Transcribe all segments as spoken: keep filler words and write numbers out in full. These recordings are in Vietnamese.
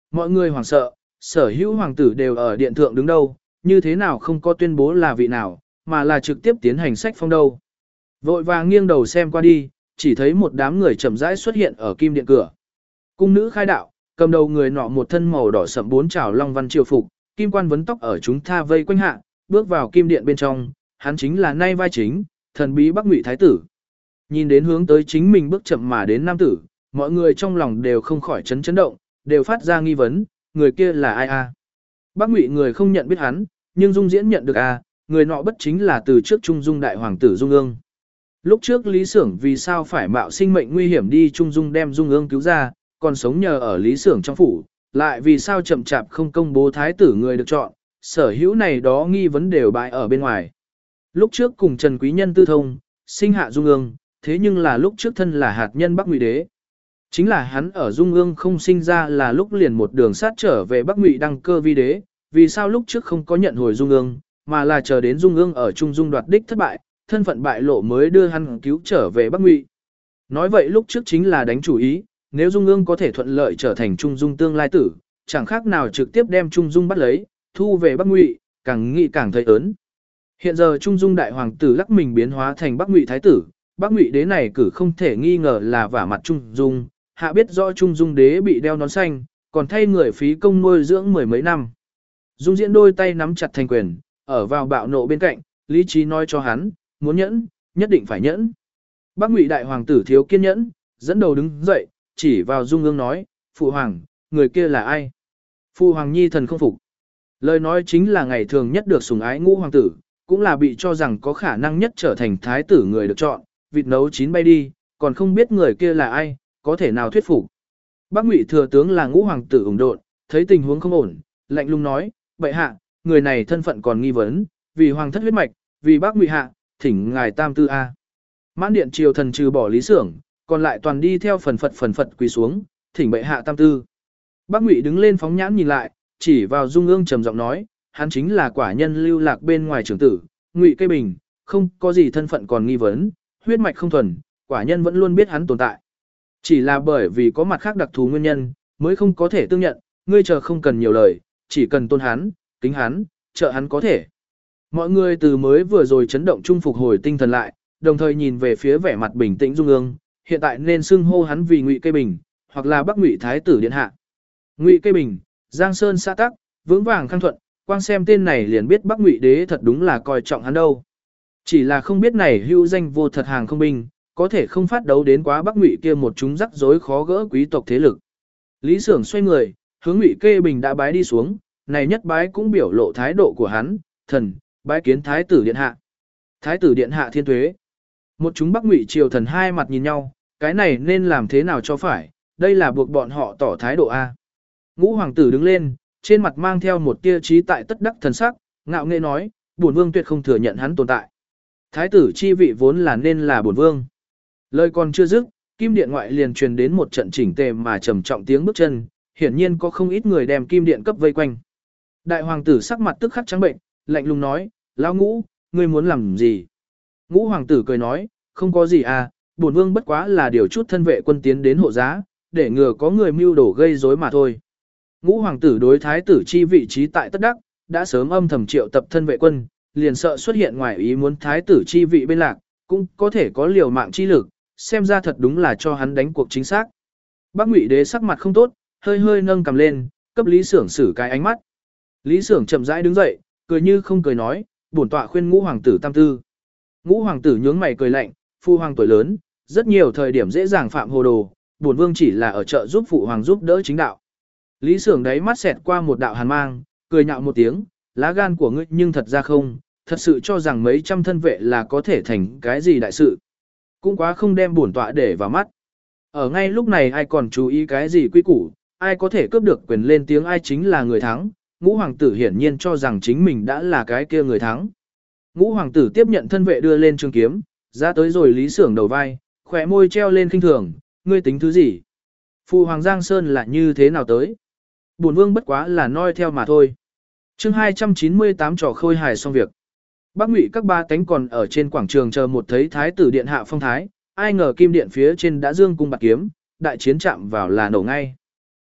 Mọi người hoảng sợ, sở hữu hoàng tử đều ở điện thượng đứng đâu, như thế nào không có tuyên bố là vị nào, mà là trực tiếp tiến hành sách phong đâu. Vội vàng nghiêng đầu xem qua đi, chỉ thấy một đám người chậm rãi xuất hiện ở kim điện cửa. Cung nữ khai đạo, cầm đầu người nọ một thân màu đỏ sậm bốn trảo long văn triều phục, kim quan vấn tóc ở chúng tha vây quanh hạ, bước vào kim điện bên trong, hắn chính là nay vai chính, thần bí Bắc Ngụy thái tử. Nhìn đến hướng tới chính mình bước chậm mà đến nam tử, mọi người trong lòng đều không khỏi chấn chấn động, đều phát ra nghi vấn, người kia là ai a? Bắc Ngụy người không nhận biết hắn, nhưng Dung Diễn nhận được a, người nọ bất chính là từ trước Trung Dung đại hoàng tử Dung Ương. Lúc trước Lý Xưởng vì sao phải mạo sinh mệnh nguy hiểm đi Trung Dung đem Dung Ương cứu ra, còn sống nhờ ở Lý Xưởng trong phủ, lại vì sao chậm chạp không công bố thái tử người được chọn, sở hữu này đó nghi vấn đều bại ở bên ngoài. Lúc trước cùng Trần Quý Nhân tư thông, sinh hạ Dung Ương, thế nhưng là lúc trước thân là hạt nhân Bắc Ngụy đế. Chính là hắn ở Dung Ương không sinh ra là lúc liền một đường sát trở về Bắc Ngụy đăng cơ vi đế, vì sao lúc trước không có nhận hồi Dung Ương, mà là chờ đến Dung Ương ở Trung Dung đoạt đích thất bại, thân phận bại lộ mới đưa hắn cứu trở về Bắc Ngụy. Nói vậy lúc trước chính là đánh chủ ý, nếu Dung Ương có thể thuận lợi trở thành Trung Dung tương lai tử, chẳng khác nào trực tiếp đem Trung Dung bắt lấy, thu về Bắc Ngụy, càng nghĩ càng thấy ớn. Hiện giờ Trung Dung đại hoàng tử lắc mình biến hóa thành Bắc Ngụy thái tử, Bắc Ngụy đế này cử không thể nghi ngờ là vả mặt Trung Dung, hạ biết rõ Trung Dung đế bị đeo nón xanh, còn thay người phí công nuôi dưỡng mười mấy năm. Dung Diễn đôi tay nắm chặt thành quyền, ở vào bạo nộ bên cạnh, lý trí nói cho hắn, muốn nhẫn, nhất định phải nhẫn. Bắc Ngụy đại hoàng tử thiếu kiên nhẫn, dẫn đầu đứng dậy, chỉ vào Dung Ương nói, phụ hoàng, người kia là ai? Phụ hoàng nhi thần không phục. Lời nói chính là ngày thường nhất được sủng ái ngũ hoàng tử, cũng là bị cho rằng có khả năng nhất trở thành thái tử người được chọn, vịt nấu chín bay đi, còn không biết người kia là ai, có thể nào thuyết phục. Bắc Ngụy thừa tướng là ngũ hoàng tử ủng độn, thấy tình huống không ổn, lạnh lùng nói, bệ hạ, người này thân phận còn nghi vấn, vì hoàng thất huyết mạch, vì Bắc Ngụy hạ, thỉnh ngài tam tư a. Mãn điện triều thần trừ bỏ Lý Xưởng, còn lại toàn đi theo phần phật phần phật quỳ xuống, thỉnh bệ hạ tam tư. Bắc Ngụy đứng lên phóng nhãn nhìn lại, chỉ vào Dung Ương trầm giọng nói, hắn chính là quả nhân lưu lạc bên ngoài trưởng tử, Ngụy Cây Bình, không có gì thân phận còn nghi vấn, huyết mạch không thuần, quả nhân vẫn luôn biết hắn tồn tại. Chỉ là bởi vì có mặt khác đặc thù nguyên nhân, mới không có thể tương nhận, ngươi chờ không cần nhiều lời, chỉ cần tôn hắn, kính hắn, trợ hắn có thể. Mọi người từ mới vừa rồi chấn động trung phục hồi tinh thần lại, đồng thời nhìn về phía vẻ mặt bình tĩnh Dung Ương, hiện tại nên xưng hô hắn vì Ngụy Cây Bình, hoặc là Bắc Ngụy Thái tử điện hạ. Ngụy Cây Bình, Giang Sơn xã tắc, vững vàng khang thuận, quang xem tên này liền biết Bắc Ngụy đế thật đúng là coi trọng hắn đâu. Chỉ là không biết này hưu danh vô thật hàng không binh, có thể không phát đấu đến quá Bắc Ngụy kia một chúng rắc rối khó gỡ quý tộc thế lực. Lý Xưởng xoay người, hướng Ngụy Cây Bình đã bái đi xuống, này nhất bái cũng biểu lộ thái độ của hắn, thần, bái kiến Thái tử điện hạ. Thái tử điện hạ thiên tuế. Một chúng Bắc Ngụy triều thần hai mặt nhìn nhau, cái này nên làm thế nào cho phải, đây là buộc bọn họ tỏ thái độ A. Ngũ hoàng tử đứng lên, trên mặt mang theo một tia trí tại tất đắc thần sắc, ngạo nghễ nói, bổn vương tuyệt không thừa nhận hắn tồn tại. Thái tử chi vị vốn là nên là bổn vương. Lời còn chưa dứt, kim điện ngoại liền truyền đến một trận chỉnh tề mà trầm trọng tiếng bước chân, hiển nhiên có không ít người đem kim điện cấp vây quanh. Đại hoàng tử sắc mặt tức khắc trắng bệnh, lạnh lùng nói, lão Ngũ, ngươi muốn làm gì? Ngũ hoàng tử cười nói, không có gì à, bổn vương bất quá là điều chút thân vệ quân tiến đến hộ giá, để ngừa có người mưu đổ gây rối mà thôi. Ngũ hoàng tử đối thái tử chi vị trí tại tất đắc, đã sớm âm thầm triệu tập thân vệ quân, liền sợ xuất hiện ngoài ý muốn thái tử chi vị bên lạc, cũng có thể có liều mạng chi lực, xem ra thật đúng là cho hắn đánh cuộc chính xác. Bắc Ngụy đế sắc mặt không tốt, hơi hơi nâng cầm lên, cấp Lý Xưởng xử cái ánh mắt. Lý Xưởng chậm rãi đứng dậy, cười như không cười nói, bổn tọa khuyên ngũ hoàng tử tam tư. Ngũ hoàng tử nhướng mày cười lạnh, phu hoàng tuổi lớn, rất nhiều thời điểm dễ dàng phạm hồ đồ, bổn vương chỉ là ở chợ giúp phụ hoàng giúp đỡ chính đạo. Lý Xưởng đấy mắt xẹt qua một đạo hàn mang, cười nhạo một tiếng, lá gan của ngươi nhưng thật ra không, thật sự cho rằng mấy trăm thân vệ là có thể thành cái gì đại sự. Cũng quá không đem bổn tọa để vào mắt. Ở ngay lúc này ai còn chú ý cái gì quy củ, ai có thể cướp được quyền lên tiếng ai chính là người thắng, ngũ hoàng tử hiển nhiên cho rằng chính mình đã là cái kia người thắng. Ngũ hoàng tử tiếp nhận thân vệ đưa lên trường kiếm, ra tới rồi Lý Xưởng đầu vai, khỏe môi treo lên khinh thường, ngươi tính thứ gì? Phụ hoàng Giang Sơn là như thế nào tới? Bổn vương bất quá là noi theo mà thôi. Chương hai trăm chín mươi tám trò khôi hài xong việc. Bắc Ngụy các ba cánh còn ở trên quảng trường chờ một thấy thái tử điện hạ phong thái, ai ngờ kim điện phía trên đã dương cung bạc kiếm, đại chiến chạm vào là nổ ngay.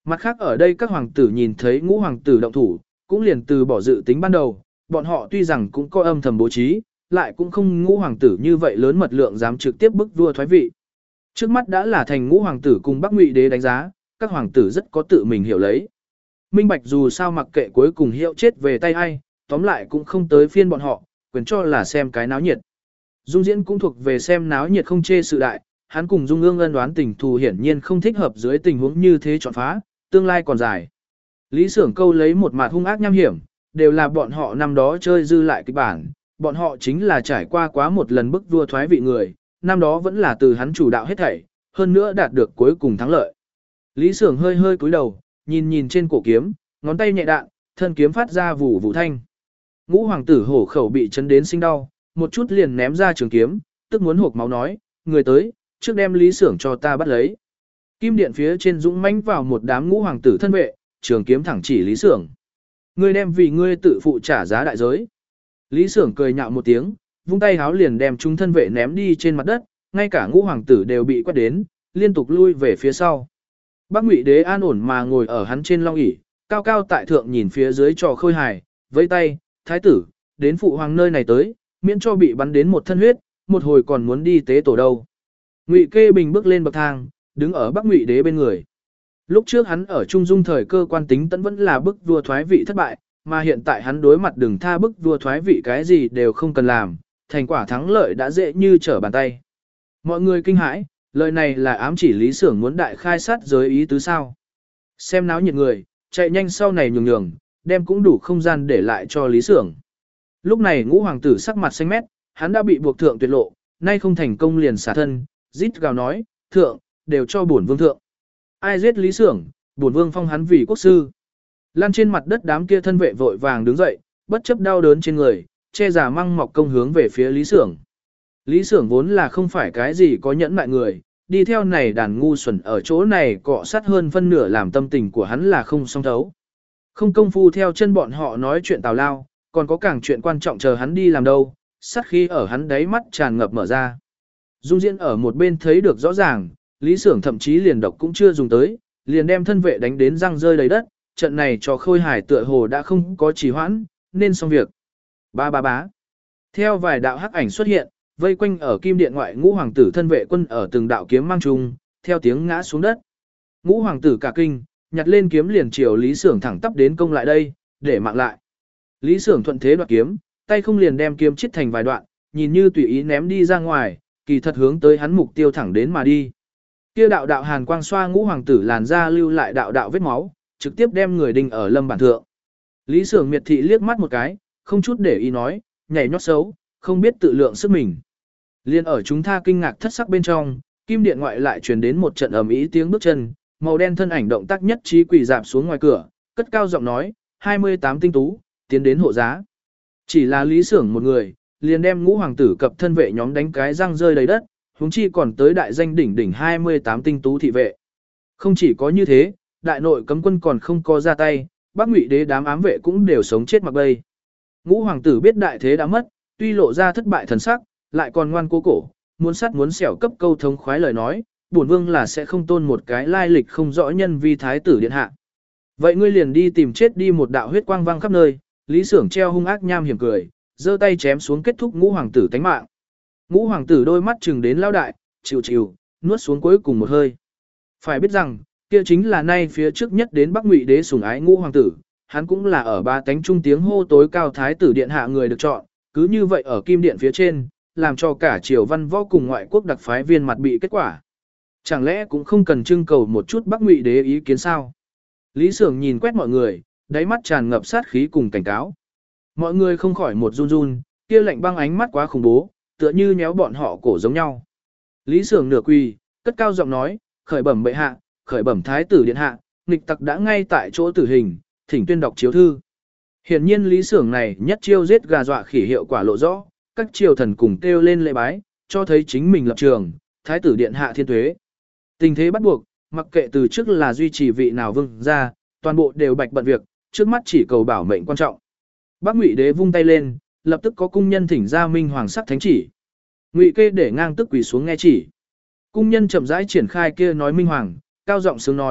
Mặt khác ở đây các hoàng tử nhìn thấy ngũ hoàng tử động thủ, cũng liền từ bỏ dự tính ban đầu, bọn họ tuy rằng cũng có âm thầm bố trí, lại cũng không ngũ hoàng tử như vậy lớn mật lượng dám trực tiếp bức vua thoái vị. Trước mắt đã là thành ngũ hoàng tử cùng Bắc Ngụy đế đánh giá, các hoàng tử rất có tự mình hiểu lấy. Minh bạch dù sao mặc kệ cuối cùng hiệu chết về tay ai, tóm lại cũng không tới phiên bọn họ, quyền cho là xem cái náo nhiệt. Dung Diễn cũng thuộc về xem náo nhiệt không chê sự đại, hắn cùng Dung Ương ân đoán tình thù hiển nhiên không thích hợp dưới tình huống như thế chọn phá, tương lai còn dài. Lý Sưởng câu lấy một mặt hung ác nham hiểm, đều là bọn họ năm đó chơi dư lại kịch bản, bọn họ chính là trải qua quá một lần bức vua thoái vị người, năm đó vẫn là từ hắn chủ đạo hết thảy, hơn nữa đạt được cuối cùng thắng lợi. Lý Sưởng hơi hơi cúi đầu, nhìn nhìn trên cổ kiếm, ngón tay nhẹ đạn, thân kiếm phát ra vụ vụ thanh. Ngũ hoàng tử hổ khẩu bị chấn đến sinh đau, một chút liền ném ra trường kiếm, tức muốn hộc máu nói, người tới, trước đem Lý Sưởng cho ta bắt lấy. Kim điện phía trên dũng mãnh vào một đám ngũ hoàng tử thân vệ, trường kiếm thẳng chỉ Lý Sưởng. Ngươi đem vì ngươi tự phụ trả giá đại giới. Lý Sưởng cười nhạo một tiếng, vung tay háo liền đem chúng thân vệ ném đi trên mặt đất, ngay cả ngũ hoàng tử đều bị quét đến, liên tục lui về phía sau. Bắc Ngụy đế an ổn mà ngồi ở hắn trên long ỷ, cao cao tại thượng nhìn phía dưới trò khôi hài, vẫy tay, thái tử, đến phụ hoàng nơi này tới, miễn cho bị bắn đến một thân huyết, một hồi còn muốn đi tế tổ đâu. Ngụy Kê Bình bước lên bậc thang, đứng ở Bắc Ngụy đế bên người. Lúc trước hắn ở Trung Dung thời cơ quan tính tẫn vẫn là bức vua thoái vị thất bại, mà hiện tại hắn đối mặt đừng tha bức vua thoái vị cái gì đều không cần làm, thành quả thắng lợi đã dễ như trở bàn tay. Mọi người kinh hãi, lời này là ám chỉ Lý Sưởng muốn đại khai sát giới ý tứ sao. Xem náo nhiệt người, chạy nhanh sau này nhường nhường, đem cũng đủ không gian để lại cho Lý Sưởng. Lúc này ngũ hoàng tử sắc mặt xanh mét, hắn đã bị buộc thượng tuyệt lộ, nay không thành công liền xả thân, rít gào nói, thượng, đều cho bổn vương thượng. Ai giết Lý Sưởng, bổn vương phong hắn vì quốc sư. Lan trên mặt đất đám kia thân vệ vội vàng đứng dậy, bất chấp đau đớn trên người, che giả măng mọc công hướng về phía Lý Sưởng. Lý Sưởng vốn là không phải cái gì có nhẫn mại người, đi theo này đàn ngu xuẩn ở chỗ này cọ sát hơn phân nửa làm tâm tình của hắn là không song thấu. Không công phu theo chân bọn họ nói chuyện tào lao, còn có càng chuyện quan trọng chờ hắn đi làm đâu, sát khí ở hắn đáy mắt tràn ngập mở ra. Dung Diễn ở một bên thấy được rõ ràng, Lý Sưởng thậm chí liền độc cũng chưa dùng tới, liền đem thân vệ đánh đến răng rơi đầy đất, trận này cho khôi hài tựa hồ đã không có trì hoãn, nên xong việc. Ba ba bá. Theo vài đạo hắc ảnh xuất hiện, vây quanh ở kim điện ngoại ngũ hoàng tử thân vệ quân ở từng đạo kiếm mang chung, theo tiếng ngã xuống đất. Ngũ hoàng tử cả kinh, nhặt lên kiếm liền chiều Lý Sưởng thẳng tắp đến công lại đây, để mạng lại. Lý Sưởng thuận thế đoạt kiếm, tay không liền đem kiếm chít thành vài đoạn, nhìn như tùy ý ném đi ra ngoài, kỳ thật hướng tới hắn mục tiêu thẳng đến mà đi. Kia đạo đạo hàn quang xoa ngũ hoàng tử làn ra lưu lại đạo đạo vết máu, trực tiếp đem người đinh ở lâm bản thượng. Lý Sưởng miệt thị liếc mắt một cái, không chút để ý nói, nhảy nhót xấu, không biết tự lượng sức mình. Liên ở chúng ta kinh ngạc thất sắc bên trong, kim điện ngoại lại truyền đến một trận ầm ĩ tiếng bước chân, màu đen thân ảnh động tác nhất trí quỳ dạp xuống ngoài cửa, cất cao giọng nói, hai mươi tám tinh tú, tiến đến hộ giá. Chỉ là Lý Sưởng một người, liền đem ngũ hoàng tử cập thân vệ nhóm đánh cái răng rơi đầy đất, huống chi còn tới đại danh đỉnh đỉnh hai mươi tám tinh tú thị vệ. Không chỉ có như thế, đại nội cấm quân còn không có ra tay, Bắc Ngụy đế đám ám vệ cũng đều sống chết mặc bay. Ngũ hoàng tử biết đại thế đã mất, tuy lộ ra thất bại thần sắc, lại còn ngoan cố cổ, muốn sắt muốn xẻo cấp câu thống khoái lời nói, bổn vương là sẽ không tôn một cái lai lịch không rõ nhân vi thái tử điện hạ. Vậy ngươi liền đi tìm chết đi, một đạo huyết quang vang khắp nơi, Lý Sưởng treo hung ác nham hiểm cười, giơ tay chém xuống kết thúc ngũ hoàng tử tánh mạng. Ngũ hoàng tử đôi mắt trừng đến lao đại, chịu chịu, nuốt xuống cuối cùng một hơi. Phải biết rằng, kia chính là nay phía trước nhất đến Bắc Ngụy đế sủng ái ngũ hoàng tử, hắn cũng là ở ba tánh trung tiếng hô tối cao thái tử điện hạ người được chọn, cứ như vậy ở kim điện phía trên, làm cho cả triều văn võ cùng ngoại quốc đặc phái viên mặt bị kết quả. Chẳng lẽ cũng không cần trưng cầu một chút Bắc Ngụy đế ý kiến sao? Lý Sưởng nhìn quét mọi người, đáy mắt tràn ngập sát khí cùng cảnh cáo. Mọi người không khỏi một run run, kia lạnh băng ánh mắt quá khủng bố, tựa như nhéo bọn họ cổ giống nhau. Lý Sưởng nửa quỳ, cất cao giọng nói, khởi bẩm bệ hạ, khởi bẩm thái tử điện hạ, nghịch tặc đã ngay tại chỗ tử hình, thỉnh tuyên đọc chiếu thư. Hiển nhiên Lý Sưởng này nhất chiêu giết gà dọa khỉ hiệu quả lộ rõ, các triều thần cùng kêu lên lễ bái, cho thấy chính mình lập trường, thái tử điện hạ thiên tuế. Tình thế bắt buộc, mặc kệ từ trước là duy trì vị nào vương ra, toàn bộ đều bạch bận việc, trước mắt chỉ cầu bảo mệnh quan trọng. Bắc Ngụy đế vung tay lên, lập tức có cung nhân thỉnh ra minh hoàng sắc thánh chỉ. Ngụy Kê để ngang tức quỳ xuống nghe chỉ. Cung nhân chậm rãi triển khai kia nói minh hoàng, cao giọng sướng nói,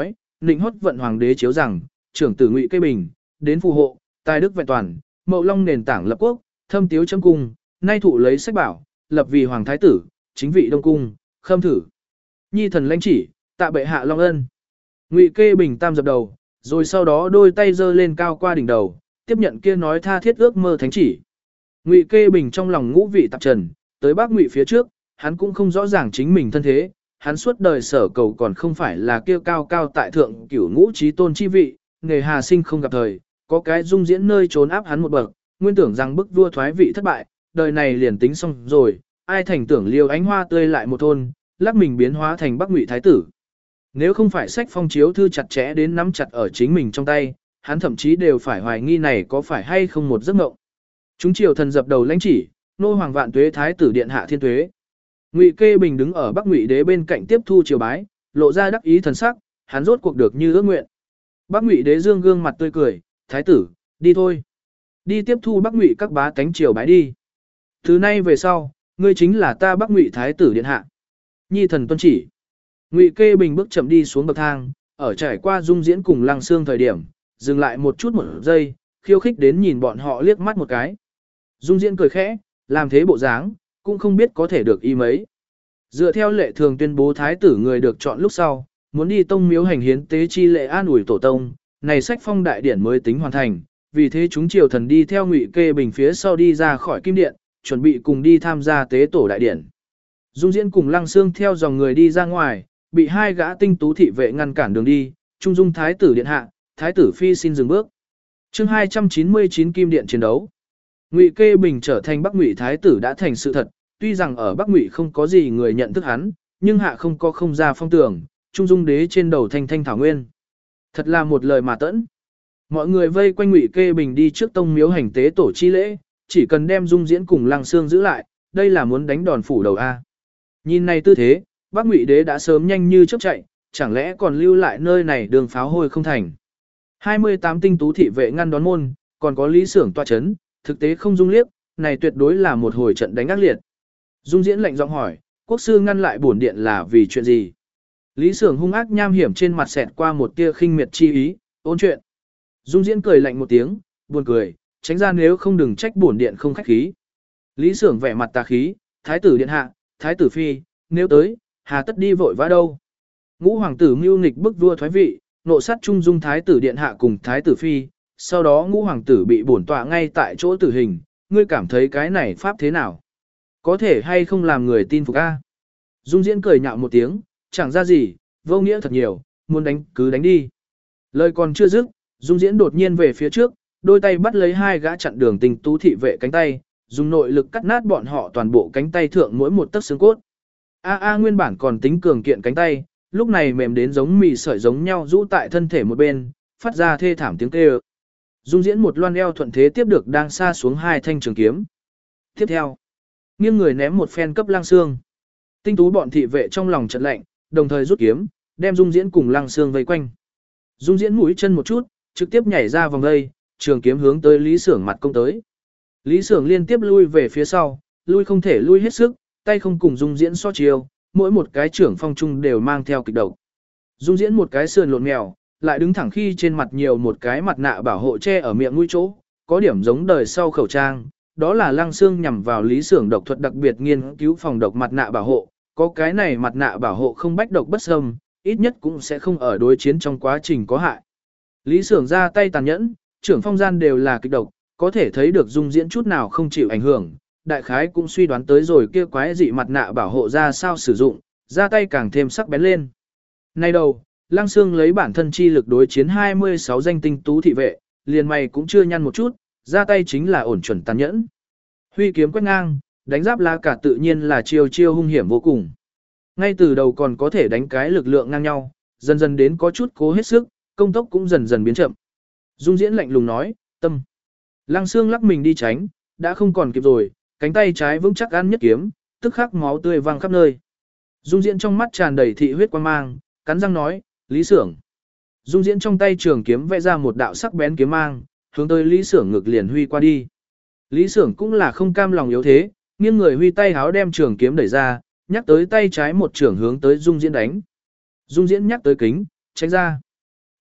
nịnh hót vận hoàng đế chiếu rằng, trưởng tử Ngụy Cây Bình, đến phù hộ, tài đức vẹn toàn, mậu long nền tảng lập quốc, thâm tiếu chấm cung, nay thụ lấy sách bảo, lập vì hoàng thái tử, chính vị đông cung, khâm thử. Nhi thần lãnh chỉ, tạ bệ hạ long ân. Ngụy Kê Bình tam dập đầu, rồi sau đó đôi tay giơ lên cao qua đỉnh đầu, tiếp nhận kia nói tha thiết ước mơ thánh chỉ. Ngụy Kê Bình trong lòng ngũ vị tạp trần, tới Bắc Ngụy phía trước, hắn cũng không rõ ràng chính mình thân thế, hắn suốt đời sở cầu còn không phải là kia cao cao tại thượng cửu ngũ trí tôn chi vị, nghề hà sinh không gặp thời, có cái dung diễn nơi trốn áp hắn một bậc, nguyên tưởng rằng bức vua thoái vị thất bại, đời này liền tính xong rồi, ai thành tưởng liều ánh hoa tươi lại một thôn, lắc mình biến hóa thành Bắc Ngụy thái tử. Nếu không phải sách phong chiếu thư chặt chẽ đến nắm chặt ở chính mình trong tay, hắn thậm chí đều phải hoài nghi này có phải hay không một giấc mộng. Chúng triều thần dập đầu lãnh chỉ, nô hoàng vạn tuế thái tử điện hạ thiên tuế. Ngụy Kê Bình đứng ở Bắc Ngụy đế bên cạnh tiếp thu triều bái, lộ ra đắc ý thần sắc, hắn rốt cuộc được như ước nguyện. Bắc Ngụy đế dương gương mặt tươi cười, thái tử, đi thôi. Đi tiếp thu Bắc Ngụy các bá tánh triều bái đi. Từ nay về sau, ngươi chính là ta Bắc Ngụy thái tử điện hạ. Nhi thần tuân chỉ. Ngụy Kê Bình bước chậm đi xuống bậc thang, ở trải qua dung diễn cùng Lăng Xương thời điểm, dừng lại một chút một giây, khiêu khích đến nhìn bọn họ liếc mắt một cái. Dung diễn cười khẽ, làm thế bộ dáng, cũng không biết có thể được y mấy. Dựa theo lệ thường tuyên bố thái tử người được chọn lúc sau, muốn đi tông miếu hành hiến tế chi lệ an ủi tổ tông, này sách phong đại điển mới tính hoàn thành, vì thế chúng triều thần đi theo Ngụy Kê Bình phía sau đi ra khỏi kim điện, chuẩn bị cùng đi tham gia tế tổ đại điển. Dung diễn cùng Lăng Xương theo dòng người đi ra ngoài, bị hai gã tinh tú thị vệ ngăn cản đường đi, trung dung thái tử điện hạ, thái tử phi xin dừng bước. Chương hai trăm chín mươi chín kim điện chiến đấu. Ngụy Kê Bình trở thành Bắc Ngụy thái tử đã thành sự thật, tuy rằng ở Bắc Ngụy không có gì người nhận thức hắn, nhưng hạ không có không ra phong tưởng, trung dung đế trên đầu thanh thanh thảo nguyên. Thật là một lời mà tẫn. Mọi người vây quanh Ngụy Kê Bình đi trước tông miếu hành tế tổ chi lễ, chỉ cần đem Dung diễn cùng Lăng Xương giữ lại, đây là muốn đánh đòn phủ đầu a. Nhìn này tư thế, Bắc Ngụy đế đã sớm nhanh như chớp chạy, chẳng lẽ còn lưu lại nơi này đường pháo hôi không thành. hai mươi tám tinh tú thị vệ ngăn đón môn, còn có Lý Xưởng tọa chấn, thực tế không dung liếc, này tuyệt đối là một hồi trận đánh ác liệt. Dung diễn lạnh giọng hỏi, quốc sư ngăn lại bổn điện là vì chuyện gì? Lý Xưởng hung ác nham hiểm trên mặt xẹt qua một tia khinh miệt chi ý, ôn chuyện. Dung diễn cười lạnh một tiếng, buồn cười, tránh ra nếu không đừng trách bổn điện không khách khí. Lý Xưởng vẻ mặt tà khí, thái tử điện hạ, thái tử phi, nếu tới, hà tất đi vội vã đâu. Ngũ hoàng tử mưu nghịch bức vua thoái vị, nộ sát trung dung thái tử điện hạ cùng thái tử phi, sau đó ngũ hoàng tử bị bổn tọa ngay tại chỗ tử hình, ngươi cảm thấy cái này pháp thế nào? Có thể hay không làm người tin phục a? Dung diễn cười nhạo một tiếng, chẳng ra gì, vô nghĩa thật nhiều, muốn đánh cứ đánh đi. Lời còn chưa dứt, Dung diễn đột nhiên về phía trước, đôi tay bắt lấy hai gã chặn đường tinh tú thị vệ cánh tay, dùng nội lực cắt nát bọn họ toàn bộ cánh tay thượng mỗi một tấc xương cốt. A A nguyên bản còn tính cường kiện cánh tay, lúc này mềm đến giống mì sợi giống nhau rũ tại thân thể một bên, phát ra thê thảm tiếng kêu. Dung diễn một loan eo thuận thế tiếp được đang xa xuống hai thanh trường kiếm. Tiếp theo, nghiêng người ném một phen cấp Lăng Xương. Tinh tú bọn thị vệ trong lòng chợt lạnh, đồng thời rút kiếm, đem Dung diễn cùng Lăng Xương vây quanh. Dung diễn mũi chân một chút, trực tiếp nhảy ra vòng dây, trường kiếm hướng tới Lý Xưởng mặt công tới. Lý Xưởng liên tiếp lui về phía sau, lui không thể lui hết sức, tay không cùng Dung diễn so chiêu, mỗi một cái trưởng phong trung đều mang theo kịch độc. Dung diễn một cái sườn lộn mèo, lại đứng thẳng khi trên mặt nhiều một cái mặt nạ bảo hộ che ở miệng mũi chỗ, có điểm giống đời sau khẩu trang, đó là Lăng Xương nhằm vào Lý Xưởng độc thuật đặc biệt nghiên cứu phòng độc mặt nạ bảo hộ, có cái này mặt nạ bảo hộ không bách độc bất xâm, ít nhất cũng sẽ không ở đối chiến trong quá trình có hại. Lý Xưởng ra tay tàn nhẫn, trưởng phong gian đều là kịch độc, có thể thấy được Dung diễn chút nào không chịu ảnh hưởng, đại khái cũng suy đoán tới rồi kia quái dị mặt nạ bảo hộ ra sao sử dụng, ra tay càng thêm sắc bén lên. Nay đầu, Lăng Xương lấy bản thân chi lực đối chiến hai mươi sáu danh tinh tú thị vệ, liền mày cũng chưa nhăn một chút, ra tay chính là ổn chuẩn tàn nhẫn. Huy kiếm quét ngang, đánh giáp la cả tự nhiên là chiêu chiêu hung hiểm vô cùng. Ngay từ đầu còn có thể đánh cái lực lượng ngang nhau, dần dần đến có chút cố hết sức, công tốc cũng dần dần biến chậm. Dung diễn lạnh lùng nói, tâm. Lăng Xương lắc mình đi tránh, đã không còn kịp rồi, cánh tay trái vững chắc ăn nhất kiếm, tức khắc máu tươi văng khắp nơi. Dung diễn trong mắt tràn đầy thị huyết quan mang, cắn răng nói, Lý Xưởng. Dung diễn trong tay trường kiếm vẽ ra một đạo sắc bén kiếm mang, hướng tới Lý Xưởng ngực liền huy qua đi. Lý Xưởng cũng là không cam lòng yếu thế, nghiêng người huy tay háo đem trường kiếm đẩy ra, nhắc tới tay trái một trường hướng tới Dung diễn đánh. Dung diễn nhắc tới kính, tránh ra.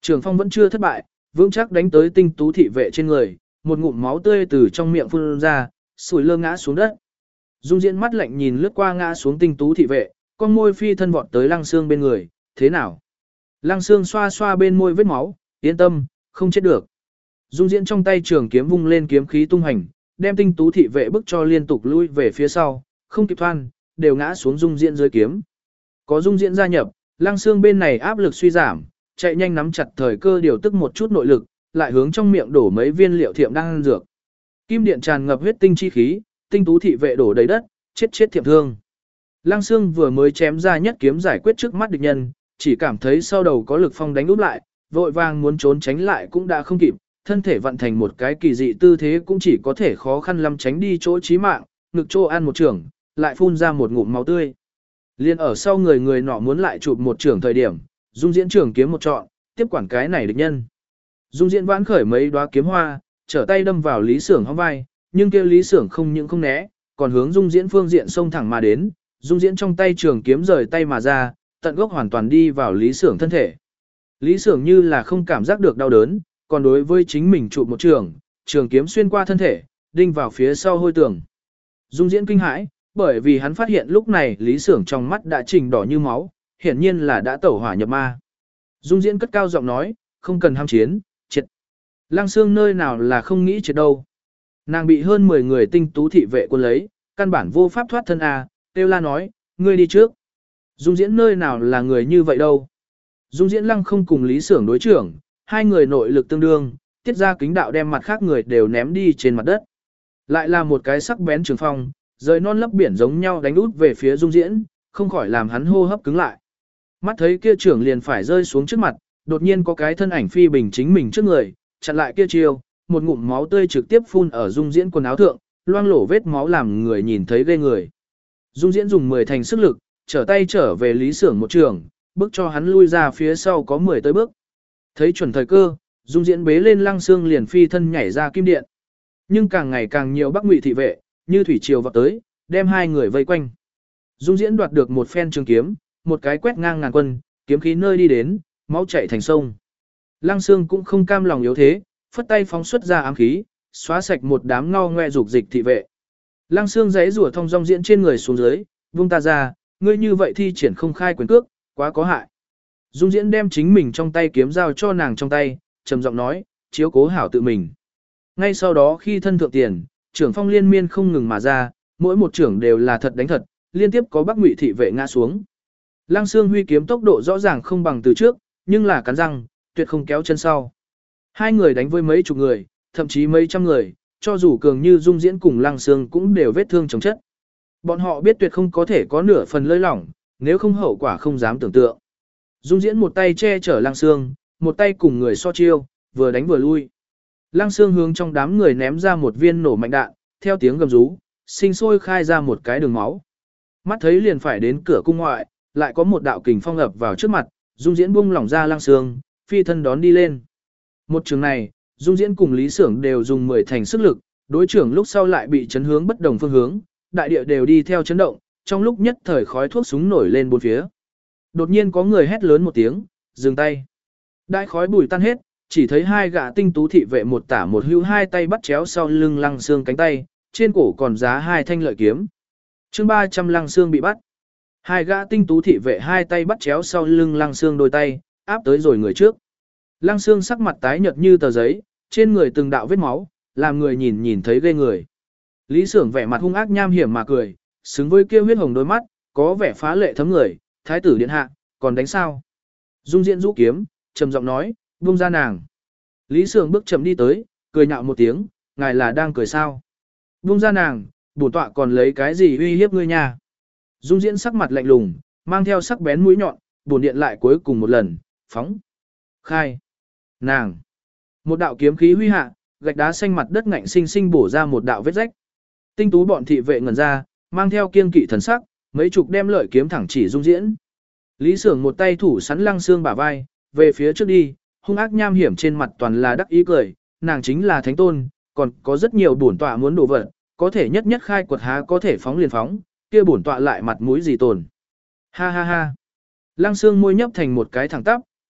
Trường phong vẫn chưa thất bại, vững chắc đánh tới tinh tú thị vệ trên người, một ngụm máu tươi từ trong miệng phun ra, sủi lơ ngã xuống đất. Dung Diễn mắt lạnh nhìn lướt qua ngã xuống tinh tú thị vệ, con môi phi thân vọt tới Lăng Xương bên người, thế nào? Lăng Xương xoa xoa bên môi vết máu, yên tâm, không chết được. Dung Diễn trong tay trường kiếm vung lên kiếm khí tung hành, đem tinh tú thị vệ bức cho liên tục lui về phía sau, không kịp thoan, đều ngã xuống Dung Diễn dưới kiếm. Có Dung Diễn gia nhập, Lăng Xương bên này áp lực suy giảm, chạy nhanh nắm chặt thời cơ điều tức một chút nội lực, lại hướng trong miệng đổ mấy viên liệu thiệm đang ăn dược. Kim điện tràn ngập huyết tinh chi khí, tinh tú thị vệ đổ đầy đất, chết chết thiệm thương. Lăng Xương vừa mới chém ra nhất kiếm giải quyết trước mắt địch nhân, chỉ cảm thấy sau đầu có lực phong đánh úp lại, vội vàng muốn trốn tránh lại cũng đã không kịp, thân thể vận thành một cái kỳ dị tư thế cũng chỉ có thể khó khăn lắm tránh đi chỗ chí mạng, ngực chỗ ăn một trường, lại phun ra một ngụm máu tươi. Liên ở sau người người nọ muốn lại chụp một trường thời điểm, Dung Diễn trường kiếm một trọn, tiếp quản cái này địch nhân. Dung Diễn vãn khởi mấy đóa kiếm hoa, trở tay đâm vào Lý Xưởng hông vai, nhưng kia Lý Xưởng không những không né, còn hướng Dung Diễn phương diện xông thẳng mà đến, Dung Diễn trong tay trường kiếm rời tay mà ra, tận gốc hoàn toàn đi vào Lý Xưởng thân thể. Lý Xưởng như là không cảm giác được đau đớn, còn đối với chính mình chụp một trường, trường kiếm xuyên qua thân thể, đinh vào phía sau hôi tường. Dung Diễn kinh hãi, bởi vì hắn phát hiện lúc này Lý Xưởng trong mắt đã trình đỏ như máu, hiển nhiên là đã tẩu hỏa nhập ma. Dung Diễn cất cao giọng nói, không cần ham chiến, triệt. Lăng Xương nơi nào là không nghĩ triệt đâu. Nàng bị hơn mười người tinh tú thị vệ quân lấy, căn bản vô pháp thoát thân à, Têu La nói, ngươi đi trước. Dung Diễn nơi nào là người như vậy đâu. Dung Diễn Lăng không cùng Lý Xưởng đối trưởng, hai người nội lực tương đương, tiết ra kính đạo đem mặt khác người đều ném đi trên mặt đất. Lại là một cái sắc bén trường phong, rời non lấp biển giống nhau đánh út về phía Dung Diễn, không khỏi làm hắn hô hấp cứng lại. Mắt thấy kia trưởng liền phải rơi xuống trước mặt, đột nhiên có cái thân ảnh phi bình chính mình trước người, chặn lại kia chiêu, một ngụm máu tươi trực tiếp phun ở Dung Diễn quần áo thượng, loang lổ vết máu làm người nhìn thấy ghê người. Dung Diễn dùng mười thành sức lực, trở tay trở về Lý Xưởng một trường, bước cho hắn lui ra phía sau có mười tới bước. Thấy chuẩn thời cơ, Dung Diễn bế lên Lăng Xương liền phi thân nhảy ra kim điện. Nhưng càng ngày càng nhiều Bắc Ngụy thị vệ, như thủy triều vọt tới, đem hai người vây quanh. Dung Diễn đoạt được một phen trường kiếm, một cái quét ngang ngàn quân, kiếm khí nơi đi đến, máu chảy thành sông. Lăng Xương cũng không cam lòng yếu thế, phất tay phóng xuất ra ám khí, xóa sạch một đám ngao ngoe dục dịch thị vệ. Lăng Xương giãy rủa thông dong diễn trên người xuống dưới, vung ta ra, ngươi như vậy thi triển không khai quyền cước, quá có hại. Dung Diễn đem chính mình trong tay kiếm giao cho nàng trong tay, trầm giọng nói, chiếu cố hảo tự mình. Ngay sau đó khi thân thượng tiền, trưởng phong liên miên không ngừng mà ra, mỗi một trưởng đều là thật đánh thật, liên tiếp có Bắc Ngụy thị vệ ngã xuống. Lăng Xương huy kiếm tốc độ rõ ràng không bằng từ trước, nhưng là cắn răng, tuyệt không kéo chân sau. Hai người đánh với mấy chục người, thậm chí mấy trăm người, cho dù cường như Dung Diễn cùng Lăng Xương cũng đều vết thương chồng chất. Bọn họ biết tuyệt không có thể có nửa phần lơi lỏng, nếu không hậu quả không dám tưởng tượng. Dung Diễn một tay che chở Lăng Xương, một tay cùng người so chiêu, vừa đánh vừa lui. Lăng Xương hướng trong đám người ném ra một viên nổ mạnh đạn, theo tiếng gầm rú, sinh sôi khai ra một cái đường máu. Mắt thấy liền phải đến cửa cung ngoại, lại có một đạo kình phong ập vào trước mặt, Dung Diễn buông lỏng ra Lăng Xương, phi thân đón đi lên. Một trường này, Dung Diễn cùng Lý Xưởng đều dùng mười thành sức lực, đối trưởng lúc sau lại bị chấn hướng bất đồng phương hướng, đại địa đều đi theo chấn động, trong lúc nhất thời khói thuốc súng nổi lên bốn phía. Đột nhiên có người hét lớn một tiếng, dừng tay. Đại khói bùi tan hết, chỉ thấy hai gã tinh tú thị vệ một tả một hữu hai tay bắt chéo sau lưng Lăng Xương cánh tay, trên cổ còn giá hai thanh lợi kiếm. Chương ba trăm Lăng Xương bị bắt. Hai gã tinh tú thị vệ hai tay bắt chéo sau lưng Lăng Xương đôi tay, áp tới rồi người trước. Lăng Xương sắc mặt tái nhợt như tờ giấy, trên người từng đạo vết máu, làm người nhìn nhìn thấy ghê người. Lý Xưởng vẻ mặt hung ác nham hiểm mà cười, xứng với kia huyết hồng đôi mắt, có vẻ phá lệ thấm người, thái tử điện hạ, còn đánh sao? Dung Diễn rũ kiếm, trầm giọng nói, buông ra nàng. Lý Xưởng bước chậm đi tới, cười nhạo một tiếng, ngài là đang cười sao? Buông ra nàng, bổn tọa còn lấy cái gì uy hiếp ngươi nha? Dung Diễn sắc mặt lạnh lùng, mang theo sắc bén mũi nhọn, bổn điện lại cuối cùng một lần, phóng. Khai. Nàng. Một đạo kiếm khí huy hạ, gạch đá xanh mặt đất ngạnh sinh sinh bổ ra một đạo vết rách. Tinh tú bọn thị vệ ngẩn ra, mang theo kiên kỵ thần sắc, mấy chục đem lợi kiếm thẳng chỉ Dung Diễn. Lý Xưởng một tay thủ sắn Lăng Xương bả vai, về phía trước đi, hung ác nham hiểm trên mặt toàn là đắc ý cười, nàng chính là thánh tôn, còn có rất nhiều bổn tọa muốn đổ vật, có thể nhất nhất khai quật há có thể phóng liền phóng, kia bổn tọa lại mặt mũi gì tồn. Ha ha ha. Lăng Xương môi nhấp thành một cái thẳng tắp,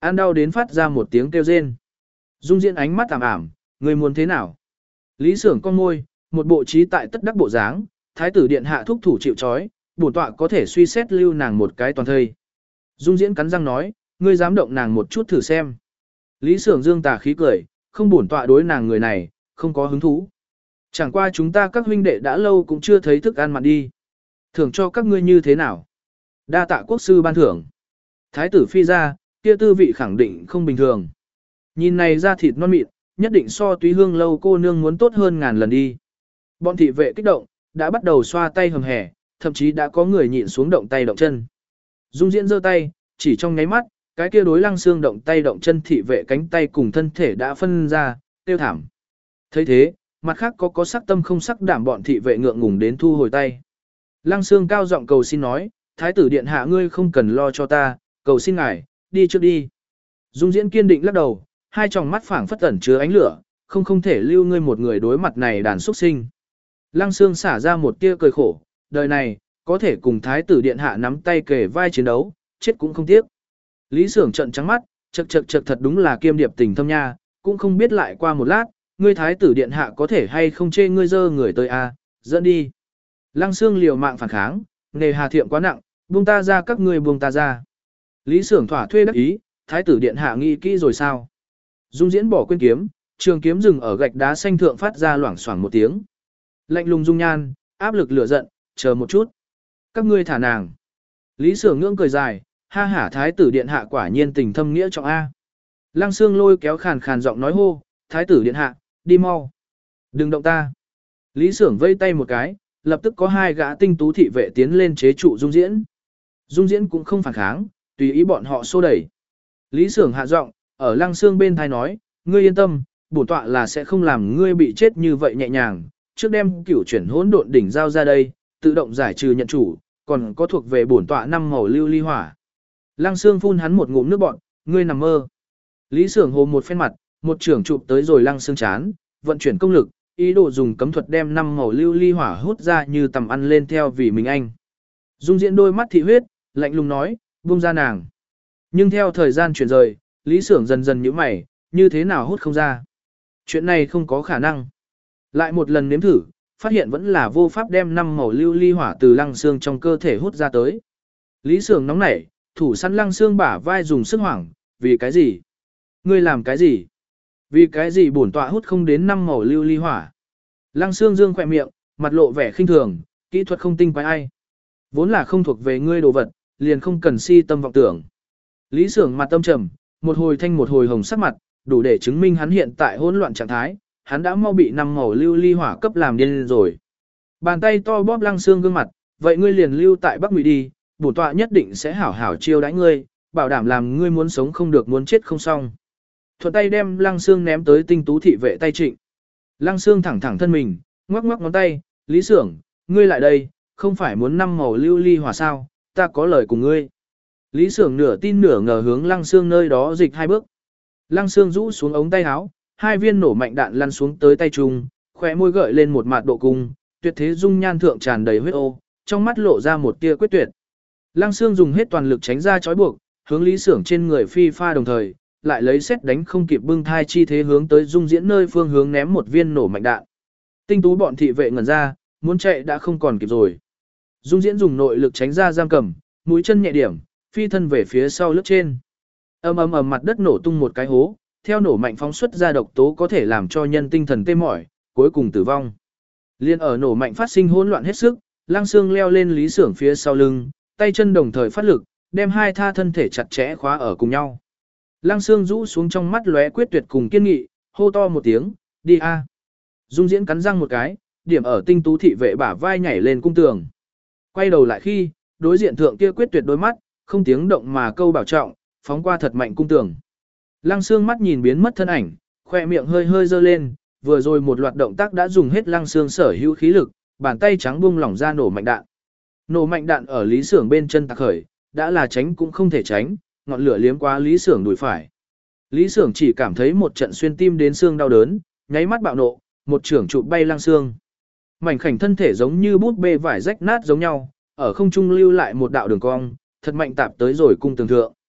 An đau đến phát ra một tiếng kêu rên. Dung Diễn ánh mắt ảm ảm, người muốn thế nào? Lý Sưởng con môi, một bộ trí tại tất đắc bộ dáng, thái tử điện hạ thúc thủ chịu trói, bổn tọa có thể suy xét lưu nàng một cái toàn thây. Dung Diễn cắn răng nói, ngươi dám động nàng một chút thử xem. Lý Sưởng dương tà khí cười, không bổn tọa đối nàng người này, không có hứng thú. Chẳng qua chúng ta các huynh đệ đã lâu cũng chưa thấy thức ăn mặn đi. Thưởng cho các ngươi như thế nào? Đa tạ quốc sư ban thưởng. Thái tử phi ra, kia tư vị khẳng định không bình thường. Nhìn này ra thịt non mịn, nhất định so túy hương lâu cô nương muốn tốt hơn ngàn lần đi. Bọn thị vệ kích động, đã bắt đầu xoa tay hầm hẻ, thậm chí đã có người nhịn xuống động tay động chân. Dung Diễn giơ tay, chỉ trong nháy mắt, cái kia đối Lăng Xương động tay động chân thị vệ cánh tay cùng thân thể đã phân ra, tiêu thảm. thấy thế, mặt khác có có sắc tâm không sắc đảm bọn thị vệ ngượng ngùng đến thu hồi tay. Lăng Xương cao giọng cầu xin nói, thái tử điện hạ ngươi không cần lo cho ta, cầu xin ngài, đi trước đi. Dung Diễn kiên định lắc đầu, hai tròng mắt phảng phất ẩn chứa ánh lửa, không không thể lưu ngươi một người đối mặt này đàn xuất sinh. Lăng Xương xả ra một tia cười khổ, đời này, có thể cùng thái tử điện hạ nắm tay kề vai chiến đấu, chết cũng không tiếc. Lý Sưởng trận trắng mắt, chật chật chật thật đúng là kiêm điệp tình thâm nha, cũng không biết lại qua một lát, ngươi thái tử điện hạ có thể hay không chê ngươi dơ người tới a, dẫn đi. Lăng Xương liều mạng phản kháng, nề hà thiệm quá nặng, buông ta ra các ngươi buông ta ra. Lý Sưởng thỏa thuê đắc ý, thái tử điện hạ nghĩ kỹ rồi sao? Dung Diễn bỏ quên kiếm, trường kiếm dừng ở gạch đá xanh thượng phát ra loảng xoảng một tiếng. Lạnh lùng dung nhan, áp lực lửa giận, chờ một chút. Các ngươi thả nàng. Lý Sưởng ngưỡng cười dài, ha hả thái tử điện hạ quả nhiên tình thâm nghĩa trọng A. Lăng Xương lôi kéo khàn khàn giọng nói hô, thái tử điện hạ, đi mau. Đừng động ta. Lý Sưởng vây tay một cái, lập tức có hai gã tinh tú thị vệ tiến lên chế trụ Dung Diễn. Dung Diễn cũng không phản kháng, tùy ý bọn họ xô đẩy. Lý Sưởng hạ giọng, ở Lăng Xương bên thai nói, ngươi yên tâm, bổn tọa là sẽ không làm ngươi bị chết như vậy nhẹ nhàng, trước đem cửu chuyển hỗn độn đỉnh giao ra đây, tự động giải trừ nhận chủ, còn có thuộc về bổn tọa năm màu lưu ly hỏa. Lăng Xương phun hắn một ngụm nước bọt, ngươi nằm mơ. Lý Sưởng hồ một phen mặt, một trưởng chụp tới rồi Lăng Xương chán, vận chuyển công lực, ý đồ dùng cấm thuật đem năm màu lưu ly hỏa hút ra như tầm ăn lên theo vì mình anh. Dung Diễn đôi mắt thị huyết, lạnh lùng nói, buông ra nàng. Nhưng theo thời gian chuyển rời, Lý Sưởng dần dần nhíu mày, như thế nào hút không ra. Chuyện này không có khả năng. Lại một lần nếm thử, phát hiện vẫn là vô pháp đem năm màu lưu ly hỏa từ Lăng Xương trong cơ thể hút ra tới. Lý Sưởng nóng nảy, thủ săn Lăng Xương bả vai dùng sức hoảng, vì cái gì? Ngươi làm cái gì? Vì cái gì bổn tọa hút không đến năm màu lưu ly hỏa? Lăng Xương dương khỏe miệng, mặt lộ vẻ khinh thường, kỹ thuật không tinh quái ai. Vốn là không thuộc về ngươi đồ vật, liền không cần si tâm vọng tưởng. Lý Sưởng mặt tâm trầm, một hồi thanh một hồi hồng sắc mặt, đủ để chứng minh hắn hiện tại hỗn loạn trạng thái, hắn đã mau bị năm màu lưu ly hỏa cấp làm điên rồi. Bàn tay to bóp Lăng Xương gương mặt, vậy ngươi liền lưu tại Bắc Ngụy đi, bổn tọa nhất định sẽ hảo hảo chiêu đãi ngươi, bảo đảm làm ngươi muốn sống không được muốn chết không xong. Thuận tay đem Lăng Xương ném tới tinh tú thị vệ tay trịnh. Lăng Xương thẳng thẳng thân mình, ngoắc ngoắc ngón tay, Lý Sưởng, ngươi lại đây, không phải muốn năm màu lưu ly hỏa sao, ta có lời cùng ngươi. Lý Sưởng nửa tin nửa ngờ hướng Lăng Xương nơi đó dịch hai bước. Lăng Xương rũ xuống ống tay áo, hai viên nổ mạnh đạn lăn xuống tới tay trung, khóe môi gợi lên một mạt độ cung, tuyệt thế dung nhan thượng tràn đầy huyết ô, trong mắt lộ ra một tia quyết tuyệt. Lăng Xương dùng hết toàn lực tránh ra trói buộc, hướng Lý Sưởng trên người phi pha đồng thời, lại lấy xét đánh không kịp bưng thai chi thế hướng tới Dung Diễn nơi phương hướng ném một viên nổ mạnh đạn. Tinh tú bọn thị vệ ngẩn ra, muốn chạy đã không còn kịp rồi. Dung Diễn dùng nội lực tránh ra giam cầm, mũi chân nhẹ điểm, phi thân về phía sau lướt trên. Ầm ầm ầm mặt đất nổ tung một cái hố, theo nổ mạnh phóng xuất ra độc tố có thể làm cho nhân tinh thần tê mỏi, cuối cùng tử vong. Liên ở nổ mạnh phát sinh hỗn loạn hết sức, Lăng Xương leo lên Lý Sưởng phía sau lưng, tay chân đồng thời phát lực, đem hai tha thân thể chặt chẽ khóa ở cùng nhau. Lăng Xương rũ xuống trong mắt lóe quyết tuyệt cùng kiên nghị, hô to một tiếng, đi a. Dung Diễn cắn răng một cái, điểm ở tinh tú thị vệ bả vai nhảy lên cung tường. Quay đầu lại khi, đối diện thượng kia quyết tuyệt đôi mắt, không tiếng động mà câu bảo trọng, phóng qua thật mạnh cung tường. Lăng Xương mắt nhìn biến mất thân ảnh, khoe miệng hơi hơi dơ lên, vừa rồi một loạt động tác đã dùng hết Lăng Xương sở hữu khí lực, bàn tay trắng buông lỏng ra nổ mạnh đạn. Nổ mạnh đạn ở Lý Sưởng bên chân tạc khởi, đã là tránh cũng không thể tránh, ngọn lửa liếm qua Lý Sưởng đùi phải. Lý Sưởng chỉ cảm thấy một trận xuyên tim đến xương đau đớn, nháy mắt bạo nộ, một trưởng chụp bay Lăng Xương. Mảnh khảnh thân thể giống như bút bê vải rách nát giống nhau, ở không trung lưu lại một đạo đường cong, thật mạnh tạp tới rồi cung tường thượng.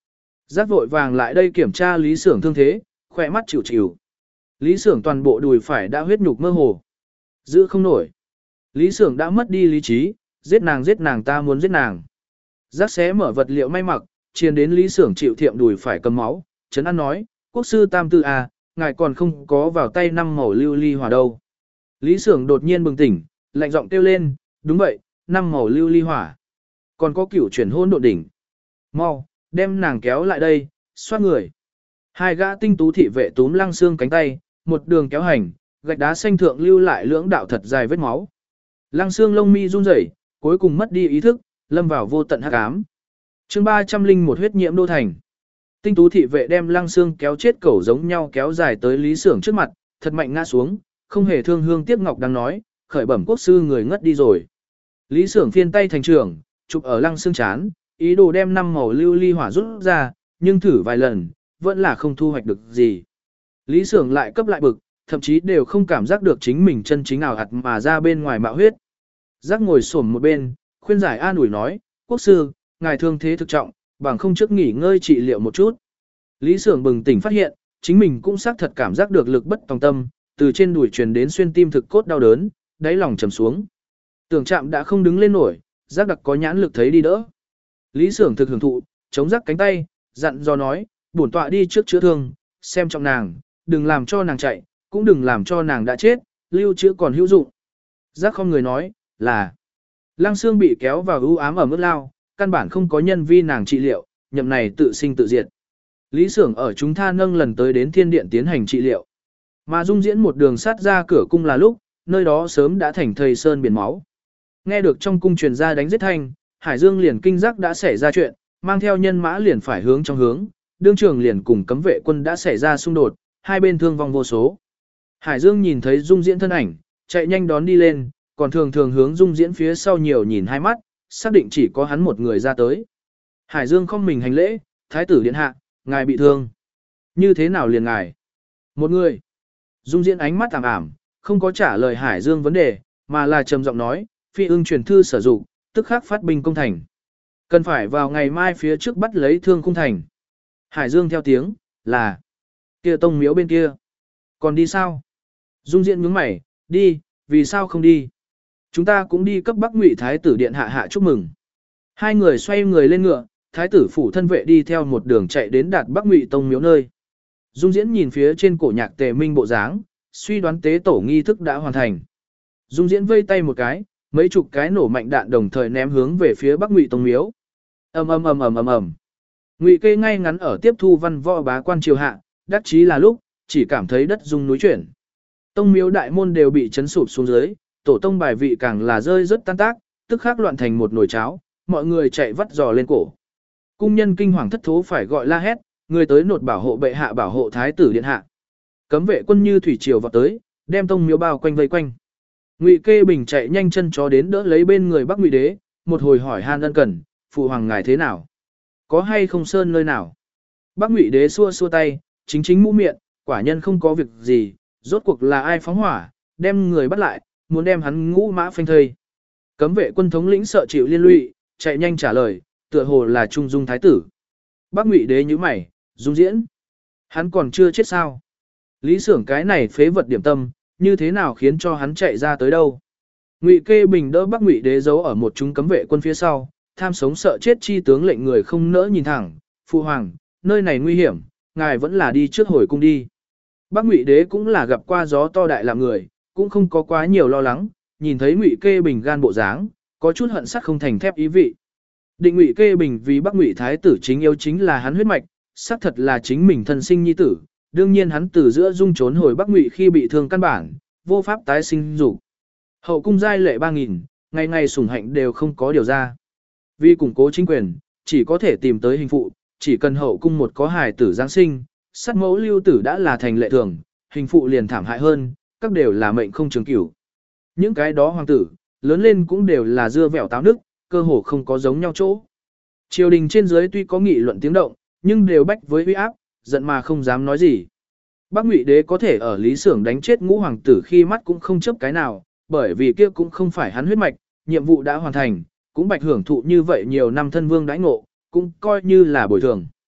Giác vội vàng lại đây kiểm tra Lý Sưởng thương thế, khỏe mắt chịu chịu. Lý Sưởng toàn bộ đùi phải đã huyết nhục mơ hồ. Giữ không nổi. Lý Sưởng đã mất đi lý trí, giết nàng giết nàng ta muốn giết nàng. Giác xé mở vật liệu may mặc, chiền đến Lý Sưởng chịu thiệm đùi phải cầm máu, Trấn An nói, quốc sư tam tư à, ngài còn không có vào tay năm màu lưu ly hỏa đâu. Lý Sưởng đột nhiên bừng tỉnh, lạnh giọng kêu lên, đúng vậy, năm màu lưu ly hỏa. Còn có cửu chuyển hôn độ đỉnh. Mau, đem nàng kéo lại đây, xoát người. Hai gã tinh tú thị vệ túm Lăng Xương cánh tay, một đường kéo hành, gạch đá xanh thượng lưu lại lưỡng đạo thật dài vết máu. Lăng Xương lông mi run rẩy, cuối cùng mất đi ý thức, lâm vào vô tận hắc ám. Chương ba trăm linh một huyết nhiễm đô thành. Tinh tú thị vệ đem Lăng Xương kéo chết cẩu giống nhau kéo dài tới Lý Sưởng trước mặt, thật mạnh ngã xuống, không hề thương hương tiếc ngọc đang nói, khởi bẩm quốc sư người ngất đi rồi. Lý Sưởng phiên tay thành trưởng, chụp ở Lăng Xương chán, ý đồ đem năm màu lưu ly hỏa rút ra, nhưng thử vài lần, vẫn là không thu hoạch được gì. Lý Sưởng lại cấp lại bực, thậm chí đều không cảm giác được chính mình chân chính ảo hạt mà ra bên ngoài mạo huyết. Giác ngồi xổm một bên, khuyên giải an ủi nói, quốc sư, ngài thương thế thực trọng, bằng không trước nghỉ ngơi trị liệu một chút. Lý Sưởng bừng tỉnh phát hiện, chính mình cũng xác thật cảm giác được lực bất tòng tâm, từ trên đùi truyền đến xuyên tim thực cốt đau đớn, đáy lòng trầm xuống. Tưởng Trạm đã không đứng lên nổi, Giác đặc có nhãn lực thấy đi đỡ. Lý Sưởng thực hưởng thụ, chống Giác cánh tay, dặn dò nói, bổn tọa đi trước chữa thương, xem trọng nàng, đừng làm cho nàng chạy, cũng đừng làm cho nàng đã chết, lưu trữ còn hữu dụng. Giác không người nói, là Lăng Xương bị kéo vào u ám ở mức lao, căn bản không có nhân vi nàng trị liệu, nhậm này tự sinh tự diệt. Lý Sưởng ở chúng ta nâng lần tới đến thiên điện tiến hành trị liệu. Mà Dung Diễn một đường sát ra cửa cung là lúc, nơi đó sớm đã thành thây sơn biển máu. Nghe được trong cung truyền ra đánh giết thanh, Hải Dương liền kinh giác đã xảy ra chuyện, mang theo nhân mã liền phải hướng trong hướng, đương trường liền cùng cấm vệ quân đã xảy ra xung đột, hai bên thương vong vô số. Hải Dương nhìn thấy Dung Diễn thân ảnh, chạy nhanh đón đi lên, còn thường thường hướng Dung Diễn phía sau nhiều nhìn hai mắt, xác định chỉ có hắn một người ra tới. Hải Dương không mình hành lễ, thái tử điện hạ, ngài bị thương. Như thế nào liền ngài? Một người. Dung Diễn ánh mắt ảm ảm, không có trả lời Hải Dương vấn đề, mà là trầm giọng nói, phi ưng truyền thư sử dụng, tức khắc phát binh công thành. Cần phải vào ngày mai phía trước bắt lấy thương cung thành. Hải Dương theo tiếng, là kia tông miếu bên kia. Còn đi sao? Dung Diễn nhướng mày, đi, vì sao không đi? Chúng ta cũng đi cấp Bắc Ngụy Thái tử điện hạ hạ chúc mừng. Hai người xoay người lên ngựa, Thái tử phủ thân vệ đi theo một đường chạy đến đạt Bắc Ngụy tông miếu nơi. Dung Diễn nhìn phía trên cổ nhạc Tề Minh bộ dáng, suy đoán tế tổ nghi thức đã hoàn thành. Dung Diễn vây tay một cái, mấy chục cái nổ mạnh đạn đồng thời ném hướng về phía Bắc Ngụy tông miếu. Ầm ầm ầm ầm ầm ầm. Ngụy Kê ngay ngắn ở tiếp thu văn võ bá quan triều hạ, đắc chí là lúc, chỉ cảm thấy đất rung núi chuyển. Tông miếu đại môn đều bị chấn sụp xuống dưới, tổ tông bài vị càng là rơi rất tan tác, tức khắc loạn thành một nồi cháo, mọi người chạy vắt giò lên cổ. Cung nhân kinh hoàng thất thố phải gọi la hét, người tới nột bảo hộ bệ hạ bảo hộ thái tử điện hạ. Cấm vệ quân như thủy triều vọt tới, đem tông miếu bao quanh vây quanh. Ngụy Kê Bình chạy nhanh chân chó đến đỡ lấy bên người Bắc Ngụy đế, một hồi hỏi han ân cần, phụ hoàng ngài thế nào? Có hay không sơn nơi nào? Bắc Ngụy đế xua xua tay, chính chính mũ miệng, quả nhân không có việc gì, rốt cuộc là ai phóng hỏa, đem người bắt lại, muốn đem hắn ngũ mã phanh thây. Cấm vệ quân thống lĩnh sợ chịu liên lụy, chạy nhanh trả lời, tựa hồ là Trung Dung thái tử. Bắc Ngụy đế nhíu mày, Dung Diễn, hắn còn chưa chết sao? Lý Sưởng cái này phế vật điểm tâm, như thế nào khiến cho hắn chạy ra tới đâu? Ngụy Kê Bình đỡ Bắc Ngụy đế giấu ở một chúng cấm vệ quân phía sau, tham sống sợ chết chi tướng lệnh người không nỡ nhìn thẳng, phụ hoàng, nơi này nguy hiểm, ngài vẫn là đi trước hồi cung đi. Bắc Ngụy đế cũng là gặp qua gió to đại làm người, cũng không có quá nhiều lo lắng, nhìn thấy Ngụy Kê Bình gan bộ dáng, có chút hận sắt không thành thép ý vị. Định Ngụy Kê Bình vì Bắc Ngụy thái tử chính yêu chính là hắn huyết mạch, xác thật là chính mình thân sinh nhi tử, đương nhiên hắn từ giữa dung trốn hồi Bắc Ngụy khi bị thương căn bản, vô pháp tái sinh dục. Hậu cung giai lệ ba nghìn, ngày ngày sủng hạnh đều không có điều ra. Vì củng cố chính quyền, chỉ có thể tìm tới hình phụ, chỉ cần hậu cung một có hài tử giáng sinh, sát mẫu lưu tử đã là thành lệ thường, hình phụ liền thảm hại hơn, các đều là mệnh không trường cửu. Những cái đó hoàng tử, lớn lên cũng đều là dưa vẻo táo nức, cơ hồ không có giống nhau chỗ. Triều đình trên dưới tuy có nghị luận tiếng động, nhưng đều bách với uy áp, giận mà không dám nói gì. Bắc Ngụy đế có thể ở Lý Sưởng đánh chết ngũ hoàng tử khi mắt cũng không chấp cái nào, bởi vì kia cũng không phải hắn huyết mạch, nhiệm vụ đã hoàn thành, cũng bạch hưởng thụ như vậy nhiều năm thân vương đãi ngộ, cũng coi như là bồi thường.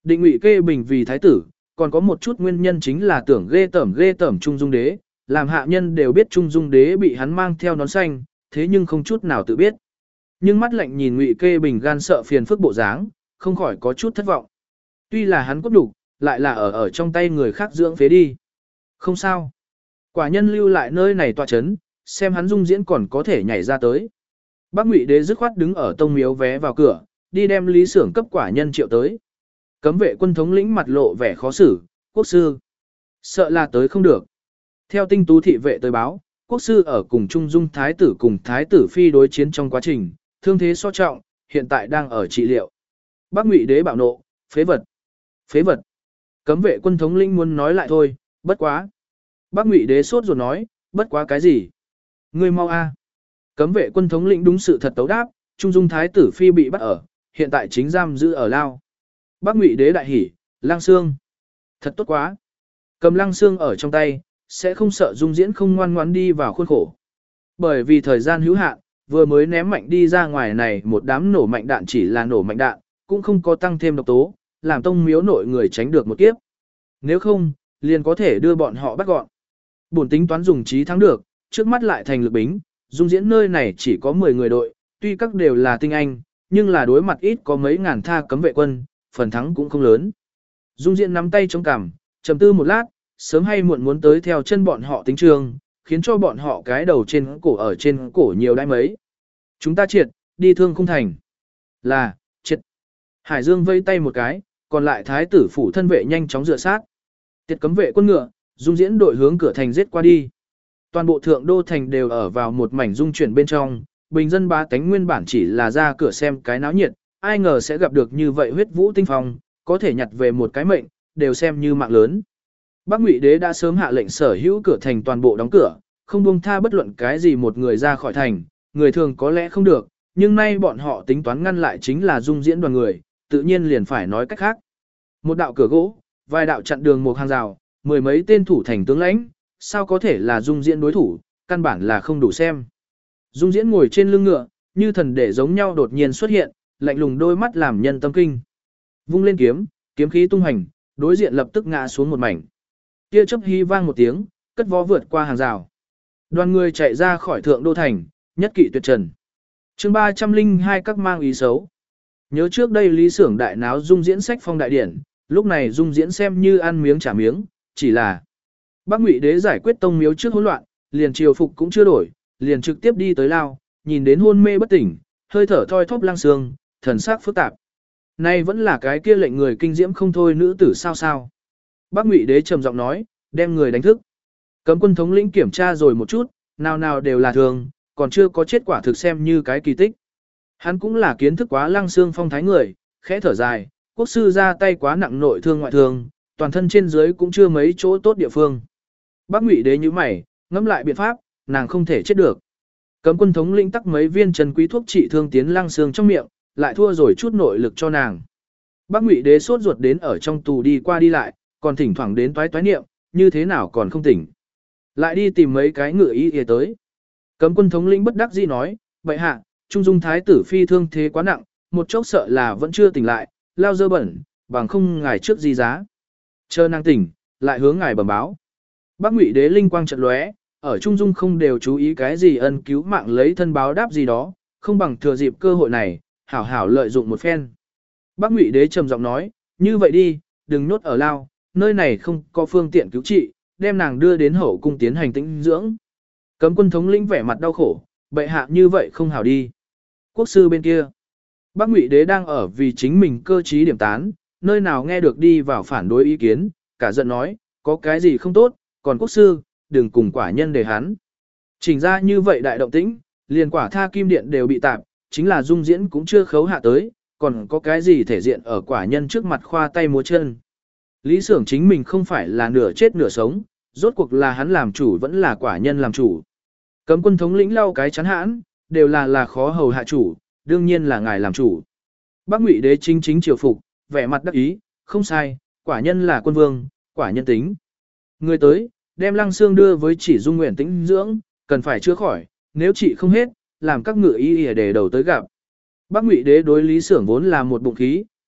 Định Ngụy Kê Bình vì thái tử, còn có một chút nguyên nhân chính là tưởng ghê tởm ghê tởm Trung Dung Đế, làm hạ nhân đều biết Trung Dung Đế bị hắn mang theo nón xanh, thế nhưng không chút nào tự biết. Nhưng mắt lạnh nhìn Ngụy Kê Bình gan sợ phiền phức bộ dáng, không khỏi có chút thất vọng. Tuy là hắn cốt đủ, lại là ở ở trong tay người khác dưỡng phế đi. Không sao. Quả nhân lưu lại nơi này tọa chấn, xem hắn dung diễn còn có thể nhảy ra tới. Bác Ngụy Đế dứt khoát đứng ở tông miếu vé vào cửa, đi đem Lý Xưởng cấp quả nhân triệu tới. Cấm vệ quân thống lĩnh mặt lộ vẻ khó xử, quốc sư. Sợ là tới không được. Theo tinh tú thị vệ tới báo, quốc sư ở cùng Trung Dung thái tử cùng thái tử phi đối chiến trong quá trình, thương thế so trọng, hiện tại đang ở trị liệu. Bác Ngụy Đế bạo nộ, phế vật. Phế vật. Cấm vệ quân thống lĩnh muốn nói lại thôi, bất quá. Bác Ngụy Đế sốt ruột nói, bất quá cái gì? Ngươi mau a. Cấm vệ quân thống lĩnh đúng sự thật tấu đáp, Trung Dung thái tử phi bị bắt ở, hiện tại chính giam giữ ở lao. Bác Ngụy Đế đại hỉ, Lăng Xương. Thật tốt quá. Cầm Lăng Xương ở trong tay, sẽ không sợ Dung diễn không ngoan ngoãn đi vào khuôn khổ. Bởi vì thời gian hữu hạn, vừa mới ném mạnh đi ra ngoài này một đám nổ mạnh đạn chỉ là nổ mạnh đạn, cũng không có tăng thêm độc tố, làm tông miếu nội người tránh được một kiếp. Nếu không, liền có thể đưa bọn họ bắt gọn. Bổn tính toán dùng trí thắng được, trước mắt lại thành lực bính, Dung diễn nơi này chỉ có mười người đội, tuy các đều là tinh anh, nhưng là đối mặt ít có mấy ngàn tha cấm vệ quân, phần thắng cũng không lớn. Dung diễn nắm tay trong cằm, trầm tư một lát, sớm hay muộn muốn tới theo chân bọn họ tính trường, khiến cho bọn họ cái đầu trên cổ ở trên cổ nhiều đai mấy. Chúng ta triệt, đi thương không thành. Là, triệt. Hải Dương vây tay một cái, còn lại thái tử phủ thân vệ nhanh chóng dựa sát. Tiệt cấm vệ quân ngựa, Dung diễn đội hướng cửa thành giết qua đi. Toàn bộ thượng đô thành đều ở vào một mảnh dung chuyển bên trong, bình dân bá tánh nguyên bản chỉ là ra cửa xem cái náo nhiệt, ai ngờ sẽ gặp được như vậy huyết vũ tinh phong, có thể nhặt về một cái mệnh, đều xem như mạng lớn. Bác Ngụy Đế đã sớm hạ lệnh sở hữu cửa thành toàn bộ đóng cửa, không buông tha bất luận cái gì một người ra khỏi thành, người thường có lẽ không được, nhưng nay bọn họ tính toán ngăn lại chính là Dung diễn đoàn người, tự nhiên liền phải nói cách khác. Một đạo cửa gỗ, vài đạo chặn đường một hàng rào, mười mấy tên thủ thành tướng lãnh, sao có thể là Dung diễn đối thủ, căn bản là không đủ xem. Dung diễn ngồi trên lưng ngựa, như thần để giống nhau đột nhiên xuất hiện, lạnh lùng đôi mắt làm nhân tâm kinh. Vung lên kiếm, kiếm khí tung hành, đối diện lập tức ngã xuống một mảnh. Kia chớp hy vang một tiếng, cất vó vượt qua hàng rào. Đoàn người chạy ra khỏi thượng đô thành, nhất kỵ tuyệt trần. Chương ba trăm linh hai các mang ý xấu. Nhớ trước đây Lý Xưởng đại náo Dung diễn sách phong đại điển, lúc này Dung diễn xem như ăn miếng trả miếng, chỉ là Bác Ngụy Đế giải quyết tông miếu trước hỗn loạn, liền triều phục cũng chưa đổi, liền trực tiếp đi tới lao, nhìn đến hôn mê bất tỉnh, hơi thở thoi thóp Lăng Xương, thần sắc phức tạp. Nay vẫn là cái kia lệnh người kinh diễm không thôi nữ tử sao sao. Bác Ngụy Đế trầm giọng nói, đem người đánh thức. Cấm quân thống lĩnh kiểm tra rồi một chút, nào nào đều là thường, còn chưa có kết quả thực xem như cái kỳ tích. Hắn cũng là kiến thức quá Lăng Xương phong thái người, khẽ thở dài, quốc sư ra tay quá nặng nội thương ngoại thương, toàn thân trên dưới cũng chưa mấy chỗ tốt địa phương. Bác Ngụy Đế như mày, ngẫm lại biện pháp, nàng không thể chết được. Cấm quân thống lĩnh tắc mấy viên trần quý thuốc trị thương tiến Lăng Xương trong miệng, lại thua rồi chút nội lực cho nàng. Bác Ngụy Đế sốt ruột đến ở trong tù đi qua đi lại, còn thỉnh thoảng đến toái toái niệm, như thế nào còn không tỉnh. Lại đi tìm mấy cái ngựa y y tới. Cấm quân thống lĩnh bất đắc dĩ nói, bệ hạ, Trung Dung thái tử phi thương thế quá nặng, một chốc sợ là vẫn chưa tỉnh lại, lao dơ bẩn, bằng không ngài trước gì giá. Chờ nàng tỉnh, lại hướng ngài bẩm báo. Bác Ngụy Đế linh quang trận lóe, ở Trung Dung không đều chú ý cái gì ân cứu mạng lấy thân báo đáp gì đó, không bằng thừa dịp cơ hội này, hảo hảo lợi dụng một phen. Bác Ngụy Đế trầm giọng nói, như vậy đi, đừng nhốt ở lao, nơi này không có phương tiện cứu trị, đem nàng đưa đến hậu cung tiến hành tĩnh dưỡng. Cấm quân thống lĩnh vẻ mặt đau khổ, bệ hạ như vậy không hảo đi. Quốc sư bên kia, Bác Ngụy Đế đang ở vì chính mình cơ trí điểm tán, nơi nào nghe được đi vào phản đối ý kiến, cả giận nói, có cái gì không tốt, còn quốc sư, đừng cùng quả nhân để hắn. Chỉnh ra như vậy đại động tĩnh, liền quả tha kim điện đều bị tạp, chính là Dung diễn cũng chưa khấu hạ tới, còn có cái gì thể diện ở quả nhân trước mặt khoa tay múa chân. Lý Xưởng chính mình không phải là nửa chết nửa sống, rốt cuộc là hắn làm chủ vẫn là quả nhân làm chủ. Cấm quân thống lĩnh lau cái chán hãn, đều là là khó hầu hạ chủ, đương nhiên là ngài làm chủ. Bác Ngụy Đế chính chính triều phục, vẻ mặt đắc ý, không sai, quả nhân là quân vương, quả nhân tính. Người tới, đem Lăng Xương đưa với chỉ Dung nguyện tĩnh dưỡng, cần phải chữa khỏi, nếu trị không hết, làm các ngựa y y để đầu tới gặp. Bác Ngụy Đế đối Lý Xưởng vốn là một bụng khí,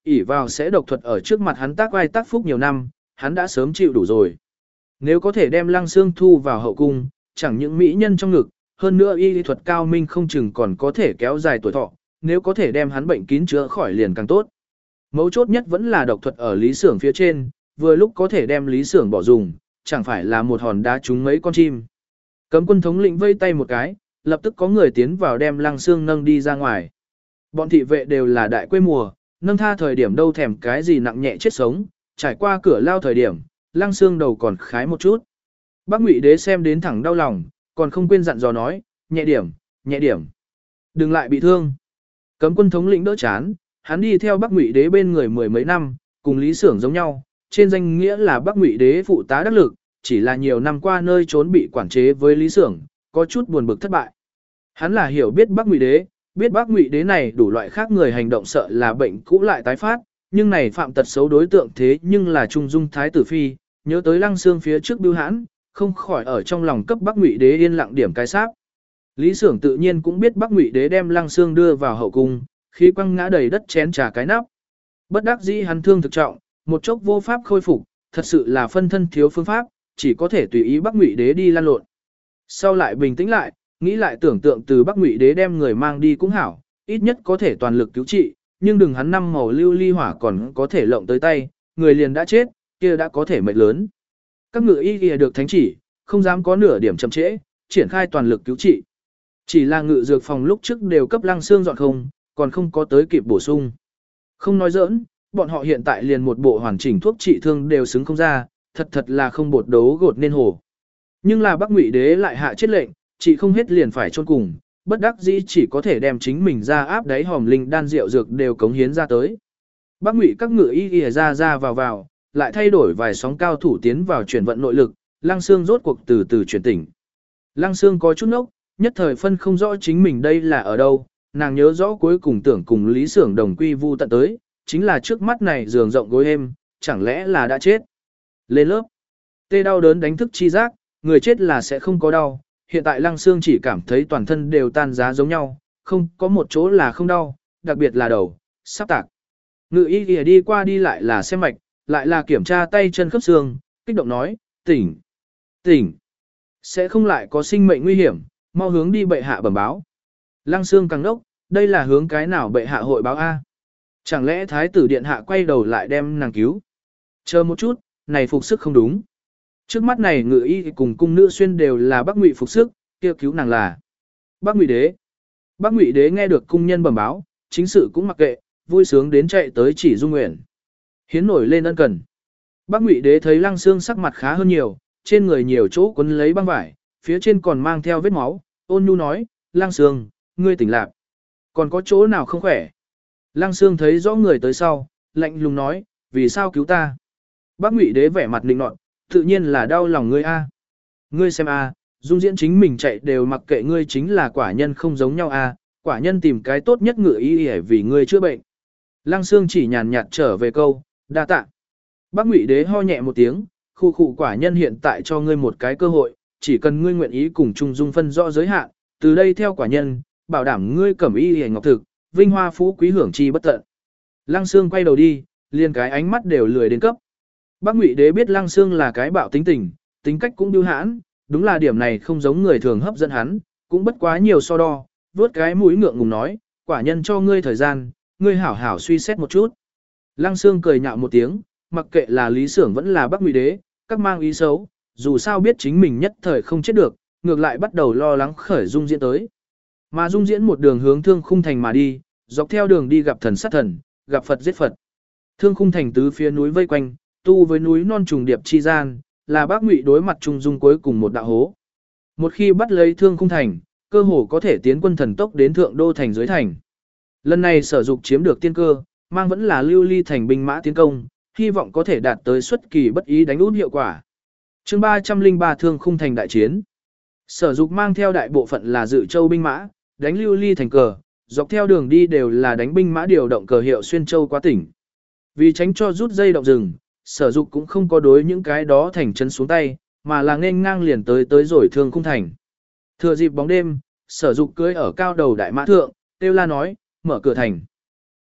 ỷ vào sẽ độc thuật ở trước mặt hắn tác vai tác phúc nhiều năm, hắn đã sớm chịu đủ rồi. Nếu có thể đem Lăng Xương thu vào hậu cung, chẳng những mỹ nhân trong ngực, hơn nữa y lý thuật cao minh không chừng còn có thể kéo dài tuổi thọ, nếu có thể đem hắn bệnh kín chữa khỏi liền càng tốt. Mấu chốt nhất vẫn là độc thuật ở Lý Xưởng phía trên, vừa lúc có thể đem Lý Xưởng bỏ dùng, chẳng phải là một hòn đá trúng mấy con chim. Cấm quân thống lĩnh vây tay một cái, lập tức có người tiến vào đem Lăng Xương nâng đi ra ngoài. Bọn thị vệ đều là đại quê mùa, nâng tha thời điểm đâu thèm cái gì nặng nhẹ chết sống, trải qua cửa lao thời điểm, Lăng Xương đầu còn khái một chút. Bác Ngụy Đế xem đến thẳng đau lòng, còn không quên dặn dò nói, nhẹ điểm, nhẹ điểm. Đừng lại bị thương. Cấm quân thống lĩnh đỡ chán, hắn đi theo Bác Ngụy Đế bên người mười mấy năm, cùng Lý Xưởng giống nhau, trên danh nghĩa là Bác Ngụy Đế phụ tá đắc lực, chỉ là nhiều năm qua nơi trốn bị quản chế với Lý Xưởng, có chút buồn bực thất bại. Hắn là hiểu biết Bác Ngụy Đế, biết Bác Ngụy Đế này đủ loại khác người hành động sợ là bệnh cũ lại tái phát, nhưng này phạm tật xấu đối tượng thế nhưng là Trung Dung Thái tử phi, nhớ tới Lăng Xương phía trước bưu hãn, không khỏi ở trong lòng cấp Bác Ngụy Đế yên lặng điểm cái sáp. Lý Xưởng tự nhiên cũng biết Bác Ngụy Đế đem Lăng Xương đưa vào hậu cung, khí quăng ngã đầy đất chén trà cái nắp. Bất đắc dĩ hắn thương thực trọng, một chốc vô pháp khôi phục, thật sự là phân thân thiếu phương pháp, chỉ có thể tùy ý Bác Ngụy Đế đi lan lộn. Sau lại bình tĩnh lại, nghĩ lại tưởng tượng từ Bác Ngụy Đế đem người mang đi cũng hảo, ít nhất có thể toàn lực cứu trị, nhưng đừng hắn năm màu lưu ly hỏa còn có thể lộng tới tay, người liền đã chết, kia đã có thể mệnh lớn. Các ngự y kia được thánh chỉ, không dám có nửa điểm chậm trễ, triển khai toàn lực cứu trị. Chỉ là ngự dược phòng lúc trước đều cấp Lăng Xương dọn không, còn không có tới kịp bổ sung. Không nói giỡn, bọn họ hiện tại liền một bộ hoàn chỉnh thuốc trị thương đều xứng không ra, thật thật là không bột đấu gột nên hồ. Nhưng là Bác Ngụy Đế lại hạ chết lệnh, trị không hết liền phải chôn cùng, bất đắc dĩ chỉ có thể đem chính mình ra áp đáy hòm linh đan rượu dược đều cống hiến ra tới. Bác Ngụy các ngự y y ra ra vào vào, lại thay đổi vài sóng cao thủ tiến vào chuyển vận nội lực, Lăng Xương rốt cuộc từ từ chuyển tỉnh. Lăng Xương có chút nốc, nhất thời phân không rõ chính mình đây là ở đâu, nàng nhớ rõ cuối cùng tưởng cùng Lý Xưởng đồng quy vu tận tới, chính là trước mắt này giường rộng gối êm, chẳng lẽ là đã chết. Lên lớp, tê đau đớn đánh thức chi giác, người chết là sẽ không có đau, hiện tại Lăng Xương chỉ cảm thấy toàn thân đều tan giá giống nhau, không có một chỗ là không đau, đặc biệt là đầu, sắp tạc. Ngự y kìa đi qua đi lại là xem mạch, lại là kiểm tra tay chân khớp xương, kích động nói, tỉnh, tỉnh, sẽ không lại có sinh mệnh nguy hiểm, mau hướng đi bệ hạ bẩm báo. Lăng Xương càng đốc, đây là hướng cái nào bệ hạ hội báo A. Chẳng lẽ thái tử điện hạ quay đầu lại đem nàng cứu? Chờ một chút, này phục sức không đúng. Trước mắt này ngự y cùng cung nữ xuyên đều là Bác Ngụy phục sức, kia cứu nàng là Bác Ngụy Đế. Bác Ngụy Đế nghe được cung nhân bẩm báo, chính sự cũng mặc kệ, vui sướng đến chạy tới chỉ Dung Nguyện. Hiến nổi lên ân cần. Bác Ngụy Đế thấy Lăng Xương sắc mặt khá hơn nhiều, trên người nhiều chỗ quấn lấy băng vải, phía trên còn mang theo vết máu, ôn nhu nói, Lăng Xương, ngươi tỉnh lạc. Còn có chỗ nào không khỏe? Lăng Xương thấy rõ người tới sau, lạnh lùng nói, vì sao cứu ta? Bác Ngụy Đế vẻ mặt lịnh nọt, tự nhiên là đau lòng ngươi a. Ngươi xem a, Dung Diễn chính mình chạy đều mặc kệ ngươi chính là quả nhân không giống nhau a, quả nhân tìm cái tốt nhất ngựa y để vì ngươi chữa bệnh. Lăng Xương chỉ nhàn nhạt trở về câu, đa tạ. Bác Ngụy Đế ho nhẹ một tiếng, khu khụ quả nhân hiện tại cho ngươi một cái cơ hội, chỉ cần ngươi nguyện ý cùng Trung Dung phân rõ giới hạn, từ đây theo quả nhân, bảo đảm ngươi cẩm y hề ngọc thực, vinh hoa phú quý hưởng chi bất tận. Lăng Xương quay đầu đi, liền cái ánh mắt đều lười đến cấp. Bác Ngụy Đế biết Lăng Xương là cái bạo tính tình, tính cách cũng bưu hãn, đúng là điểm này không giống người thường hấp dẫn hắn, cũng bất quá nhiều so đo, vớt cái mũi ngượng ngùng nói, quả nhân cho ngươi thời gian, ngươi hảo hảo suy xét một chút. Lăng Xương cười nhạo một tiếng, mặc kệ là Lý Xưởng vẫn là Bác Ngụy Đế, các mang ý xấu, dù sao biết chính mình nhất thời không chết được, ngược lại bắt đầu lo lắng khởi Dung Diễn tới. Mà Dung Diễn một đường hướng Thương Khung Thành mà đi, dọc theo đường đi gặp thần sát thần, gặp Phật giết Phật. Thương Khung Thành tứ phía núi vây quanh, tu với núi non trùng điệp chi gian, là Bác Ngụy đối mặt Trung Dung cuối cùng một đạo hố. Một khi bắt lấy Thương Khung Thành, cơ hồ có thể tiến quân thần tốc đến Thượng Đô Thành dưới thành. Lần này Sở Dục chiếm được tiên cơ, mang vẫn là Lưu Ly Thành binh mã tiến công, hy vọng có thể đạt tới xuất kỳ bất ý đánh út hiệu quả. Chương ba trăm lẻ ba Thương Khung Thành đại chiến. Sở Dục mang theo đại bộ phận là Dự Châu binh mã, đánh Lưu Ly Thành cờ, dọc theo đường đi đều là đánh binh mã điều động cờ hiệu xuyên châu qua tỉnh. Vì tránh cho rút dây động rừng, Sở Dục cũng không có đối những cái đó thành chân xuống tay, mà là nên ngang liền tới tới rồi Thương Khung Thành. Thừa dịp bóng đêm, Sở Dục cưỡi ở cao đầu đại mã thượng, kêu la nói, mở cửa thành.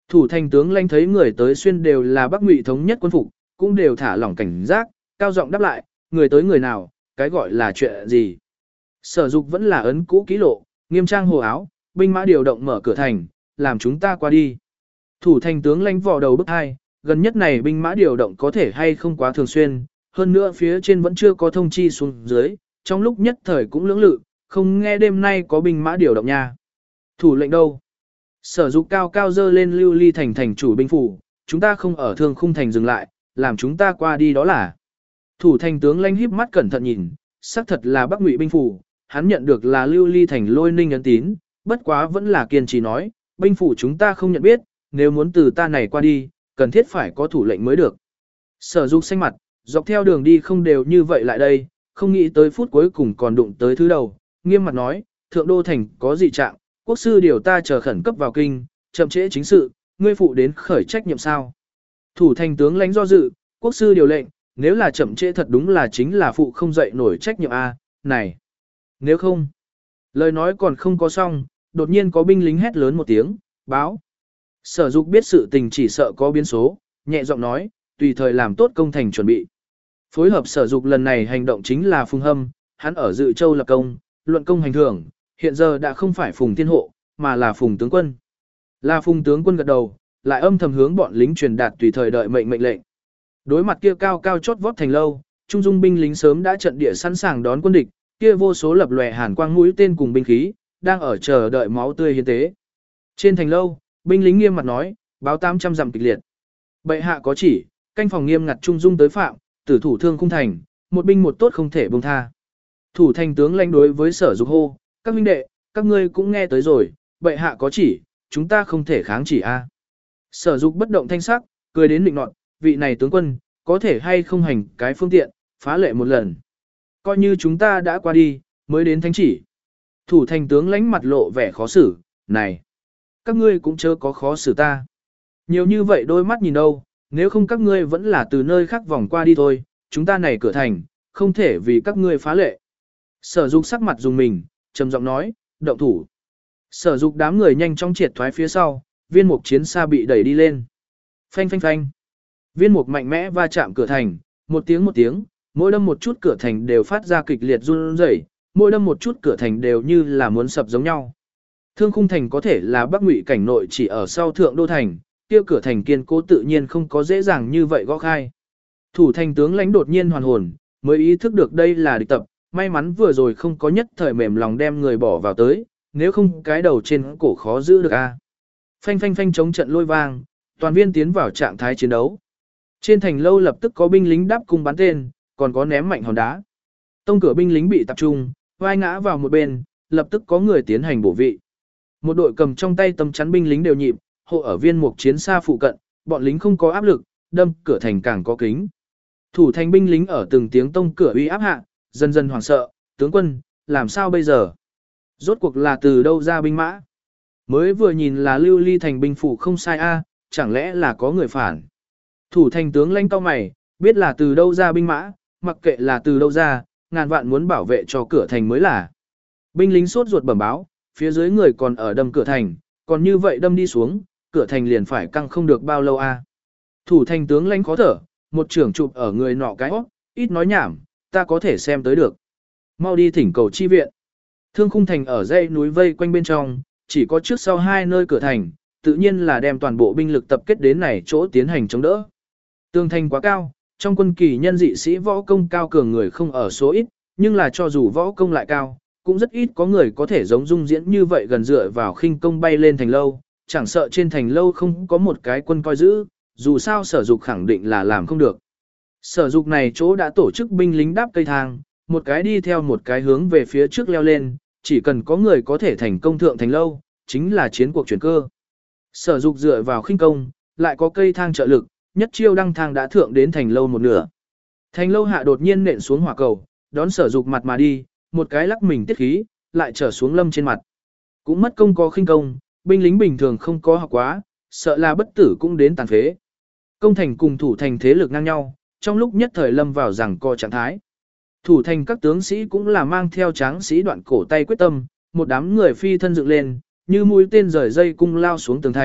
Thủ thành tướng lãnh thấy người tới xuyên đều là Bắc Ngụy thống nhất quân phục, cũng đều thả lỏng cảnh giác, cao giọng đáp lại, người tới người nào, cái gọi là chuyện gì. Sở Dục vẫn là ấn cũ kỹ lộ, nghiêm trang hồ áo, binh mã điều động mở cửa thành, làm chúng ta qua đi. Thủ thành tướng lãnh vò đầu bức hai, gần nhất này binh mã điều động có thể hay không quá thường xuyên, hơn nữa phía trên vẫn chưa có thông chi xuống dưới, trong lúc nhất thời cũng lưỡng lự, không nghe đêm nay có binh mã điều động nha. Thủ lệnh đâu? Sở Dục cao cao dơ lên lưu ly thành thành chủ binh phủ, chúng ta không ở thương khung thành dừng lại, làm chúng ta qua đi đó là. Thủ thành tướng lãnh híp mắt cẩn thận nhìn, xác thật là Bắc Ngụy binh phủ, hắn nhận được là lưu ly thành lôi ninh ấn tín, bất quá vẫn là kiên trì nói, binh phủ chúng ta không nhận biết, nếu muốn từ ta này qua đi, cần thiết phải có thủ lệnh mới được. Sở Dục xanh mặt, dọc theo đường đi không đều như vậy lại đây, không nghĩ tới phút cuối cùng còn đụng tới thứ đầu, nghiêm mặt nói, thượng đô thành có dị trạng, quốc sư điều ta chờ khẩn cấp vào kinh, chậm trễ chính sự, ngươi phụ đến khởi trách nhiệm sao. Thủ thành tướng lãnh do dự, quốc sư điều lệnh, nếu là chậm trễ thật đúng là chính là phụ không dậy nổi trách nhiệm A, này. Nếu không, lời nói còn không có xong, đột nhiên có binh lính hét lớn một tiếng, báo. Sở Dục biết sự tình chỉ sợ có biến số, nhẹ giọng nói, tùy thời làm tốt công thành chuẩn bị. Phối hợp Sở Dục lần này hành động chính là Phùng Hâm, hắn ở Dự Châu lập công, luận công hành thưởng, hiện giờ đã không phải Phùng Thiên Hộ, mà là Phùng tướng quân. Là Phùng tướng quân gật đầu, lại âm thầm hướng bọn lính truyền đạt tùy thời đợi mệnh mệnh lệnh. Đối mặt kia cao cao chót vót thành lâu, trung dung binh lính sớm đã trận địa sẵn sàng đón quân địch, kia vô số lập lòe hàn quang mũi tên cùng binh khí, đang ở chờ đợi máu tươi hiến tế. Trên thành lâu, binh lính nghiêm mặt nói, báo tám trăm dặm kịch liệt. Bệ hạ có chỉ, canh phòng nghiêm ngặt trung dung tới phạm, tử thủ thương khung thành, một binh một tốt không thể buông tha. Thủ thành tướng lãnh đối với Sở Dục hô, các huynh đệ, các ngươi cũng nghe tới rồi, bệ hạ có chỉ, chúng ta không thể kháng chỉ a. Sở Dục bất động thanh sắc, cười đến định nọt, vị này tướng quân, có thể hay không hành cái phương tiện, phá lệ một lần. Coi như chúng ta đã qua đi, mới đến thánh chỉ. Thủ thành tướng lãnh mặt lộ vẻ khó xử, này, các ngươi cũng chớ có khó xử ta. Nhiều như vậy đôi mắt nhìn đâu, nếu không các ngươi vẫn là từ nơi khác vòng qua đi thôi, chúng ta này cửa thành, không thể vì các ngươi phá lệ. Sở Dục sắc mặt dùng mình, trầm giọng nói, động thủ. Sở Dục đám người nhanh chóng triệt thoái phía sau, viên mục chiến xa bị đẩy đi lên. Phanh phanh phanh. Viên mục mạnh mẽ va chạm cửa thành, một tiếng một tiếng, mỗi đâm một chút cửa thành đều phát ra kịch liệt run rẩy, mỗi đâm một chút cửa thành đều như là muốn sập giống nhau. Thương khung thành có thể là Bắc Ngụy cảnh nội chỉ ở sau thượng đô thành, kia cửa thành kiên cố tự nhiên không có dễ dàng như vậy gõ khai. Thủ thành tướng lãnh đột nhiên hoàn hồn, mới ý thức được đây là địch tập, may mắn vừa rồi không có nhất thời mềm lòng đem người bỏ vào tới, nếu không cái đầu trên cổ khó giữ được a. Phanh phanh phanh chống trận lôi vang, toàn viên tiến vào trạng thái chiến đấu. Trên thành lâu lập tức có binh lính đáp cung bắn tên, còn có ném mạnh hòn đá. Tông cửa binh lính bị tập trung, vai ngã vào một bên, lập tức có người tiến hành bổ vị. Một đội cầm trong tay tấm chắn binh lính đều nhịp, hộ ở viên mục chiến xa phụ cận, bọn lính không có áp lực, đâm cửa thành càng có kính. Thủ thành binh lính ở từng tiếng tông cửa uy áp hạ, dần dần hoảng sợ, tướng quân, làm sao bây giờ? Rốt cuộc là từ đâu ra binh mã? Mới vừa nhìn là lưu ly thành binh phủ không sai a, chẳng lẽ là có người phản? Thủ thành tướng lãnh cao mày, biết là từ đâu ra binh mã, mặc kệ là từ đâu ra, ngàn vạn muốn bảo vệ cho cửa thành mới là. Binh lính sốt ruột bẩm báo, phía dưới người còn ở đâm cửa thành, còn như vậy đâm đi xuống, cửa thành liền phải căng không được bao lâu a. Thủ thành tướng lãnh khó thở, một trưởng chụp ở người nọ cái hót, ít nói nhảm, ta có thể xem tới được. Mau đi thỉnh cầu chi viện. Thương khung thành ở dãy núi vây quanh bên trong, chỉ có trước sau hai nơi cửa thành, tự nhiên là đem toàn bộ binh lực tập kết đến này chỗ tiến hành chống đỡ. Tường thành quá cao, trong quân kỳ nhân dị sĩ võ công cao cường người không ở số ít, nhưng là cho dù võ công lại cao, cũng rất ít có người có thể giống dung diễn như vậy gần dựa vào khinh công bay lên thành lâu, chẳng sợ trên thành lâu không có một cái quân coi giữ, dù sao Sở Dục khẳng định là làm không được. Sở Dục này chỗ đã tổ chức binh lính đáp cây thang, một cái đi theo một cái hướng về phía trước leo lên, chỉ cần có người có thể thành công thượng thành lâu, chính là chiến cuộc chuyển cơ. Sở Dục dựa vào khinh công, lại có cây thang trợ lực, nhất chiêu đăng thang đã thượng đến thành lâu một nửa. Thành lâu hạ đột nhiên nện xuống hỏa cầu, đón Sở Dục mặt mà đi, một cái lắc mình tiết khí, lại trở xuống lâm trên mặt. Cũng mất công có khinh công, binh lính bình thường không có học quá, sợ là bất tử cũng đến tàn phế. Công thành cùng thủ thành thế lực ngang nhau, trong lúc nhất thời lâm vào rằng co trạng thái. Thủ thành các tướng sĩ cũng là mang theo tráng sĩ đoạn cổ tay quyết tâm, một đám người phi thân dựng lên, như mũi tên rời dây cung lao xuống tường thành,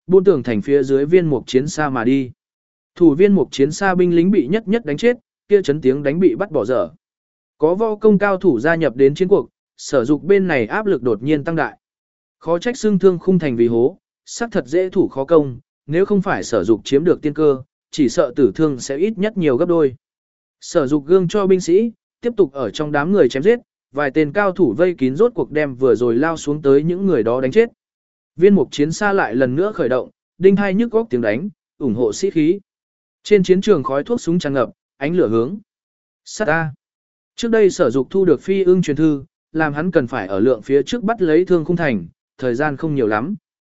buôn tường thành phía dưới viên mục chiến xa mà đi. Thủ viên mục chiến xa binh lính bị nhất nhất đánh chết, kia chấn tiếng đánh bị bắt bỏ dở. Có võ công cao thủ gia nhập đến chiến cuộc, Sở Dục bên này áp lực đột nhiên tăng đại. Khó trách xương thương khung thành vì hố, xác thật dễ thủ khó công, nếu không phải Sở Dục chiếm được tiên cơ, chỉ sợ tử thương sẽ ít nhất nhiều gấp đôi. Sở Dục gương cho binh sĩ, tiếp tục ở trong đám người chém giết, vài tên cao thủ vây kín rốt cuộc đem vừa rồi lao xuống tới những người đó đánh chết. Viên mục chiến xa lại lần nữa khởi động, đinh hai nhức góc tiếng đánh, ủng hộ sĩ khí. Trên chiến trường khói thuốc súng tràn ngập, ánh lửa hướng. Sát A. Trước đây Sở Dục thu được phi ưng truyền thư, làm hắn cần phải ở lượng phía trước bắt lấy thương khung thành, thời gian không nhiều lắm.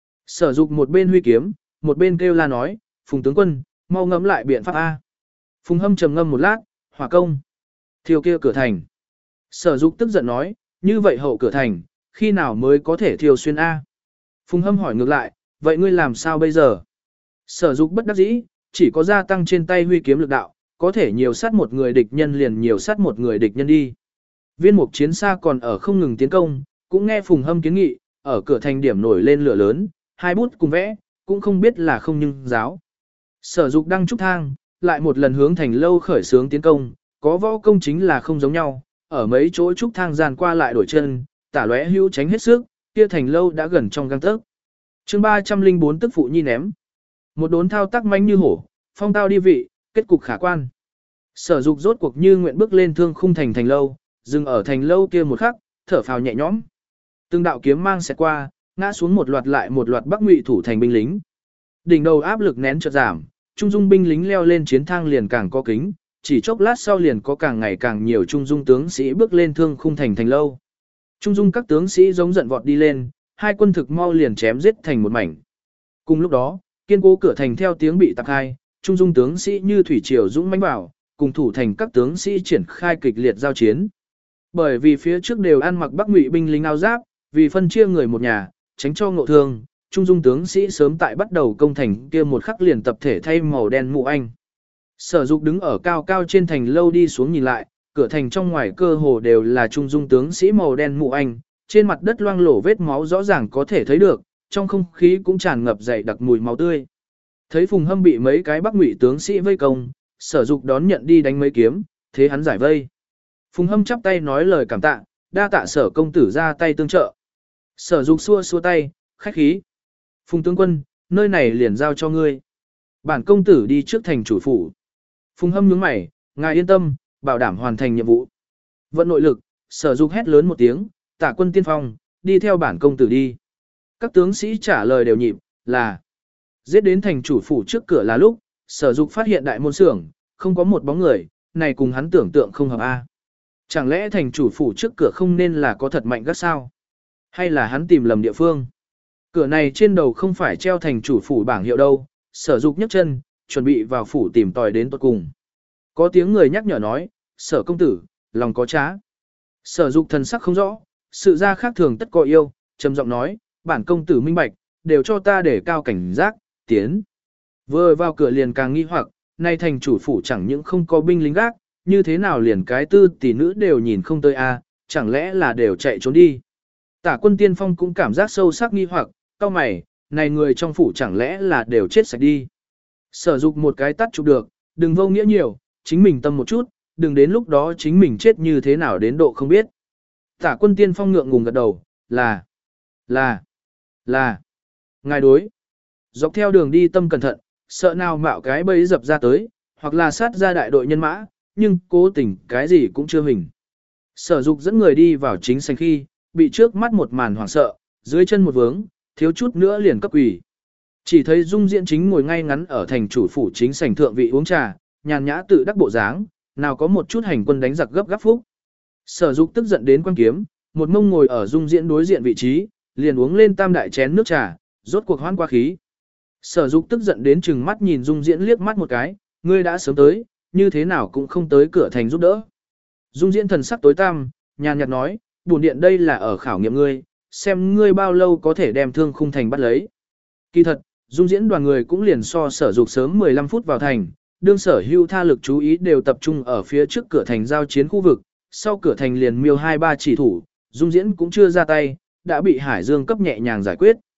Sở Dục một bên huy kiếm, một bên kêu la nói, Phùng tướng quân, mau ngẫm lại biện pháp A. Phùng Hâm trầm ngâm một lát, hỏa công. Thiêu kia cửa thành. Sở Dục tức giận nói, như vậy hậu cửa thành, khi nào mới có thể thiêu xuyên A. Phùng Hâm hỏi ngược lại, vậy ngươi làm sao bây giờ? Sở Dục bất đắc dĩ, chỉ có gia tăng trên tay huy kiếm lực đạo, có thể nhiều sát một người địch nhân liền nhiều sát một người địch nhân đi. Viên mục chiến xa còn ở không ngừng tiến công, cũng nghe Phùng Hâm kiến nghị, ở cửa thành điểm nổi lên lửa lớn, hai bút cùng vẽ, cũng không biết là không nhưng giáo. Sở Dục đăng trúc thang, lại một lần hướng thành lâu khởi xướng tiến công, có võ công chính là không giống nhau, ở mấy chỗ trúc thang gian qua lại đổi chân, tả lóe hữu tránh hết sức, kia thành lâu đã gần trong gang tấc. Chương ba trăm lẻ bốn tức phụ nhi ném. Một đốn thao tác manh như hổ, phong tao đi vị, kết cục khả quan. Sở Dục rốt cuộc như nguyện bước lên thương khung thành thành lâu, dừng ở thành lâu kia một khắc, thở phào nhẹ nhõm. Từng đạo kiếm mang sẽ qua, ngã xuống một loạt lại một loạt Bắc Ngụy thủ thành binh lính. Đỉnh đầu áp lực nén chợt giảm, trung dung binh lính leo lên chiến thang liền càng có kính, chỉ chốc lát sau liền có càng ngày càng nhiều trung dung tướng sĩ bước lên thương khung thành thành lâu. Trung dung các tướng sĩ giống giận vọt đi lên, hai quân thực mau liền chém giết thành một mảnh. Cùng lúc đó, kiên cố cửa thành theo tiếng bị tạc hai, trung dung tướng sĩ như thủy triều dũng mãnh vào, cùng thủ thành các tướng sĩ triển khai kịch liệt giao chiến. Bởi vì phía trước đều ăn mặc Bắc Ngụy binh lính áo giáp, vì phân chia người một nhà, tránh cho ngộ thương, trung dung tướng sĩ sớm tại bắt đầu công thành kia một khắc liền tập thể thay màu đen mũ anh. Sở Dục đứng ở cao cao trên thành lâu đi xuống nhìn lại, cửa thành trong ngoài cơ hồ đều là trung dung tướng sĩ màu đen mũ anh, trên mặt đất loang lổ vết máu rõ ràng có thể thấy được, trong không khí cũng tràn ngập dày đặc mùi máu tươi. Thấy Phùng Hâm bị mấy cái Bắc Ngụy tướng sĩ vây công, Sở Dục đón nhận đi đánh mấy kiếm, thế hắn giải vây. Phùng Hâm chắp tay nói lời cảm tạ, đa tạ Sở công tử ra tay tương trợ. Sở Dục xua xua tay, khách khí. Phùng tướng quân, nơi này liền giao cho ngươi. Bản công tử đi trước thành chủ phủ. Phùng Hâm nhướng mày, ngài yên tâm, bảo đảm hoàn thành nhiệm vụ. Vận nội lực, Sở Dục hét lớn một tiếng, tả quân tiên phong, đi theo bản công tử đi. Các tướng sĩ trả lời đều nhịp, là. Giết đến thành chủ phủ trước cửa là lúc, Sở Dục phát hiện đại môn xưởng, không có một bóng người, này cùng hắn tưởng tượng không hợp a. Chẳng lẽ thành chủ phủ trước cửa không nên là có thật mạnh gắt sao? Hay là hắn tìm lầm địa phương? Cửa này trên đầu không phải treo thành chủ phủ bảng hiệu đâu, Sở Dục nhấc chân, chuẩn bị vào phủ tìm tòi đến tuột cùng. Có tiếng người nhắc nhở nói, Sở công tử, lòng có trá. Sở Dục thần sắc không rõ, sự ra khác thường tất có yêu, trầm giọng nói, bản công tử minh bạch, đều cho ta để cao cảnh giác, tiến. Vừa vào cửa liền càng nghi hoặc, nay thành chủ phủ chẳng những không có binh lính gác, như thế nào liền cái tư tỷ nữ đều nhìn không tới a, chẳng lẽ là đều chạy trốn đi. Tả quân tiên phong cũng cảm giác sâu sắc nghi hoặc, cao mày, này người trong phủ chẳng lẽ là đều chết sạch đi. Sở Dục một cái tắt chụp được, đừng vô nghĩa nhiều, chính mình tâm một chút, đừng đến lúc đó chính mình chết như thế nào đến độ không biết. Tả quân tiên phong ngượng ngùng gật đầu, là, là, là, ngài đối. Dọc theo đường đi tâm cẩn thận, sợ nào mạo cái bẫy dập ra tới, hoặc là sát ra đại đội nhân mã, nhưng cố tình cái gì cũng chưa hình. Sở Dục dẫn người đi vào chính sảnh khi, bị trước mắt một màn hoảng sợ, dưới chân một vướng, thiếu chút nữa liền cấp quỷ. Chỉ thấy Dung Diễn chính ngồi ngay ngắn ở thành chủ phủ chính sảnh thượng vị uống trà, nhàn nhã tự đắc bộ dáng, nào có một chút hành quân đánh giặc gấp gáp phúc. Sở Dục tức giận đến quan kiếm, một mông ngồi ở Dung Diễn đối diện vị trí, liền uống lên tam đại chén nước trà, rốt cuộc hoan qua khí. Sở Dục tức giận đến chừng mắt nhìn Dung Diễn liếc mắt một cái, ngươi đã sớm tới, như thế nào cũng không tới cửa thành giúp đỡ. Dung Diễn thần sắc tối tăm, nhàn nhạt nói, bổn điện đây là ở khảo nghiệm ngươi, xem ngươi bao lâu có thể đem thương khung thành bắt lấy. Kỳ thật, Dung Diễn đoàn người cũng liền so Sở Dục sớm mười lăm phút vào thành, đương Sở Hưu tha lực chú ý đều tập trung ở phía trước cửa thành giao chiến khu vực, sau cửa thành liền miêu hai ba chỉ thủ, Dung Diễn cũng chưa ra tay, đã bị Hải Dương cấp nhẹ nhàng giải quyết.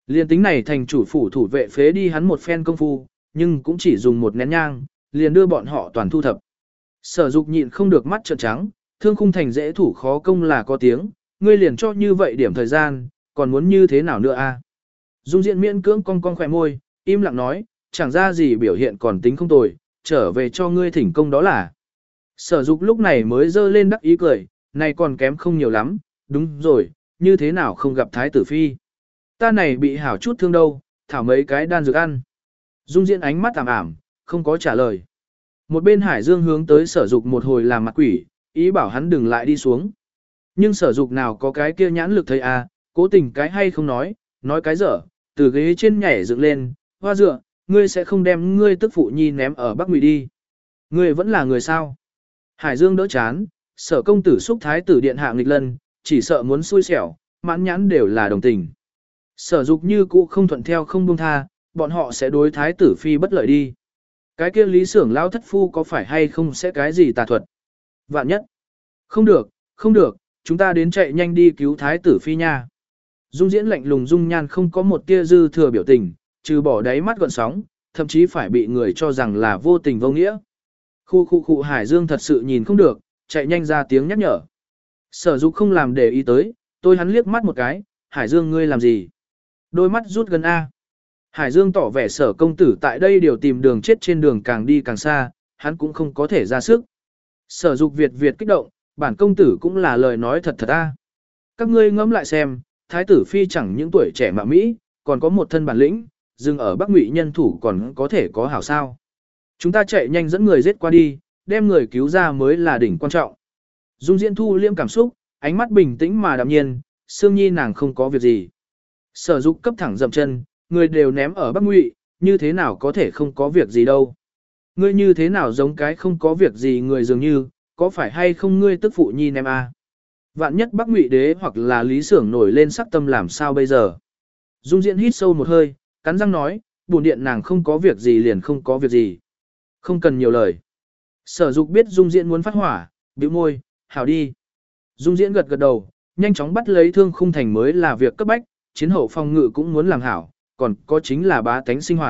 Liên tính này thành chủ phủ thủ vệ phế đi hắn một phen công phu, nhưng cũng chỉ dùng một nén nhang, liền đưa bọn họ toàn thu thập. Sở Dục nhịn không được mắt trợn trắng, thương khung thành dễ thủ khó công là có tiếng, ngươi liền cho như vậy điểm thời gian, còn muốn như thế nào nữa a? Dung Diễn miễn cưỡng cong cong khỏe môi, im lặng nói, chẳng ra gì biểu hiện còn tính không tồi, trở về cho ngươi thỉnh công đó là. Sở Dục lúc này mới dơ lên đắc ý cười, này còn kém không nhiều lắm, đúng rồi, như thế nào không gặp Thái tử Phi. Ta này bị hảo chút thương đâu, thảo mấy cái đan dược ăn. Dung Diễn ánh mắt ảm ảm, không có trả lời. Một bên Hải Dương hướng tới Sở Dục một hồi làm mặt quỷ, ý bảo hắn đừng lại đi xuống. Nhưng Sở Dục nào có cái kia nhãn lực thấy à, cố tình cái hay không nói, nói cái dở, từ ghế trên nhảy dựng lên, hoa dựa, ngươi sẽ không đem ngươi tức phụ nhi ném ở Bắc Ngụy đi. Ngươi vẫn là người sao? Hải Dương đỡ chán, Sở công tử xúc Thái tử điện hạ nghịch lân, chỉ sợ muốn xui xẻo, mãn nhãn đều là đồng tình. Sở Dục như cũ không thuận theo không buông tha, bọn họ sẽ đối Thái tử Phi bất lợi đi. Cái kia lý xưởng lao thất phu có phải hay không sẽ cái gì tà thuật? Vạn nhất. Không được, không được, chúng ta đến chạy nhanh đi cứu Thái tử Phi nha. Dung Diễn lạnh lùng dung nhan không có một tia dư thừa biểu tình, trừ bỏ đáy mắt gợn sóng, thậm chí phải bị người cho rằng là vô tình vô nghĩa. Khu khu khu Hải Dương thật sự nhìn không được, chạy nhanh ra tiếng nhắc nhở. Sở Dục không làm để ý tới, tôi hắn liếc mắt một cái, Hải Dương ngươi làm gì? Đôi mắt rút gần A. Hải Dương tỏ vẻ Sở công tử tại đây điều tìm đường chết trên đường càng đi càng xa, hắn cũng không có thể ra sức. Sở Dục Việt Việt kích động, bản công tử cũng là lời nói thật thật A. Các ngươi ngẫm lại xem, Thái tử Phi chẳng những tuổi trẻ mà Mỹ, còn có một thân bản lĩnh, dừng ở Bắc Ngụy nhân thủ còn có thể có hảo sao. Chúng ta chạy nhanh dẫn người giết qua đi, đem người cứu ra mới là đỉnh quan trọng. Dung Diễn thu liêm cảm xúc, ánh mắt bình tĩnh mà đạm nhiên, Sương Nhi nàng không có việc gì. Sở Dục cấp thẳng dậm chân, người đều ném ở Bắc Ngụy, như thế nào có thể không có việc gì đâu. Ngươi như thế nào giống cái không có việc gì người dường như, có phải hay không ngươi tức phụ nhi ném a? À? Vạn nhất Bắc Ngụy đế hoặc là Lý Xưởng nổi lên sắc tâm làm sao bây giờ? Dung Diễn hít sâu một hơi, cắn răng nói, bổn điện nàng không có việc gì liền không có việc gì. Không cần nhiều lời. Sở Dục biết Dung Diễn muốn phát hỏa, bĩu môi, hảo đi. Dung Diễn gật gật đầu, nhanh chóng bắt lấy thương khung thành mới là việc cấp bách, chiến hậu phòng ngự cũng muốn làm hảo, còn có chính là bá tánh sinh hoạt.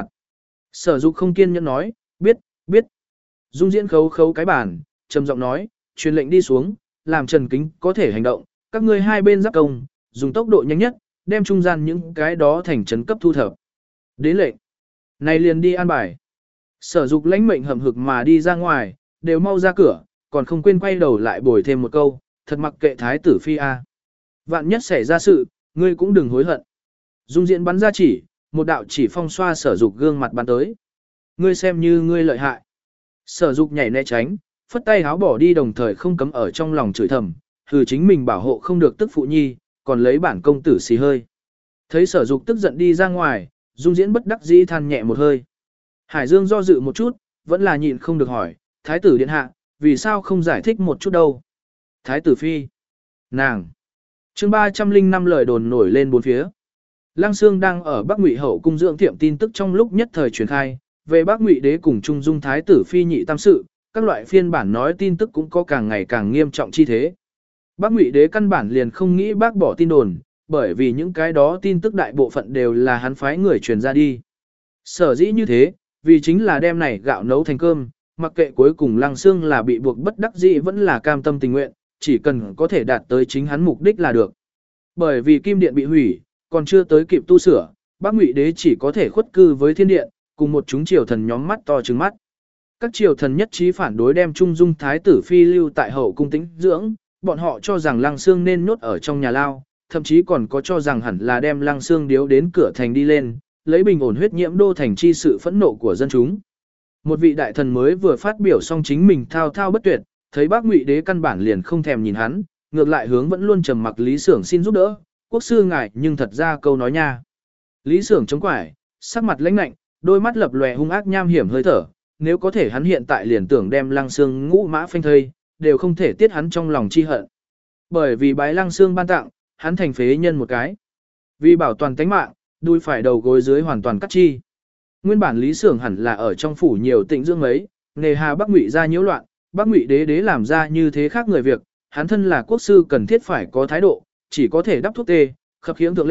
Sở Dục không kiên nhẫn nói, biết, biết. Dung Diễn khấu khấu cái bàn, trầm giọng nói, truyền lệnh đi xuống, làm Trần Kính có thể hành động, các ngươi hai bên giáp công, dùng tốc độ nhanh nhất, đem trung gian những cái đó thành trấn cấp thu thập. Đến lệnh. Này liền đi an bài. Sở Dục lãnh mệnh hầm hực mà đi ra ngoài, đều mau ra cửa, còn không quên quay đầu lại bồi thêm một câu, thật mặc kệ Thái tử Phi a. Vạn nhất xảy ra sự, ngươi cũng đừng hối hận. Dung Diễn bắn ra chỉ, một đạo chỉ phong xoa Sở Dục gương mặt bắn tới. Ngươi xem như ngươi lợi hại. Sở Dục nhảy né tránh, phất tay háo bỏ đi đồng thời không cấm ở trong lòng chửi thầm, hừ chính mình bảo hộ không được tức phụ nhi, còn lấy bản công tử xì hơi. Thấy Sở Dục tức giận đi ra ngoài, Dung Diễn bất đắc dĩ than nhẹ một hơi. Hải Dương do dự một chút, vẫn là nhịn không được hỏi, Thái tử điện hạ, vì sao không giải thích một chút đâu? Thái tử Phi. Nàng. Chương ba trăm linh năm lời đồn nổi lên bốn phía. Lăng Sương đang ở Bắc Ngụy hậu cung dưỡng tiệm tin tức trong lúc nhất thời truyền khai, về Bắc Ngụy đế cùng Trung Dung Thái tử Phi nhị tam sự, các loại phiên bản nói tin tức cũng có càng ngày càng nghiêm trọng chi thế. Bắc Ngụy đế căn bản liền không nghĩ bác bỏ tin đồn, bởi vì những cái đó tin tức đại bộ phận đều là hắn phái người truyền ra đi. Sở dĩ như thế, vì chính là đem này gạo nấu thành cơm, mặc kệ cuối cùng Lăng Sương là bị buộc bất đắc dĩ vẫn là cam tâm tình nguyện, chỉ cần có thể đạt tới chính hắn mục đích là được. Bởi vì Kim Điện bị hủy, còn chưa tới kịp tu sửa, Bắc Ngụy đế chỉ có thể khuất cư với thiên điện, cùng một chúng triều thần nhóm mắt to trừng mắt. Các triều thần nhất trí phản đối đem Trung Dung Thái tử Phi lưu tại hậu cung tĩnh dưỡng, bọn họ cho rằng Lăng Sương nên nhốt ở trong nhà lao, thậm chí còn có cho rằng hẳn là đem Lăng Sương điếu đến cửa thành đi lên, lấy bình ổn huyết nhiễm đô thành chi sự phẫn nộ của dân chúng. Một vị đại thần mới vừa phát biểu xong chính mình thao thao bất tuyệt, thấy Bắc Ngụy đế căn bản liền không thèm nhìn hắn, ngược lại hướng vẫn luôn trầm mặc Lý Xưởng xin giúp đỡ, quốc sư ngài nhưng thật ra câu nói nha. Lý Xưởng chống quải, sắc mặt lãnh lạnh, đôi mắt lập lòe hung ác nham hiểm hơi thở, nếu có thể hắn hiện tại liền tưởng đem Lăng Sương ngũ mã phanh thây, đều không thể tiết hắn trong lòng chi hận. Bởi vì bái Lăng Sương ban tặng, hắn thành phế nhân một cái. Vì bảo toàn tánh mạng, đuôi phải đầu gối dưới hoàn toàn cắt chi. Nguyên bản Lý Xưởng hẳn là ở trong phủ nhiều tịnh dưỡng mấy, nghề hà Bắc Ngụy ra nhiễu loạn, Bắc Ngụy đế đế làm ra như thế khác người việc, hắn thân là quốc sư cần thiết phải có thái độ, chỉ có thể đắp thuốc tê, khập khiễng thượng lệnh,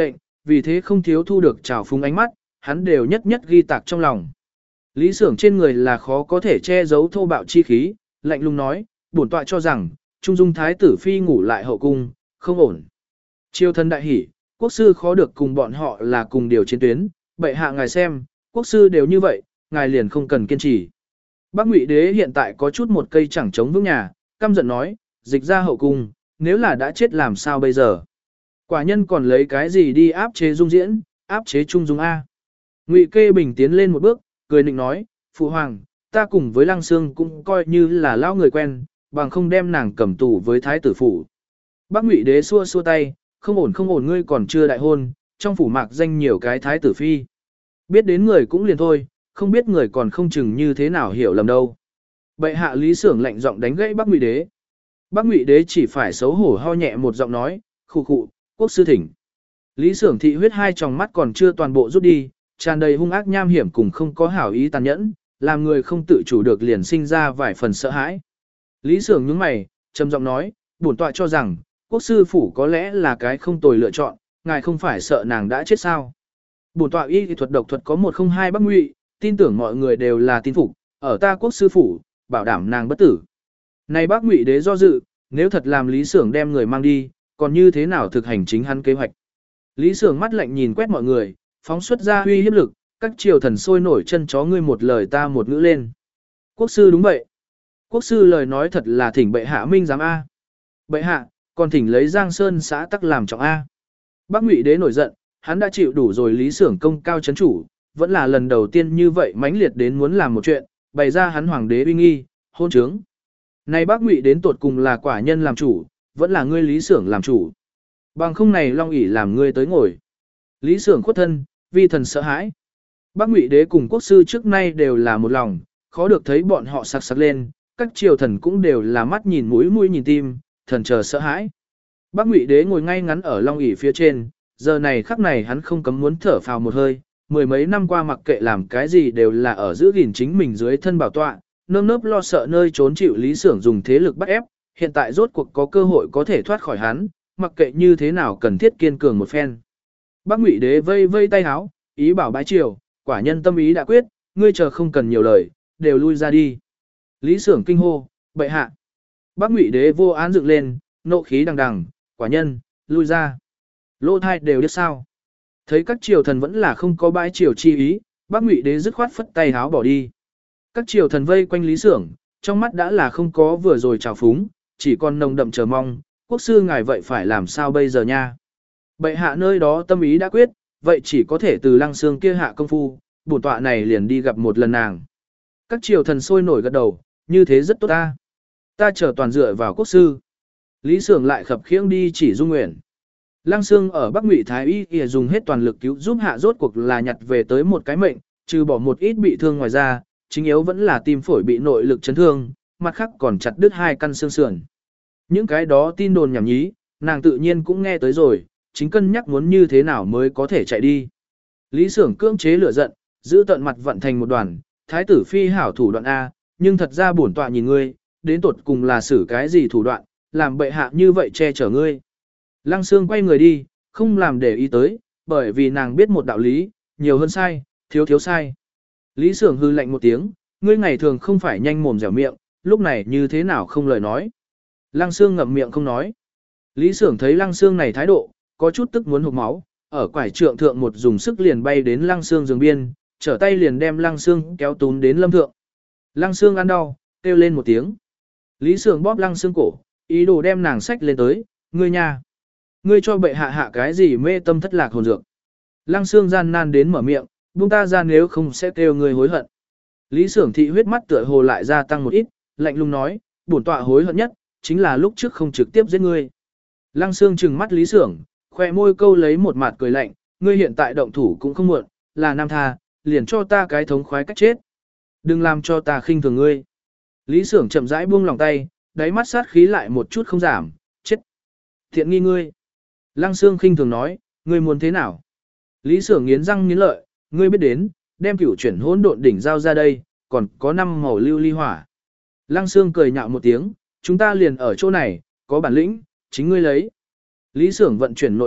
vì thế không thiếu thu được trào phúng ánh mắt, hắn đều nhất nhất ghi tạc trong lòng. Lý Sưởng trên người là khó có thể che giấu thô bạo chi khí, lạnh lùng nói, bổn tọa cho rằng, Trung Dung Thái tử phi ngủ lại hậu cung, không ổn. Triều thần đại hỉ, quốc sư khó được cùng bọn họ là cùng điều chiến tuyến, bệ hạ ngài xem, quốc sư đều như vậy, ngài liền không cần kiên trì. Bắc Ngụy Đế hiện tại có chút một cây chẳng chống vững nhà, căm giận nói, dịch ra hậu cung, nếu là đã chết làm sao bây giờ? Quả nhân còn lấy cái gì đi áp chế Dung Diễn, áp chế Trung Dung A? Ngụy Kê Bình tiến lên một bước, cười nịnh nói, phụ hoàng, ta cùng với Lăng Xương cũng coi như là lão người quen, bằng không đem nàng cầm tù với thái tử phủ. Bắc Ngụy Đế xua xua tay, không ổn không ổn, ngươi còn chưa đại hôn, trong phủ mạc danh nhiều cái thái tử phi. Biết đến người cũng liền thôi, không biết người còn không chừng như thế nào hiểu lầm đâu. Bệ hạ Lý Sưởng lạnh giọng đánh gãy Bắc Ngụy Đế. Bắc Ngụy Đế chỉ phải xấu hổ ho nhẹ một giọng nói, khụ khụ, quốc sư thỉnh. Lý Sưởng thị huyết hai tròng mắt còn chưa toàn bộ rút đi, tràn đầy hung ác nham hiểm cùng không có hảo ý tàn nhẫn, làm người không tự chủ được liền sinh ra vài phần sợ hãi. Lý Sưởng nhướng mày, trầm giọng nói, bổn tọa cho rằng, quốc sư phủ có lẽ là cái không tồi lựa chọn, ngài không phải sợ nàng đã chết sao? Bổn tọa y thuật độc thuật có một không hai Bắc Ngụy, tin tưởng mọi người đều là tin phục, ở ta quốc sư phủ, bảo đảm nàng bất tử. Này Bắc Ngụy Đế do dự, nếu thật làm Lý Sưởng đem người mang đi, còn như thế nào thực hành chính hắn kế hoạch? Lý Sưởng mắt lạnh nhìn quét mọi người, phóng xuất ra uy hiếp lực, các triều thần sôi nổi chân chó ngươi một lời ta một ngữ lên. Quốc sư đúng vậy. Quốc sư lời nói thật là thỉnh bệ hạ minh giám A. Bệ hạ, còn thỉnh lấy Giang Sơn xã tắc làm trọng A. Bắc Ngụy Đế nổi giận, hắn đã chịu đủ rồi Lý Sưởng công cao chấn chủ, vẫn là lần đầu tiên như vậy mãnh liệt đến muốn làm một chuyện, bày ra hắn hoàng đế uy nghi, hôn trướng. Này Bắc Ngụy đến tột cùng là quả nhân làm chủ, vẫn là ngươi Lý Sưởng làm chủ. Bằng không này Long ỷ làm ngươi tới ngồi. Lý Sưởng khuất thân, vi thần sợ hãi. Bắc Ngụy Đế cùng quốc sư trước nay đều là một lòng, khó được thấy bọn họ sặc sặc lên, các triều thần cũng đều là mắt nhìn mũi mũi nhìn tim, thần chờ sợ hãi. Bắc Ngụy Đế ngồi ngay ngắn ở Long ỷ phía trên, giờ này khắc này hắn không cấm muốn thở phào một hơi, mười mấy năm qua mặc kệ làm cái gì đều là ở giữ gìn chính mình dưới thân bảo tọa, nơm nớp lo sợ nơi trốn chịu Lý Sưởng dùng thế lực bắt ép, hiện tại rốt cuộc có cơ hội có thể thoát khỏi hắn, mặc kệ như thế nào cần thiết kiên cường một phen. Bắc Ngụy Đế vây vây tay háo, ý bảo bái triều, quả nhân tâm ý đã quyết, ngươi chờ không cần nhiều lời, đều lui ra đi. Lý Sưởng kinh hô, bệ hạ. Bắc Ngụy Đế vô án dựng lên, nộ khí đằng đằng, quả nhân, lui ra. Lô thai đều biết sao. Thấy các triều thần vẫn là không có bái triều chi ý, Bắc Ngụy Đế dứt khoát phất tay háo bỏ đi. Các triều thần vây quanh Lý Sưởng, trong mắt đã là không có vừa rồi trào phúng, chỉ còn nồng đậm chờ mong, quốc sư ngài vậy phải làm sao bây giờ nha. Bệ hạ nơi đó tâm ý đã quyết, vậy chỉ có thể từ Lăng Xương kia hạ công phu, bổn tọa này liền đi gặp một lần nàng. Các triều thần sôi nổi gật đầu, như thế rất tốt ta. Ta chờ toàn dựa vào quốc sư. Lý Sưởng lại khập khiễng đi chỉ Dung Nguyện. Lăng Xương ở Bắc Ngụy Thái Y Y dùng hết toàn lực cứu giúp hạ rốt cuộc là nhặt về tới một cái mệnh, trừ bỏ một ít bị thương ngoài ra, chính yếu vẫn là tim phổi bị nội lực chấn thương, mặt khác còn chặt đứt hai căn xương sườn. Những cái đó tin đồn nhảm nhí, nàng tự nhiên cũng nghe tới rồi, chính cân nhắc muốn như thế nào mới có thể chạy đi. Lý Sưởng cưỡng chế lửa giận, giữ tận mặt vận thành một đoàn, thái tử phi hảo thủ đoạn A, nhưng thật ra bổn tọa nhìn ngươi, đến tột cùng là xử cái gì thủ đoạn, làm bệ hạ như vậy che chở ngươi. Lăng Xương quay người đi, không làm để ý tới, bởi vì nàng biết một đạo lý, nhiều hơn sai, thiếu thiếu sai. Lý Sưởng hư lạnh một tiếng, ngươi ngày thường không phải nhanh mồm dẻo miệng, lúc này như thế nào không lời nói. Lăng Xương ngậm miệng không nói. Lý Sưởng thấy Lăng Xương này thái độ, có chút tức muốn hộc máu, ở quải trượng thượng một dùng sức liền bay đến Lăng Xương giường biên, trở tay liền đem Lăng Xương kéo tún đến lâm thượng. Lăng Xương ăn đau, kêu lên một tiếng. Lý Sưởng bóp Lăng Xương cổ, ý đồ đem nàng xách lên tới, ngươi nha. Ngươi cho bệ hạ hạ cái gì mê tâm thất lạc hồn dược. Lăng Xương gian nan đến mở miệng, buông ta ra nếu không sẽ kêu ngươi hối hận. Lý Sưởng thị huyết mắt tựa hồ lại gia tăng một ít, lạnh lùng nói, bổn tọa hối hận nhất, chính là lúc trước không trực tiếp giết ngươi. Lăng Xương trừng mắt Lý Sưởng, khoe môi câu lấy một mặt cười lạnh, ngươi hiện tại động thủ cũng không muộn, là nam tha, liền cho ta cái thống khoái cách chết. Đừng làm cho ta khinh thường ngươi. Lý Sưởng chậm rãi buông lòng tay, đáy mắt sát khí lại một chút không giảm, chết. Thiện nghi ngươi. Lăng Xương khinh thường nói, ngươi muốn thế nào? Lý Sưởng nghiến răng nghiến lợi, ngươi biết đến, đem cửu chuyển hỗn độn đỉnh giao ra đây, còn có năm màu lưu ly hỏa. Lăng Xương cười nhạo một tiếng, chúng ta liền ở chỗ này, có bản lĩnh, chính ngươi lấy. Lý Sưởng vận chuyển nội lực,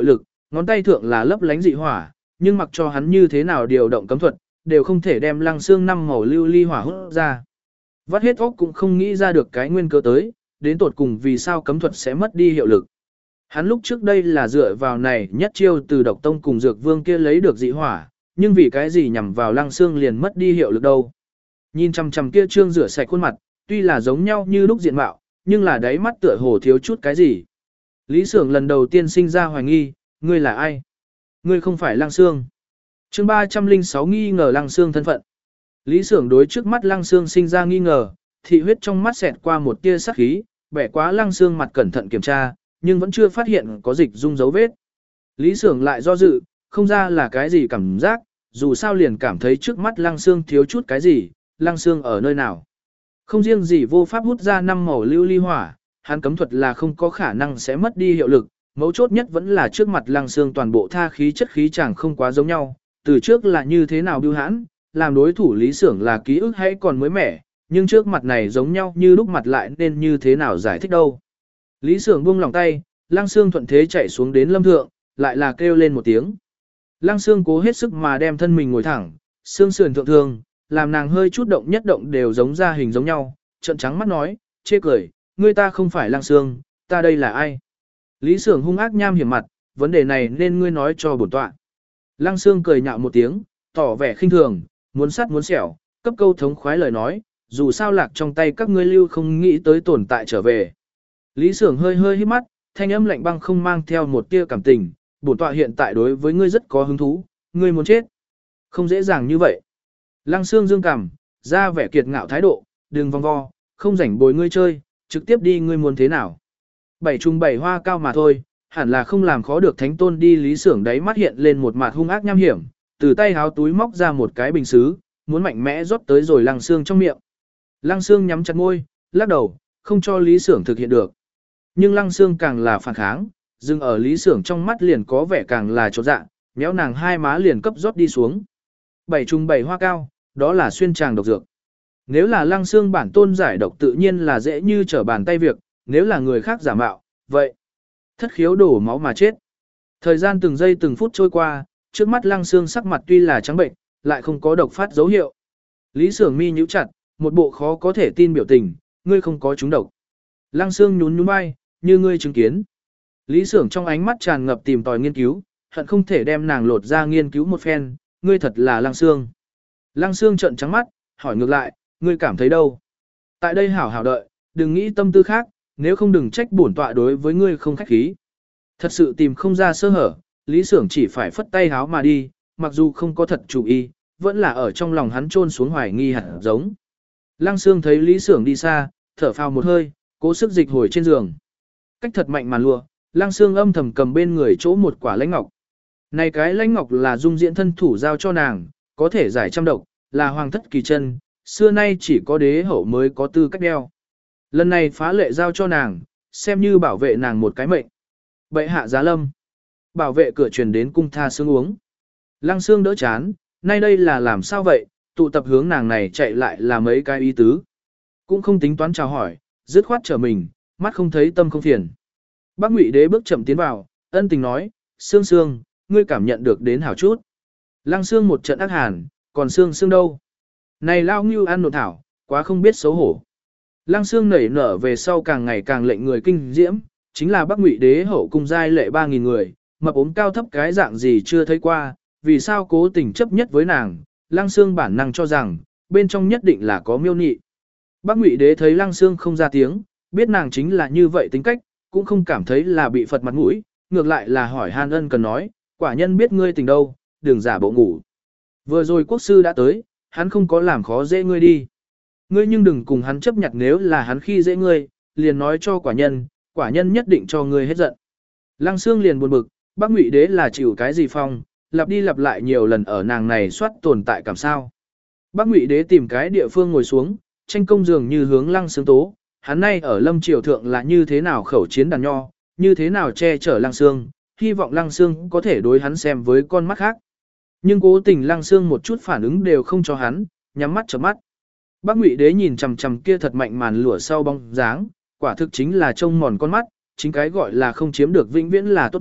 ngón tay thượng là lấp lánh dị hỏa, nhưng mặc cho hắn như thế nào điều động cấm thuật, đều không thể đem lăng xương năm màu lưu ly hỏa hút ra. Vắt hết óc cũng không nghĩ ra được cái nguyên cớ tới, đến tột cùng vì sao cấm thuật sẽ mất đi hiệu lực. Hắn lúc trước đây là dựa vào này nhất chiêu từ độc tông cùng dược vương kia lấy được dị hỏa, nhưng vì cái gì nhằm vào lăng xương liền mất đi hiệu lực đâu. Nhìn chằm chằm kia trương rửa sạch khuôn mặt, tuy là giống nhau như lúc diện mạo, nhưng là đáy mắt tựa hồ thiếu chút cái gì. Lý Sưởng lần đầu tiên sinh ra hoài nghi, ngươi là ai? Ngươi không phải lăng xương. Chương ba trăm lẻ sáu nghi ngờ lăng xương thân phận. Lý Sưởng đối trước mắt lăng xương sinh ra nghi ngờ, thị huyết trong mắt xẹt qua một tia sắc khí, bẻ quá lăng xương mặt cẩn thận kiểm tra, nhưng vẫn chưa phát hiện có dịch dung dấu vết. Lý Sưởng lại do dự, không ra là cái gì cảm giác, dù sao liền cảm thấy trước mắt lăng xương thiếu chút cái gì, lăng xương ở nơi nào. Không riêng gì vô pháp hút ra năm màu lưu ly hỏa, hắn cấm thuật là không có khả năng sẽ mất đi hiệu lực, mấu chốt nhất vẫn là trước mặt lăng xương toàn bộ tha khí chất khí chẳng không quá giống nhau, từ trước là như thế nào biêu hãn, làm đối thủ Lý Sưởng là ký ức hay còn mới mẻ, nhưng trước mặt này giống nhau như lúc mặt lại nên như thế nào giải thích đâu. Lý Sưởng buông lòng tay, lăng xương thuận thế chạy xuống đến lâm thượng, lại là kêu lên một tiếng. Lăng xương cố hết sức mà đem thân mình ngồi thẳng, xương sườn thượng thường, làm nàng hơi chút động nhất động đều giống ra hình giống nhau, trận trắng mắt nói, chê cười, ngươi ta không phải lăng xương, ta đây là ai? Lý Sưởng hung ác nham hiểm mặt, vấn đề này nên ngươi nói cho bổn tọa. Lăng xương cười nhạo một tiếng, tỏ vẻ khinh thường, muốn sắt muốn xẻo, cấp câu thống khoái lời nói, dù sao lạc trong tay các ngươi lưu không nghĩ tới tồn tại trở về. Lý Sưởng hơi hơi hít mắt, thanh âm lạnh băng không mang theo một tia cảm tình, bổn tọa hiện tại đối với ngươi rất có hứng thú, ngươi muốn chết. Không dễ dàng như vậy. Lăng xương dương cằm, ra vẻ kiệt ngạo thái độ, đừng vòng vo, không rảnh bồi ngươi chơi, trực tiếp đi ngươi muốn thế nào. Bảy trùng bảy hoa cao mà thôi, hẳn là không làm khó được thánh tôn đi. Lý Sưởng đáy mắt hiện lên một mặt hung ác nham hiểm, từ tay háo túi móc ra một cái bình sứ, muốn mạnh mẽ rót tới rồi lăng xương trong miệng. Lăng xương nhắm chặt môi, lắc đầu, không cho Lý Sưởng thực hiện được. Nhưng lăng xương càng là phản kháng, dừng ở Lý Sưởng trong mắt liền có vẻ càng là chột dạ, méo nàng hai má liền cấp rót đi xuống. Bảy trùng bảy hoa cao, đó là xuyên tràng độc dược. Nếu là lăng xương bản tôn giải độc tự nhiên là dễ như trở bàn tay việc, nếu là người khác giả mạo, vậy thất khiếu đổ máu mà chết. Thời gian từng giây từng phút trôi qua, trước mắt lăng xương sắc mặt tuy là trắng bệnh, lại không có độc phát dấu hiệu. Lý Sưởng mi nhíu chặt, một bộ khó có thể tin biểu tình, ngươi không có trúng độc. Lăng xương nhún nhún vai, như ngươi chứng kiến. Lý Sưởng trong ánh mắt tràn ngập tìm tòi nghiên cứu, hận không thể đem nàng lột ra nghiên cứu một phen, ngươi thật là lăng xương. Lăng xương trợn trắng mắt, hỏi ngược lại, ngươi cảm thấy đâu? Tại đây hảo hảo đợi, đừng nghĩ tâm tư khác, nếu không đừng trách bổn tọa đối với ngươi không khách khí. Thật sự tìm không ra sơ hở, Lý Sưởng chỉ phải phất tay háo mà đi, mặc dù không có thật chủ ý, vẫn là ở trong lòng hắn trôn xuống hoài nghi hẳn giống. Lăng Sương thấy Lý Sưởng đi xa, thở phào một hơi, cố sức dịch hồi trên giường. Cách thật mạnh màn lụa, Lăng Sương âm thầm cầm bên người chỗ một quả lãnh ngọc. Này cái lãnh ngọc là dung diễn thân thủ giao cho nàng, có thể giải trăm độc, là hoàng thất kỳ chân, xưa nay chỉ có đế hậu mới có tư cách đeo. Lần này phá lệ giao cho nàng, xem như bảo vệ nàng một cái mệnh. Bệ hạ giá lâm. Bảo vệ cửa truyền đến cung tha sương uống. Lăng Sương đỡ chán, nay đây là làm sao vậy, tụ tập hướng nàng này chạy lại là mấy cái ý tứ. Cũng không tính toán chào hỏi, dứt khoát trở mình, mắt không thấy tâm không phiền. Bác Ngụy Đế bước chậm tiến vào, ân tình nói, Sương Sương, ngươi cảm nhận được đến hảo chút. Lăng Sương một trận ác hàn, còn Sương Sương đâu? Này lao ngưu ăn nộn thảo, quá không biết xấu hổ. Lăng Sương nảy nở về sau càng ngày càng lệnh người kinh diễm, chính là Bắc Ngụy Đế hậu cung giai lệ ba nghìn người, mập ốm cao thấp cái dạng gì chưa thấy qua, vì sao cố tình chấp nhất với nàng, Lăng Sương bản năng cho rằng, bên trong nhất định là có miêu nị. Bắc Ngụy Đế thấy Lăng Sương không ra tiếng, biết nàng chính là như vậy tính cách, cũng không cảm thấy là bị phật mặt mũi, ngược lại là hỏi han ân cần nói, quả nhân biết ngươi tình đâu, đừng giả bộ ngủ. Vừa rồi quốc sư đã tới, hắn không có làm khó dễ ngươi đi. Ngươi nhưng đừng cùng hắn chấp nhặt, nếu là hắn khi dễ ngươi, liền nói cho quả nhân, quả nhân nhất định cho ngươi hết giận. Lăng Sương liền buồn bực, Bắc Ngụy Đế là chịu cái gì phong, lặp đi lặp lại nhiều lần ở nàng này soát tồn tại cảm sao. Bắc Ngụy Đế tìm cái địa phương ngồi xuống, tranh công dường như hướng Lăng Sương tố, hắn nay ở Lâm Triều Thượng là như thế nào khẩu chiến đàn nho, như thế nào che chở Lăng Sương, hy vọng Lăng Sương có thể đối hắn xem với con mắt khác. Nhưng cố tình Lăng Sương một chút phản ứng đều không cho hắn, nhắm mắt chớp mắt. Bắc Ngụy Đế nhìn chằm chằm kia thật mạnh màn lụa sau bóng dáng, quả thực chính là trông mòn con mắt, chính cái gọi là không chiếm được vĩnh viễn là tốt nhất,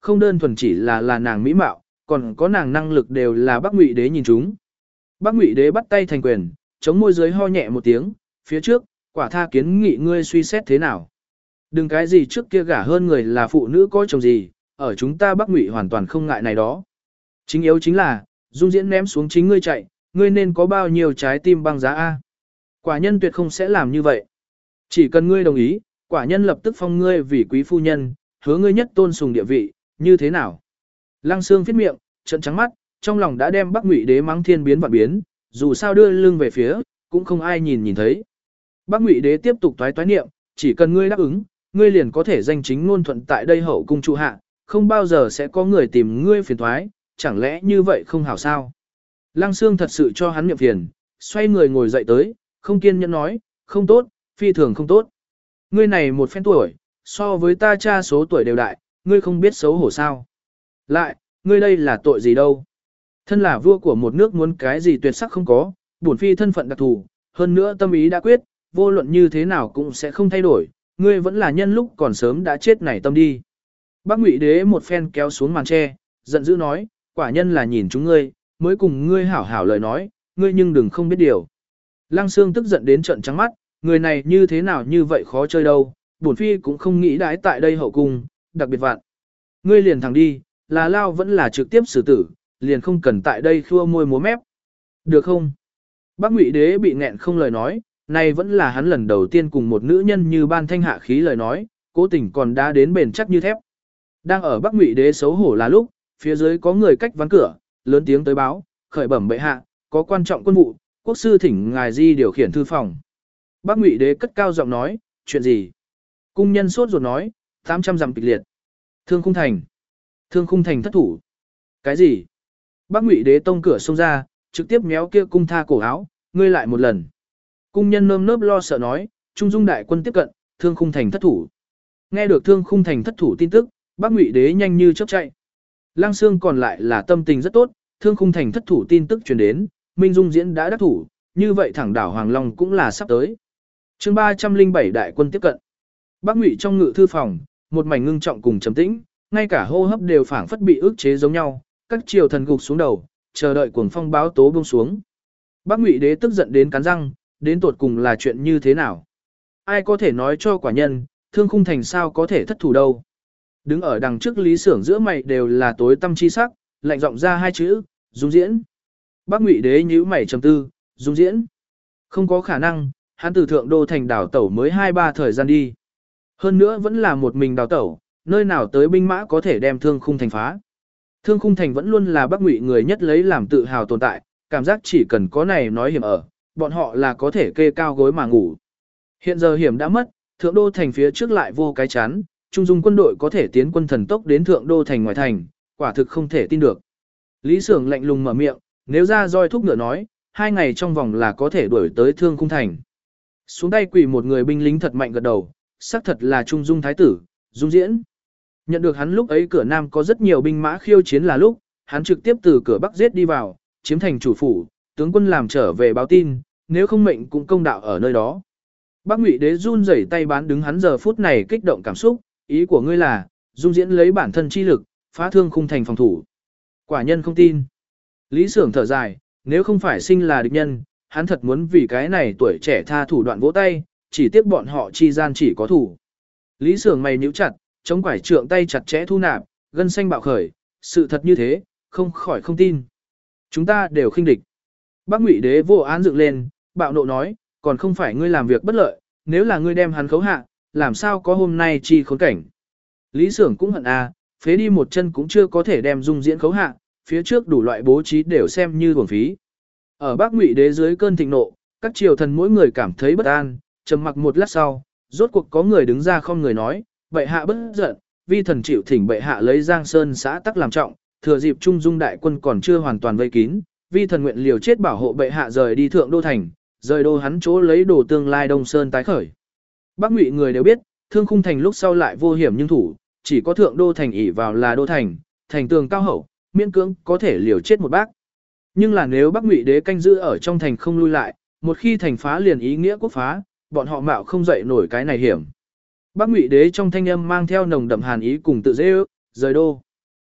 không đơn thuần chỉ là là nàng mỹ mạo, còn có nàng năng lực đều là Bắc Ngụy Đế nhìn chúng. Bắc Ngụy Đế bắt tay thành quyền, chống môi dưới ho nhẹ một tiếng, phía trước, quả tha kiến nghị ngươi suy xét thế nào. Đừng cái gì trước kia gả hơn người là phụ nữ có chồng gì, ở chúng ta Bắc Ngụy hoàn toàn không ngại này đó. Chính yếu chính là, Dung Diễn ném xuống chính ngươi chạy, ngươi nên có bao nhiêu trái tim băng giá A. Quả nhân tuyệt không sẽ làm như vậy. Chỉ cần ngươi đồng ý, quả nhân lập tức phong ngươi vì quý phu nhân, hứa ngươi nhất tôn sùng địa vị, như thế nào? Lăng Xương phết miệng, trợn trắng mắt, trong lòng đã đem Bắc Ngụy Đế mắng thiên biến vạn biến, dù sao đưa lưng về phía, cũng không ai nhìn nhìn thấy. Bắc Ngụy Đế tiếp tục toái toái niệm, chỉ cần ngươi đáp ứng, ngươi liền có thể danh chính ngôn thuận tại đây hậu cung trụ hạ, không bao giờ sẽ có người tìm ngươi phiền toái, chẳng lẽ như vậy không hảo sao? Lăng Xương thật sự cho hắn niệm phiền, xoay người ngồi dậy tới, không kiên nhẫn nói, không tốt, phi thường không tốt. Ngươi này một phen tuổi, so với ta cha số tuổi đều đại, ngươi không biết xấu hổ sao? Lại, ngươi đây là tội gì đâu? Thân là vua của một nước muốn cái gì tuyệt sắc không có, bổn phi thân phận đặc thù, hơn nữa tâm ý đã quyết, vô luận như thế nào cũng sẽ không thay đổi, ngươi vẫn là nhân lúc còn sớm đã chết nảy tâm đi. Bắc Ngụy Đế một phen kéo xuống màn tre, giận dữ nói, quả nhân là nhìn chúng ngươi, mới cùng ngươi hảo hảo lời nói, ngươi nhưng đừng không biết điều. Lăng Xương tức giận đến trợn trắng mắt, người này như thế nào như vậy khó chơi đâu, bổn phi cũng không nghĩ đãi tại đây hậu cung, đặc biệt vạn. Ngươi liền thẳng đi, là lao vẫn là trực tiếp xử tử, liền không cần tại đây khua môi múa mép. Được không? Bắc Ngụy Đế bị nghẹn không lời nói, này vẫn là hắn lần đầu tiên cùng một nữ nhân như ban thanh hạ khí lời nói, cố tình còn đã đến bền chắc như thép. Đang ở Bắc Ngụy Đế xấu hổ là lúc, phía dưới có người cách ván cửa, lớn tiếng tới báo, khởi bẩm bệ hạ, có quan trọng quân vụ, quốc sư thỉnh ngài di điều khiển thư phòng. Bắc Ngụy Đế cất cao giọng nói, chuyện gì? Cung nhân sốt ruột nói, tám trăm dặm kịch liệt. Thương Khung Thành. Thương Khung Thành thất thủ. Cái gì? Bắc Ngụy Đế tông cửa xông ra, trực tiếp méo kia cung tha cổ áo, ngươi lại một lần. Cung nhân nơm nớp lo sợ nói, Trung Dung đại quân tiếp cận, Thương Khung Thành thất thủ. Nghe được Thương Khung Thành thất thủ tin tức, Bắc Ngụy Đế nhanh như chớp chạy. Lăng Xương còn lại là tâm tình rất tốt, Thương Khung Thành thất thủ tin tức truyền đến, Minh Dung diễn đã đắc thủ, như vậy thẳng đảo Hoàng Long cũng là sắp tới. Chương ba trăm linh bảy đại quân tiếp cận. Bắc Ngụy trong ngự thư phòng, một mảnh ngưng trọng cùng trầm tĩnh, ngay cả hô hấp đều phảng phất bị ức chế giống nhau, các triều thần gục xuống đầu, chờ đợi cuồng phong báo tố buông xuống. Bắc Ngụy Đế tức giận đến cắn răng, đến tột cùng là chuyện như thế nào? Ai có thể nói cho quả nhân, Thương Khung Thành sao có thể thất thủ đâu? Đứng ở đằng trước Lý Xưởng giữa mày đều là tối tâm chi sắc, lạnh giọng ra hai chữ, Dung Diễn. Bắc Ngụy Đế nhíu mày trầm tư, Dung Diễn. Không có khả năng, hắn từ thượng đô thành đảo tẩu mới hai ba thời gian đi. Hơn nữa vẫn là một mình đảo tẩu, nơi nào tới binh mã có thể đem Thương Khung Thành phá. Thương Khung Thành vẫn luôn là Bắc Ngụy người nhất lấy làm tự hào tồn tại, cảm giác chỉ cần có này nói hiểm ở, bọn họ là có thể kê cao gối mà ngủ. Hiện giờ hiểm đã mất, thượng đô thành phía trước lại vô cái chắn, Trung Dung quân đội có thể tiến quân thần tốc đến thượng đô thành ngoài thành, quả thực không thể tin được. Lý Xưởng lạnh lùng mở miệng, nếu ra roi thúc ngựa nói, hai ngày trong vòng là có thể đuổi tới Thương Khung Thành. Xuống tay quỳ một người binh lính thật mạnh gật đầu, xác thật là Trung Dung thái tử, Dung Diễn. Nhận được hắn lúc ấy cửa Nam có rất nhiều binh mã khiêu chiến là lúc, hắn trực tiếp từ cửa Bắc giết đi vào, chiếm thành chủ phủ, tướng quân làm trở về báo tin, nếu không mệnh cũng công đạo ở nơi đó. Bắc Ngụy Đế run rẩy tay bán đứng hắn giờ phút này kích động cảm xúc, ý của ngươi là, Dung Diễn lấy bản thân chi lực, phá Thương Khung Thành phòng thủ. Quả nhân không tin. Lý Xưởng thở dài, nếu không phải sinh là địch nhân, hắn thật muốn vì cái này tuổi trẻ tha thủ đoạn vỗ tay, chỉ tiếc bọn họ chi gian chỉ có thủ. Lý Xưởng mày nhíu chặt, chống quải trượng tay chặt chẽ thu nạp, gân xanh bạo khởi, sự thật như thế, không khỏi không tin. Chúng ta đều khinh địch. Bắc Ngụy Đế vô án dựng lên, bạo nộ nói, còn không phải ngươi làm việc bất lợi, nếu là ngươi đem hắn khấu hạ, làm sao có hôm nay chi khốn cảnh. Lý Xưởng cũng hận à, phế đi một chân cũng chưa có thể đem Dung Diễn khấu hạ, phía trước đủ loại bố trí đều xem như uổng phí. Ở Bắc Ngụy Đế dưới cơn thịnh nộ, các triều thần mỗi người cảm thấy bất an, trầm mặc một lát sau, rốt cuộc có người đứng ra không người nói, bệ hạ bất giận, vi thần chịu thỉnh bệ hạ lấy Giang Sơn xã tắc làm trọng, thừa dịp Trung Dung đại quân còn chưa hoàn toàn vây kín, vi thần nguyện liều chết bảo hộ bệ hạ rời đi thượng đô thành, rời đô hắn chỗ lấy đồ tương lai Đông Sơn tái khởi. Bắc Ngụy người đều biết, Thương Khung Thành lúc sau lại vô hiểm nhưng thủ, chỉ có thượng đô thành ỷ vào là đô thành, thành tường cao hậu, miễn cưỡng có thể liều chết một bác. Nhưng là nếu Bắc Ngụy Đế canh giữ ở trong thành không lui lại, một khi thành phá liền ý nghĩa quốc phá, bọn họ mạo không dậy nổi cái này hiểm. Bắc Ngụy Đế trong thanh âm mang theo nồng đậm hàn ý cùng tự dễ ước, rời đô.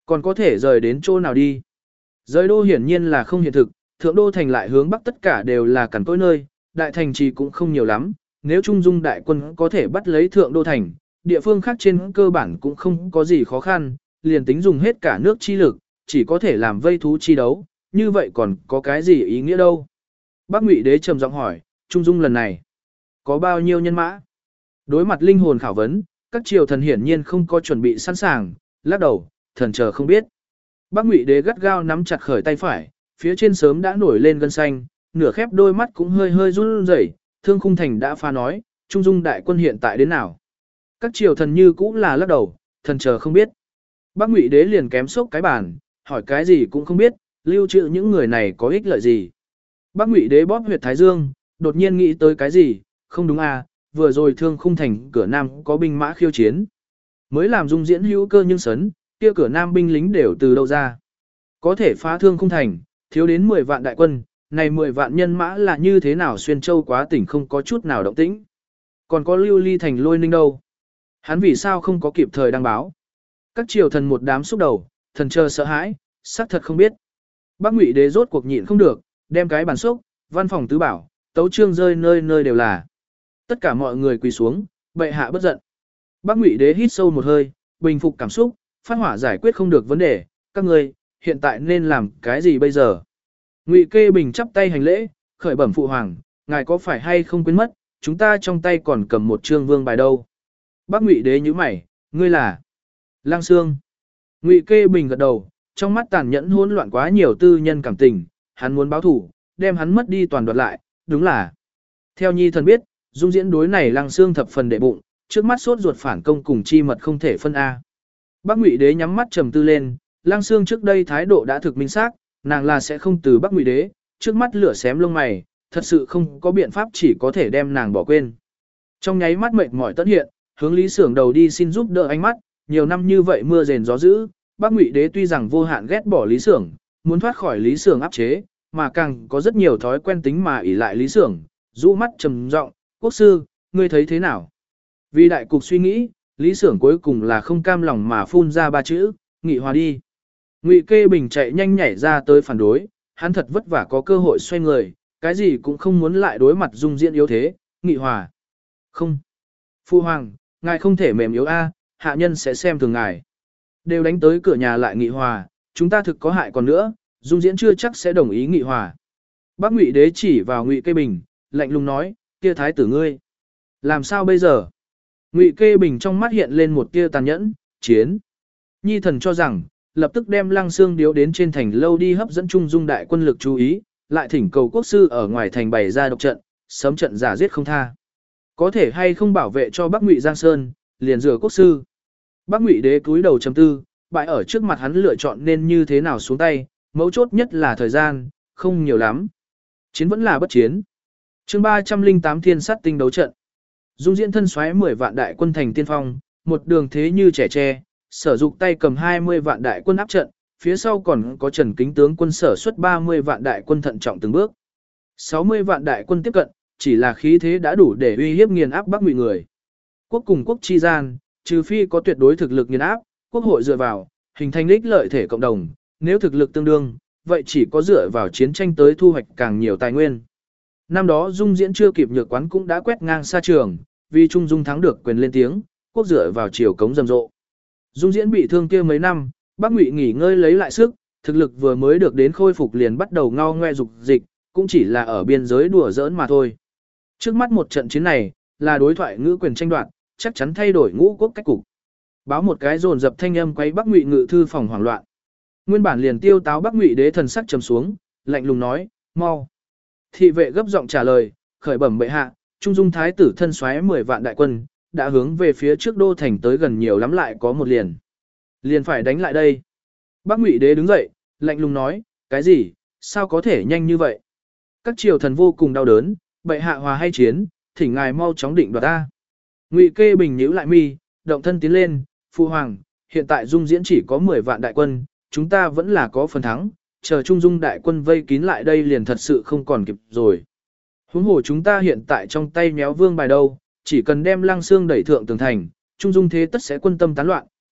Còn có thể rời đến chỗ nào đi? Rời đô hiển nhiên là không hiện thực, thượng đô thành lại hướng bắc tất cả đều là cằn cỗi nơi, đại thành trì cũng không nhiều lắm, nếu Trung Dung đại quân có thể bắt lấy thượng đô thành, địa phương khác trên cơ bản cũng không có gì khó khăn, liền tính dùng hết cả nước chi lực, chỉ có thể làm vây thú chi đấu, như vậy còn có cái gì ý nghĩa đâu. Bác Ngụy Đế trầm giọng hỏi, Trung Dung lần này, có bao nhiêu nhân mã? Đối mặt linh hồn khảo vấn, các triều thần hiển nhiên không có chuẩn bị sẵn sàng, lắc đầu, thần chờ không biết. Bác Ngụy Đế gắt gao nắm chặt khởi tay phải, phía trên sớm đã nổi lên gân xanh, nửa khép đôi mắt cũng hơi hơi run rẩy, Thương Khung Thành đã phá nói, Trung Dung đại quân hiện tại đến nào? Các triều thần như cũng là lắc đầu, thần chờ không biết. Bác Ngụy Đế liền kém sốc cái bàn, hỏi cái gì cũng không biết, lưu trữ những người này có ích lợi gì. Bác Ngụy Đế bóp huyệt thái dương, đột nhiên nghĩ tới cái gì, không đúng à, vừa rồi Thương Khung Thành cửa nam có binh mã khiêu chiến. Mới làm Dung diễn hữu cơ nhưng sấn, kia cửa nam binh lính đều từ đâu ra. Có thể phá Thương Khung Thành, thiếu đến mười vạn đại quân, này mười vạn nhân mã là như thế nào xuyên châu quá tỉnh không có chút nào động tĩnh. Còn có lưu ly thành lôi ninh đâu. Hắn vì sao không có kịp thời đăng báo. Các triều thần một đám xúc đầu, thần chờ sợ hãi, xác thật không biết. Bác Ngụy Đế rốt cuộc nhịn không được, đem cái bàn sốc, văn phòng tứ bảo, tấu chương rơi nơi nơi đều là. Tất cả mọi người quỳ xuống, bệ hạ bất giận. Bác Ngụy Đế hít sâu một hơi, bình phục cảm xúc, phát hỏa giải quyết không được vấn đề, các người, hiện tại nên làm cái gì bây giờ? Ngụy Kê Bình chắp tay hành lễ, khởi bẩm phụ hoàng, ngài có phải hay không quên mất, chúng ta trong tay còn cầm một chương vương bài đâu. Bác Ngụy Đế nhíu mày, ngươi là Lăng Xương. Ngụy Kê Bình gật đầu, trong mắt tàn nhẫn hỗn loạn quá nhiều tư nhân cảm tình, hắn muốn báo thủ, đem hắn mất đi toàn đoạt lại, đúng là. Theo nhi thần biết, Dung diễn đối này Lăng Xương thập phần đệ bụng, trước mắt sốt ruột phản công cùng chi mật không thể phân A. Bác Ngụy Đế nhắm mắt trầm tư lên, Lăng Xương trước đây thái độ đã thực minh xác, nàng là sẽ không từ Bác Ngụy Đế, trước mắt lửa xém lông mày, thật sự không có biện pháp chỉ có thể đem nàng bỏ quên. Trong nháy mắt mệt mỏi tất hiện, hướng Lý Xưởng đầu đi xin giúp đỡ ánh mắt, nhiều năm như vậy mưa rền gió dữ, Bác Ngụy Đế tuy rằng vô hạn ghét bỏ Lý Xưởng, muốn thoát khỏi Lý Xưởng áp chế, mà càng có rất nhiều thói quen tính mà ỷ lại Lý Xưởng, rũ mắt trầm giọng, "Quốc sư, ngươi thấy thế nào?" Vì đại cục suy nghĩ, Lý Xưởng cuối cùng là không cam lòng mà phun ra ba chữ, "Nghị hòa đi." Ngụy Kê Bình chạy nhanh nhảy ra tới phản đối, hắn thật vất vả có cơ hội xoay người, cái gì cũng không muốn lại đối mặt Dung diễn yếu thế, "Nghị hòa." "Không. Phu hoàng, ngài không thể mềm yếu a, hạ nhân sẽ xem thường ngài." Đều đánh tới cửa nhà lại nghị hòa, chúng ta thực có hại còn nữa, Dung diễn chưa chắc sẽ đồng ý nghị hòa. Bác Ngụy Đế chỉ vào Ngụy Kê Bình, lạnh lùng nói, "Kia thái tử ngươi, làm sao bây giờ?" Ngụy Kê Bình trong mắt hiện lên một tia tàn nhẫn, "Chiến." Nhi thần cho rằng, lập tức đem Lăng Xương điếu đến trên thành lâu đi hấp dẫn Trung Dung đại quân lực chú ý, lại thỉnh cầu quốc sư ở ngoài thành bày ra độc trận, sớm trận giả giết không tha. Có thể hay không bảo vệ cho Bắc Ngụy Giang Sơn, liền rửa quốc sư. Bắc Ngụy Đế cúi đầu trầm tư, bại ở trước mặt hắn lựa chọn nên như thế nào xuống tay, mấu chốt nhất là thời gian, không nhiều lắm. Chiến vẫn là bất chiến. Chương ba trăm lẻ tám Thiên Sát Tinh đấu trận. Dung diễn thân xoáy mười vạn đại quân thành tiên phong, một đường thế như trẻ tre, Sở Dục tay cầm hai mươi vạn đại quân áp trận, phía sau còn có Trần Kính tướng quân sở xuất ba mươi vạn đại quân thận trọng từng bước. sáu mươi vạn đại quân tiếp cận, chỉ là khí thế đã đủ để uy hiếp nghiền áp Bắc Ngụy người. Quốc cùng quốc chi gian, trừ phi có tuyệt đối thực lực nghiền áp, quốc hội dựa vào, hình thành lích lợi thể cộng đồng, nếu thực lực tương đương, vậy chỉ có dựa vào chiến tranh tới thu hoạch càng nhiều tài nguyên. Năm đó Dung diễn chưa kịp nhược quán cũng đã quét ngang xa trường, vì Trung Dung thắng được quyền lên tiếng, quốc dựa vào chiều cống rầm rộ. Dung diễn bị thương kia mấy năm, Bắc Ngụy nghỉ ngơi lấy lại sức, thực lực vừa mới được đến khôi phục liền bắt đầu ngao ngoe dục dịch, cũng chỉ là ở biên giới đùa giỡn mà thôi. Trước mắt một trận chiến này, là đối thoại ngữ quyền tranh đoạt, chắc chắn thay đổi ngũ quốc cách cục. Báo một cái dồn dập thanh âm quấy Bắc Ngụy ngự thư phòng hoảng loạn. Nguyên bản liền tiêu táo Bắc Ngụy Đế thần sắc trầm xuống, lạnh lùng nói, "Mau." Thị vệ gấp giọng trả lời, "Khởi bẩm bệ hạ, Trung Dung thái tử thân soái mười vạn đại quân, đã hướng về phía trước đô thành tới gần nhiều lắm lại có một liền. Liền phải đánh lại đây." Bắc Ngụy Đế đứng dậy, lạnh lùng nói, "Cái gì, sao có thể nhanh như vậy?" Các triều thần vô cùng đau đớn, "Bệ hạ hòa hay chiến, thỉnh ngài mau chóng định đoạt ta." Ngụy Kê Bình nhíu lại mi, động thân tiến lên, "Phu hoàng, hiện tại Dung diễn chỉ có mười vạn đại quân, chúng ta vẫn là có phần thắng, chờ Trung Dung đại quân vây kín lại đây liền thật sự không còn kịp rồi. Huống hồ chúng ta hiện tại trong tay méo vương bài đâu, chỉ cần đem Lăng Xương đẩy thượng tường thành, Trung Dung thế tất sẽ quân tâm tán loạn,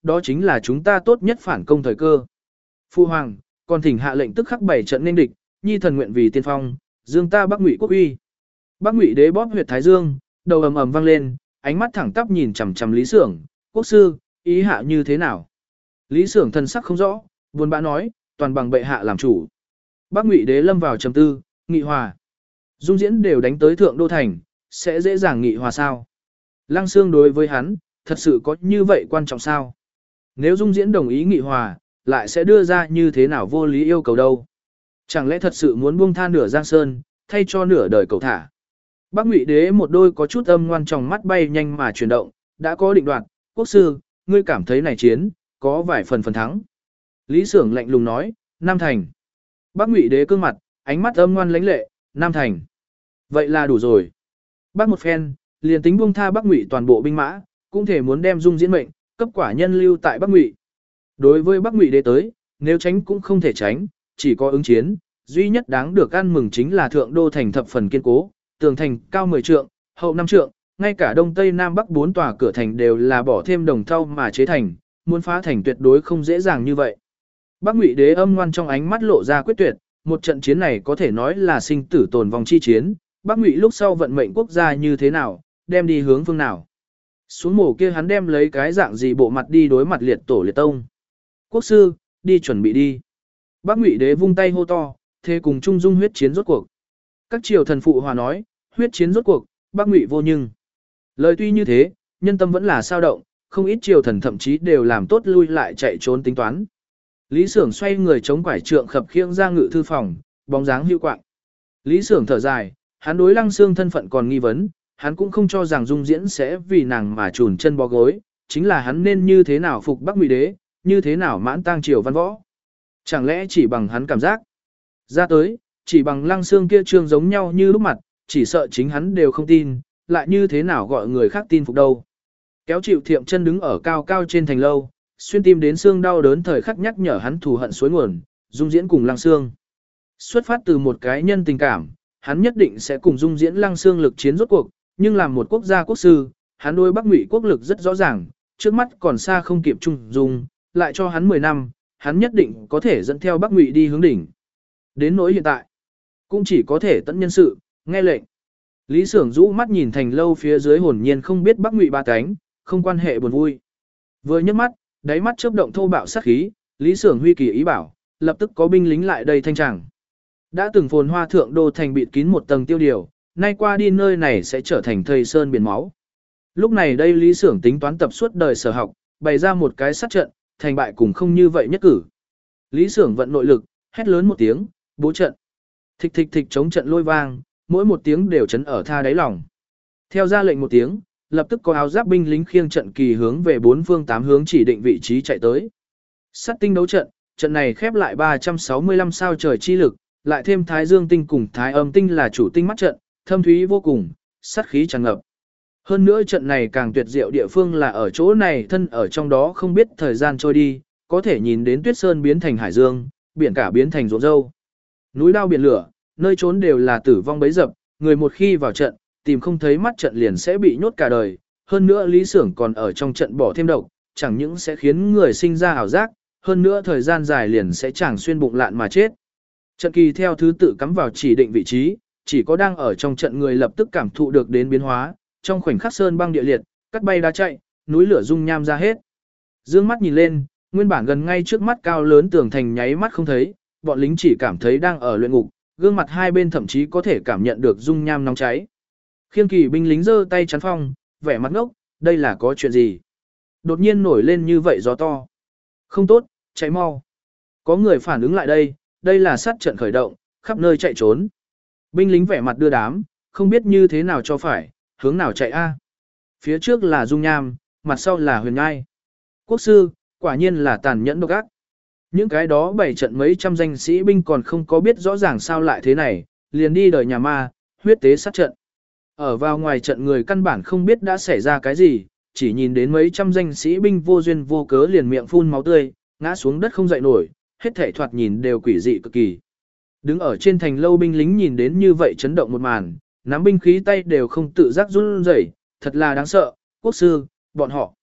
đó chính là chúng ta tốt nhất phản công thời cơ. Phu hoàng, còn thỉnh hạ lệnh tức khắc bảy trận nên địch, nhi thần nguyện vì tiên phong, dương ta Bắc Ngụy quốc uy. Bắc Ngụy đế bóp huyệt thái dương, đầu ầm ầm vang lên, ánh mắt thẳng tắp nhìn chằm chằm Lý Xưởng, quốc sư, ý hạ như thế nào? Lý Xưởng thần sắc không rõ, buồn bã nói, toàn bằng bệ hạ làm chủ. Bắc Ngụy đế lâm vào trầm tư, nghị hòa. Dung Diễn đều đánh tới thượng đô thành, sẽ dễ dàng nghị hòa sao? Lăng Xương đối với hắn, thật sự có như vậy quan trọng sao? Nếu Dung Diễn đồng ý nghị hòa, lại sẽ đưa ra như thế nào vô lý yêu cầu đâu? Chẳng lẽ thật sự muốn buông tha nửa Giang Sơn, thay cho nửa đời cầu thả? Bắc Ngụy đế một đôi có chút âm ngoan trong mắt bay nhanh mà chuyển động, đã có định đoạt, quốc sư, ngươi cảm thấy này chiến, có vài phần phần thắng. Lý Xưởng lạnh lùng nói, Nam Thành. Bắc Ngụy đế cương mặt, ánh mắt âm ngoan lãnh lệ, Nam Thành. Vậy là đủ rồi. Bác một phen, liền tính buông tha Bắc Ngụy toàn bộ binh mã, cũng thể muốn đem Dung Diễn mệnh, cấp quả nhân lưu tại Bắc Ngụy. Đối với Bắc Ngụy đế tới, nếu tránh cũng không thể tránh, chỉ có ứng chiến, duy nhất đáng được ăn mừng chính là thượng đô thành thập phần kiên cố, tường thành cao mười trượng, hậu năm trượng, ngay cả đông tây nam bắc bốn tòa cửa thành đều là bỏ thêm đồng thau mà chế thành, muốn phá thành tuyệt đối không dễ dàng như vậy. Bắc Ngụy đế âm ngoan trong ánh mắt lộ ra quyết tuyệt, một trận chiến này có thể nói là sinh tử tồn vong chi chiến, Bắc Ngụy lúc sau vận mệnh quốc gia như thế nào, đem đi hướng phương nào. Xuống mổ kia hắn đem lấy cái dạng gì bộ mặt đi đối mặt liệt tổ liệt tông. Quốc sư, đi chuẩn bị đi. Bắc Ngụy đế vung tay hô to, thế cùng Trung Dung huyết chiến rốt cuộc. Các triều thần phụ hòa nói, huyết chiến rốt cuộc, Bắc Ngụy vô nhưng. Lời tuy như thế, nhân tâm vẫn là sao động, không ít triều thần thậm chí đều làm tốt lui lại chạy trốn tính toán. Lý Xưởng xoay người chống quải trượng khập khiễng ra ngự thư phòng, bóng dáng hưu quạng. Lý Xưởng thở dài, hắn đối Lăng Xương thân phận còn nghi vấn, hắn cũng không cho rằng Dung Diễn sẽ vì nàng mà chùn chân bó gối, chính là hắn nên như thế nào phục Bắc Ngụy đế, như thế nào mãn tang triều văn võ. Chẳng lẽ chỉ bằng hắn cảm giác ra tới, chỉ bằng Lăng Xương kia trương giống nhau như lúc mặt, chỉ sợ chính hắn đều không tin, lại như thế nào gọi người khác tin phục đâu. Kéo chịu thiệm chân đứng ở cao cao trên thành lâu, xuyên tim đến xương đau đớn thời khắc nhắc nhở hắn thù hận suối nguồn, Dung Diễn cùng Lăng Xương. Xuất phát từ một cái nhân tình cảm, hắn nhất định sẽ cùng Dung Diễn Lăng Xương lực chiến rốt cuộc, nhưng làm một quốc gia quốc sư, hắn đối Bắc Ngụy quốc lực rất rõ ràng, trước mắt còn xa không kịp Trung Dung, lại cho hắn mười năm, hắn nhất định có thể dẫn theo Bắc Ngụy đi hướng đỉnh. Đến nỗi hiện tại, cũng chỉ có thể tận nhân sự, nghe lệnh. Lý Xưởng rũ mắt nhìn thành lâu phía dưới hồn nhiên không biết Bắc Ngụy ba cánh, không quan hệ buồn vui. Vừa nhấc mắt, đáy mắt chớp động thô bạo sát khí, Lý Xưởng huy kỳ ý bảo, lập tức có binh lính lại đây thanh tràng. Đã từng phồn hoa thượng đô thành bịt kín một tầng tiêu điều, nay qua đi nơi này sẽ trở thành thây sơn biển máu. Lúc này đây Lý Xưởng tính toán tập suốt đời sở học, bày ra một cái sát trận, thành bại cùng không như vậy nhất cử. Lý Xưởng vận nội lực, hét lớn một tiếng, bố trận. Thịch thịch thịch chống trận lôi vang, mỗi một tiếng đều chấn ở tha đáy lòng. Theo ra lệnh một tiếng, lập tức có áo giáp binh lính khiêng trận kỳ hướng về bốn phương tám hướng chỉ định vị trí chạy tới. Sát tinh đấu trận, trận này khép lại ba trăm sáu mươi lăm sao trời chi lực, lại thêm Thái Dương tinh cùng Thái Âm tinh là chủ tinh mắt trận, thâm thúy vô cùng, sát khí tràn ngập. Hơn nữa trận này càng tuyệt diệu địa phương là ở chỗ này thân ở trong đó không biết thời gian trôi đi, có thể nhìn đến tuyết sơn biến thành hải dương, biển cả biến thành ruộng dâu. Núi đao biển lửa, nơi trốn đều là tử vong bấy dập, người một khi vào trận, tìm không thấy mắt trận liền sẽ bị nhốt cả đời. Hơn nữa Lý Xưởng còn ở trong trận bỏ thêm độc, chẳng những sẽ khiến người sinh ra ảo giác, hơn nữa thời gian dài liền sẽ chẳng xuyên bụng lạn mà chết. Trận kỳ theo thứ tự cắm vào chỉ định vị trí, chỉ có đang ở trong trận người lập tức cảm thụ được đến biến hóa, trong khoảnh khắc sơn băng địa liệt, cắt bay đá chạy, núi lửa dung nham ra hết. Dương mắt nhìn lên, nguyên bản gần ngay trước mắt cao lớn tường thành nháy mắt không thấy, bọn lính chỉ cảm thấy đang ở luyện ngục, gương mặt hai bên thậm chí có thể cảm nhận được dung nham nóng cháy. Khiêng kỳ binh lính giơ tay chắn phong, vẻ mặt ngốc, đây là có chuyện gì? Đột nhiên nổi lên như vậy gió to. Không tốt, cháy mau. Có người phản ứng lại đây, đây là sát trận khởi động, khắp nơi chạy trốn. Binh lính vẻ mặt đưa đám, không biết như thế nào cho phải, hướng nào chạy a? Phía trước là dung nham, mặt sau là huyền ngai. Quốc sư, quả nhiên là tàn nhẫn độc ác. Những cái đó bảy trận mấy trăm danh sĩ binh còn không có biết rõ ràng sao lại thế này, liền đi đời nhà ma, huyết tế sát trận. Ở vào ngoài trận người căn bản không biết đã xảy ra cái gì, chỉ nhìn đến mấy trăm danh sĩ binh vô duyên vô cớ liền miệng phun máu tươi, ngã xuống đất không dậy nổi, hết thảy thoạt nhìn đều quỷ dị cực kỳ. Đứng ở trên thành lâu binh lính nhìn đến như vậy chấn động một màn, nắm binh khí tay đều không tự giác run rẩy, thật là đáng sợ, quốc sư, bọn họ.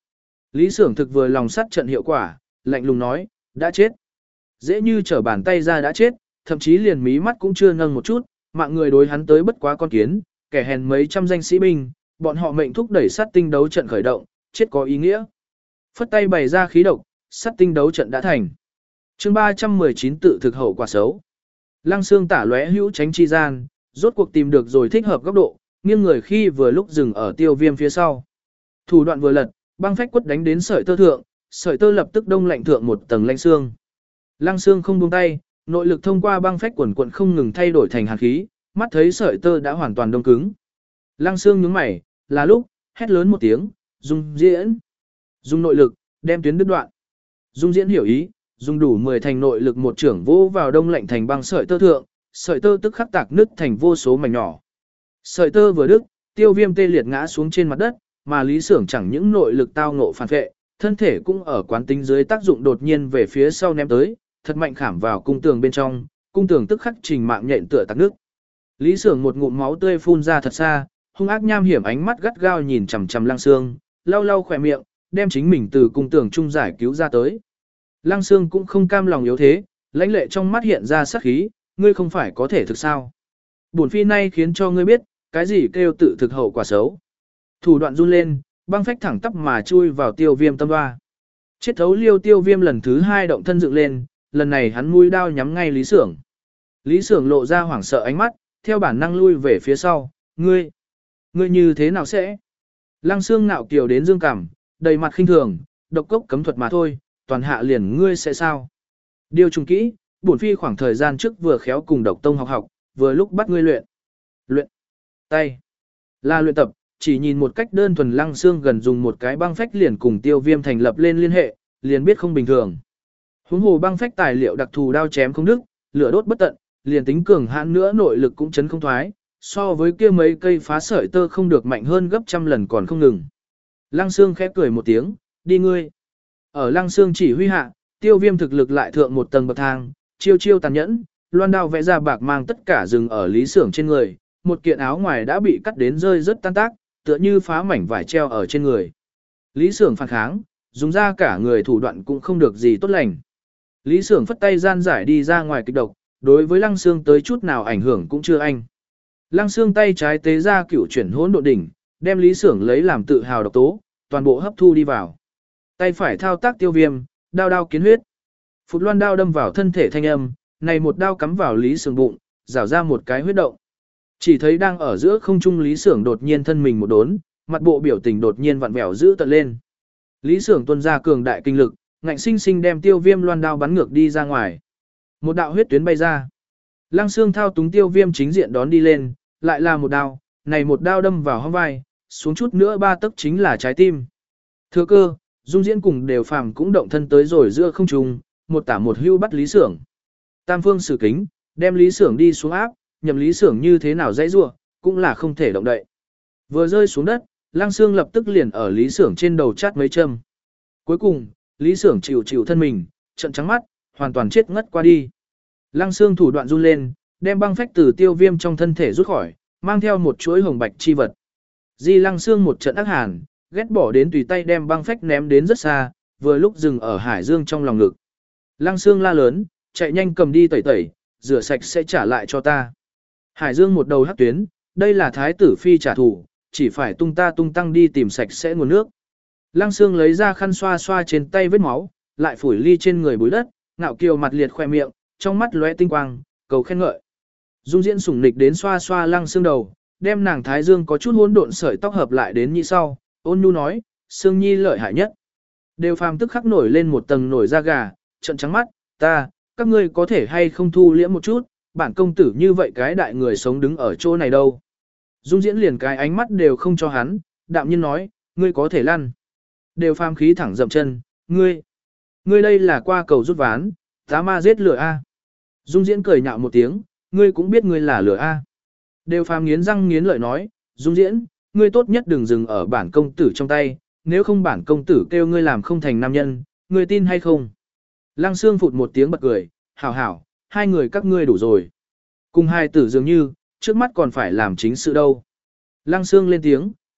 Lý Sưởng thực vừa lòng sát trận hiệu quả, lạnh lùng nói, đã chết. Dễ như trở bàn tay ra đã chết, thậm chí liền mí mắt cũng chưa nâng một chút, mạng người đối hắn tới bất quá con kiến, kẻ hèn mấy trăm danh sĩ binh, bọn họ mệnh thúc đẩy sát tinh đấu trận khởi động, chết có ý nghĩa. Phất tay bày ra khí độc, sát tinh đấu trận đã thành. Chương ba trăm mười chín tự thực hậu quả xấu. Lăng Xương tả lóe hữu tránh chi gian, rốt cuộc tìm được rồi thích hợp góc độ, nghiêng người khi vừa lúc dừng ở Tiêu Viêm phía sau. Thủ đoạn vừa lật, băng phách quất đánh đến sợi tơ thượng, sợi tơ lập tức đông lạnh thượng một tầng lanh xương. Lăng Xương không buông tay, nội lực thông qua băng phách quần quần không ngừng thay đổi thành hàn khí, mắt thấy sợi tơ đã hoàn toàn đông cứng. Lăng Xương nhướng mày, là lúc hét lớn một tiếng, "Dung Diễn!" Dùng nội lực đem tuyến đứt đoạn. Dung Diễn hiểu ý, dùng đủ mười thành nội lực một trưởng vô vào đông lạnh thành băng sợi tơ thượng, sợi tơ tức khắc tạc nứt thành vô số mảnh nhỏ. Sợi tơ vừa đứt, Tiêu Viêm tê liệt ngã xuống trên mặt đất, mà Lý Sưởng chẳng những nội lực tao ngộ phản vệ, thân thể cũng ở quán tính dưới tác dụng đột nhiên về phía sau ném tới, thật mạnh khảm vào cung tường bên trong, cung tường tức khắc trình mạng nhện tựa tạc nước. Lý Sưởng một ngụm máu tươi phun ra thật xa, hung ác nham hiểm ánh mắt gắt gao nhìn chằm chằm Lăng Xương, lau lau khỏe miệng, đem chính mình từ cung tường trung giải cứu ra tới. Lăng Xương cũng không cam lòng yếu thế, lãnh lệ trong mắt hiện ra sát khí, ngươi không phải có thể thực sao? Bổn phi nay khiến cho ngươi biết, cái gì kêu tự thực hậu quả xấu. Thủ đoạn run lên, băng phách thẳng tắp mà chui vào Tiêu Viêm tâm hoa. Chết thấu liêu Tiêu Viêm lần thứ hai động thân dựng lên, lần này hắn mũi đao nhắm ngay Lý Sưởng. Lý Sưởng lộ ra hoảng sợ ánh mắt, theo bản năng lui về phía sau, ngươi, ngươi như thế nào sẽ? Lăng Xương nạo kiều đến dương cảm, đầy mặt khinh thường, độc cốc cấm thuật mà thôi, toàn hạ liền ngươi sẽ sao? Điều trùng kỹ, bổn phi khoảng thời gian trước vừa khéo cùng độc tông học học, vừa lúc bắt ngươi luyện. Luyện tay. Là luyện tập, chỉ nhìn một cách đơn thuần Lăng Xương gần dùng một cái băng phách liền cùng Tiêu Viêm thành lập lên liên hệ, liền biết không bình thường. Huống hồ băng phách tài liệu đặc thù đao chém không đứt, lửa đốt bất tận, liền tính cường hãn nữa nội lực cũng chấn không thoái, so với kia mấy cây phá sợi tơ không được mạnh hơn gấp trăm lần còn không ngừng. Lăng Xương khẽ cười một tiếng, đi ngươi. Ở Lăng Xương chỉ huy hạ, Tiêu Viêm thực lực lại thượng một tầng bậc thang, chiêu chiêu tàn nhẫn, loan đao vẽ ra bạc mang tất cả rừng ở Lý Sưởng trên người, một kiện áo ngoài đã bị cắt đến rơi rất tan tác, tựa như phá mảnh vải treo ở trên người. Lý Sưởng phản kháng, dùng ra cả người thủ đoạn cũng không được gì tốt lành. Lý Sưởng phất tay gian giải đi ra ngoài kịch độc, đối với Lăng Xương tới chút nào ảnh hưởng cũng chưa anh. Lăng Xương tay trái tế ra cửu chuyển hỗn độn đỉnh, đem Lý Sưởng lấy làm tự hào độc tố, toàn bộ hấp thu đi vào. Tay phải thao tác Tiêu Viêm, đao đao kiến huyết. Phụt loan đao đâm vào thân thể thanh âm, này một đao cắm vào Lý Sưởng bụng, rảo ra một cái huyết động. Chỉ thấy đang ở giữa không trung Lý Sưởng đột nhiên thân mình một đốn, mặt bộ biểu tình đột nhiên vặn vẹo giữ tận lên. Lý Sưởng tuôn ra cường đại kinh lực, ngạnh sinh sinh đem Tiêu Viêm loan đao bắn ngược đi ra ngoài. Một đạo huyết tuyến bay ra. Lăng Xương thao túng Tiêu Viêm chính diện đón đi lên, lại là một đao, này một đao đâm vào hông vai, xuống chút nữa ba tấc chính là trái tim. Thừa cơ, Dung Diễn cùng Đều Phàm cũng động thân tới rồi giữa không trung, một tả một hưu bắt Lý Sưởng. Tam phương sử kính, đem Lý Sưởng đi xuống áp, nhầm Lý Sưởng như thế nào dãy rủa, cũng là không thể động đậy. Vừa rơi xuống đất, Lăng Xương lập tức liền ở Lý Sưởng trên đầu chát mấy châm. Cuối cùng, Lý Sưởng chịu chịu thân mình, trợn trắng mắt, hoàn toàn chết ngất qua đi. Lăng Xương thủ đoạn run lên, đem băng phách từ Tiêu Viêm trong thân thể rút khỏi, mang theo một chuỗi hồng bạch chi vật. Di Lăng Xương một trận ác hàn, ghét bỏ đến tùy tay đem băng phách ném đến rất xa, vừa lúc dừng ở Hải Dương trong lòng ngực. Lăng Xương la lớn, chạy nhanh cầm đi tẩy tẩy, rửa sạch sẽ trả lại cho ta. Hải Dương một đầu hắc tuyến, đây là thái tử phi trả thù, chỉ phải tung ta tung tăng đi tìm sạch sẽ nguồn nước. Lăng Xương lấy ra khăn xoa xoa trên tay vết máu, lại phủi ly trên người bụi đất, ngạo kiều mặt liệt khoe miệng, trong mắt lóe tinh quang, cầu khen ngợi. Dung Diễn sủng nịch đến xoa xoa Lăng Xương đầu, đem nàng thái dương có chút hỗn độn sợi tóc hợp lại đến như sau, ôn nhu nói, Xương Nhi lợi hại nhất. Đều Phàm tức khắc nổi lên một tầng nổi da gà, trận trắng mắt, ta, các ngươi có thể hay không thu liễm một chút, bản công tử như vậy cái đại người sống đứng ở chỗ này đâu. Dung Diễn liền cái ánh mắt đều không cho hắn, đạm nhiên nói, ngươi có thể lăn. Đều Phàm khí thẳng dậm chân, ngươi, ngươi đây là qua cầu rút ván, tá ma giết lửa A. Dung Diễn cười nhạo một tiếng, ngươi cũng biết ngươi là lửa A. Đều Phàm nghiến răng nghiến lợi nói, Dung Diễn, ngươi tốt nhất đừng dừng ở bản công tử trong tay, nếu không bản công tử kêu ngươi làm không thành nam nhân, ngươi tin hay không. Lăng Xương phụt một tiếng bật cười, hảo hảo, hai người các ngươi đủ rồi. Cùng hai tử dường như, trước mắt còn phải làm chính sự đâu. Lăng Xương lên tiếng,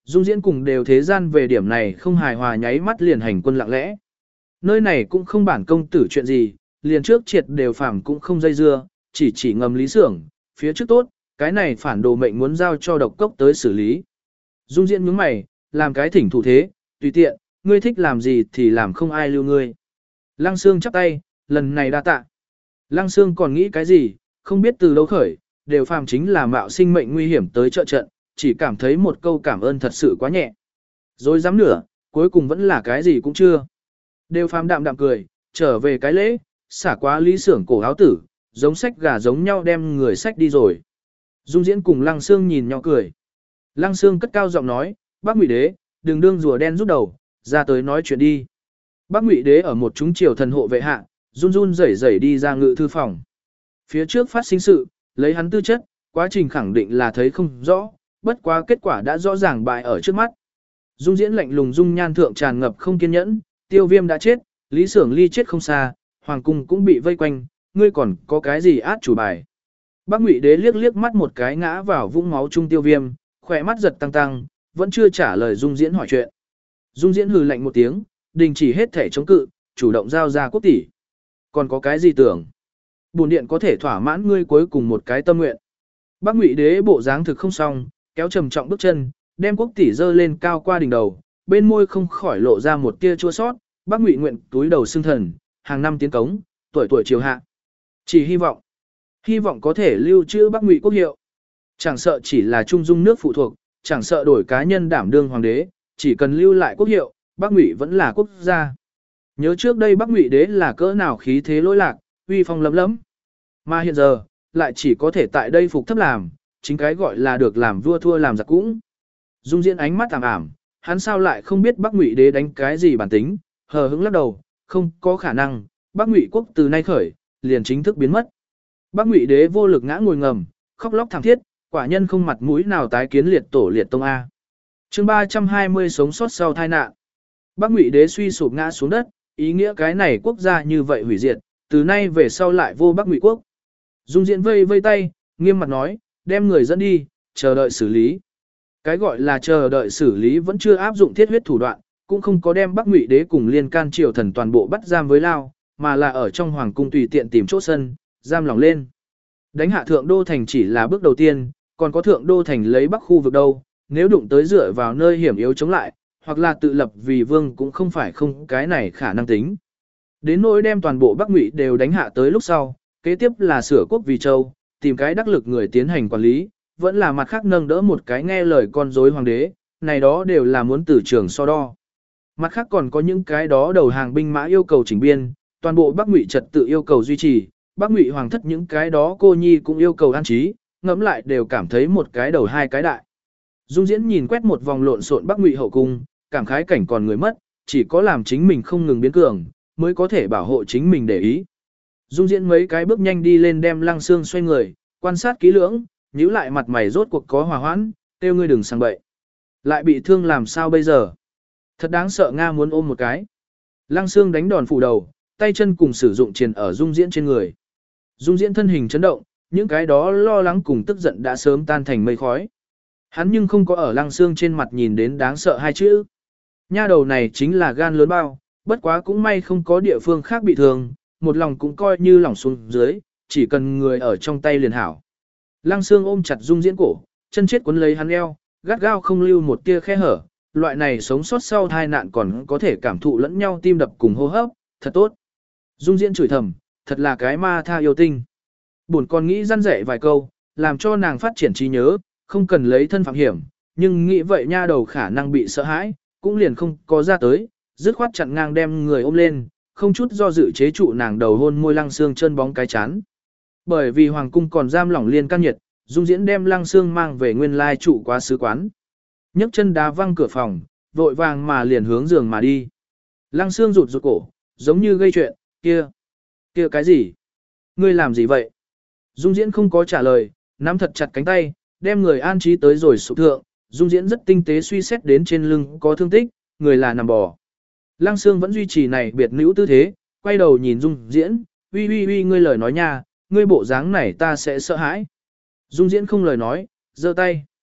Dung Diễn cùng đều thế gian về điểm này không hài hòa nháy mắt liền hành quân lặng lẽ. Nơi này cũng không bản công tử chuyện gì, liền trước triệt đều phàm cũng không dây dưa, chỉ chỉ ngầm lý xưởng, phía trước tốt, cái này phản đồ mệnh muốn giao cho độc cốc tới xử lý. Dung Diễn nhướng mày, làm cái thỉnh thủ thế, tùy tiện, ngươi thích làm gì thì làm không ai lưu ngươi. Lăng Sương chắp tay, lần này đa tạ. Lăng Sương còn nghĩ cái gì, không biết từ đâu khởi, đều phàm chính là mạo sinh mệnh nguy hiểm tới trợ trận, chỉ cảm thấy một câu cảm ơn thật sự quá nhẹ. Rồi dám nửa, cuối cùng vẫn là cái gì cũng chưa. Đều phàm đạm đạm cười, trở về cái lễ, xả quá lý xưởng cổ áo tử, giống sách gà giống nhau đem người sách đi rồi. Dung Diễn cùng Lăng Sương nhìn nhau cười. Lăng Sương cất cao giọng nói, bác Ngụy Đế, đừng đương rùa đen rút đầu, ra tới nói chuyện đi. Bác Ngụy Đế ở một chúng triều thần hộ vệ hạ, run run rẩy rẩy đi ra ngự thư phòng. Phía trước phát sinh sự, lấy hắn tư chất, quá trình khẳng định là thấy không rõ, bất quá kết quả đã rõ ràng bại ở trước mắt. Dung Diễn lạnh lùng dung nhan thượng tràn ngập không kiên nhẫn, Tiêu Viêm đã chết, Lý Xưởng ly chết không xa, hoàng cung cũng bị vây quanh, ngươi còn có cái gì át chủ bài. Bác Ngụy Đế liếc liếc mắt một cái ngã vào vũng máu trung Tiêu Viêm, khỏe mắt giật tăng tăng, vẫn chưa trả lời Dung Diễn hỏi chuyện. Dung Diễn hừ lạnh một tiếng, đình chỉ hết thể chống cự, chủ động giao ra quốc tỷ. Còn có cái gì tưởng? Bổn điện có thể thỏa mãn ngươi cuối cùng một cái tâm nguyện. Bác Ngụy Đế bộ dáng thực không xong, kéo trầm trọng bước chân, đem quốc tỷ dơ lên cao qua đỉnh đầu, bên môi không khỏi lộ ra một tia chua sót. Bác Ngụy nguyện túi đầu xương thần, hàng năm tiến cống, tuổi tuổi chiều hạ. Chỉ hy vọng, hy vọng có thể lưu trữ Bác Ngụy quốc hiệu. Chẳng sợ chỉ là trung dung nước phụ thuộc, chẳng sợ đổi cá nhân đảm đương hoàng đế, chỉ cần lưu lại quốc hiệu, Bác Ngụy vẫn là quốc gia. Nhớ trước đây Bác Ngụy Đế là cỡ nào khí thế lỗi lạc, uy phong lấm lấm. Mà hiện giờ, lại chỉ có thể tại đây phục thấp làm, chính cái gọi là được làm vua thua làm giặc cũng. Dung Diễn ánh mắt ảm ảm, hắn sao lại không biết Bác Ngụy Đế đánh cái gì bản tính, hờ hững lắc đầu, không có khả năng, Bác Ngụy quốc từ nay khởi, liền chính thức biến mất. Bác Ngụy Đế vô lực ngã ngồi ngầm, khóc lóc thảm thiết, quả nhân không mặt mũi nào tái kiến liệt tổ liệt tông A. Chương ba trăm hai mươi sống sót sau tai nạn. Bác Ngụy Đế suy sụp ngã xuống đất, ý nghĩa cái này quốc gia như vậy hủy diệt, từ nay về sau lại vô Bác Ngụy quốc. Dung Diễn vây vây tay, nghiêm mặt nói, đem người dẫn đi, chờ đợi xử lý. Cái gọi là chờ đợi xử lý vẫn chưa áp dụng thiết huyết thủ đoạn, cũng không có đem Bác Ngụy Đế cùng liên can triều thần toàn bộ bắt giam với lao, mà là ở trong hoàng cung tùy tiện tìm chỗ sân, giam lỏng lên. Đánh hạ thượng đô thành chỉ là bước đầu tiên, còn có thượng đô thành lấy bắc khu vực đâu, nếu đụng tới dựa vào nơi hiểm yếu chống lại, hoặc là tự lập vì vương cũng không phải không cái này khả năng tính. Đến nỗi đem toàn bộ Bắc Ngụy đều đánh hạ tới lúc sau, kế tiếp là sửa quốc vì châu, tìm cái đắc lực người tiến hành quản lý, vẫn là mặt khác nâng đỡ một cái nghe lời con rối hoàng đế, này đó đều là muốn từ trường so đo. Mặt khác còn có những cái đó đầu hàng binh mã yêu cầu chỉnh biên, toàn bộ Bắc Ngụy trật tự yêu cầu duy trì, Bắc Ngụy hoàng thất những cái đó cô nhi cũng yêu cầu an trí, ngẫm lại đều cảm thấy một cái đầu hai cái đại. Dung Diễn nhìn quét một vòng lộn xộn Bắc Ngụy hậu cung, cảm khái cảnh còn người mất, chỉ có làm chính mình không ngừng biến cường, mới có thể bảo hộ chính mình để ý. Dung Diễn mấy cái bước nhanh đi lên đem Lăng Sương xoay người, quan sát kỹ lưỡng, nhíu lại mặt mày rốt cuộc có hòa hoãn, kêu ngươi đừng sang bậy. Lại bị thương làm sao bây giờ? Thật đáng sợ Nga muốn ôm một cái. Lăng Sương đánh đòn phủ đầu, tay chân cùng sử dụng truyền ở Dung Diễn trên người. Dung Diễn thân hình chấn động, những cái đó lo lắng cùng tức giận đã sớm tan thành mây khói. Hắn nhưng không có ở Lăng Sương trên mặt nhìn đến đáng sợ hai chữ. Nha đầu này chính là gan lớn bao, bất quá cũng may không có địa phương khác bị thương, một lòng cũng coi như lỏng xuống dưới, chỉ cần người ở trong tay liền hảo. Lăng Sương ôm chặt Dung Diễn cổ, chân chết quấn lấy hắn eo, gắt gao không lưu một tia khe hở, loại này sống sót sau tai nạn còn có thể cảm thụ lẫn nhau tim đập cùng hô hấp, thật tốt. Dung Diễn chửi thầm, thật là cái ma tha yêu tinh. Buồn còn nghĩ răn dạy vài câu, làm cho nàng phát triển trí nhớ, không cần lấy thân phạm hiểm, nhưng nghĩ vậy nha đầu khả năng bị sợ hãi, cũng liền không có ra tới, dứt khoát chặn ngang đem người ôm lên, không chút do dự chế trụ nàng đầu hôn môi Lăng Sương chân bóng cái chán. Bởi vì hoàng cung còn giam lỏng liên can nhiệt, Dung Diễn đem Lăng Sương mang về nguyên lai trụ qua sứ quán. Nhấc chân đá văng cửa phòng, vội vàng mà liền hướng giường mà đi. Lăng Sương rụt rụt cổ, giống như gây chuyện, kia, kia cái gì? Ngươi làm gì vậy? Dung Diễn không có trả lời, nắm thật chặt cánh tay, đem người an trí tới rồi sụp thượng. Dung Diễn rất tinh tế suy xét đến trên lưng có thương tích, người là nằm bò. Lăng Sương vẫn duy trì này biệt nữ tư thế, quay đầu nhìn Dung Diễn, uy uy uy ngươi lời nói nha, ngươi bộ dáng này ta sẽ sợ hãi. Dung Diễn không lời nói, giơ tay.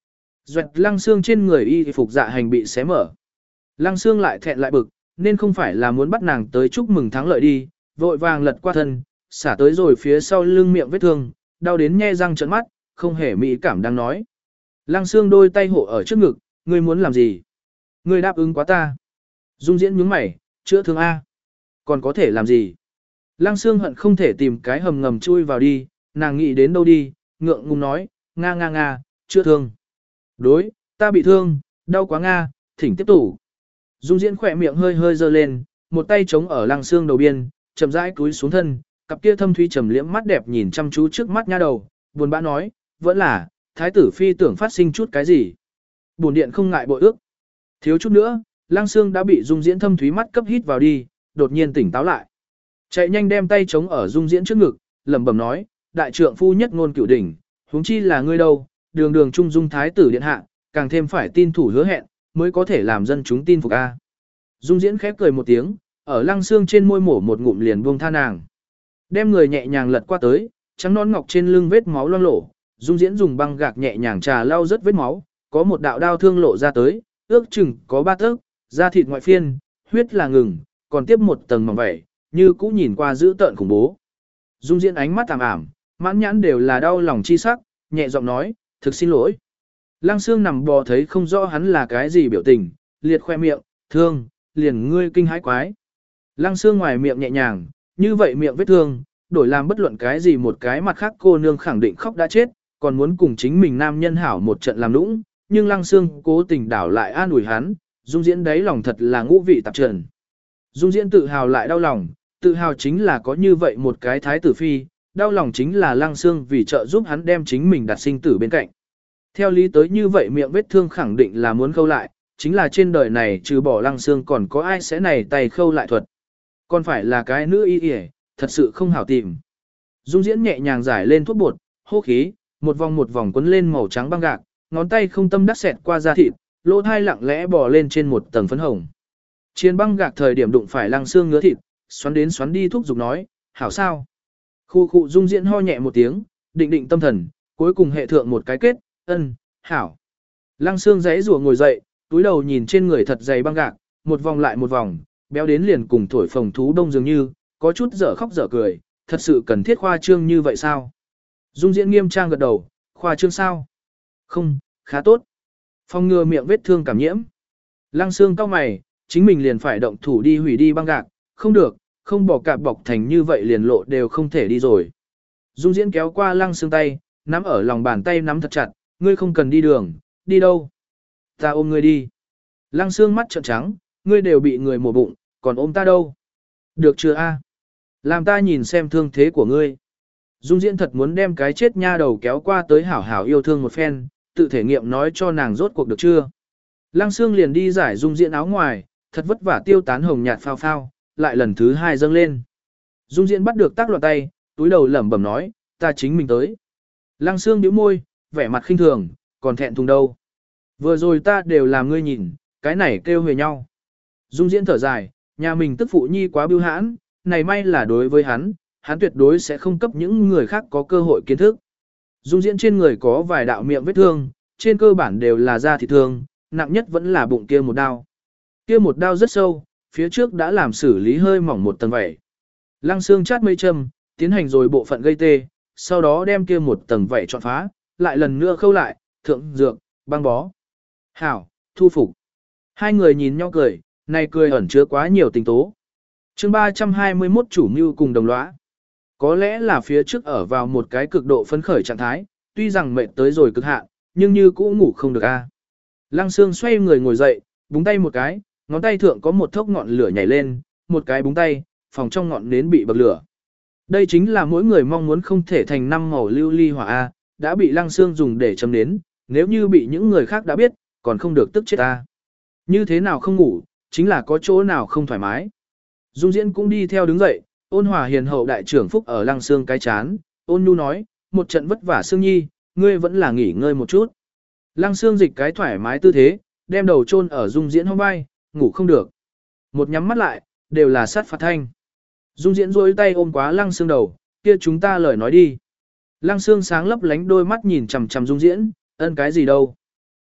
Duệt Lăng Xương trên người y phục dạ hành bị xé mở. Lăng Xương lại thẹn lại bực, nên không phải là muốn bắt nàng tới chúc mừng thắng lợi đi, vội vàng lật qua thân, xả tới rồi phía sau lưng miệng vết thương, đau đến nhe răng trợn mắt, không hề mỹ cảm đang nói. Lăng Xương đôi tay hộ ở trước ngực, ngươi muốn làm gì? Ngươi đáp ứng quá ta. Dung Diễn nhướng mày, chữa thương A. Còn có thể làm gì? Lăng Xương hận không thể tìm cái hầm ngầm chui vào đi, nàng nghĩ đến đâu đi, ngượng ngùng nói, nga nga nga, chữa thương. Đối, ta bị thương, đau quá nga, thỉnh tiếp tục. Dung Diễn khỏe miệng hơi hơi dơ lên, một tay chống ở Lăng Xương đầu biên, chậm rãi cúi xuống thân, cặp kia thâm thúy trầm liễm mắt đẹp nhìn chăm chú trước mắt nha đầu, buồn bã nói, vẫn là, thái tử phi tưởng phát sinh chút cái gì. Bổn điện không ngại bội ước. Thiếu chút nữa, Lăng Xương đã bị Dung Diễn thâm thúy mắt cấp hít vào đi, đột nhiên tỉnh táo lại. Chạy nhanh đem tay chống ở Dung Diễn trước ngực, lẩm bẩm nói, đại trượng phu nhất ngôn cửu đỉnh, huống chi là ngươi đâu, đường đường trung dung thái tử điện hạ, càng thêm phải tin thủ hứa hẹn, mới có thể làm dân chúng tin phục a. Dung Diễn khép cười một tiếng, ở Lăng Xương trên môi mổ một ngụm liền buông tha nàng. Đem người nhẹ nhàng lật qua tới, trắng nón ngọc trên lưng vết máu loang lổ, Dung Diễn dùng băng gạc nhẹ nhàng trà lau rất vết máu, có một đạo đao thương lộ ra tới, ước chừng có ba tấc, da thịt ngoại phiên, huyết là ngừng, còn tiếp một tầng mỏng vảy, như cũ nhìn qua dữ tợn khủng bố. Dung Diễn ánh mắt ảm ảm, mãn nhãn đều là đau lòng chi sắc, nhẹ giọng nói, thực xin lỗi. Lăng Xương nằm bò thấy không rõ hắn là cái gì biểu tình, liệt khoe miệng, thương, liền ngươi kinh hãi quái. Lăng Xương ngoài miệng nhẹ nhàng, như vậy miệng vết thương, đổi làm bất luận cái gì một cái mặt khác cô nương khẳng định khóc đã chết, còn muốn cùng chính mình nam nhân hảo một trận làm nũng, nhưng Lăng Xương cố tình đảo lại an ủi hắn, Dung Diễn đấy lòng thật là ngũ vị tạp trần. Dung Diễn tự hào lại đau lòng, tự hào chính là có như vậy một cái thái tử phi, đau lòng chính là Lăng Xương vì trợ giúp hắn đem chính mình đặt sinh tử bên cạnh. Theo lý tới như vậy miệng vết thương khẳng định là muốn khâu lại, chính là trên đời này trừ bỏ Lăng Xương còn có ai sẽ này tay khâu lại thuật. Còn phải là cái nữ y y, thật sự không hảo tìm. Dung Diễn nhẹ nhàng giải lên thuốc bột, hô khí, một vòng một vòng quấn lên màu trắng băng gạc, ngón tay không tâm đắc xẹt qua da thịt, lỗ thai lặng lẽ bò lên trên một tầng phấn hồng. Chiến băng gạc thời điểm đụng phải Lăng Xương ngứa thịt, xoắn đến xoắn đi thúc giục nói, hảo sao. Khu khu Dung Diễn ho nhẹ một tiếng, định định tâm thần, cuối cùng hệ thượng một cái kết, ân, hảo. Lăng Xương giãy rủa ngồi dậy, túi đầu nhìn trên người thật dày băng gạc, một vòng lại một vòng, béo đến liền cùng thổi phồng thú đông dường như, có chút dở khóc dở cười, thật sự cần thiết khoa trương như vậy sao? Dung Diễn nghiêm trang gật đầu, khoa trương sao? Không, khá tốt. Phòng ngừa miệng vết thương cảm nhiễm. Lăng Xương cau mày, chính mình liền phải động thủ đi hủy đi băng gạc, không được, không bỏ cạp bọc thành như vậy liền lộ đều không thể đi rồi. Dung Diễn kéo qua Lăng Xương tay, nắm ở lòng bàn tay nắm thật chặt, ngươi không cần đi đường, đi đâu? Ta ôm ngươi đi. Lăng Xương mắt trợn trắng, ngươi đều bị người mổ bụng, còn ôm ta đâu? Được chưa a? Làm ta nhìn xem thương thế của ngươi. Dung Diễn thật muốn đem cái chết nha đầu kéo qua tới hảo hảo yêu thương một phen, tự thể nghiệm nói cho nàng rốt cuộc được chưa. Lăng Xương liền đi giải Dung Diễn áo ngoài, thật vất vả tiêu tán hồng nhạt phao phao, lại lần thứ hai dâng lên. Dung Diễn bắt được tác loạn tay, túi đầu lẩm bẩm nói, ta chính mình tới. Lăng Xương nhíu môi, vẻ mặt khinh thường, còn thẹn thùng đâu. Vừa rồi ta đều làm ngươi nhìn, cái này kêu huề nhau. Dung Diễn thở dài, nhà mình tức phụ nhi quá bưu hãn, này may là đối với hắn, hắn tuyệt đối sẽ không cấp những người khác có cơ hội kiến thức. Dung Diễn trên người có vài đạo miệng vết thương, trên cơ bản đều là da thịt thương, nặng nhất vẫn là bụng kia một đao. Kia một đao rất sâu, phía trước đã làm xử lý hơi mỏng một tầng vảy. Lăng Xương chát mây châm, tiến hành rồi bộ phận gây tê, sau đó đem kia một tầng vảy chọn phá, lại lần nữa khâu lại, thượng dược, băng bó. Hảo, thu phục. Hai người nhìn nhau cười, này cười ẩn chứa quá nhiều tình tố. Chương ba trăm hai mươi mốt chủ mưu cùng đồng lõa. Có lẽ là phía trước ở vào một cái cực độ phấn khởi trạng thái, tuy rằng mệt tới rồi cực hạn, nhưng như cũ ngủ không được a. Lăng Xương xoay người ngồi dậy, búng tay một cái, ngón tay thượng có một thốc ngọn lửa nhảy lên, một cái búng tay, phòng trong ngọn nến bị bậc lửa. Đây chính là mỗi người mong muốn không thể thành năm màu lưu ly hỏa a, đã bị Lăng Xương dùng để châm nến, nếu như bị những người khác đã biết, còn không được tức chết a. Như thế nào không ngủ, chính là có chỗ nào không thoải mái. Dung Diễn cũng đi theo đứng dậy, ôn hòa hiền hậu đại trưởng phúc ở Lăng Xương cái chán, ôn nhu nói, một trận vất vả Xương Nhi, ngươi vẫn là nghỉ ngơi một chút. Lăng Xương dịch cái thoải mái tư thế, đem đầu chôn ở Dung Diễn hông vai, ngủ không được. Một nhắm mắt lại, đều là sát phạt thanh. Dung Diễn duỗi tay ôm quá Lăng Xương đầu, kia chúng ta lời nói đi. Lăng Xương sáng lấp lánh đôi mắt nhìn chằm chằm Dung Diễn, ân cái gì đâu.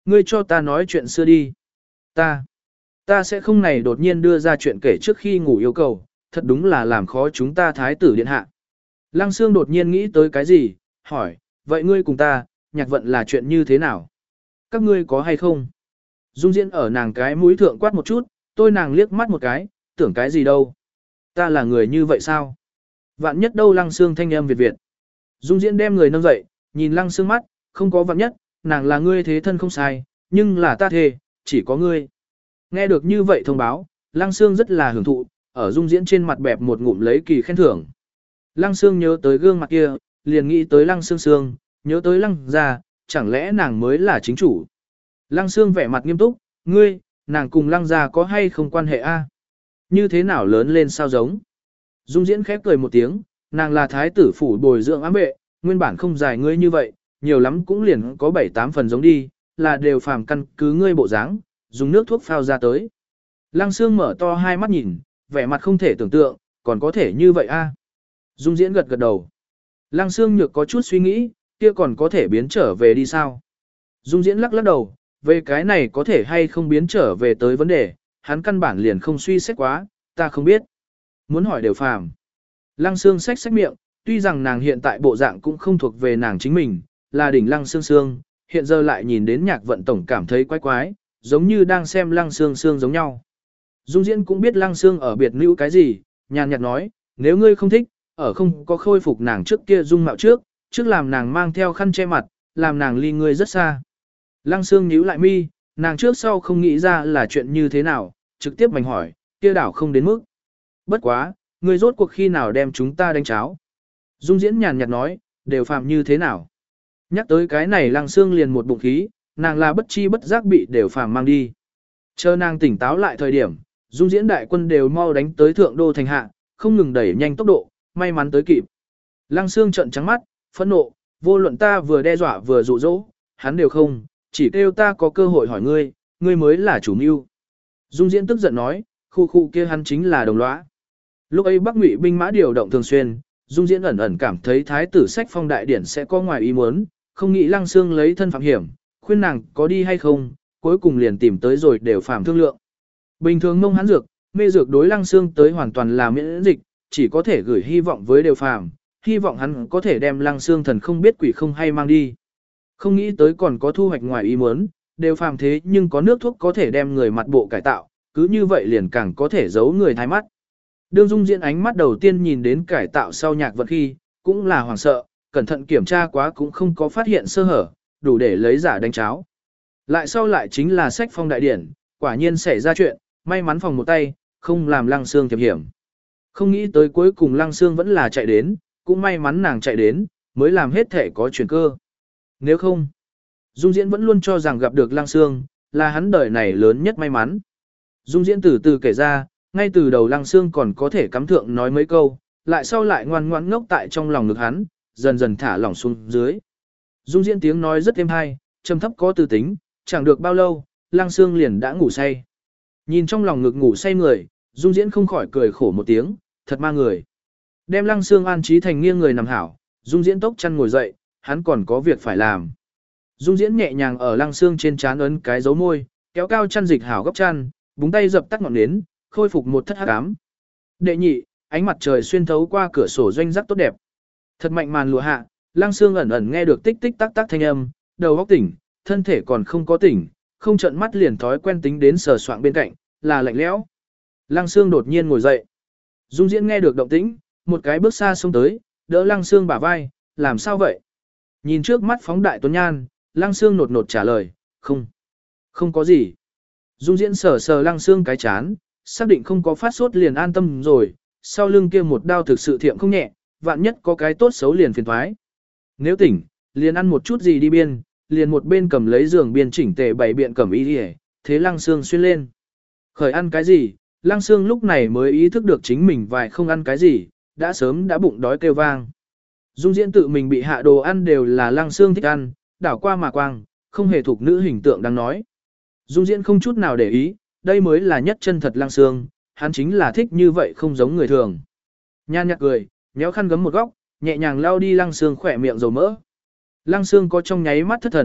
ngươi cho ta nói chuyện xưa đi. Ta, ta sẽ không này đột nhiên đưa ra chuyện kể trước khi ngủ yêu cầu, thật đúng là làm khó chúng ta thái tử điện hạ. Lăng Sương đột nhiên nghĩ tới cái gì, hỏi, vậy ngươi cùng ta, nhạc vận là chuyện như thế nào? Các ngươi có hay không? Dung Diễn ở nàng cái mũi thượng quát một chút, tôi nàng liếc mắt một cái, tưởng cái gì đâu? Ta là người như vậy sao? Vạn nhất đâu Lăng Sương thanh âm Việt Việt. Dung Diễn đem người nâng dậy, nhìn Lăng Sương mắt, không có vạn nhất, nàng là ngươi thế thân không sai, nhưng là ta thề, chỉ có ngươi. Nghe được như vậy thông báo, Lăng Sương rất là hưởng thụ, ở Dung Diễn trên mặt bẹp một ngụm lấy kỳ khen thưởng. Lăng Sương nhớ tới gương mặt kia, liền nghĩ tới Lăng Sương Sương, nhớ tới Lăng gia, chẳng lẽ nàng mới là chính chủ. Lăng Sương vẻ mặt nghiêm túc, ngươi, nàng cùng Lăng gia có hay không quan hệ a? Như thế nào lớn lên sao giống? Dung Diễn khép cười một tiếng, nàng là thái tử phủ bồi dưỡng ám vệ, nguyên bản không dài ngươi như vậy, nhiều lắm cũng liền có bảy tám phần giống đi, là đều phàm căn cứ ngươi bộ dáng, dùng nước thuốc phao ra tới. Lăng Sương mở to hai mắt nhìn, vẻ mặt không thể tưởng tượng, còn có thể như vậy a? Dung Diễn gật gật đầu. Lăng Sương Nhược có chút suy nghĩ, kia còn có thể biến trở về đi sao? Dung Diễn lắc lắc đầu, về cái này có thể hay không biến trở về tới vấn đề, hắn căn bản liền không suy xét quá, ta không biết. Muốn hỏi đều phàm. Lăng Sương xách xách miệng, tuy rằng nàng hiện tại bộ dạng cũng không thuộc về nàng chính mình, là đỉnh Lăng Sương Sương, hiện giờ lại nhìn đến nhạc vận tổng cảm thấy quái quái, giống như đang xem Lăng Sương Sương giống nhau. Dung Diễn cũng biết Lăng Sương ở biệt nữ cái gì, nhàn nhạt nói, nếu ngươi không thích, ở không có khôi phục nàng trước kia dung mạo trước, trước làm nàng mang theo khăn che mặt, làm nàng ly ngươi rất xa. Lăng Sương nhíu lại mi, nàng trước sau không nghĩ ra là chuyện như thế nào, trực tiếp mảnh hỏi, kia đảo không đến mức. Bất quá, ngươi rốt cuộc khi nào đem chúng ta đánh cháo. Dung Diễn nhàn nhạt nói, đều phạm như thế nào. Nhắc tới cái này Lăng Sương liền một bụng khí, nàng là bất chi bất giác bị đều phàm mang đi. Chờ nàng tỉnh táo lại thời điểm, Dung Diễn đại quân đều mau đánh tới thượng đô thành hạ, không ngừng đẩy nhanh tốc độ, may mắn tới kịp. Lăng Sương trợn trắng mắt, phẫn nộ, vô luận ta vừa đe dọa vừa dụ dỗ, hắn đều không, chỉ kêu ta có cơ hội hỏi ngươi, ngươi mới là chủ mưu. Dung Diễn tức giận nói, khu khu kia hắn chính là đồng lõa. Lúc ấy Bắc Ngụy binh mã điều động thường xuyên, Dung Diễn ẩn ẩn cảm thấy thái tử sách phong đại điển sẽ có ngoài ý muốn, không nghĩ Lăng Sương lấy thân phạm hiểm, khuyên nàng có đi hay không, cuối cùng liền tìm tới rồi đều phàm thương lượng. Bình thường mông hắn dược, mê dược đối Lăng Sương tới hoàn toàn là miễn dịch, chỉ có thể gửi hy vọng với đều phàm, hy vọng hắn có thể đem Lăng Sương thần không biết quỷ không hay mang đi. Không nghĩ tới còn có thu hoạch ngoài ý muốn, đều phàm thế nhưng có nước thuốc có thể đem người mặt bộ cải tạo, cứ như vậy liền càng có thể giấu người thái mắt. Đương Dung Diễn ánh mắt đầu tiên nhìn đến cải tạo sau nhạc vận khi, cũng là hoảng sợ, cẩn thận kiểm tra quá cũng không có phát hiện sơ hở, đủ để lấy giả đánh cháo. Lại sau lại chính là sách phong đại điển, quả nhiên xảy ra chuyện, may mắn phòng một tay, không làm Lăng Sương thiệp hiểm. Không nghĩ tới cuối cùng Lăng Sương vẫn là chạy đến, cũng may mắn nàng chạy đến, mới làm hết thể có chuyển cơ. Nếu không, Dung Diễn vẫn luôn cho rằng gặp được Lăng Sương, là hắn đời này lớn nhất may mắn. Dung Diễn từ từ kể ra, ngay từ đầu Lăng Sương còn có thể cắm thượng nói mấy câu, lại sau lại ngoan ngoãn ngốc tại trong lòng ngực hắn, dần dần thả lỏng xuống dưới. Dung Diễn tiếng nói rất êm hay, trầm thấp có tư tính, chẳng được bao lâu, Lăng Sương liền đã ngủ say. Nhìn trong lòng ngực ngủ say người, Dung Diễn không khỏi cười khổ một tiếng, thật ma người. Đem Lăng Sương an trí thành nghiêng người nằm hảo, Dung Diễn tốc chăn ngồi dậy, hắn còn có việc phải làm. Dung Diễn nhẹ nhàng ở Lăng Sương trên trán ấn cái dấu môi, kéo cao chăn dịch hảo góc chăn, búng tay dập tắt ngọn nến, khôi phục một thất hắc ám. Đệ nhị, ánh mặt trời xuyên thấu qua cửa sổ doanh rắc tốt đẹp. Thật mạnh màn lụa hạ, Lăng Sương ẩn ẩn nghe được tích tích tắc tắc thanh âm, đầu óc tỉnh, thân thể còn không có tỉnh, không trợn mắt liền thói quen tính đến sờ soạng bên cạnh, là lạnh lẽo. Lăng Sương đột nhiên ngồi dậy. Dung Diễn nghe được động tĩnh, một cái bước xa xông tới, đỡ Lăng Sương bả vai, làm sao vậy? Nhìn trước mắt phóng đại tuấn nhan, Lăng Sương nột nột trả lời, không, không có gì. Dung Diễn sờ sờ Lăng Sương cái chán, xác định không có phát sốt liền an tâm rồi, sau lưng kia một đao thực sự thiệm không nhẹ, vạn nhất có cái tốt xấu liền phiền thoái. Nếu tỉnh, liền ăn một chút gì đi biên, liền một bên cầm lấy giường biên chỉnh tề bày biện cẩm y đi, thế Lăng Sương xuyên lên. Khởi ăn cái gì, Lăng Sương lúc này mới ý thức được chính mình vài không ăn cái gì, đã sớm đã bụng đói kêu vang. Dung Diễn tự mình bị hạ đồ ăn đều là Lăng Sương thích ăn, đảo qua mà quang, không hề thuộc nữ hình tượng đang nói. Dung Diễn không chút nào để ý, đây mới là nhất chân thật Lăng Sương, hắn chính là thích như vậy không giống người thường. Nhan nhạt cười, nhéo khăn gấm một góc, nhẹ nhàng lau đi Lăng Sương khỏe miệng dầu mỡ. Lăng Sương có trong nháy mắt thất thần,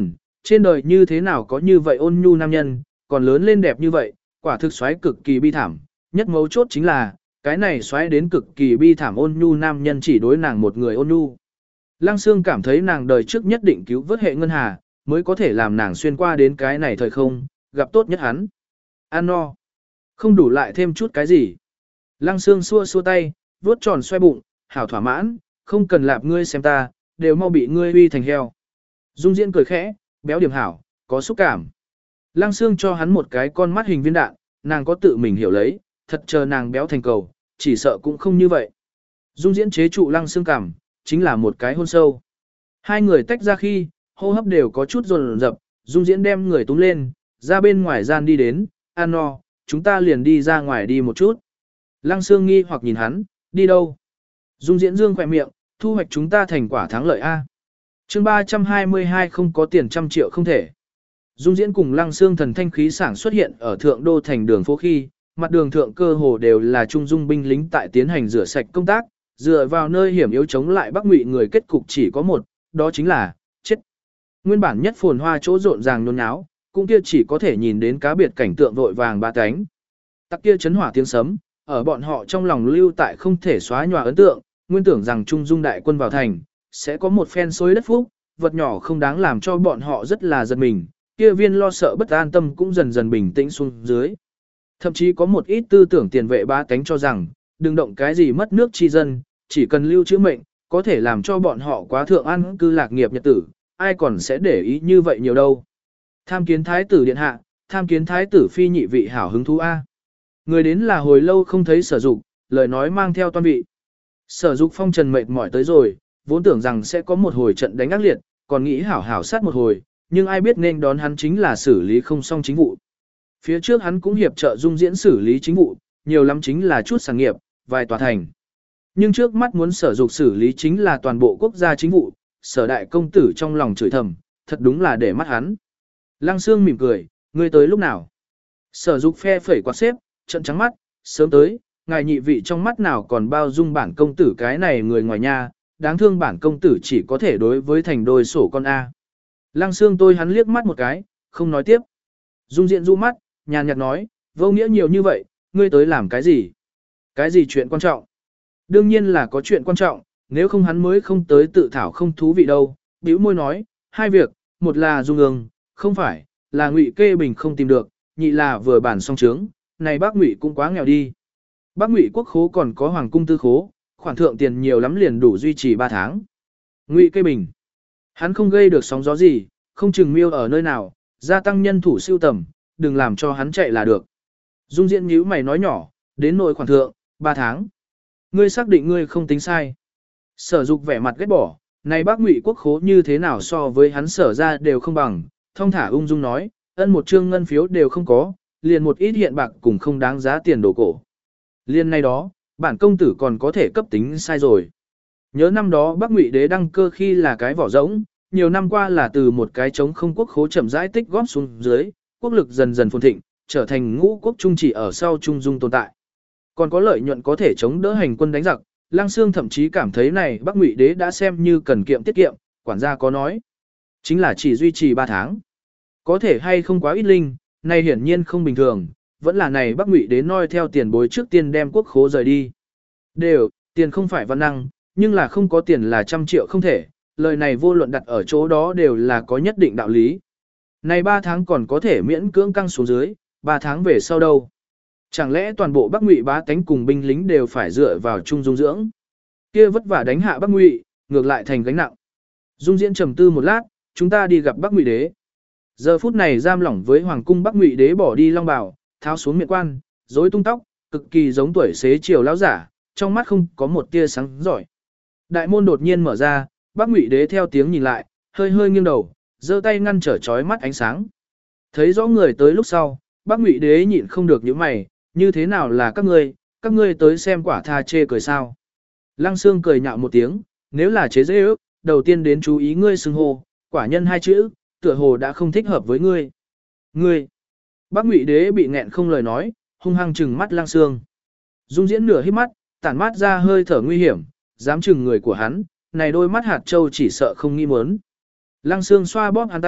trên đời như thế nào có như vậy ôn nhu nam nhân, còn lớn lên đẹp như vậy, quả thực xoáy cực kỳ bi thảm, nhất mấu chốt chính là, cái này xoáy đến cực kỳ bi thảm ôn nhu nam nhân chỉ đối nàng một người ôn nhu. Lăng Sương cảm thấy nàng đời trước nhất định cứu vớt hệ ngân hà, mới có thể làm nàng xuyên qua đến cái này thời không, gặp tốt nhất hắn. Ăn no. Không đủ lại thêm chút cái gì. Lăng Sương xua xua tay, vuốt tròn xoay bụng, hảo thỏa mãn, không cần lạp ngươi xem ta, đều mau bị ngươi uy thành heo. Dung Diễn cười khẽ, béo điểm hảo, có xúc cảm. Lăng Sương cho hắn một cái con mắt hình viên đạn, nàng có tự mình hiểu lấy, thật chờ nàng béo thành cầu, chỉ sợ cũng không như vậy. Dung Diễn chế trụ Lăng Sương cảm, chính là một cái hôn sâu. Hai người tách ra khi, hô hấp đều có chút rồn rập, Dung Diễn đem người túm lên, ra bên ngoài gian đi đến, ăn no, chúng ta liền đi ra ngoài đi một chút. Lăng Sương nghi hoặc nhìn hắn, đi đâu? Dung Diễn dương khỏe miệng, thu hoạch chúng ta thành quả thắng lợi A. chương ba trăm hai mươi hai không có tiền trăm triệu không thể. Dung Diễn cùng Lăng Sương thần thanh khí sảng xuất hiện ở thượng đô thành đường phố khi, mặt đường thượng cơ hồ đều là trung dung binh lính tại tiến hành rửa sạch công tác, dựa vào nơi hiểm yếu chống lại Bắc Ngụy người kết cục chỉ có một, đó chính là chết. Nguyên bản nhất phồn hoa chỗ rộn ràng nhốn nháo, cũng kia chỉ có thể nhìn đến cá biệt cảnh tượng vội vàng ba cánh. Tắc kia chấn hỏa tiếng sấm, ở bọn họ trong lòng lưu tại không thể xóa nhòa ấn tượng, nguyên tưởng rằng Trung Dung đại quân vào thành, sẽ có một phen xối đất phúc, vật nhỏ không đáng làm cho bọn họ rất là giật mình, kia viên lo sợ bất an tâm cũng dần dần bình tĩnh xuống dưới. Thậm chí có một ít tư tưởng tiền vệ ba cánh cho rằng, đừng động cái gì mất nước chi dân, chỉ cần lưu trữ mệnh, có thể làm cho bọn họ quá thượng ăn cư lạc nghiệp nhật tử, ai còn sẽ để ý như vậy nhiều đâu. Tham kiến thái tử điện hạ, tham kiến thái tử phi nhị vị hảo hứng thú A. Người đến là hồi lâu không thấy Sở Dục, lời nói mang theo toan vị. Sở Dục phong trần mệt mỏi tới rồi, vốn tưởng rằng sẽ có một hồi trận đánh ác liệt, còn nghĩ hảo hảo sát một hồi, nhưng ai biết nên đón hắn chính là xử lý không xong chính vụ. Phía trước hắn cũng hiệp trợ Dung Diễn xử lý chính vụ, nhiều lắm chính là chút sản nghiệp, vài tòa thành. Nhưng trước mắt muốn Sở Dục xử lý chính là toàn bộ quốc gia chính vụ, Sở đại công tử trong lòng chửi thầm, thật đúng là để mắt hắn. Lăng Sương mỉm cười, ngươi tới lúc nào? Sở Dục phe phẩy quạt xếp, trận trắng mắt, sớm tới, ngài nhị vị trong mắt nào còn bao dung bản công tử cái này người ngoài nhà, đáng thương bản công tử chỉ có thể đối với thành đôi sổ con A. Lăng Sương tôi hắn liếc mắt một cái, không nói tiếp. Dung Diện du mắt, nhàn nhạt nói, vô nghĩa nhiều như vậy, ngươi tới làm cái gì? Cái gì chuyện quan trọng? Đương nhiên là có chuyện quan trọng, nếu không hắn mới không tới tự thảo không thú vị đâu. Bĩu môi nói, hai việc, một là Dung Ương, không phải, là Ngụy Kê Bình không tìm được, nhị là vừa bản xong trướng, này bác Ngụy cũng quá nghèo đi. Bác Ngụy quốc khố còn có hoàng cung tư khố, khoản thượng tiền nhiều lắm liền đủ duy trì ba tháng. Ngụy Kê Bình, hắn không gây được sóng gió gì, không chừng miêu ở nơi nào, gia tăng nhân thủ siêu tầm, đừng làm cho hắn chạy là được. Dung Diễn nhíu mày nói nhỏ, đến nội khoản thượng, ba tháng. Ngươi xác định ngươi không tính sai. Sở Dục vẻ mặt ghét bỏ, này bác Ngụy quốc khố như thế nào so với hắn sở ra đều không bằng, thong thả ung dung nói, ân một trương ngân phiếu đều không có, liền một ít hiện bạc cùng không đáng giá tiền đồ cổ. Liên này đó, bản công tử còn có thể cấp tính sai rồi. Nhớ năm đó Bắc Ngụy đế đăng cơ khi là cái vỏ rỗng, nhiều năm qua là từ một cái trống không quốc khố chậm rãi tích góp xuống dưới, quốc lực dần dần phồn thịnh, trở thành ngũ quốc trung chỉ ở sau trung dung tồn tại. Còn có lợi nhuận có thể chống đỡ hành quân đánh giặc, Lăng Sương thậm chí cảm thấy này Bắc Ngụy đế đã xem như cần kiệm tiết kiệm, quản gia có nói. Chính là chỉ duy trì ba tháng. Có thể hay không quá ít linh, này hiển nhiên không bình thường, vẫn là này Bắc Ngụy đế noi theo tiền bối trước tiên đem quốc khố rời đi. Đều, tiền không phải văn năng, nhưng là không có tiền là trăm triệu không thể, lời này vô luận đặt ở chỗ đó đều là có nhất định đạo lý. Này ba tháng còn có thể miễn cưỡng căng xuống dưới, ba tháng về sau đâu? Chẳng lẽ toàn bộ Bắc Ngụy bá tánh cùng binh lính đều phải dựa vào chung dung dưỡng? Kia vất vả đánh hạ Bắc Ngụy, ngược lại thành gánh nặng. Dung Diễn trầm tư một lát, chúng ta đi gặp Bắc Ngụy đế. Giờ phút này giam lỏng với hoàng cung Bắc Ngụy đế bỏ đi long bào, tháo xuống miệng quan, rối tung tóc, cực kỳ giống tuổi xế chiều lão giả, trong mắt không có một tia sáng giỏi. Đại môn đột nhiên mở ra, Bắc Ngụy đế theo tiếng nhìn lại, hơi hơi nghiêng đầu, giơ tay ngăn trở chói mắt ánh sáng. Thấy rõ người tới lúc sau, Bắc Ngụy đế nhịn không được nhíu mày, như thế nào là các ngươi, các ngươi tới xem quả tha chê cười sao? Lăng Sương cười nhạo một tiếng, nếu là chế dễ ước, đầu tiên đến chú ý ngươi xưng hô, quả nhân hai chữ, tựa hồ đã không thích hợp với ngươi. Ngươi! Bắc Ngụy đế bị nghẹn không lời nói, hung hăng trừng mắt Lăng Sương. Dung Diễn nửa hít mắt, tản mát ra hơi thở nguy hiểm, dám chừng người của hắn, này đôi mắt hạt châu chỉ sợ không nghi muốn. Lăng Sương xoa bóp hắn tay,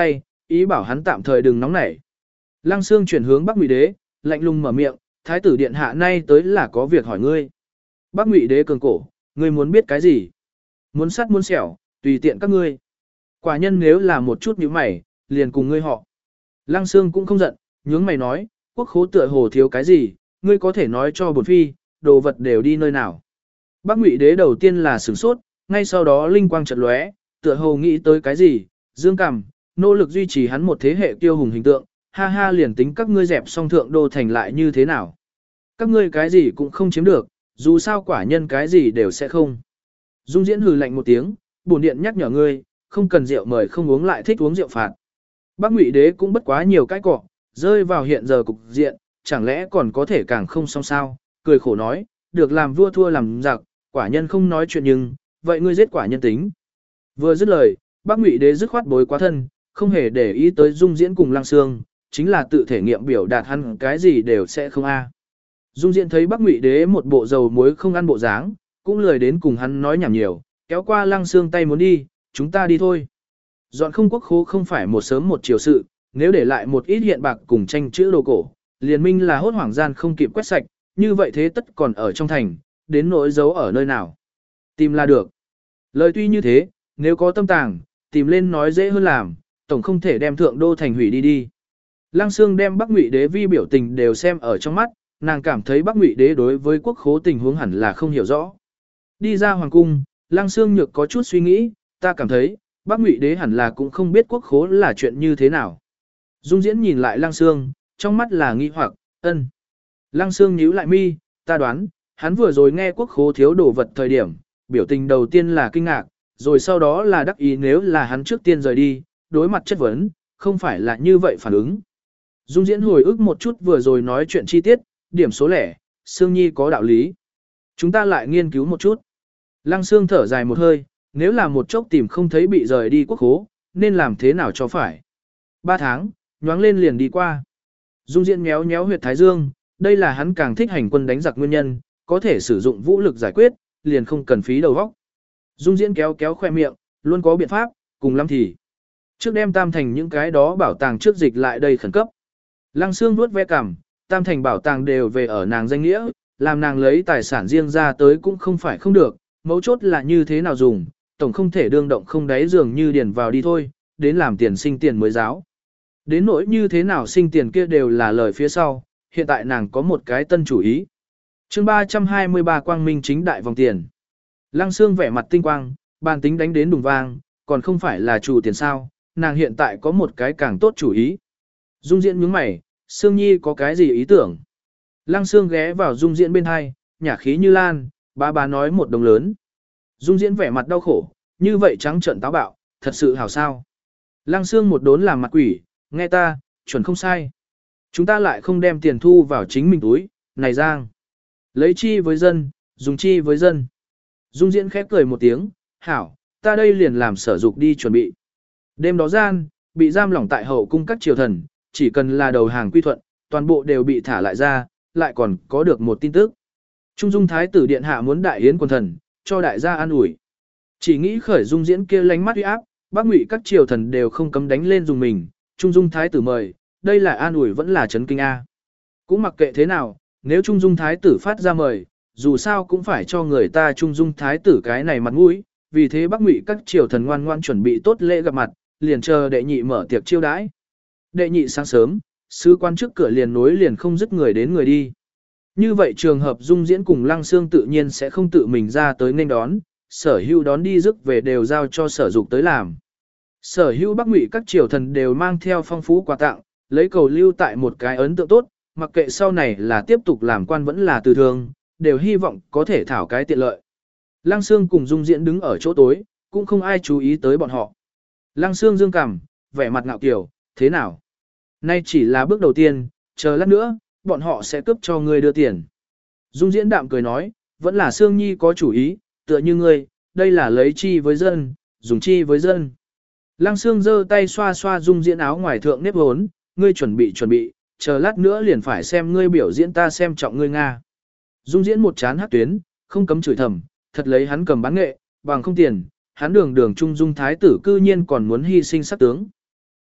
ý bảo hắn tạm thời đừng nóng nảy. Lăng Xương chuyển hướng Bắc Ngụy Đế, lạnh lùng mở miệng, thái tử điện hạ nay tới là có việc hỏi ngươi. Bắc Ngụy Đế cường cổ, ngươi muốn biết cái gì? Muốn sắt muốn xẻo, tùy tiện các ngươi. Quả nhân nếu là một chút nhíu mày, liền cùng ngươi họ. Lăng Xương cũng không giận, nhướng mày nói, quốc khố tựa hồ thiếu cái gì, ngươi có thể nói cho bổn phi, đồ vật đều đi nơi nào. Bắc Ngụy Đế đầu tiên là sửng sốt, ngay sau đó linh quang chợt lóe, tựa hồ nghĩ tới cái gì, dương cằm, nỗ lực duy trì hắn một thế hệ kiêu hùng hình tượng, ha ha liền tính các ngươi dẹp xong thượng đô thành lại như thế nào. Các ngươi cái gì cũng không chiếm được, dù sao quả nhân cái gì đều sẽ không. Dung Diễn hừ lạnh một tiếng, bổn điện nhắc nhở ngươi, không cần rượu mời không uống lại thích uống rượu phạt. Bắc Ngụy Đế cũng bất quá nhiều cái cọ, rơi vào hiện giờ cục diện, chẳng lẽ còn có thể càng không xong sao, cười khổ nói, được làm vua thua làm giặc, quả nhân không nói chuyện nhưng, vậy ngươi giết quả nhân tính. Vừa dứt lời, Bắc Ngụy Đế dứt khoát bối quá thân, không hề để ý tới Dung Diễn cùng Lăng Xương, chính là tự thể nghiệm biểu đạt hắn cái gì đều sẽ không a. Dung Diễn thấy Bắc Ngụy Đế một bộ dầu muối không ăn bộ dáng, cũng lười đến cùng hắn nói nhảm nhiều, kéo qua Lăng Xương tay muốn đi, chúng ta đi thôi. Dọn không quốc khố không phải một sớm một chiều sự, nếu để lại một ít hiện bạc cùng tranh chữ đồ cổ, liền minh là hốt hoảng gian không kịp quét sạch, như vậy thế tất còn ở trong thành, đến nỗi giấu ở nơi nào. Tìm là được. Lời tuy như thế, nếu có tâm tàng, tìm lên nói dễ hơn làm, tổng không thể đem thượng đô thành hủy đi đi. Lăng Xương đem Bắc Ngụy Đế vi biểu tình đều xem ở trong mắt, nàng cảm thấy Bắc Ngụy Đế đối với quốc khố tình huống hẳn là không hiểu rõ. Đi ra hoàng cung, Lăng Xương nhược có chút suy nghĩ, ta cảm thấy, Bắc Ngụy Đế hẳn là cũng không biết quốc khố là chuyện như thế nào. Dung Diễn nhìn lại Lăng Xương, trong mắt là nghi hoặc, ân. Lăng Xương nhíu lại mi, ta đoán, hắn vừa rồi nghe quốc khố thiếu đồ vật thời điểm, biểu tình đầu tiên là kinh ngạc, rồi sau đó là đắc ý nếu là hắn trước tiên rời đi, đối mặt chất vấn, không phải là như vậy phản ứng. Dung Diễn hồi ức một chút vừa rồi nói chuyện chi tiết, điểm số lẻ, Sương Nhi có đạo lý. Chúng ta lại nghiên cứu một chút. Lăng Xương thở dài một hơi, nếu là một chốc tìm không thấy bị rời đi quốc khố, nên làm thế nào cho phải. Ba tháng, nhoáng lên liền đi qua. Dung Diễn méo méo huyệt thái dương, đây là hắn càng thích hành quân đánh giặc nguyên nhân, có thể sử dụng vũ lực giải quyết, liền không cần phí đầu óc. Dung Diễn kéo kéo khoe miệng, luôn có biện pháp, cùng lắm thì. Trước đem Tam Thành những cái đó bảo tàng trước dịch lại đây khẩn cấp. Lăng Xương vuốt ve cằm, Tam Thành bảo tàng đều về ở nàng danh nghĩa, làm nàng lấy tài sản riêng ra tới cũng không phải không được, mấu chốt là như thế nào dùng, tổng không thể đương động không đáy dường như điền vào đi thôi, đến làm tiền sinh tiền mới giáo. Đến nỗi như thế nào sinh tiền kia đều là lời phía sau, hiện tại nàng có một cái tân chủ ý. Chương ba trăm hai mươi ba Quang Minh chính đại vòng tiền. Lăng Xương vẻ mặt tinh quang, bàn tính đánh đến đùng vang, còn không phải là chủ tiền sao, nàng hiện tại có một cái càng tốt chủ ý. Dung Diễn nhướng mày, Sương Nhi có cái gì ý tưởng? Lăng Xương ghé vào Dung Diễn bên hai, nhả khí như lan, ba bà nói một đồng lớn. Dung Diễn vẻ mặt đau khổ, như vậy trắng trợn táo bạo, thật sự hảo sao. Lăng Xương một đốn làm mặt quỷ, nghe ta, chuẩn không sai. Chúng ta lại không đem tiền thu vào chính mình túi, này Giang. Lấy chi với dân, dùng chi với dân. Dung Diễn khép cười một tiếng, hảo, ta đây liền làm sở dục đi chuẩn bị. Đêm đó gian, bị giam lỏng tại hậu cung các triều thần, chỉ cần là đầu hàng quy thuận, toàn bộ đều bị thả lại ra, lại còn có được một tin tức. Trung Dung Thái tử Điện Hạ muốn đại yến quần thần, cho đại gia an ủi. Chỉ nghĩ khởi Dung Diễn kia lánh mắt uy áp, Bắc Ngụy các triều thần đều không cấm đánh lên dùng mình, Trung Dung Thái tử mời, đây là an ủi vẫn là chấn kinh A. Cũng mặc kệ thế nào, nếu Trung Dung Thái tử phát ra mời, dù sao cũng phải cho người ta Trung Dung Thái tử cái này mặt mũi, vì thế Bắc Ngụy các triều thần ngoan ngoan chuẩn bị tốt lễ gặp mặt, liền chờ đệ nhị mở tiệc chiêu đãi. Đệ nhị sáng sớm, sứ quan trước cửa liền nối liền không dứt người đến người đi. Như vậy trường hợp Dung Diễn cùng Lăng Xương tự nhiên sẽ không tự mình ra tới nên đón, sở hữu đón đi rước về đều giao cho sở dục tới làm. Sở hữu Bắc Ngụy các triều thần đều mang theo phong phú quà tặng, lấy cầu lưu tại một cái ấn tượng tốt, mặc kệ sau này là tiếp tục làm quan vẫn là từ thường, đều hy vọng có thể thảo cái tiện lợi. Lăng Xương cùng Dung Diễn đứng ở chỗ tối, cũng không ai chú ý tới bọn họ. Lăng Xương dương cằm, vẻ mặt ngạo kiều, thế nào? Nay chỉ là bước đầu tiên, chờ lát nữa, bọn họ sẽ cướp cho ngươi đưa tiền. Dung Diễn đạm cười nói, vẫn là Sương Nhi có chủ ý, tựa như ngươi, đây là lấy chi với dân, dùng chi với dân. Lăng Xương giơ tay xoa xoa Dung Diễn áo ngoài thượng nếp hốn, ngươi chuẩn bị chuẩn bị, chờ lát nữa liền phải xem ngươi biểu diễn ta xem trọng ngươi Nga. Dung Diễn một chán hát tuyến, không cấm chửi thầm, thật lấy hắn cầm bán nghệ, bằng không tiền, hắn đường đường trung dung thái tử cư nhiên còn muốn hy sinh sắc tướng.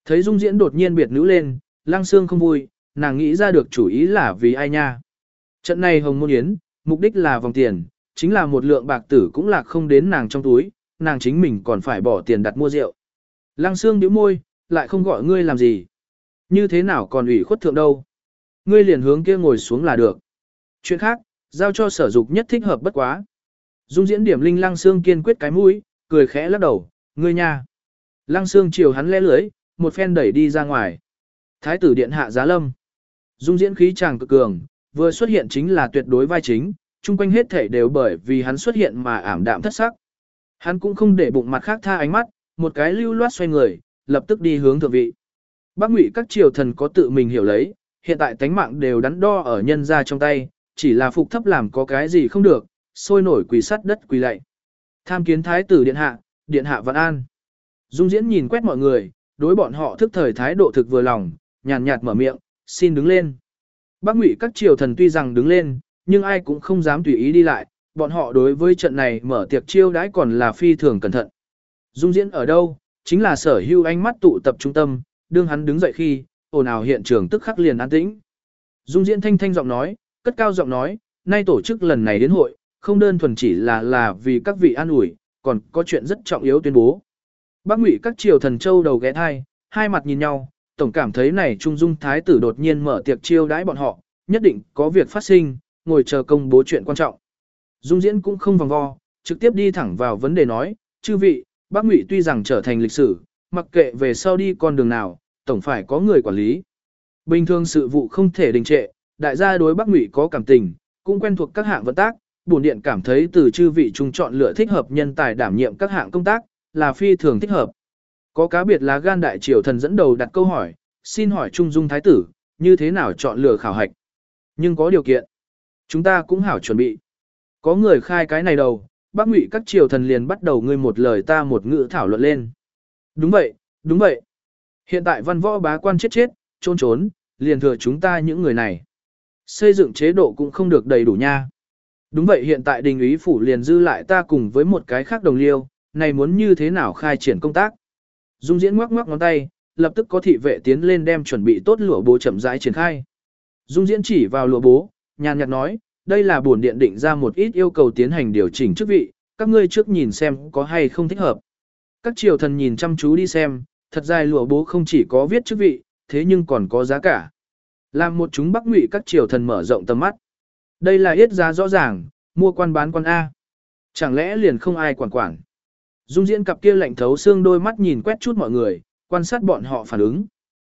Thấy Dung Diễn đột nhiên biệt nữ lên, Lăng Xương không vui, nàng nghĩ ra được chủ ý là vì ai nha. Trận này Hồng Môn Yến, mục đích là vòng tiền, chính là một lượng bạc tử cũng lạc không đến nàng trong túi, nàng chính mình còn phải bỏ tiền đặt mua rượu. Lăng Xương bĩu môi, lại không gọi ngươi làm gì. Như thế nào còn ủy khuất thượng đâu. Ngươi liền hướng kia ngồi xuống là được. Chuyện khác, giao cho Sở Dục nhất thích hợp bất quá. Dung Diễn điểm linh Lăng Xương kiên quyết cái mũi, cười khẽ lắc đầu, ngươi nha. Lăng Xương chiều hắn lẽ lưới, một phen đẩy đi ra ngoài. Thái tử điện hạ giá lâm. Dung Diễn khí chàng cực cường, vừa xuất hiện chính là tuyệt đối vai chính, chung quanh hết thể đều bởi vì hắn xuất hiện mà ảm đạm thất sắc. Hắn cũng không để bụng mặt khác tha ánh mắt, một cái lưu loát xoay người, lập tức đi hướng thượng vị. Bắc Ngụy các triều thần có tự mình hiểu lấy, hiện tại tánh mạng đều đắn đo ở nhân ra trong tay, chỉ là phục thấp làm có cái gì không được, sôi nổi quỳ sắt đất quỳ lạy. Tham kiến thái tử điện hạ, điện hạ vạn an. Dung Diễn nhìn quét mọi người, đối bọn họ thức thời thái độ thực vừa lòng, nhàn nhạt mở miệng, xin đứng lên. Bắc Ngụy các triều thần tuy rằng đứng lên, nhưng ai cũng không dám tùy ý đi lại, bọn họ đối với trận này mở tiệc chiêu đãi còn là phi thường cẩn thận. Dung Diễn ở đâu, chính là Sở Hưu ánh mắt tụ tập trung tâm, đương hắn đứng dậy khi, ồn ào hiện trường tức khắc liền an tĩnh. Dung Diễn thanh thanh giọng nói, cất cao giọng nói, nay tổ chức lần này đến hội, không đơn thuần chỉ là là vì các vị an ủi, còn có chuyện rất trọng yếu tuyên bố. Bắc Ngụy các triều thần châu đầu ghé thai, hai mặt nhìn nhau, tổng cảm thấy này Trung Dung thái tử đột nhiên mở tiệc chiêu đãi bọn họ, nhất định có việc phát sinh, ngồi chờ công bố chuyện quan trọng. Dung Diễn cũng không vòng vo, trực tiếp đi thẳng vào vấn đề nói, chư vị, Bắc Ngụy tuy rằng trở thành lịch sử, mặc kệ về sau đi con đường nào, tổng phải có người quản lý. Bình thường sự vụ không thể đình trệ, đại gia đối Bắc Ngụy có cảm tình, cũng quen thuộc các hạng vận tác, bổn điện cảm thấy từ chư vị trung chọn lựa thích hợp nhân tài đảm nhiệm các hạng công tác, là phi thường thích hợp. Có cá biệt lá gan đại triều thần dẫn đầu đặt câu hỏi, xin hỏi Trung Dung thái tử, như thế nào chọn lựa khảo hạch? Nhưng có điều kiện, chúng ta cũng hảo chuẩn bị. Có người khai cái này đầu, Bắc Ngụy các triều thần liền bắt đầu ngươi một lời ta một ngữ thảo luận lên. Đúng vậy, đúng vậy. Hiện tại văn võ bá quan chết chết, trốn trốn, liền thừa chúng ta những người này. Xây dựng chế độ cũng không được đầy đủ nha. Đúng vậy, hiện tại đình úy phủ liền dư lại ta cùng với một cái khác đồng liêu, này muốn như thế nào khai triển công tác. Dung Diễn ngoắc ngoắc ngón tay, lập tức có thị vệ tiến lên đem chuẩn bị tốt lụa bố chậm rãi triển khai. Dung Diễn chỉ vào lụa bố, nhàn nhạt nói, đây là bổn điện định ra một ít yêu cầu tiến hành điều chỉnh chức vị, các ngươi trước nhìn xem có hay không thích hợp. Các triều thần nhìn chăm chú đi xem, thật dài lụa bố không chỉ có viết chức vị, thế nhưng còn có giá cả. Làm một chúng Bắc Ngụy các triều thần mở rộng tầm mắt. Đây là yết giá rõ ràng, mua quan bán quan A. Chẳng lẽ liền không ai quản quản. Dung Diễn cặp kia lạnh thấu xương đôi mắt nhìn quét chút mọi người, quan sát bọn họ phản ứng.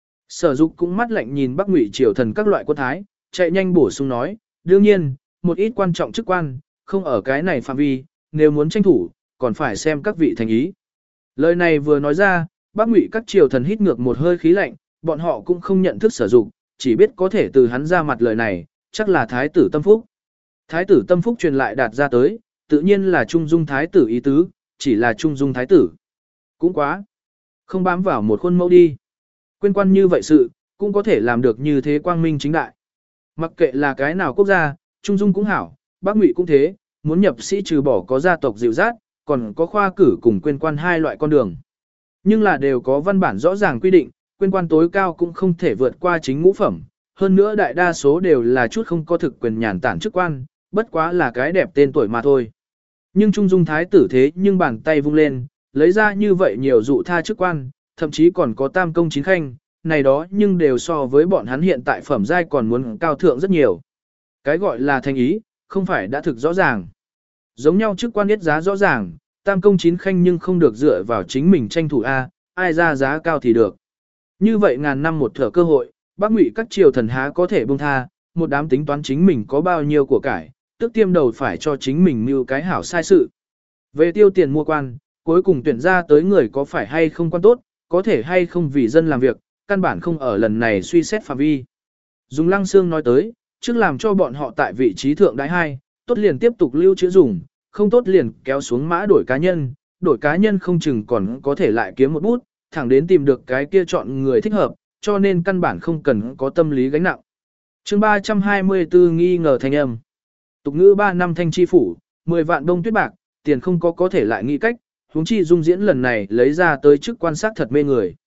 Sở Dục cũng mắt lạnh nhìn Bắc Ngụy triều thần các loại quân thái, chạy nhanh bổ sung nói, đương nhiên, một ít quan trọng chức quan, không ở cái này phạm vi, nếu muốn tranh thủ, còn phải xem các vị thành ý. Lời này vừa nói ra, Bắc Ngụy các triều thần hít ngược một hơi khí lạnh, bọn họ cũng không nhận thức Sở Dục, chỉ biết có thể từ hắn ra mặt lời này, chắc là Thái tử Tâm Phúc. Thái tử Tâm Phúc truyền lại đạt ra tới, tự nhiên là Trung Dung Thái tử ý tứ, chỉ là Trung Dung Thái tử. Cũng quá. Không bám vào một khuôn mẫu đi. Quên quan như vậy sự, cũng có thể làm được như thế quang minh chính đại. Mặc kệ là cái nào quốc gia, Trung Dung cũng hảo, Bắc Ngụy cũng thế, muốn nhập sĩ trừ bỏ có gia tộc dịu dát, còn có khoa cử cùng quên quan hai loại con đường. Nhưng là đều có văn bản rõ ràng quy định, quên quan tối cao cũng không thể vượt qua chính ngũ phẩm, hơn nữa đại đa số đều là chút không có thực quyền nhàn tản chức quan, bất quá là cái đẹp tên tuổi mà thôi. Nhưng Trung Dung thái tử thế nhưng bàn tay vung lên, lấy ra như vậy nhiều dụ tha chức quan, thậm chí còn có tam công chín khanh, này đó nhưng đều so với bọn hắn hiện tại phẩm giai còn muốn cao thượng rất nhiều. Cái gọi là thành ý, không phải đã thực rõ ràng. Giống nhau chức quan biết giá rõ ràng, tam công chín khanh nhưng không được dựa vào chính mình tranh thủ A, ai ra giá cao thì được. Như vậy ngàn năm một thở cơ hội, Bắc Ngụy các triều thần há có thể buông tha, một đám tính toán chính mình có bao nhiêu của cải, tức tiêm đầu phải cho chính mình mưu cái hảo sai sự. Về tiêu tiền mua quan, cuối cùng tuyển ra tới người có phải hay không quan tốt, có thể hay không vì dân làm việc, căn bản không ở lần này suy xét phạm vi. Dùng Lăng Xương nói tới, trước làm cho bọn họ tại vị trí thượng đái hai, tốt liền tiếp tục lưu trữ dùng, không tốt liền kéo xuống mã đổi cá nhân, đổi cá nhân không chừng còn có thể lại kiếm một bút, thẳng đến tìm được cái kia chọn người thích hợp, cho nên căn bản không cần có tâm lý gánh nặng. Chương ba trăm hai mươi tư nghi ngờ thanh âm. Tục ngữ ba năm thanh chi phủ, mười vạn đông tuyết bạc, tiền không có có thể lại nghĩ cách, huống chi Dung Diễn lần này lấy ra tới chức quan sát thật mê người.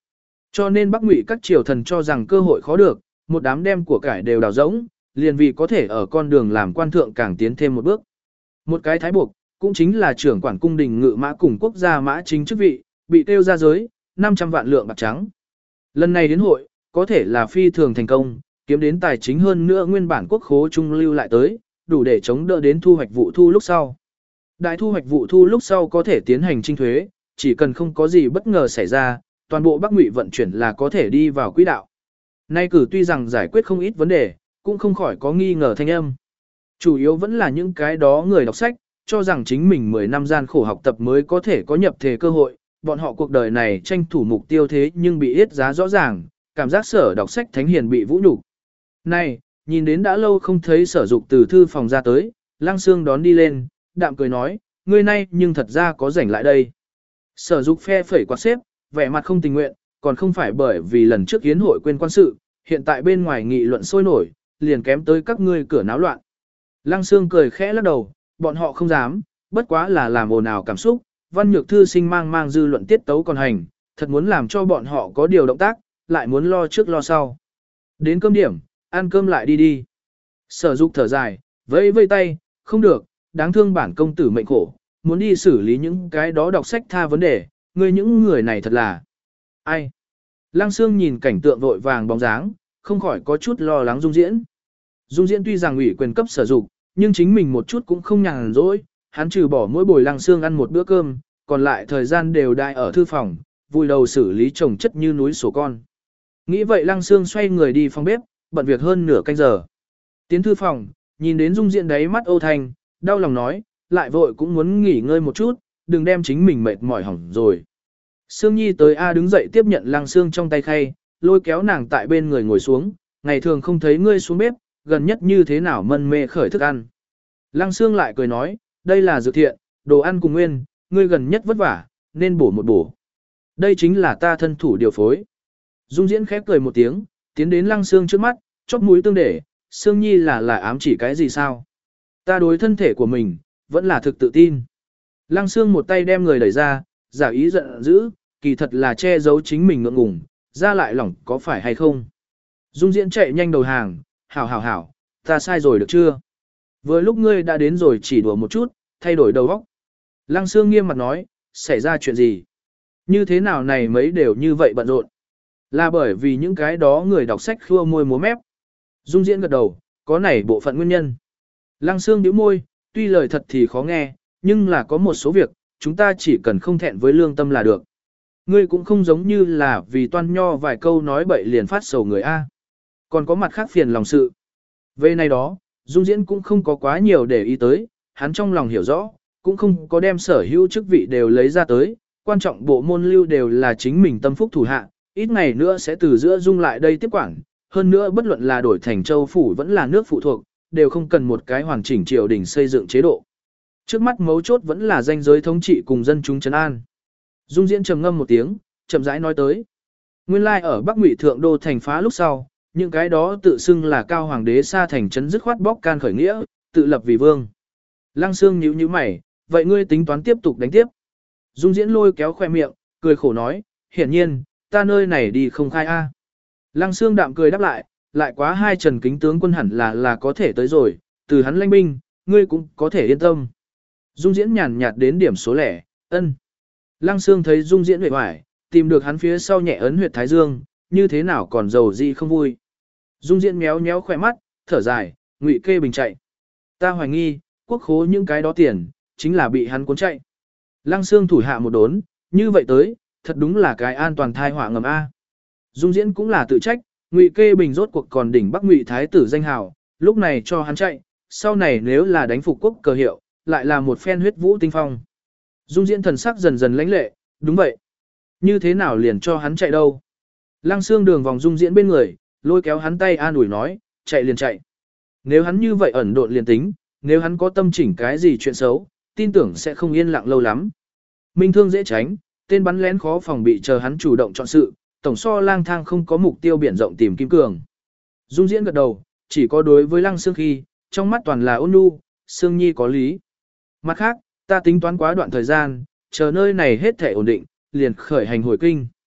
Cho nên Bắc Ngụy các triều thần cho rằng cơ hội khó được, một đám đem của cải đều đào rỗng, liền vì có thể ở con đường làm quan thượng càng tiến thêm một bước. Một cái thái buộc, cũng chính là trưởng quản cung đình ngự mã cùng quốc gia mã chính chức vị, bị tiêu ra giới, năm trăm vạn lượng bạc trắng. Lần này đến hội, có thể là phi thường thành công, kiếm đến tài chính hơn nữa nguyên bản quốc khố trung lưu lại tới, đủ để chống đỡ đến thu hoạch vụ thu lúc sau. Đại thu hoạch vụ thu lúc sau có thể tiến hành trinh thuế, chỉ cần không có gì bất ngờ xảy ra, toàn bộ Bắc Ngụy vận chuyển là có thể đi vào quỹ đạo. Nay cử tuy rằng giải quyết không ít vấn đề, cũng không khỏi có nghi ngờ thanh âm. Chủ yếu vẫn là những cái đó người đọc sách, cho rằng chính mình mười năm gian khổ học tập mới có thể có nhập thể cơ hội, bọn họ cuộc đời này tranh thủ mục tiêu thế nhưng bị yết giá rõ ràng, cảm giác sở đọc sách thánh hiền bị vũ nhục. Này, nhìn đến đã lâu không thấy sở dục từ thư phòng ra tới, Lăng Sương đón đi lên, đạm cười nói, ngươi nay nhưng thật ra có rảnh lại đây. Sở dục phe phẩy quạt xếp, vẻ mặt không tình nguyện, còn không phải bởi vì lần trước yến hội quên quan sự, hiện tại bên ngoài nghị luận sôi nổi, liền kém tới các ngươi cửa náo loạn. Lăng Sương cười khẽ lắc đầu, bọn họ không dám, bất quá là làm ồn ào cảm xúc, văn nhược thư sinh mang mang dư luận tiết tấu còn hành, thật muốn làm cho bọn họ có điều động tác, lại muốn lo trước lo sau. Đến cơm điểm, ăn cơm lại đi đi. Sở dục thở dài, vẫy vây tay, không được, đáng thương bản công tử mệnh khổ, muốn đi xử lý những cái đó đọc sách tha vấn đề, ngươi những người này thật là... Ai? Lăng Sương nhìn cảnh tượng vội vàng bóng dáng, không khỏi có chút lo lắng Dung Diễn. Dung Diễn tuy rằng ủy quyền cấp sở dục, nhưng chính mình một chút cũng không nhàn rỗi, hắn trừ bỏ mỗi buổi Lăng Sương ăn một bữa cơm, còn lại thời gian đều đại ở thư phòng, vui đầu xử lý chồng chất như núi sổ con. Nghĩ vậy Lăng Sương xoay người đi phòng bếp, bận việc hơn nửa canh giờ. Tiến thư phòng, nhìn đến Dung Diễn đáy mắt âu thanh, đau lòng nói, lại vội cũng muốn nghỉ ngơi một chút, đừng đem chính mình mệt mỏi hỏng rồi. Sương Nhi tới A đứng dậy tiếp nhận Lăng Sương trong tay khay, lôi kéo nàng tại bên người ngồi xuống, ngày thường không thấy ngươi xuống bếp, gần nhất như thế nào mân mê khởi thức ăn. Lăng Sương lại cười nói, đây là dược thiện, đồ ăn cùng nguyên, ngươi gần nhất vất vả, nên bổ một bổ. Đây chính là ta thân thủ điều phối. Dung Diễn khép cười một tiếng, tiến đến Lăng Sương trước mắt, chóp mũi tương để, Sương Nhi là là ám chỉ cái gì sao? Ta đối thân thể của mình, vẫn là thực tự tin. Lăng Sương một tay đem người đẩy ra, giả ý giận dữ, kỳ thật là che giấu chính mình ngượng ngùng, ra lại lỏng có phải hay không? Dung Diễn chạy nhanh đầu hàng, hảo hảo hảo, ta sai rồi được chưa? Vừa lúc ngươi đã đến rồi chỉ đùa một chút, thay đổi đầu óc. Lăng Sương nghiêm mặt nói, xảy ra chuyện gì? Như thế nào này mấy đều như vậy bận rộn? Là bởi vì những cái đó người đọc sách khua môi múa mép. Dung Diễn gật đầu, có này bộ phận nguyên nhân. Lăng Sương nhíu môi, tuy lời thật thì khó nghe, nhưng là có một số việc, chúng ta chỉ cần không thẹn với lương tâm là được. Ngươi cũng không giống như là vì toan nho vài câu nói bậy liền phát sầu người A. Còn có mặt khác phiền lòng sự. Về này đó, Dung Diễn cũng không có quá nhiều để ý tới, hắn trong lòng hiểu rõ, cũng không có đem sở hữu chức vị đều lấy ra tới, quan trọng bộ môn lưu đều là chính mình tâm phúc thủ hạ, ít ngày nữa sẽ từ giữa Dung lại đây tiếp quản, hơn nữa bất luận là đổi thành châu phủ vẫn là nước phụ thuộc, đều không cần một cái hoàn chỉnh triều đình xây dựng chế độ. Trước mắt mấu chốt vẫn là danh giới thống trị cùng dân chúng trấn an. Dung Diễn trầm ngâm một tiếng, chậm rãi nói tới. Nguyên lai ở Bắc Ngụy thượng đô thành phá lúc sau, những cái đó tự xưng là cao hoàng đế xa thành trấn dứt khoát bóc can khởi nghĩa, tự lập vì vương. Lăng Sương nhíu nhíu mày, vậy ngươi tính toán tiếp tục đánh tiếp. Dung Diễn lôi kéo khoe miệng, cười khổ nói, hiển nhiên, ta nơi này đi không khai a. Lăng Sương đạm cười đáp lại, lại quá hai trần kính tướng quân hẳn là là có thể tới rồi, từ hắn lãnh binh, ngươi cũng có thể yên tâm. Dung Diễn nhàn nhạt đến điểm số lẻ, ân. Lăng Sương thấy Dung Diễn huệ hoài, tìm được hắn phía sau nhẹ ấn huyệt thái dương, như thế nào còn giàu gì không vui. Dung Diễn méo méo khỏe mắt, thở dài, Ngụy Kê Bình chạy. Ta hoài nghi, quốc khố những cái đó tiền, chính là bị hắn cuốn chạy. Lăng Sương thủ hạ một đốn, như vậy tới, thật đúng là cái an toàn thai họa ngầm A. Dung Diễn cũng là tự trách, Ngụy Kê Bình rốt cuộc còn đỉnh Bắc Ngụy Thái tử danh hào, lúc này cho hắn chạy, sau này nếu là đánh phục quốc cờ hiệu, lại là một phen huyết vũ tinh phong. Dung Diễn thần sắc dần dần lãnh lệ, đúng vậy. Như thế nào liền cho hắn chạy đâu? Lăng Sương đường vòng Dung Diễn bên người, lôi kéo hắn tay an ủi nói, chạy liền chạy. Nếu hắn như vậy ẩn độn liền tính, nếu hắn có tâm chỉnh cái gì chuyện xấu, tin tưởng sẽ không yên lặng lâu lắm. Minh thương dễ tránh, tên bắn lén khó phòng bị chờ hắn chủ động chọn sự, tổng so lang thang không có mục tiêu biển rộng tìm kim cường. Dung Diễn gật đầu, chỉ có đối với Lăng Sương khi, trong mắt toàn là ôn nhu, Sương Nhi có lý. Mặt khác, ta tính toán quá đoạn thời gian, chờ nơi này hết thể ổn định, liền khởi hành hồi kinh.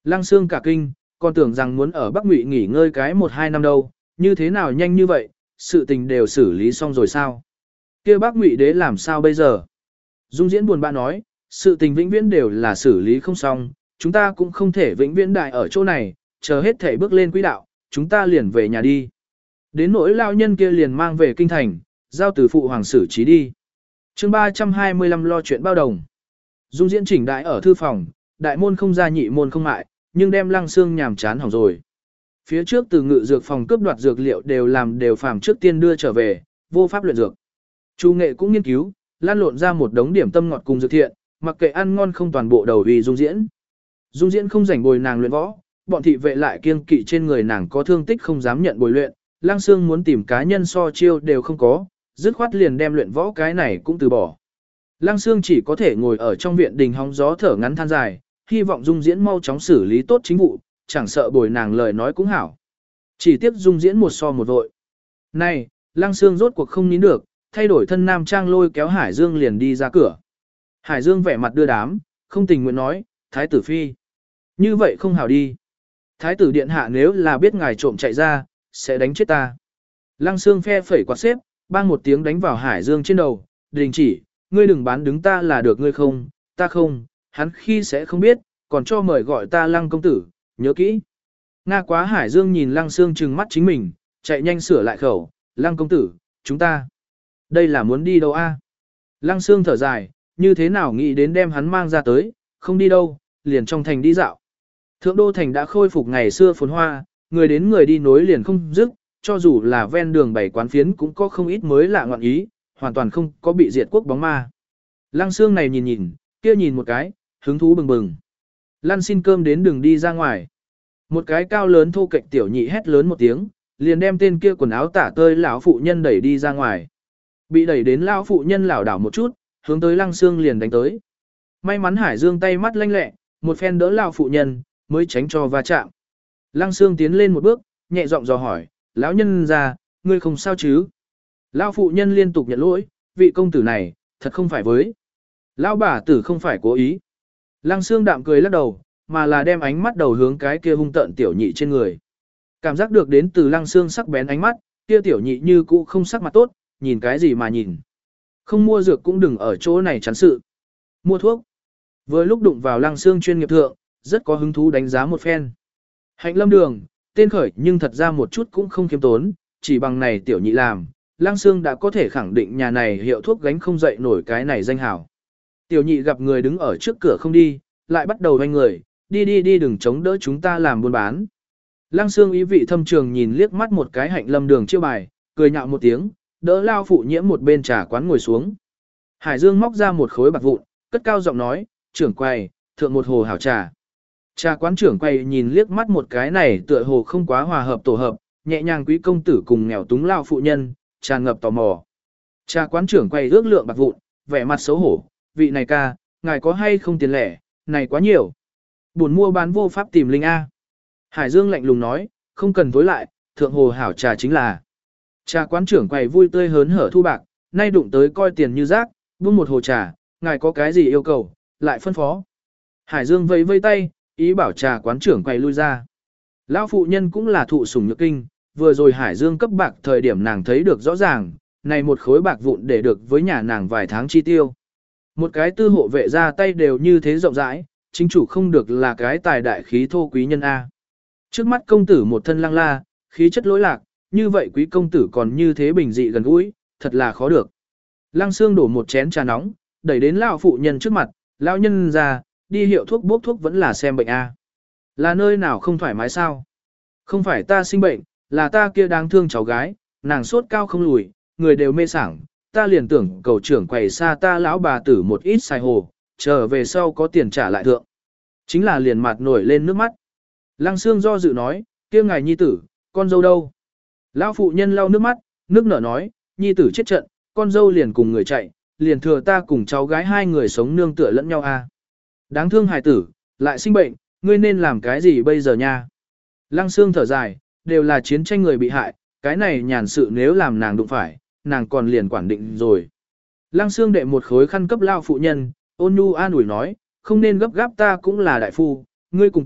Lăng Sương cả kinh, còn tưởng rằng muốn ở Bắc Ngụy nghỉ ngơi cái một hai năm đâu, như thế nào nhanh như vậy, sự tình đều xử lý xong rồi sao? Kia Bắc Ngụy đế làm sao bây giờ? Dung Diễn buồn bã nói, sự tình vĩnh viễn đều là xử lý không xong, chúng ta cũng không thể vĩnh viễn đại ở chỗ này, chờ hết thể bước lên quỹ đạo, chúng ta liền về nhà đi. Đến nỗi lao nhân kia liền mang về kinh thành, giao từ phụ hoàng xử trí đi. Chương ba trăm hai mươi lăm lo chuyện bao đồng. Dung Diễn chỉnh đại ở thư phòng, đại môn không ra nhị môn không mại, nhưng đem Lăng Xương nhàm chán hỏng rồi. Phía trước từ ngự dược phòng cướp đoạt dược liệu đều làm đều phàm trước tiên đưa trở về, vô pháp luyện dược. Chu Nghệ cũng nghiên cứu, lan lộn ra một đống điểm tâm ngọt cùng dược thiện, mặc kệ ăn ngon không toàn bộ đầu vì Dung Diễn. Dung Diễn không rảnh bồi nàng luyện võ, bọn thị vệ lại kiêng kỵ trên người nàng có thương tích không dám nhận bồi luyện, Lăng Xương muốn tìm cá nhân so chiêu đều không có, dứt khoát liền đem luyện võ cái này cũng từ bỏ. Lăng Xương chỉ có thể ngồi ở trong viện đình hóng gió thở ngắn than dài, hy vọng Dung Diễn mau chóng xử lý tốt chính vụ, chẳng sợ bồi nàng lời nói cũng hảo. Chỉ tiếc Dung Diễn một so một vội. Này, Lăng Xương rốt cuộc không nín được, thay đổi thân nam trang lôi kéo Hải Dương liền đi ra cửa. Hải Dương vẻ mặt đưa đám, không tình nguyện nói, Thái tử phi. Như vậy không hảo đi. Thái tử điện hạ nếu là biết ngài trộm chạy ra, sẽ đánh chết ta. Lăng Xương phe phẩy quạt xếp, bang một tiếng đánh vào Hải Dương trên đầu, đình chỉ, ngươi đừng bán đứng ta là được ngươi không, ta không, hắn khi sẽ không biết, còn cho mời gọi ta Lăng công tử, nhớ kỹ. Nga quá Hải Dương nhìn Lăng Xương trừng mắt chính mình, chạy nhanh sửa lại khẩu, Lăng công tử, chúng ta. Đây là muốn đi đâu a? Lăng Xương thở dài, như thế nào nghĩ đến đem hắn mang ra tới, không đi đâu, liền trong thành đi dạo. Thượng Đô Thành đã khôi phục ngày xưa phồn hoa, người đến người đi nối liền không dứt, cho dù là ven đường bảy quán phiến cũng có không ít mới lạ ngọn ý, hoàn toàn không có bị diệt quốc bóng ma. Lăng Xương này nhìn nhìn, kia nhìn một cái, hứng thú bừng bừng. Lăn xin cơm đến đường đi ra ngoài. Một cái cao lớn thô kệch tiểu nhị hét lớn một tiếng, liền đem tên kia quần áo tả tơi lão phụ nhân đẩy đi ra ngoài. Bị đẩy đến lão phụ nhân lảo đảo một chút, hướng tới Lăng Xương liền đánh tới. May mắn Hải Dương tay mắt lanh lẹ, một phen đỡ lão phụ nhân, mới tránh cho va chạm. Lăng Xương tiến lên một bước, nhẹ giọng dò hỏi, lão nhân ra, ngươi không sao chứ? Lão phụ nhân liên tục nhận lỗi, vị công tử này, thật không phải với. Lão bà tử không phải cố ý. Lăng Xương đạm cười lắc đầu, mà là đem ánh mắt đầu hướng cái kia hung tợn tiểu nhị trên người. Cảm giác được đến từ Lăng Xương sắc bén ánh mắt, kia tiểu nhị như cũ không sắc mặt tốt, nhìn cái gì mà nhìn. Không mua dược cũng đừng ở chỗ này chán sự. Mua thuốc. Vừa lúc đụng vào Lăng Xương chuyên nghiệp thượng, rất có hứng thú đánh giá một phen. Hạnh Lâm Đường, tên khởi nhưng thật ra một chút cũng không khiêm tốn, chỉ bằng này tiểu nhị làm, Lăng Xương đã có thể khẳng định nhà này hiệu thuốc gánh không dậy nổi cái này danh hào. Tiểu nhị gặp người đứng ở trước cửa không đi, lại bắt đầu hoanh người, đi đi đi đừng chống đỡ chúng ta làm buôn bán. Lăng Xương ý vị thâm trường nhìn liếc mắt một cái Hạnh Lâm Đường chiêu bài, cười nhạo một tiếng, đỡ lao phụ nhiễm một bên trà quán ngồi xuống. Hải Dương móc ra một khối bạc vụn, cất cao giọng nói, trưởng quầy, thượng một hồ hảo trà. Trà quán trưởng quầy nhìn liếc mắt một cái này tựa hồ không quá hòa hợp tổ hợp, nhẹ nhàng quý công tử cùng nghèo túng lao phụ nhân, tràn ngập tò mò. Trà quán trưởng quầy ước lượng bạc vụn, vẻ mặt xấu hổ, vị này ca, ngài có hay không tiền lẻ, này quá nhiều. Buồn mua bán vô pháp tìm linh A. Hải Dương lạnh lùng nói, không cần tối lại, thượng hồ hảo trà chính là. Trà quán trưởng quầy vui tươi hớn hở thu bạc, nay đụng tới coi tiền như rác, buông một hồ trà, ngài có cái gì yêu cầu, lại phân phó. Hải Dương vẫy vây tay, ý bảo trà quán trưởng quầy lui ra. Lão phụ nhân cũng là thụ sủng nhược kinh, vừa rồi Hải Dương cấp bạc thời điểm nàng thấy được rõ ràng, này một khối bạc vụn để được với nhà nàng vài tháng chi tiêu. Một cái tư hộ vệ ra tay đều như thế rộng rãi, chính chủ không được là cái tài đại khí thô quý nhân A. Trước mắt công tử một thân lăng la, khí chất lỗi lạc, như vậy quý công tử còn như thế bình dị gần gũi, thật là khó được. Lăng Xương đổ một chén trà nóng, đẩy đến lão phụ nhân trước mặt, lão nhân ra, đi hiệu thuốc bốc thuốc vẫn là xem bệnh A. Là nơi nào không thoải mái sao? Không phải ta sinh bệnh, là ta kia đáng thương cháu gái, nàng sốt cao không lùi, người đều mê sảng, ta liền tưởng cầu trưởng quầy xa ta lão bà tử một ít xài hồ, chờ về sau có tiền trả lại thượng. Chính là liền mặt nổi lên nước mắt. Lăng Xương do dự nói, kia ngài nhi tử, con dâu đâu? Lão phụ nhân lau nước mắt, nước nở nói, nhi tử chết trận, con dâu liền cùng người chạy, liền thừa ta cùng cháu gái hai người sống nương tựa lẫn nhau a. Đáng thương hài tử, lại sinh bệnh, ngươi nên làm cái gì bây giờ nha? Lăng Xương thở dài, đều là chiến tranh người bị hại, cái này nhàn sự nếu làm nàng đụng phải, nàng còn liền quản định rồi. Lăng Xương đệ một khối khăn cấp lao phụ nhân, ôn nhu an ủi nói, không nên gấp gáp ta cũng là đại phu, ngươi cùng ta,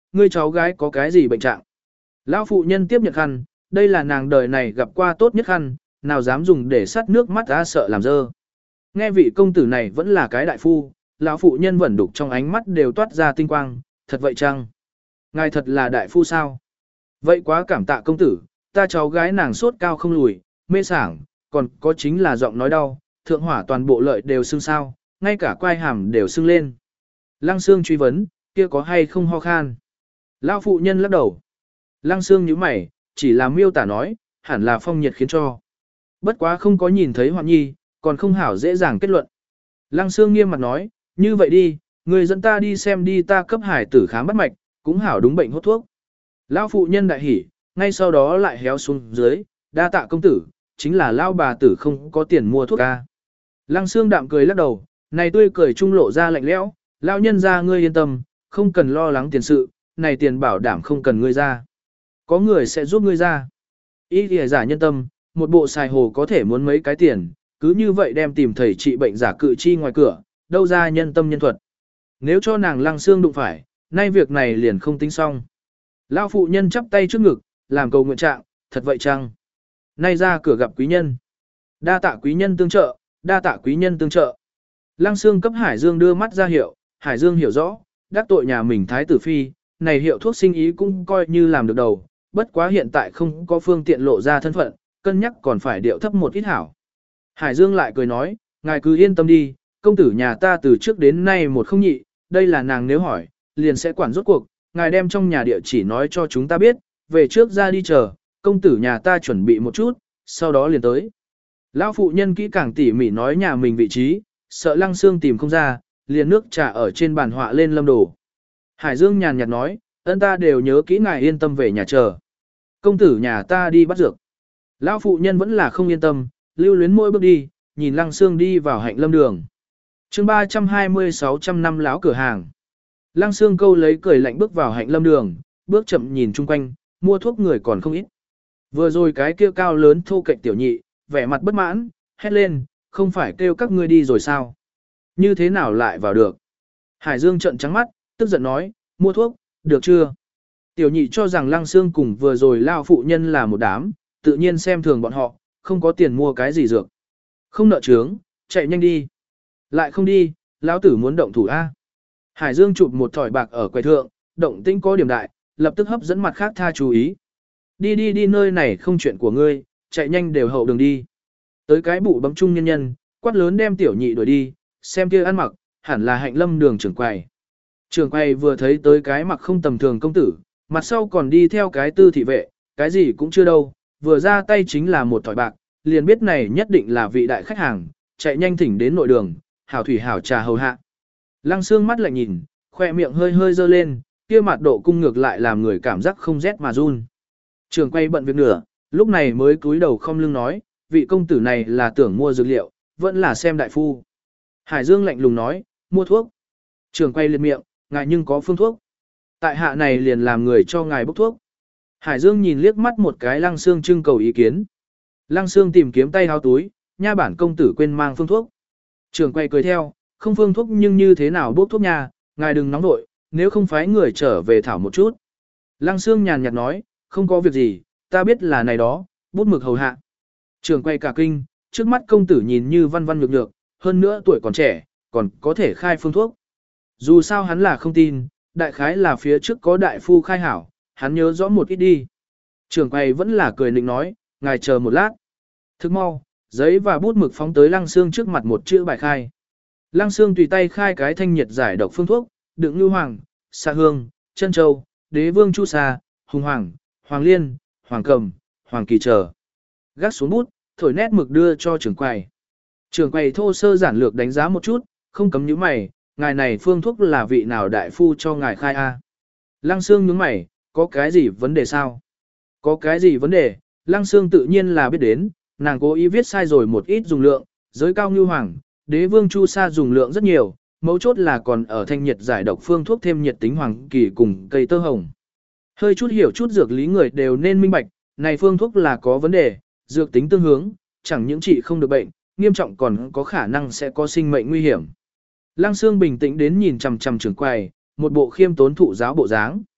ngươi cháu gái có cái gì bệnh trạng? Lão phụ nhân tiếp nhận khăn, đây là nàng đời này gặp qua tốt nhất khăn, nào dám dùng để sắt nước mắt ra sợ làm dơ. Nghe vị công tử này vẫn là cái đại phu, lão phụ nhân vẫn đục trong ánh mắt đều toát ra tinh quang, thật vậy chăng? Ngài thật là đại phu sao? Vậy quá cảm tạ công tử, ta cháu gái nàng sốt cao không lùi, mê sảng, còn có chính là giọng nói đau, thượng hỏa toàn bộ lợi đều sưng sao, ngay cả quai hàm đều sưng lên. Lăng Sương truy vấn, kia có hay không ho khan? Lão phụ nhân lắc đầu. Lăng Sương nhíu mày, chỉ là miêu tả nói, hẳn là phong nhiệt khiến cho. Bất quá không có nhìn thấy Hoạn Nhi, còn không hảo dễ dàng kết luận. Lăng Sương nghiêm mặt nói, như vậy đi, người dẫn ta đi xem đi ta cấp hải tử khám bắt mạch, cũng hảo đúng bệnh hốt thuốc. Lão phụ nhân đại hỉ, ngay sau đó lại héo xuống dưới, đa tạ công tử, chính là lão bà tử không có tiền mua thuốc ca. Lăng Sương đạm cười lắc đầu, này tươi cười trung lộ ra lạnh lẽo, lão nhân ra ngươi yên tâm, không cần lo lắng tiền sự, này tiền bảo đảm không cần ngươi ra. Có người sẽ giúp ngươi ra. Ý thì giả nhân tâm, một bộ xài hồ có thể muốn mấy cái tiền, cứ như vậy đem tìm thầy trị bệnh giả cự chi ngoài cửa, đâu ra nhân tâm nhân thuật. Nếu cho nàng Lăng Sương đụng phải, nay việc này liền không tính xong. Lão phụ nhân chắp tay trước ngực, làm cầu nguyện trạng, thật vậy chăng? Nay ra cửa gặp quý nhân. Đa tạ quý nhân tương trợ, đa tạ quý nhân tương trợ. Lăng Sương cấp Hải Dương đưa mắt ra hiệu, Hải Dương hiểu rõ, đắc tội nhà mình thái tử phi, này hiệu thuốc sinh ý cũng coi như làm được đầu, bất quá hiện tại không có phương tiện lộ ra thân phận, cân nhắc còn phải điệu thấp một ít hảo. Hải Dương lại cười nói, ngài cứ yên tâm đi, công tử nhà ta từ trước đến nay một không nhị, đây là nàng nếu hỏi, liền sẽ quản rốt cuộc, ngài đem trong nhà địa chỉ nói cho chúng ta biết, về trước ra đi chờ, công tử nhà ta chuẩn bị một chút, sau đó liền tới. Lão phụ nhân kỹ càng tỉ mỉ nói nhà mình vị trí, sợ Lăng Sương tìm không ra, liền nước trà ở trên bàn họa lên lâm đồ. Hải Dương nhàn nhạt nói, ân ta đều nhớ kỹ ngài yên tâm về nhà chờ. Công tử nhà ta đi bắt dược. Lão phụ nhân vẫn là không yên tâm, lưu luyến mỗi bước đi, nhìn Lăng Sương đi vào hạnh lâm đường. chương ba trăm hai mươi sáu trăm năm lão cửa hàng. Lăng Sương câu lấy cười lạnh bước vào hạnh lâm đường, bước chậm nhìn chung quanh, mua thuốc người còn không ít. Vừa rồi cái kia cao lớn thô cạnh tiểu nhị, vẻ mặt bất mãn, hét lên, không phải kêu các ngươi đi rồi sao? Như thế nào lại vào được? Hải Dương trợn trắng mắt, tức giận nói, mua thuốc, được chưa? Tiểu nhị cho rằng Lăng Sương cùng vừa rồi lao phụ nhân là một đám, tự nhiên xem thường bọn họ, không có tiền mua cái gì dược. Không nợ trướng, chạy nhanh đi. Lại không đi, lão tử muốn động thủ A. Hải Dương chụp một thỏi bạc ở quầy thượng, động tĩnh có điểm đại, lập tức hấp dẫn mặt khác tha chú ý. Đi đi đi nơi này không chuyện của ngươi, chạy nhanh đều hậu đường đi. Tới cái bụ bấm trung nhân nhân, quát lớn đem tiểu nhị đuổi đi, xem kia ăn mặc, hẳn là hạnh lâm đường trưởng quầy. Trưởng quầy vừa thấy tới cái mặc không tầm thường công tử, mặt sau còn đi theo cái tư thị vệ, cái gì cũng chưa đâu, vừa ra tay chính là một thỏi bạc, liền biết này nhất định là vị đại khách hàng, chạy nhanh thỉnh đến nội đường, hảo thủy hảo trà hầu hạ. Lăng Sương mắt lạnh nhìn, khoe miệng hơi hơi dơ lên, kia mặt độ cung ngược lại làm người cảm giác không rét mà run. Trường quay bận việc nửa, lúc này mới cúi đầu không lưng nói, vị công tử này là tưởng mua dược liệu, vẫn là xem đại phu. Hải Dương lạnh lùng nói, mua thuốc. Trường quay liệt miệng, ngài nhưng có phương thuốc. Tại hạ này liền làm người cho ngài bốc thuốc. Hải Dương nhìn liếc mắt một cái Lăng Sương trưng cầu ý kiến. Lăng Sương tìm kiếm tay háo túi, nha bản công tử quên mang phương thuốc. Trường quay cười theo, không phương thuốc nhưng như thế nào bốc thuốc nha, ngài đừng nóng nội, nếu không phái người trở về thảo một chút. Lăng Sương nhàn nhạt nói, không có việc gì, ta biết là này đó, bút mực hầu hạ. Trường quay cả kinh, trước mắt công tử nhìn như văn văn nhược nhược, hơn nữa tuổi còn trẻ, còn có thể khai phương thuốc. Dù sao hắn là không tin, đại khái là phía trước có đại phu khai hảo, hắn nhớ rõ một ít đi. Trường quay vẫn là cười nịnh nói, ngài chờ một lát. Thức mau, giấy và bút mực phóng tới Lăng Sương trước mặt một chữ bài khai. Lăng Sương tùy tay khai cái thanh nhiệt giải độc phương thuốc, đựng lưu hoàng, xạ hương, chân châu, đế vương chu sa, hùng hoàng, hoàng liên, hoàng cầm, hoàng kỳ chờ. Gác xuống bút, thổi nét mực đưa cho trưởng quầy. Trưởng quầy thô sơ giản lược đánh giá một chút, không cấm nhíu mày, ngài này phương thuốc là vị nào đại phu cho ngài khai a? Lăng Sương nhướng mày, có cái gì vấn đề sao? Có cái gì vấn đề? Lăng Sương tự nhiên là biết đến, nàng cố ý viết sai rồi một ít dùng lượng, giới cao như hoàng, đế vương chu sa dùng lượng rất nhiều, mấu chốt là còn ở thanh nhiệt giải độc phương thuốc thêm nhiệt tính hoàng kỳ cùng cây tơ hồng. Hơi chút hiểu chút dược lý người đều nên minh bạch, này phương thuốc là có vấn đề, dược tính tương hướng, chẳng những trị không được bệnh, nghiêm trọng còn có khả năng sẽ có sinh mệnh nguy hiểm. Lăng Sương bình tĩnh đến nhìn chằm chằm trưởng quầy, một bộ khiêm tốn thụ giáo bộ dáng.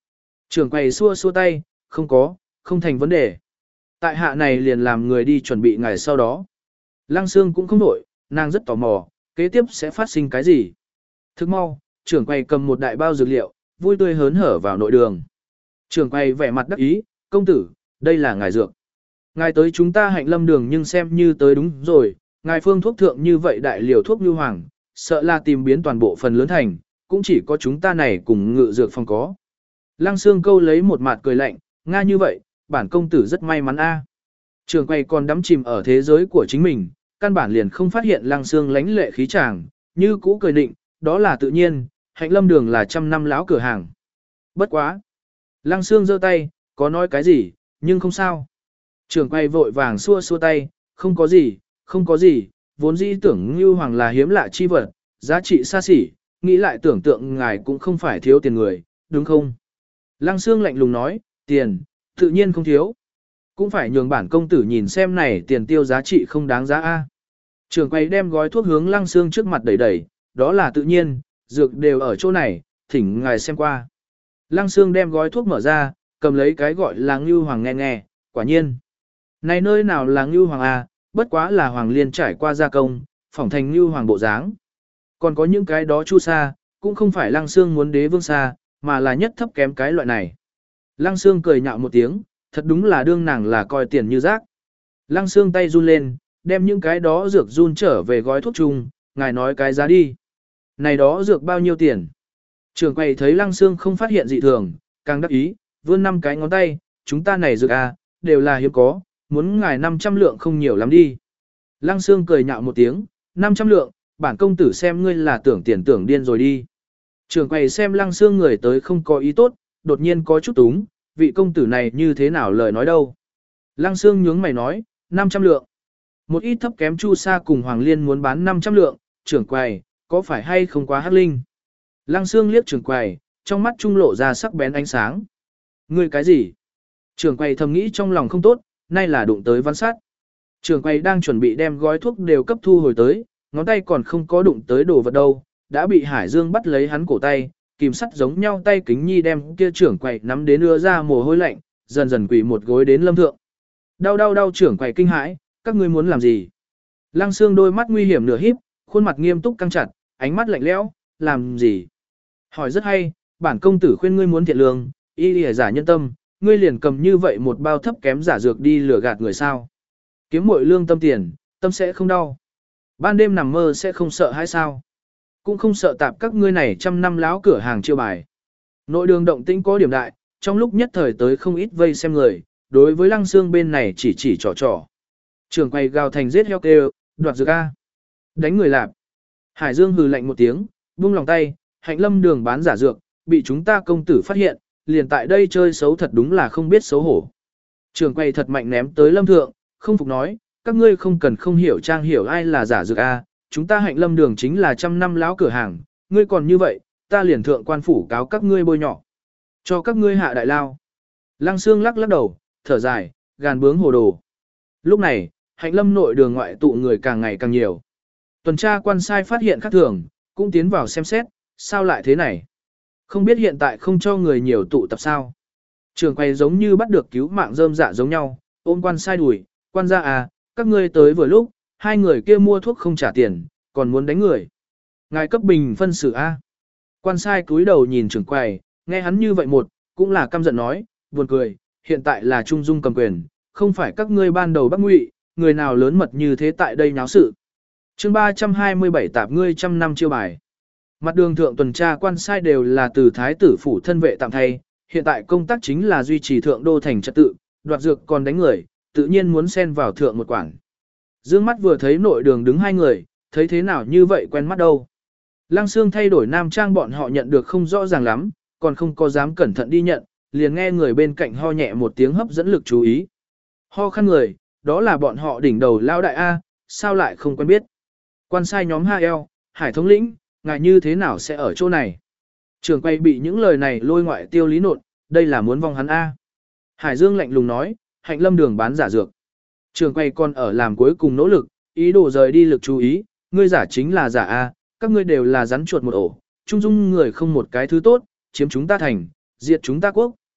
Trưởng quầy xua xua tay, không có, không thành vấn đề. Tại hạ này liền làm người đi chuẩn bị ngày sau đó. Lăng Sương cũng không nổi, nàng rất tò mò, kế tiếp sẽ phát sinh cái gì. Thức mau, trưởng quầy cầm một đại bao dược liệu, vui tươi hớn hở vào nội đường. Trưởng quầy vẻ mặt đắc ý, công tử, đây là ngài dược. Ngài tới chúng ta Hạnh Lâm đường nhưng xem như tới đúng rồi, ngài phương thuốc thượng như vậy đại liều thuốc như hoàng, sợ là tìm biến toàn bộ phần lớn thành, cũng chỉ có chúng ta này cùng ngự dược phòng có. Lăng Sương câu lấy một mặt cười lạnh, nga như vậy, bản công tử rất may mắn a. Trưởng quầy còn đắm chìm ở thế giới của chính mình, căn bản liền không phát hiện Lăng Sương lánh lệ khí chàng, như cũ cười định, đó là tự nhiên, Hạnh Lâm đường là trăm năm láo cửa hàng. Bất quá. Lăng Sương giơ tay, có nói cái gì, nhưng không sao. Trưởng quầy vội vàng xua xua tay, không có gì, không có gì, vốn dĩ tưởng Ngưu Hoàng là hiếm lạ chi vật, giá trị xa xỉ, nghĩ lại tưởng tượng ngài cũng không phải thiếu tiền người, đúng không? Lăng Sương lạnh lùng nói, tiền, tự nhiên không thiếu. Cũng phải nhường bản công tử nhìn xem này tiền tiêu giá trị không đáng giá a. Trưởng quầy đem gói thuốc hướng Lăng Sương trước mặt đẩy đẩy, đó là tự nhiên, dược đều ở chỗ này, thỉnh ngài xem qua. Lăng Sương đem gói thuốc mở ra, cầm lấy cái gọi là Ngưu Hoàng nghe nghe, quả nhiên. Này nơi nào là Ngưu Hoàng a, bất quá là Hoàng Liên trải qua gia công, phỏng thành Ngưu Hoàng bộ dáng. Còn có những cái đó chu sa, cũng không phải Lăng Sương muốn đế vương sa, mà là nhất thấp kém cái loại này. Lăng Sương cười nhạo một tiếng, thật đúng là đương nàng là coi tiền như rác. Lăng Sương tay run lên, đem những cái đó dược run trở về gói thuốc chung, ngài nói cái giá đi. Này đó dược bao nhiêu tiền? Trưởng quầy thấy Lăng Sương không phát hiện dị thường, càng đắc ý, vươn năm cái ngón tay, chúng ta này dược à, đều là hiếm có, muốn ngài năm trăm lượng không nhiều lắm đi. Lăng Sương cười nhạo một tiếng, năm trăm lượng, bản công tử xem ngươi là tưởng tiền tưởng điên rồi đi. Trưởng quầy xem Lăng Sương người tới không có ý tốt, đột nhiên có chút túng, vị công tử này như thế nào lời nói đâu. Lăng Sương nhướng mày nói, năm trăm lượng. Một ít thấp kém chu sa cùng Hoàng Liên muốn bán năm trăm lượng, trưởng quầy, có phải hay không quá hắc linh? Lăng Sương liếc trưởng quầy, trong mắt trung lộ ra sắc bén ánh sáng. Ngươi cái gì? Trưởng quầy thầm nghĩ trong lòng không tốt, nay là đụng tới văn sát. Trưởng quầy đang chuẩn bị đem gói thuốc đều cấp thu hồi tới, ngón tay còn không có đụng tới đồ vật đâu, đã bị Hải Dương bắt lấy hắn cổ tay, kìm sắt giống nhau tay kính nhi đem kia trưởng quầy nắm đến đưa ra mồ hôi lạnh, dần dần quỳ một gối đến lâm thượng. Đau đau đau trưởng quầy kinh hãi, các ngươi muốn làm gì? Lăng Sương đôi mắt nguy hiểm nửa híp, khuôn mặt nghiêm túc căng chặt, ánh mắt lạnh lẽo, làm gì? Hỏi rất hay, bản công tử khuyên ngươi muốn thiện lương, y lìa giả nhân tâm, ngươi liền cầm như vậy một bao thấp kém giả dược đi lừa gạt người sao? Kiếm muội lương tâm tiền, tâm sẽ không đau. Ban đêm nằm mơ sẽ không sợ hay sao? Cũng không sợ tạp các ngươi này trăm năm láo cửa hàng chiêu bài. Nội đường động tĩnh có điểm đại, trong lúc nhất thời tới không ít vây xem người, đối với Lăng Sương bên này chỉ chỉ trò trò. Trường quay gào thành giết heo kêu, đoạt dược A. Đánh người lạp. Hải Dương hừ lạnh một tiếng, buông lòng tay, Hạnh Lâm đường bán giả dược, bị chúng ta công tử phát hiện, liền tại đây chơi xấu thật đúng là không biết xấu hổ. Trường quay thật mạnh ném tới Lâm Thượng, không phục nói, các ngươi không cần không hiểu trang hiểu ai là giả dược A, chúng ta Hạnh Lâm đường chính là trăm năm láo cửa hàng, ngươi còn như vậy, ta liền thượng quan phủ cáo các ngươi bôi nhỏ. Cho các ngươi hạ đại lao. Lăng Sương lắc lắc đầu, thở dài, gàn bướng hồ đồ. Lúc này, Hạnh Lâm nội đường ngoại tụ người càng ngày càng nhiều. Tuần tra quan sai phát hiện khác thường, cũng tiến vào xem xét, sao lại thế này? Không biết hiện tại không cho người nhiều tụ tập sao? Trường quay giống như bắt được cứu mạng rơm dạ giống nhau, ôm quan sai đuổi, quan gia à, các ngươi tới vừa lúc, hai người kia mua thuốc không trả tiền, còn muốn đánh người. Ngài cấp bình phân xử A. Quan sai cúi đầu nhìn trưởng quầy, nghe hắn như vậy một, cũng là căm giận nói, buồn cười, hiện tại là trung dung cầm quyền, không phải các ngươi ban đầu bắt ngụy, người nào lớn mật như thế tại đây nháo sự. chương ba trăm hai mươi bảy tạp ngươi trăm năm chiêu bài. Mặt đường thượng tuần tra quan sai đều là từ thái tử phủ thân vệ tạm thay, hiện tại công tác chính là duy trì thượng đô thành trật tự, đoạt dược còn đánh người, tự nhiên muốn xen vào thượng một quảng. Dương mắt vừa thấy nội đường đứng hai người, thấy thế nào như vậy quen mắt đâu. Lăng Sương thay đổi nam trang bọn họ nhận được không rõ ràng lắm, còn không có dám cẩn thận đi nhận, liền nghe người bên cạnh ho nhẹ một tiếng hấp dẫn lực chú ý. Ho khăn người, đó là bọn họ đỉnh đầu lao đại A, sao lại không quen biết. Quan sai nhóm hai eo, Hải thống lĩnh, ngài như thế nào sẽ ở chỗ này. Trường quay bị những lời này lôi ngoại tiêu lý nột, đây là muốn vong hắn A. Hải Dương lạnh lùng nói, Hạnh Lâm đường bán giả dược. Trường quay còn ở làm cuối cùng nỗ lực, ý đồ rời đi lực chú ý, ngươi giả chính là giả A, các ngươi đều là rắn chuột một ổ, trung dung người không một cái thứ tốt, chiếm chúng ta thành, diệt chúng ta quốc,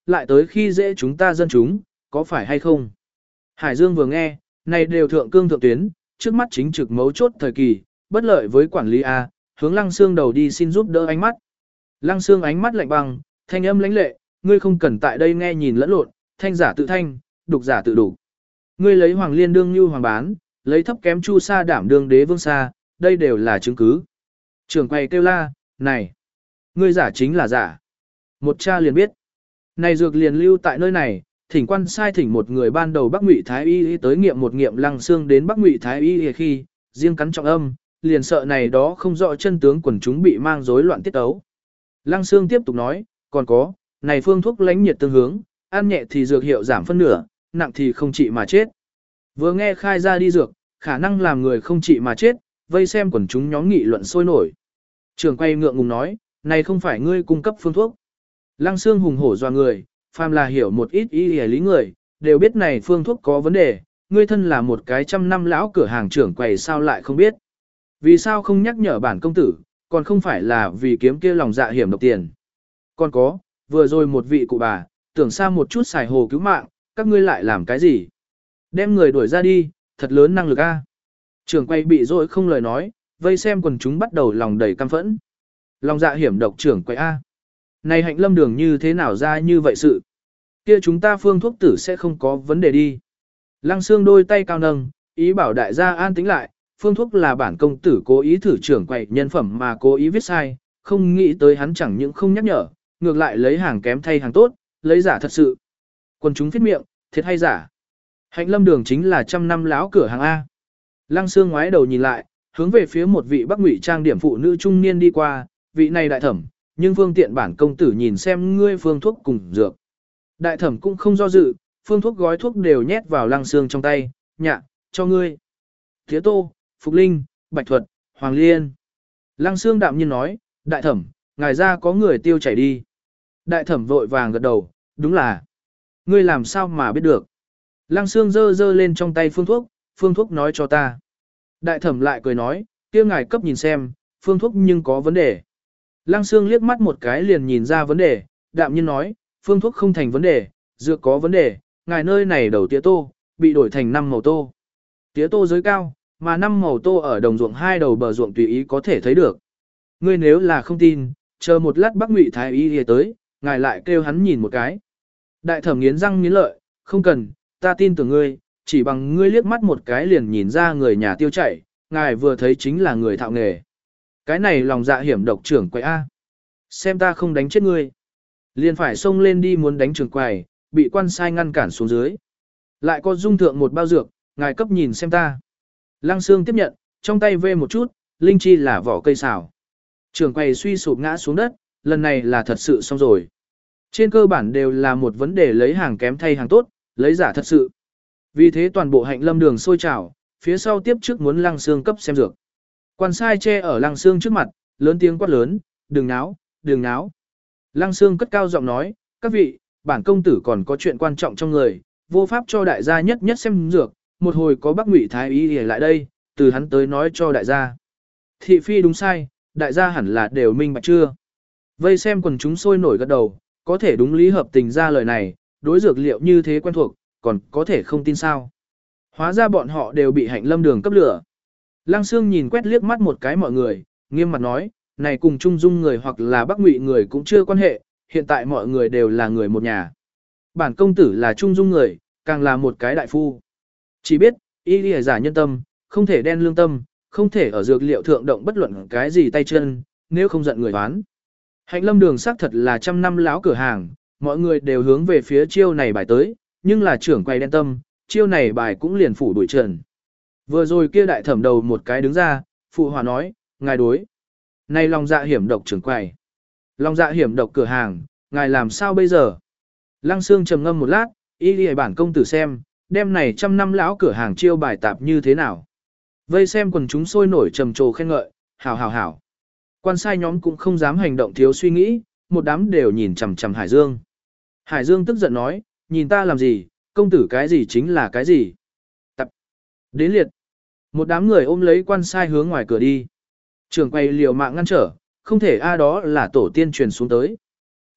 lại tới khi dễ chúng ta dân chúng, có phải hay không? Hải Dương vừa nghe, này đều thượng cương thượng tuyến, trước mắt chính trực mấu chốt thời kỳ, bất lợi với quản lý A, hướng Lăng Xương đầu đi xin giúp đỡ ánh mắt. Lăng Xương ánh mắt lạnh băng, thanh âm lãnh lệ, ngươi không cần tại đây nghe nhìn lẫn lộn, thanh giả tự thanh, đục giả tự đủ. Ngươi lấy Hoàng Liên đương như hoàng bán, lấy thấp kém Chu Sa đảm đương đế vương sa, đây đều là chứng cứ. Trưởng quầy kêu la, này, ngươi giả chính là giả. Một cha liền biết. Này dược liền lưu tại nơi này, thỉnh quan sai thỉnh một người ban đầu Bắc Ngụy Thái Y tới nghiệm một nghiệm Lăng Xương đến Bắc Ngụy Thái Y khi, riêng cắn trọng âm, liền sợ này đó không rõ chân tướng quần chúng bị mang rối loạn tiết ấu. Lăng Xương tiếp tục nói, còn có, này phương thuốc lãnh nhiệt tương hướng, ăn nhẹ thì dược hiệu giảm phân nửa, nặng thì không trị mà chết. Vừa nghe khai ra đi dược, khả năng làm người không trị mà chết, vây xem quần chúng nhóm nghị luận sôi nổi. Trường quay ngượng ngùng nói, này không phải ngươi cung cấp phương thuốc. Lăng Xương hùng hổ doa người, phàm là hiểu một ít y lý người, đều biết này phương thuốc có vấn đề, ngươi thân là một cái trăm năm lão cửa hàng trưởng quầy sao lại không biết. Vì sao không nhắc nhở bản công tử, còn không phải là vì kiếm kia lòng dạ hiểm độc tiền. Còn có, vừa rồi một vị cụ bà, tưởng xa một chút xài hồ cứu mạng, các ngươi lại làm cái gì? Đem người đuổi ra đi, thật lớn năng lực a. Trưởng quay bị rồi không lời nói, vây xem quần chúng bắt đầu lòng đầy căm phẫn. Lòng dạ hiểm độc trưởng quay a. Này Hạnh Lâm đường như thế nào ra như vậy sự? Kia chúng ta phương thuốc tử sẽ không có vấn đề đi. Lăng Xương đôi tay cao nâng, ý bảo đại gia an tĩnh lại, phương thuốc là bản công tử cố ý thử trưởng quầy nhân phẩm mà cố ý viết sai, không nghĩ tới hắn chẳng những không nhắc nhở, ngược lại lấy hàng kém thay hàng tốt, lấy giả thật sự. Quần chúng viết miệng, thiệt hay giả? Hạnh Lâm đường chính là trăm năm láo cửa hàng A. Lăng Xương ngoái đầu nhìn lại, hướng về phía một vị Bắc Ngụy trang điểm phụ nữ trung niên đi qua, vị này đại thẩm, nhưng phương tiện bản công tử nhìn xem ngươi phương thuốc cùng dược. Đại thẩm cũng không do dự, phương thuốc gói thuốc đều nhét vào Lăng Xương trong tay, nhạ, cho ngươi. Tía Tô, Phục Linh, Bạch Thuật, Hoàng Liên. Lăng Xương đạm nhiên nói, đại thẩm, ngài ra có người tiêu chảy đi. Đại thẩm vội vàng gật đầu, đúng là. Ngươi làm sao mà biết được. Lăng Xương giơ giơ lên trong tay phương thuốc, phương thuốc nói cho ta. Đại thẩm lại cười nói, kia ngài cấp nhìn xem, phương thuốc nhưng có vấn đề. Lăng Xương liếc mắt một cái liền nhìn ra vấn đề, đạm nhiên nói, phương thuốc không thành vấn đề, dược có vấn đề, ngài nơi này đầu tía tô, bị đổi thành năm màu tô. Tía tô giới cao, mà năm màu tô ở đồng ruộng hai đầu bờ ruộng tùy ý có thể thấy được. Ngươi nếu là không tin, chờ một lát Bắc Ngụy Thái Y đi tới, ngài lại kêu hắn nhìn một cái. Đại thẩm nghiến răng nghiến lợi, không cần, ta tin tưởng ngươi, chỉ bằng ngươi liếc mắt một cái liền nhìn ra người nhà tiêu chảy, ngài vừa thấy chính là người thạo nghề. Cái này lòng dạ hiểm độc trưởng quầy A. Xem ta không đánh chết ngươi. Liền phải xông lên đi muốn đánh trưởng quầy, bị quan sai ngăn cản xuống dưới. Lại có dung thượng một bao dược, ngài cấp nhìn xem ta. Lăng Xương tiếp nhận, trong tay vê một chút, linh chi là vỏ cây xào. Trưởng quầy suy sụp ngã xuống đất, lần này là thật sự xong rồi. Trên cơ bản đều là một vấn đề lấy hàng kém thay hàng tốt, lấy giả thật sự. Vì thế toàn bộ Hạnh Lâm đường sôi trào, phía sau tiếp trước muốn Lăng Xương cấp xem dược. Quan sai che ở Lăng Xương trước mặt, lớn tiếng quát lớn, đừng náo, đừng náo. Lăng Xương cất cao giọng nói, các vị, bản công tử còn có chuyện quan trọng trong người, vô pháp cho đại gia nhất nhất xem dược, một hồi có Bắc Ngụy Thái Y lại đây, từ hắn tới nói cho đại gia. Thị phi đúng sai, đại gia hẳn là đều minh bạch chưa. Vây xem quần chúng sôi nổi gật đầu, có thể đúng lý hợp tình ra lời này, đối dược liệu như thế quen thuộc, còn có thể không tin sao. Hóa ra bọn họ đều bị Hạnh Lâm đường cấp lửa. Lăng Xương nhìn quét liếc mắt một cái mọi người, nghiêm mặt nói, này cùng Trung Dung người hoặc là Bắc Ngụy người cũng chưa quan hệ, hiện tại mọi người đều là người một nhà. Bản công tử là Trung Dung người, càng là một cái đại phu. Chỉ biết, y lìa giả nhân tâm, không thể đen lương tâm, không thể ở dược liệu thượng động bất luận cái gì tay chân, nếu không giận người đoán. Hạnh Lâm đường xác thật là trăm năm láo cửa hàng, mọi người đều hướng về phía chiêu này bài tới, nhưng là trưởng quầy đen tâm, chiêu này bài cũng liền phủ đuổi trần. Vừa rồi kia đại thẩm đầu một cái đứng ra, phụ hòa nói, ngài đối. Này lòng dạ hiểm độc trưởng quầy. Lòng dạ hiểm độc cửa hàng, ngài làm sao bây giờ? Lăng Xương trầm ngâm một lát, y lìa bản công tử xem, đêm này trăm năm lão cửa hàng chiêu bài tạp như thế nào. Vây xem quần chúng sôi nổi trầm trồ khen ngợi, hảo hảo hảo. Quan sai nhóm cũng không dám hành động thiếu suy nghĩ, một đám đều nhìn chằm chằm Hải Dương. Hải Dương tức giận nói, nhìn ta làm gì, công tử cái gì chính là cái gì. Tập. Đến liệt. Một đám người ôm lấy quan sai hướng ngoài cửa đi. Trưởng quầy liều mạng ngăn trở, không thể a đó là tổ tiên truyền xuống tới.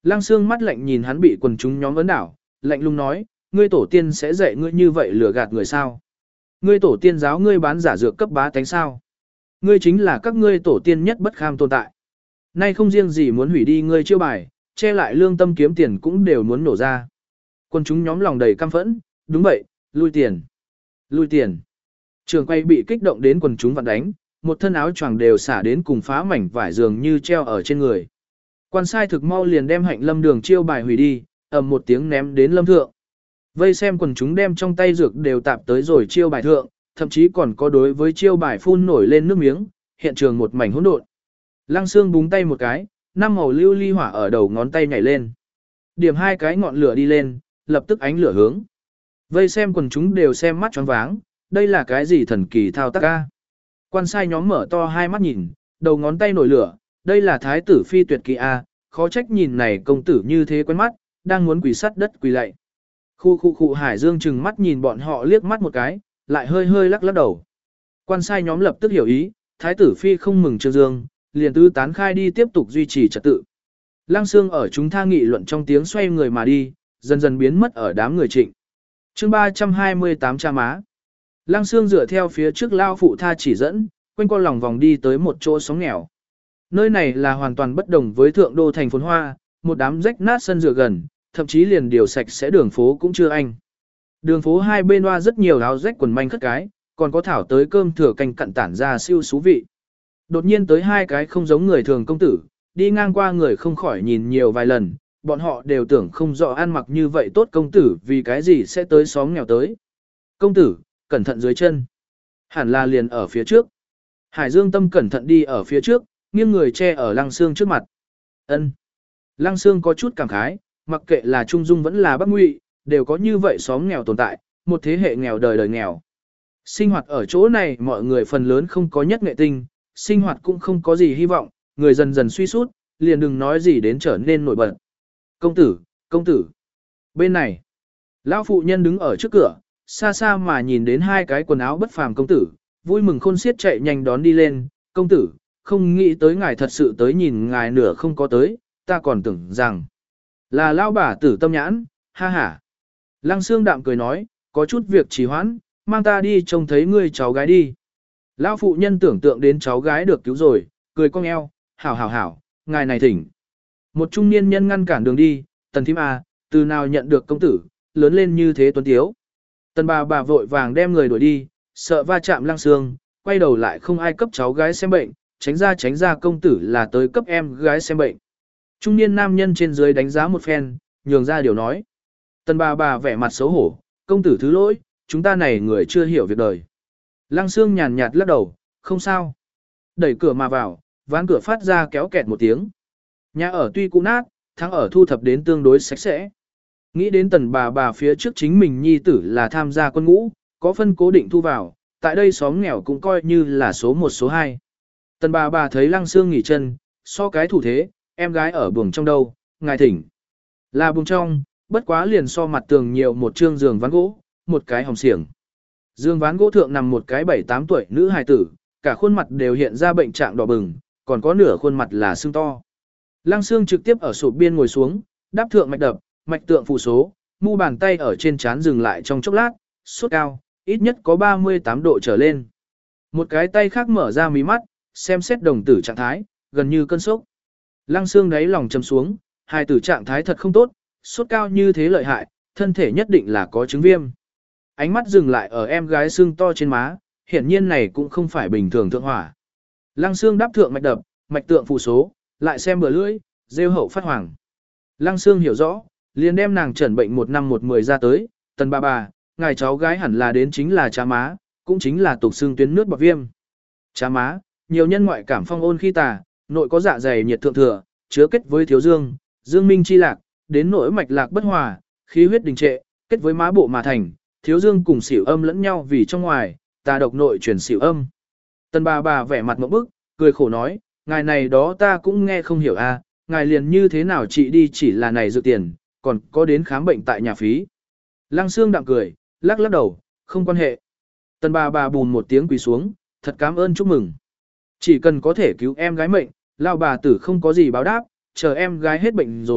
Lăng Sương mắt lạnh nhìn hắn bị quần chúng nhóm vấn đảo, lạnh lùng nói, ngươi tổ tiên sẽ dạy ngươi như vậy lừa gạt người sao? Ngươi tổ tiên giáo ngươi bán giả dược cấp bá tánh sao? Ngươi chính là các ngươi tổ tiên nhất bất kham tồn tại. Nay không riêng gì muốn hủy đi ngươi chiêu bài, che lại lương tâm kiếm tiền cũng đều muốn nổ ra. Quần chúng nhóm lòng đầy căm phẫn, đúng vậy, lui tiền. Lui tiền. Trường quay bị kích động đến quần chúng vặn đánh, một thân áo choàng đều xả đến cùng phá mảnh vải dường như treo ở trên người. Quan sai thực mau liền đem hạnh lâm đường chiêu bài hủy đi, ầm một tiếng ném đến lâm thượng. Vây xem quần chúng đem trong tay dược đều tạp tới rồi chiêu bài thượng, thậm chí còn có đối với chiêu bài phun nổi lên nước miếng, hiện trường một mảnh hỗn độn. Lăng Sương búng tay một cái, năm màu lưu ly hỏa ở đầu ngón tay nhảy lên. Điểm hai cái ngọn lửa đi lên, lập tức ánh lửa hướng. Vây xem quần chúng đều xem mắt choáng váng, đây là cái gì thần kỳ thao tác ca. Quan sai nhóm mở to hai mắt nhìn, đầu ngón tay nổi lửa, đây là thái tử phi tuyệt kỳ A, khó trách nhìn này công tử như thế quen mắt, đang muốn quỳ sắt đất quỳ lạy. Khu khu khu Hải Dương chừng mắt nhìn bọn họ liếc mắt một cái, lại hơi hơi lắc lắc đầu. Quan sai nhóm lập tức hiểu ý, thái tử phi không mừng Trương Dương, liền tứ tán khai đi tiếp tục duy trì trật tự. Lăng Sương ở chúng tha nghị luận trong tiếng xoay người mà đi, dần dần biến mất ở đám người trịnh. Chương ba trăm hai mươi tám cha má. Lăng Sương dựa theo phía trước lao phụ tha chỉ dẫn, quanh qua lòng vòng đi tới một chỗ xóm nghèo. Nơi này là hoàn toàn bất đồng với thượng đô thành phồn hoa, một đám rách nát sân dựa gần, thậm chí liền điều sạch sẽ đường phố cũng chưa anh. Đường phố hai bên hoa rất nhiều áo rách quần manh khất cái, còn có thảo tới cơm thừa canh cặn tản ra siêu xú vị. Đột nhiên tới hai cái không giống người thường công tử, đi ngang qua người không khỏi nhìn nhiều vài lần, bọn họ đều tưởng không rõ ăn mặc như vậy tốt công tử vì cái gì sẽ tới xóm nghèo tới. Công tử, cẩn thận dưới chân. Hẳn là liền ở phía trước. Hải Dương Tâm cẩn thận đi ở phía trước, nghiêng người che ở Lăng Sương trước mặt. Ân. Lăng Sương có chút cảm khái, mặc kệ là Trung Dung vẫn là Bắc Ngụy, đều có như vậy xóm nghèo tồn tại, một thế hệ nghèo đời đời nghèo. Sinh hoạt ở chỗ này mọi người phần lớn không có nhất nghệ tinh, sinh hoạt cũng không có gì hy vọng, người dần dần suy sút, liền đừng nói gì đến trở nên nổi bật. Công tử, công tử. Bên này, lão phụ nhân đứng ở trước cửa, xa xa mà nhìn đến hai cái quần áo bất phàm công tử, vui mừng khôn xiết chạy nhanh đón đi lên. Công tử, không nghĩ tới ngài thật sự tới nhìn ngài nửa không có tới, ta còn tưởng rằng là lão bà tử tâm nhãn, ha ha. Lăng Sương đạm cười nói, có chút việc trì hoãn, mang ta đi trông thấy ngươi cháu gái đi. Lão phụ nhân tưởng tượng đến cháu gái được cứu rồi, cười cong eo, hảo hảo hảo, ngài này thỉnh. Một trung niên nhân ngăn cản đường đi, tần thím à, từ nào nhận được công tử, lớn lên như thế tuấn tiếu. Tần bà bà vội vàng đem người đuổi đi, sợ va chạm Lăng Sương, quay đầu lại không ai cấp cháu gái xem bệnh, tránh ra tránh ra công tử là tới cấp em gái xem bệnh. Trung niên nam nhân trên dưới đánh giá một phen, nhường ra điều nói. Tần bà bà vẻ mặt xấu hổ, công tử thứ lỗi, chúng ta này người chưa hiểu việc đời. Lăng Sương nhàn nhạt lắc đầu, không sao. Đẩy cửa mà vào, ván cửa phát ra kéo kẹt một tiếng. Nhà ở tuy cũ nát, thắng ở thu thập đến tương đối sạch sẽ. Nghĩ đến tần bà bà phía trước chính mình nhi tử là tham gia quân ngũ, có phân cố định thu vào, tại đây xóm nghèo cũng coi như là số một số hai. Tần bà bà thấy Lăng Sương nghỉ chân, so cái thủ thế, em gái ở buồng trong đâu, ngài thỉnh. Là buồng trong, bất quá liền so mặt tường nhiều một trương giường ván gỗ, một cái hồng xiềng. Giường ván gỗ thượng nằm một cái bảy tám tuổi nữ hài tử, cả khuôn mặt đều hiện ra bệnh trạng đỏ bừng, còn có nửa khuôn mặt là sưng to. Lăng Sương trực tiếp ở sụp biên ngồi xuống, đáp thượng mạch đập, mạch tượng phù số, mu bàn tay ở trên trán dừng lại trong chốc lát, sốt cao, ít nhất có ba mươi tám độ trở lên. Một cái tay khác mở ra mí mắt, xem xét đồng tử trạng thái, gần như cơn sốc. Lăng Sương đáy lòng chầm xuống, hài tử trạng thái thật không tốt, sốt cao như thế lợi hại, thân thể nhất định là có chứng viêm. Ánh mắt dừng lại ở em gái sưng to trên má, hiển nhiên này cũng không phải bình thường thượng hỏa. Lăng Sương đáp thượng mạch đập, mạch tượng phù số, lại xem bờ lưỡi, rêu hậu phát hoàng. Lăng Sương hiểu rõ, liền đem nàng chẩn bệnh một năm một mười ra tới, tần bà bà, ngài cháu gái hẳn là đến chính là chá má, cũng chính là tục xương tuyến nước bọt viêm. Chá má, nhiều nhân ngoại cảm phong ôn khi tà, nội có dạ dày nhiệt thượng thừa, chứa kết với thiếu dương, dương minh chi lạc, đến nỗi mạch lạc bất hòa, khí huyết đình trệ, kết với má bộ mà thành, thiếu dương cùng xỉu âm lẫn nhau vì trong ngoài, tà độc nội chuyển xỉu âm. Tần bà bà vẻ mặt ngộp bức, cười khổ nói, ngài này đó ta cũng nghe không hiểu a, ngài liền như thế nào chị đi chỉ là này dự tiền, còn có đến khám bệnh tại nhà phí. Lăng Sương đạm cười, lắc lắc đầu, không quan hệ. Tần bà bà bùn một tiếng quỳ xuống, thật cảm ơn chúc mừng. Chỉ cần có thể cứu em gái mệnh, lao bà tử không có gì báo đáp, chờ em gái hết bệnh rồi,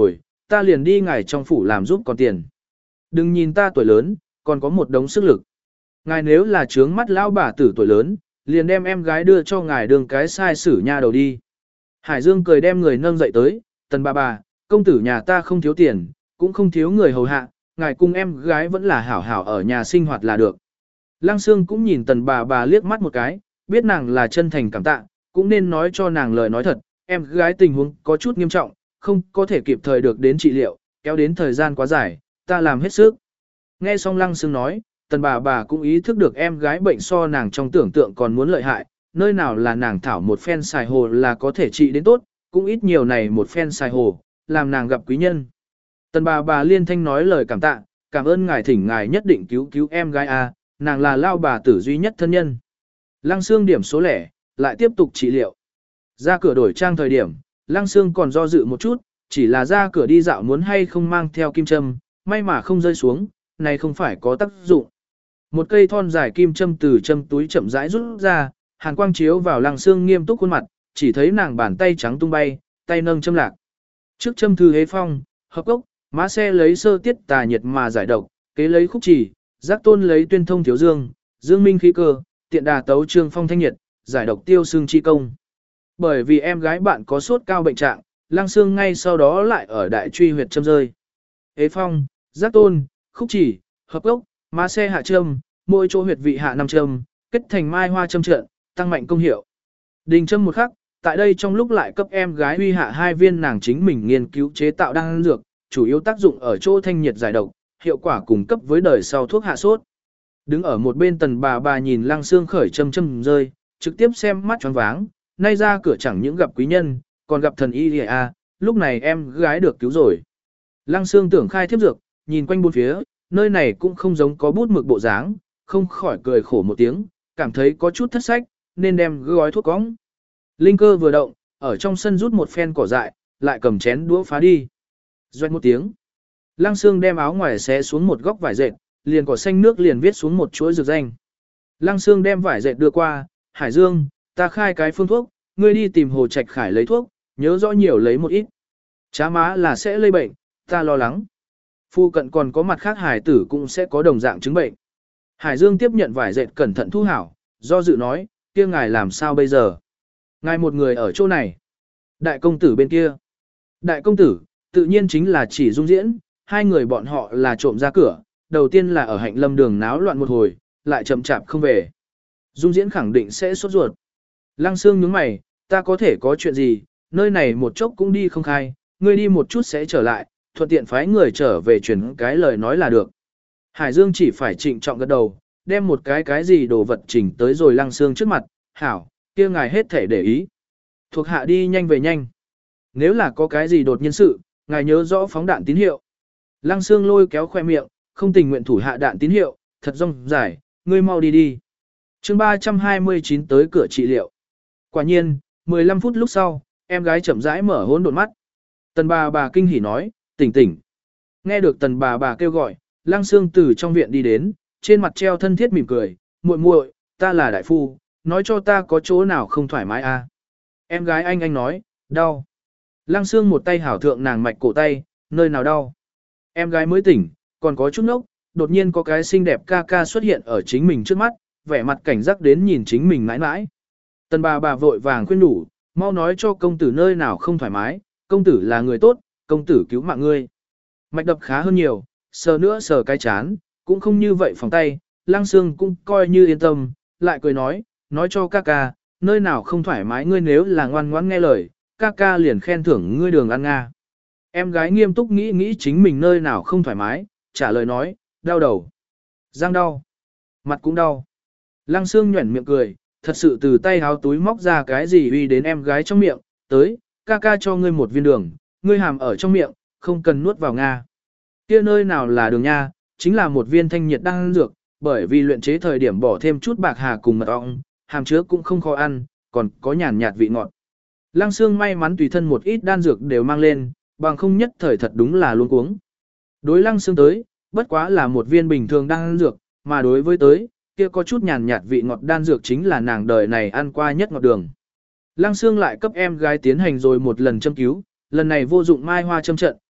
ta liền đi ngài trong phủ làm giúp còn tiền. Đừng nhìn ta tuổi lớn, còn có một đống sức lực. Ngài nếu là trướng mắt lão bà tử tuổi lớn, liền đem em gái đưa cho ngài đường cái sai sử nha đầu đi. Hải Dương cười đem người nâng dậy tới, tần bà bà, công tử nhà ta không thiếu tiền, cũng không thiếu người hầu hạ, ngài cùng em gái vẫn là hảo hảo ở nhà sinh hoạt là được. Lăng Sương cũng nhìn tần bà bà liếc mắt một cái, biết nàng là chân thành cảm tạ, cũng nên nói cho nàng lời nói thật, em gái tình huống có chút nghiêm trọng, không có thể kịp thời được đến trị liệu, kéo đến thời gian quá dài, ta làm hết sức. Nghe xong Lăng Sương nói, tần bà bà cũng ý thức được em gái bệnh so nàng trong tưởng tượng còn muốn lợi hại, nơi nào là nàng thảo một phen xài hồ là có thể trị đến tốt, cũng ít nhiều này một phen xài hồ, làm nàng gặp quý nhân. Tần bà bà liên thanh nói lời cảm tạ, cảm ơn ngài thỉnh ngài nhất định cứu cứu em gái a, nàng là lao bà tử duy nhất thân nhân. Lăng Sương điểm số lẻ, lại tiếp tục trị liệu. Ra cửa đổi trang thời điểm, Lăng Sương còn do dự một chút, chỉ là ra cửa đi dạo muốn hay không mang theo kim châm, may mà không rơi xuống, này không phải có tác dụng. Một cây thon dài kim châm từ châm túi chậm rãi rút ra, hàn quang chiếu vào Lăng Sương nghiêm túc khuôn mặt, chỉ thấy nàng bàn tay trắng tung bay, tay nâng châm lạc. Trước châm thư hế phong, hợp gốc, má xe lấy sơ tiết tà nhiệt mà giải độc, kế lấy khúc chỉ, giác tôn lấy tuyên thông thiếu dương, dương minh khí cơ, tiện đà tấu trương phong thanh nhiệt, giải độc tiêu xương chi công. Bởi vì em gái bạn có sốt cao bệnh trạng, Lăng Sương ngay sau đó lại ở đại truy huyệt châm rơi. Hế phong, giác tôn, khúc chỉ, hợp gốc, má xe hạ châm, mỗi chỗ huyệt vị hạ năm châm, kết thành mai hoa châm trận, tăng mạnh công hiệu. Đình châm một khắc, tại đây trong lúc lại cấp em gái huy hạ hai viên nàng chính mình nghiên cứu chế tạo đan dược, chủ yếu tác dụng ở chỗ thanh nhiệt giải độc, hiệu quả cùng cấp với đời sau thuốc hạ sốt. Đứng ở một bên tần bà bà nhìn Lăng Sương khởi châm châm rơi, trực tiếp xem mắt choáng váng, nay ra cửa chẳng những gặp quý nhân, còn gặp thần y a, lúc này em gái được cứu rồi. Lăng Sương tưởng khai thiếp dược, nhìn quanh bốn phía, nơi này cũng không giống có bút mực bộ dáng, không khỏi cười khổ một tiếng, cảm thấy có chút thất sách, nên đem gói thuốc cóng. Linh cơ vừa động, ở trong sân rút một phen cỏ dại, lại cầm chén đũa phá đi. Doạch một tiếng. Lăng Sương đem áo ngoài xé xuống một góc vải dệt, liền cỏ xanh nước liền viết xuống một chuỗi dược danh. Lăng Sương đem vải dệt đưa qua, Hải Dương, ta khai cái phương thuốc, ngươi đi tìm Hồ Trạch Khải lấy thuốc, nhớ rõ nhiều lấy một ít. Chá má là sẽ lây bệnh, ta lo lắng. Phu cận còn có mặt khác hải tử cũng sẽ có đồng dạng chứng bệnh. Hải Dương tiếp nhận vải dệt cẩn thận thu hảo, do dự nói, kia ngài làm sao bây giờ? Ngài một người ở chỗ này. Đại công tử bên kia. Đại công tử, tự nhiên chính là chỉ Dung Diễn, hai người bọn họ là trộm ra cửa, đầu tiên là ở hạnh lâm đường náo loạn một hồi, lại chậm chạp không về. Dung Diễn khẳng định sẽ sốt ruột. Lăng Sương nhướng mày, ta có thể có chuyện gì, nơi này một chốc cũng đi không khai, ngươi đi một chút sẽ trở lại, thuận tiện phái người trở về truyền cái lời nói là được. Hải Dương chỉ phải trịnh trọng gật đầu, đem một cái cái gì đồ vật chỉnh tới rồi Lăng Sương trước mặt, hảo, kia ngài hết thể để ý. Thuộc hạ đi nhanh về nhanh. Nếu là có cái gì đột nhiên sự, ngài nhớ rõ phóng đạn tín hiệu. Lăng Sương lôi kéo khoe miệng, không tình nguyện thủ hạ đạn tín hiệu, thật rong dài, ngươi mau đi đi. chương ba trăm hai mươi chín tới cửa trị liệu. Quả nhiên, mười lăm phút lúc sau, em gái chậm rãi mở hỗn độn mắt. Tần bà bà kinh hỉ nói, tỉnh tỉnh. Nghe được tần bà bà kêu gọi, Lăng Sương từ trong viện đi đến, trên mặt treo thân thiết mỉm cười, muội muội, ta là đại phu, nói cho ta có chỗ nào không thoải mái à. Em gái anh anh nói, đau. Lăng Sương một tay hảo thượng nàng mạch cổ tay, nơi nào đau. Em gái mới tỉnh, còn có chút nốc, đột nhiên có cái xinh đẹp ca ca xuất hiện ở chính mình trước mắt, vẻ mặt cảnh giác đến nhìn chính mình mãi mãi. Tần bà bà vội vàng khuyên nhủ, mau nói cho công tử nơi nào không thoải mái, công tử là người tốt, công tử cứu mạng ngươi. Mạch đập khá hơn nhiều, sờ nữa sờ cái chán, cũng không như vậy phòng tay, Lăng Sương cũng coi như yên tâm, lại cười nói, nói cho ca ca, nơi nào không thoải mái ngươi nếu là ngoan ngoãn nghe lời, ca ca liền khen thưởng ngươi đường ăn nga. Em gái nghiêm túc nghĩ nghĩ chính mình nơi nào không thoải mái, trả lời nói, đau đầu, răng đau, mặt cũng đau. Lăng Sương nhuẩn miệng cười, thật sự từ tay háo túi móc ra cái gì uy đến em gái trong miệng, tới, ca ca cho ngươi một viên đường, ngươi hàm ở trong miệng, không cần nuốt vào nga. Kia nơi nào là đường nha, chính là một viên thanh nhiệt đan dược, bởi vì luyện chế thời điểm bỏ thêm chút bạc hà cùng mật ong, hàm chứa cũng không khó ăn, còn có nhàn nhạt vị ngọt. Lăng Sương may mắn tùy thân một ít đan dược đều mang lên, bằng không nhất thời thật đúng là luôn cuống. Đối Lăng Sương tới, bất quá là một viên bình thường đan dược, mà đối với tới, kia có chút nhàn nhạt vị ngọt đan dược chính là nàng đời này ăn qua nhất ngọt đường. Lăng Sương lại cấp em gái tiến hành rồi một lần châm cứu, lần này vô dụng mai hoa châm trận,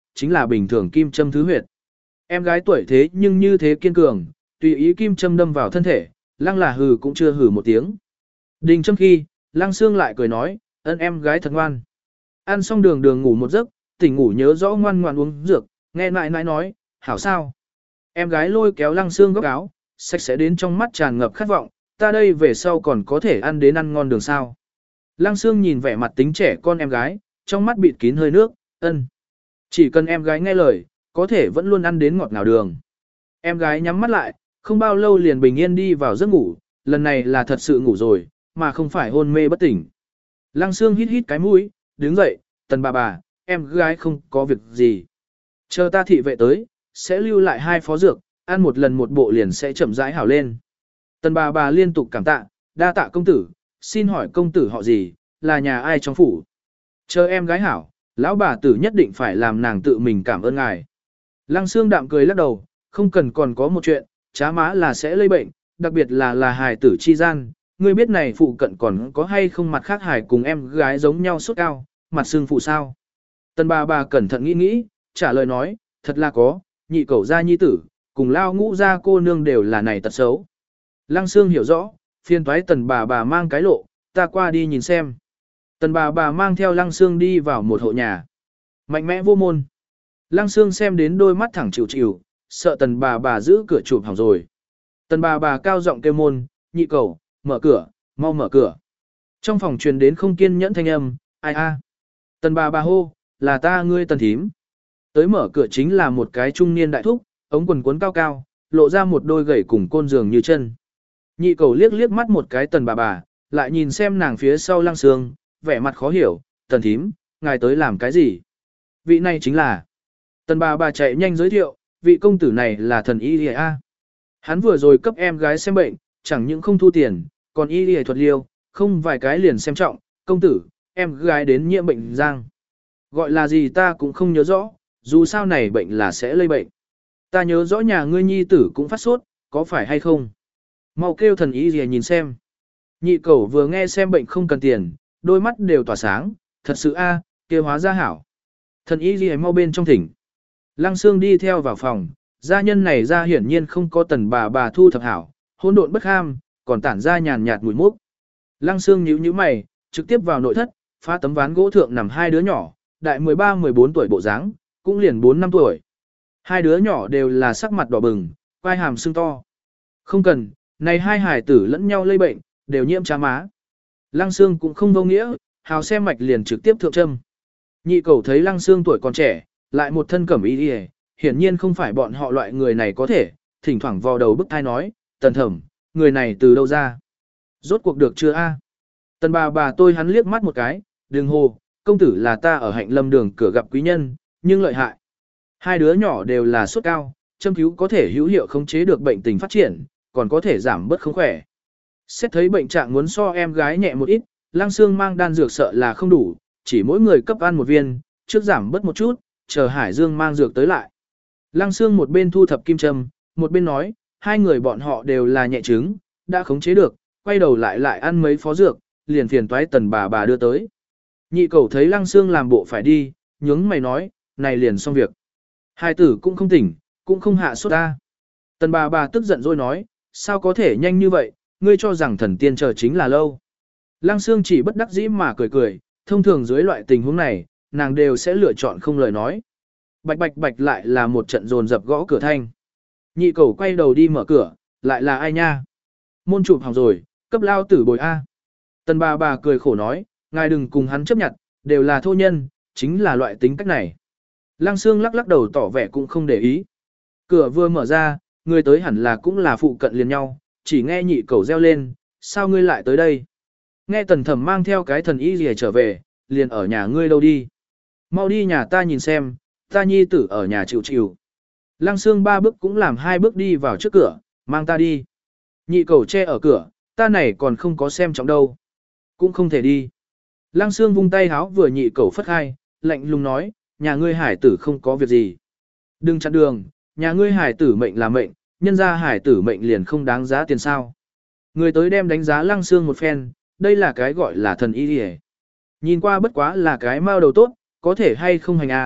chính là bình thường kim châm thứ huyệt. Em gái tuổi thế nhưng như thế kiên cường, tùy ý kim châm đâm vào thân thể, lăng là hừ cũng chưa hừ một tiếng. Đình châm khi, lăng xương lại cười nói, ân em gái thật ngoan. Ăn xong đường đường ngủ một giấc, tỉnh ngủ nhớ rõ ngoan ngoan uống dược, nghe nại nại nói, hảo sao. Em gái lôi kéo lăng xương góc áo, sạch sẽ đến trong mắt tràn ngập khát vọng, ta đây về sau còn có thể ăn đến ăn ngon đường sao. Lăng xương nhìn vẻ mặt tính trẻ con em gái, trong mắt bịt kín hơi nước, ân. Chỉ cần em gái nghe lời, có thể vẫn luôn ăn đến ngọt ngào đường. Em gái nhắm mắt lại, không bao lâu liền bình yên đi vào giấc ngủ, lần này là thật sự ngủ rồi, mà không phải hôn mê bất tỉnh. Lăng xương hít hít cái mũi, đứng dậy, tần bà bà, em gái không có việc gì. Chờ ta thị vệ tới, sẽ lưu lại hai phó dược, ăn một lần một bộ liền sẽ chậm rãi hảo lên. Tần bà bà liên tục cảm tạ, đa tạ công tử, xin hỏi công tử họ gì, là nhà ai trong phủ. Chờ em gái hảo, lão bà tử nhất định phải làm nàng tự mình cảm ơn ngài. Lăng xương đạm cười lắc đầu, không cần còn có một chuyện, chá má là sẽ lây bệnh, đặc biệt là là hài tử chi gian. Ngươi biết này phụ cận còn có hay không mặt khác hài cùng em gái giống nhau sốt cao, mặt xương phụ sao. Tần bà bà cẩn thận nghĩ nghĩ, trả lời nói, thật là có, nhị cẩu gia nhi tử, cùng lao ngũ gia cô nương đều là này tật xấu. Lăng xương hiểu rõ, phiền toái tần bà bà mang cái lộ, ta qua đi nhìn xem. Tần bà bà mang theo lăng xương đi vào một hộ nhà. Mạnh mẽ vô môn. Lăng xương xem đến đôi mắt thẳng chịu chịu, sợ tần bà bà giữ cửa chụp hỏng rồi. Tần bà bà cao giọng kêu môn, nhị cẩu, mở cửa, mau mở cửa. Trong phòng truyền đến không kiên nhẫn thanh âm, ai a. Tần bà bà hô, là ta ngươi tần thím. Tới mở cửa chính là một cái trung niên đại thúc, ống quần cuốn cao cao, lộ ra một đôi gầy cùng côn giường như chân. Nhị cẩu liếc liếc mắt một cái tần bà bà, lại nhìn xem nàng phía sau lăng xương, vẻ mặt khó hiểu, tần thím, ngài tới làm cái gì? Vị này chính là. Tần bà bà chạy nhanh giới thiệu, vị công tử này là thần y lìa a. Hắn vừa rồi cấp em gái xem bệnh, chẳng những không thu tiền, còn y lìa thuật liêu, không vài cái liền xem trọng, công tử, em gái đến nhiễm bệnh giang. Gọi là gì ta cũng không nhớ rõ, dù sao này bệnh là sẽ lây bệnh. Ta nhớ rõ nhà ngươi nhi tử cũng phát sốt, có phải hay không? Mau kêu thần y lìa nhìn xem. Nhị cẩu vừa nghe xem bệnh không cần tiền, đôi mắt đều tỏa sáng, thật sự a, à, kia hóa ra hảo. Thần y lìa mau bên trong thỉnh. Lăng xương đi theo vào phòng, gia nhân này ra hiển nhiên không có tần bà bà thu thập hảo, hỗn độn bất ham, còn tản ra nhàn nhạt mùi mốc. Lăng xương nhíu nhíu mày, trực tiếp vào nội thất, phá tấm ván gỗ thượng nằm hai đứa nhỏ, đại mười ba mười bốn tuổi bộ dáng, cũng liền bốn năm tuổi. Hai đứa nhỏ đều là sắc mặt đỏ bừng, quai hàm sưng to. Không cần, này hai hải tử lẫn nhau lây bệnh, đều nhiễm chá má. Lăng xương cũng không vô nghĩa, hào xem mạch liền trực tiếp thượng châm. Nhị cẩu thấy lăng xương tuổi còn trẻ, lại một thân cẩm y đi, hiển nhiên không phải bọn họ loại người này có thể, thỉnh thoảng vò đầu bức thai nói, tần thẩm, người này từ đâu ra? Rốt cuộc được chưa a? Tần bà bà tôi hắn liếc mắt một cái, đừng hồ, công tử là ta ở hạnh lâm đường cửa gặp quý nhân, nhưng lợi hại. Hai đứa nhỏ đều là sốt cao, châm cứu có thể hữu hiệu khống chế được bệnh tình phát triển, còn có thể giảm bớt không khỏe. Xét thấy bệnh trạng muốn so em gái nhẹ một ít, Lăng Xương mang đan dược sợ là không đủ, chỉ mỗi người cấp ăn một viên, trước giảm bớt một chút, chờ Hải Dương mang dược tới lại. Lăng Xương một bên thu thập kim châm, một bên nói, hai người bọn họ đều là nhẹ chứng, đã khống chế được, quay đầu lại lại ăn mấy phó dược, liền phiền toái tần bà bà đưa tới. Nhị cẩu thấy Lăng Xương làm bộ phải đi, nhướng mày nói, này liền xong việc. Hai tử cũng không tỉnh, cũng không hạ sốt ta. Tần bà bà tức giận rồi nói, sao có thể nhanh như vậy, ngươi cho rằng thần tiên chờ chính là lâu. Lăng Xương chỉ bất đắc dĩ mà cười cười, thông thường dưới loại tình huống này, nàng đều sẽ lựa chọn không lời nói. Bạch bạch bạch lại là một trận dồn dập gõ cửa thanh. Nhị cẩu quay đầu đi mở cửa, lại là ai nha? Môn chụp hỏng rồi, cấp lao tử bồi A. Tần bà bà cười khổ nói, ngài đừng cùng hắn chấp nhận, đều là thô nhân, chính là loại tính cách này. Lăng Xương lắc lắc đầu tỏ vẻ cũng không để ý. Cửa vừa mở ra, người tới hẳn là cũng là phụ cận liền nhau, chỉ nghe nhị cẩu reo lên, sao ngươi lại tới đây? Nghe tần thẩm mang theo cái thần y gì trở về, liền ở nhà ngươi đâu đi? Mau đi nhà ta nhìn xem, ta nhi tử ở nhà chịu chịu. Lăng Xương ba bước cũng làm hai bước đi vào trước cửa, mang ta đi. Nhị cẩu che ở cửa, ta này còn không có xem trọng đâu. Cũng không thể đi. Lăng Xương vung tay háo vừa nhị cẩu phất hai, lạnh lùng nói, nhà ngươi hải tử không có việc gì. Đừng chặn đường, nhà ngươi hải tử mệnh là mệnh, nhân ra hải tử mệnh liền không đáng giá tiền sao. Người tới đem đánh giá Lăng Xương một phen, đây là cái gọi là thần y hề. Nhìn qua bất quá là cái mao đầu tốt, có thể hay không hành à,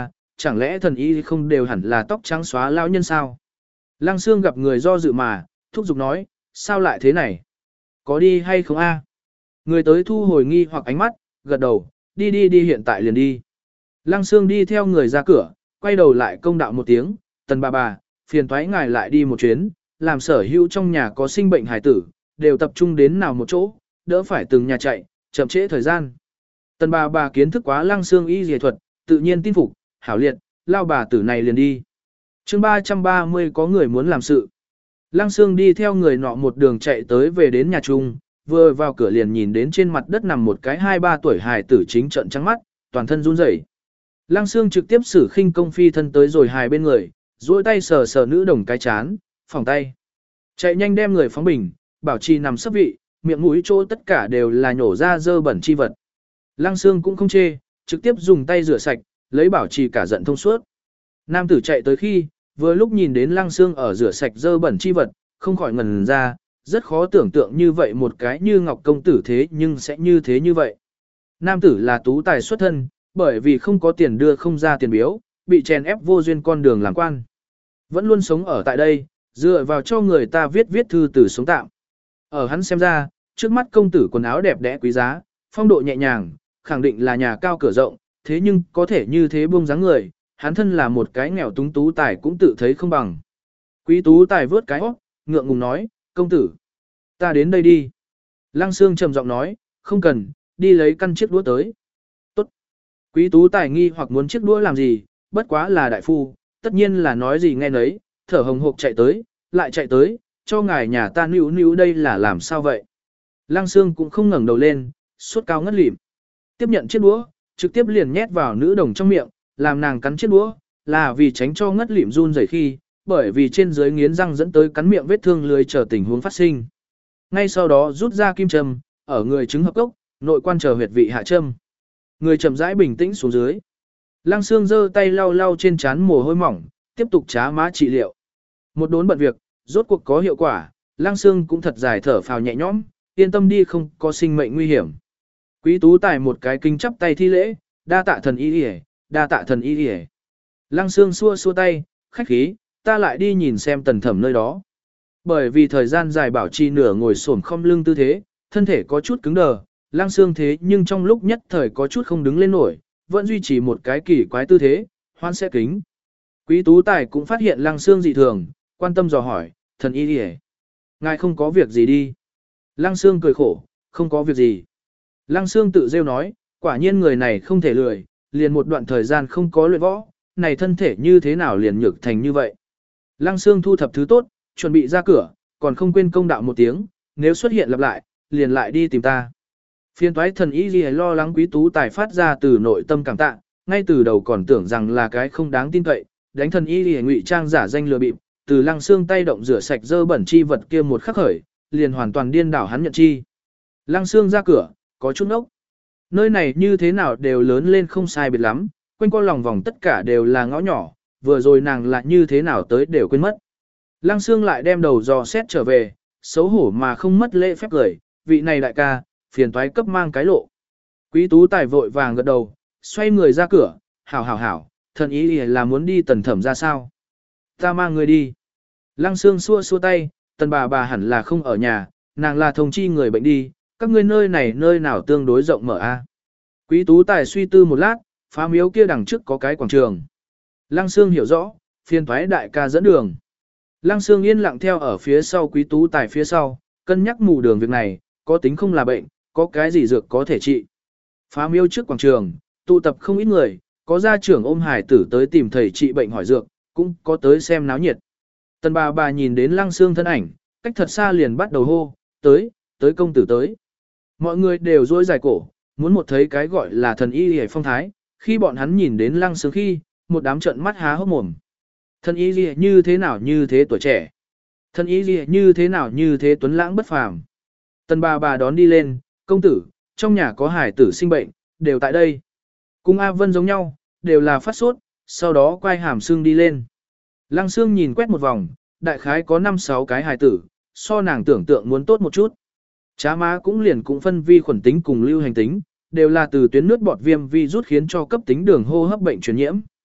chẳng lẽ thần y không đều hẳn là tóc trắng xóa lão nhân sao? Lăng Sương gặp người do dự mà, thúc giục nói, sao lại thế này? Có đi hay không a? Người tới thu hồi nghi hoặc ánh mắt, gật đầu, đi đi đi hiện tại liền đi. Lăng Sương đi theo người ra cửa, quay đầu lại công đạo một tiếng, tần bà bà, phiền thoái ngài lại đi một chuyến, làm sở hữu trong nhà có sinh bệnh hài tử, đều tập trung đến nào một chỗ, đỡ phải từng nhà chạy, chậm trễ thời gian. Tần bà bà kiến thức quá Lăng Sương y dề thuật, tự nhiên tin phục, hảo liệt, lao bà tử này liền đi. chương ba trăm ba mươi có người muốn làm sự. Lăng Sương đi theo người nọ một đường chạy tới về đến nhà chung, vừa vào cửa liền nhìn đến trên mặt đất nằm một cái hai ba tuổi hài tử chính trợn trắng mắt, toàn thân run rẩy. Lăng Sương trực tiếp sử khinh công phi thân tới rồi hài bên người, duỗi tay sờ sờ nữ đồng cái chán, phòng tay. Chạy nhanh đem người phóng bình, bảo trì nằm sấp vị, miệng mũi chỗ tất cả đều là nhổ ra dơ bẩn chi vật. Lăng Sương cũng không chê, trực tiếp dùng tay rửa sạch, lấy bảo trì cả giận thông suốt. Nam tử chạy tới khi, vừa lúc nhìn đến Lăng Sương ở rửa sạch dơ bẩn chi vật, không khỏi ngần ra, rất khó tưởng tượng như vậy một cái như ngọc công tử thế nhưng sẽ như thế như vậy. Nam tử là tú tài xuất thân, bởi vì không có tiền đưa không ra tiền biếu, bị chèn ép vô duyên con đường làm quan. Vẫn luôn sống ở tại đây, dựa vào cho người ta viết viết thư từ sống tạm. Ở hắn xem ra, trước mắt công tử quần áo đẹp đẽ quý giá, phong độ nhẹ nhàng, khẳng định là nhà cao cửa rộng, thế nhưng có thể như thế buông dáng người, hắn thân là một cái nghèo túng tú tài cũng tự thấy không bằng. Quý tú tài vớt cái óc, ngượng ngùng nói, công tử, ta đến đây đi. Lăng Sương trầm giọng nói, không cần, đi lấy căn chiếc đũa tới. Tốt. Quý tú tài nghi hoặc muốn chiếc đũa làm gì, bất quá là đại phu, tất nhiên là nói gì nghe nấy, thở hồng hộc chạy tới, lại chạy tới, cho ngài nhà ta níu níu đây là làm sao vậy. Lăng Sương cũng không ngẩng đầu lên, suốt cao ngất lịm. Tiếp nhận chiếc đũa, trực tiếp liền nhét vào nữ đồng trong miệng, làm nàng cắn chiếc đũa, là vì tránh cho ngất lịm run rẩy khi, bởi vì trên dưới nghiến răng dẫn tới cắn miệng vết thương lưới chờ tình huống phát sinh. Ngay sau đó rút ra kim châm, ở người chứng hợp cốc, nội quan chờ huyệt vị hạ châm. Người chậm rãi bình tĩnh xuống dưới. Lăng Sương giơ tay lau lau trên trán mồ hôi mỏng, tiếp tục trá má trị liệu. Một đốn bận việc, rốt cuộc có hiệu quả, Lăng Sương cũng thật dài thở phào nhẹ nhõm, yên tâm đi không có sinh mệnh nguy hiểm. Quý tú tài một cái kinh chắp tay thi lễ, đa tạ thần y y, đa tạ thần y y. Lăng Sương xua xua tay, khách khí, ta lại đi nhìn xem tần thẩm nơi đó. Bởi vì thời gian dài bảo trì nửa ngồi xổm không lưng tư thế, thân thể có chút cứng đờ, Lăng Sương thế nhưng trong lúc nhất thời có chút không đứng lên nổi, vẫn duy trì một cái kỳ quái tư thế, hoan sẽ kính. Quý tú tài cũng phát hiện Lăng Sương dị thường, quan tâm dò hỏi, thần y đi, ngài không có việc gì đi. Lăng Sương cười khổ, không có việc gì. Lăng Sương tự rêu nói, quả nhiên người này không thể lười, liền một đoạn thời gian không có luyện võ, này thân thể như thế nào liền nhược thành như vậy. Lăng Sương thu thập thứ tốt, chuẩn bị ra cửa, còn không quên công đạo một tiếng, nếu xuất hiện lặp lại, liền lại đi tìm ta. Phiên toái thần y gì lo lắng quý tú tài phát ra từ nội tâm cảm tạ, ngay từ đầu còn tưởng rằng là cái không đáng tin cậy, đánh thần y gì ngụy trang giả danh lừa bịp, từ Lăng Sương tay động rửa sạch dơ bẩn chi vật kia một khắc khởi, liền hoàn toàn điên đảo hắn nhận chi. Lăng Sương ra cửa, có chút ốc. Nơi này như thế nào đều lớn lên không sai biệt lắm, quanh co lòng vòng tất cả đều là ngõ nhỏ, vừa rồi nàng lại như thế nào tới đều quên mất. Lăng Sương lại đem đầu dò xét trở về, xấu hổ mà không mất lễ phép cười, vị này đại ca, phiền toái cấp mang cái lộ. Quý tú tài vội vàng gật đầu, xoay người ra cửa, hảo hảo hảo, thần ý là muốn đi tần thẩm ra sao. Ta mang người đi. Lăng Sương xua xua tay, tần bà bà hẳn là không ở nhà, nàng là thông chi người bệnh đi, các ngươi nơi này nơi nào tương đối rộng mở a. Quý tú tài suy tư một lát, phá miếu kia đằng trước có cái quảng trường. Lăng Sương hiểu rõ, phiền toái đại ca dẫn đường. Lăng Sương yên lặng theo ở phía sau quý tú tài phía sau, cân nhắc mù đường việc này, có tính không là bệnh, có cái gì dược có thể trị. Phá miếu trước quảng trường, tụ tập không ít người, có gia trưởng ôm hải tử tới tìm thầy trị bệnh hỏi dược, cũng có tới xem náo nhiệt. Tần bà bà nhìn đến Lăng Sương thân ảnh, cách thật xa liền bắt đầu hô, tới, tới công tử tới. Mọi người đều dối dài cổ, muốn một thấy cái gọi là thần y hề phong thái, khi bọn hắn nhìn đến Lăng Sương khi, một đám trợn mắt há hốc mồm. Thần y gì như thế nào như thế tuổi trẻ. Thần y gì như thế nào như thế tuấn lãng bất phàm. Tần bà bà đón đi lên, công tử, trong nhà có hải tử sinh bệnh, đều tại đây. Cùng A Vân giống nhau, đều là phát sốt, sau đó quay hàm xương đi lên. Lăng Sương nhìn quét một vòng, đại khái có năm sáu cái hải tử, so nàng tưởng tượng muốn tốt một chút. Chá má cũng liền cũng phân vi khuẩn tính cùng lưu hành tính, đều là từ tuyến nước bọt viêm vi rút khiến cho cấp tính đường hô hấp bệnh truyền nhiễm.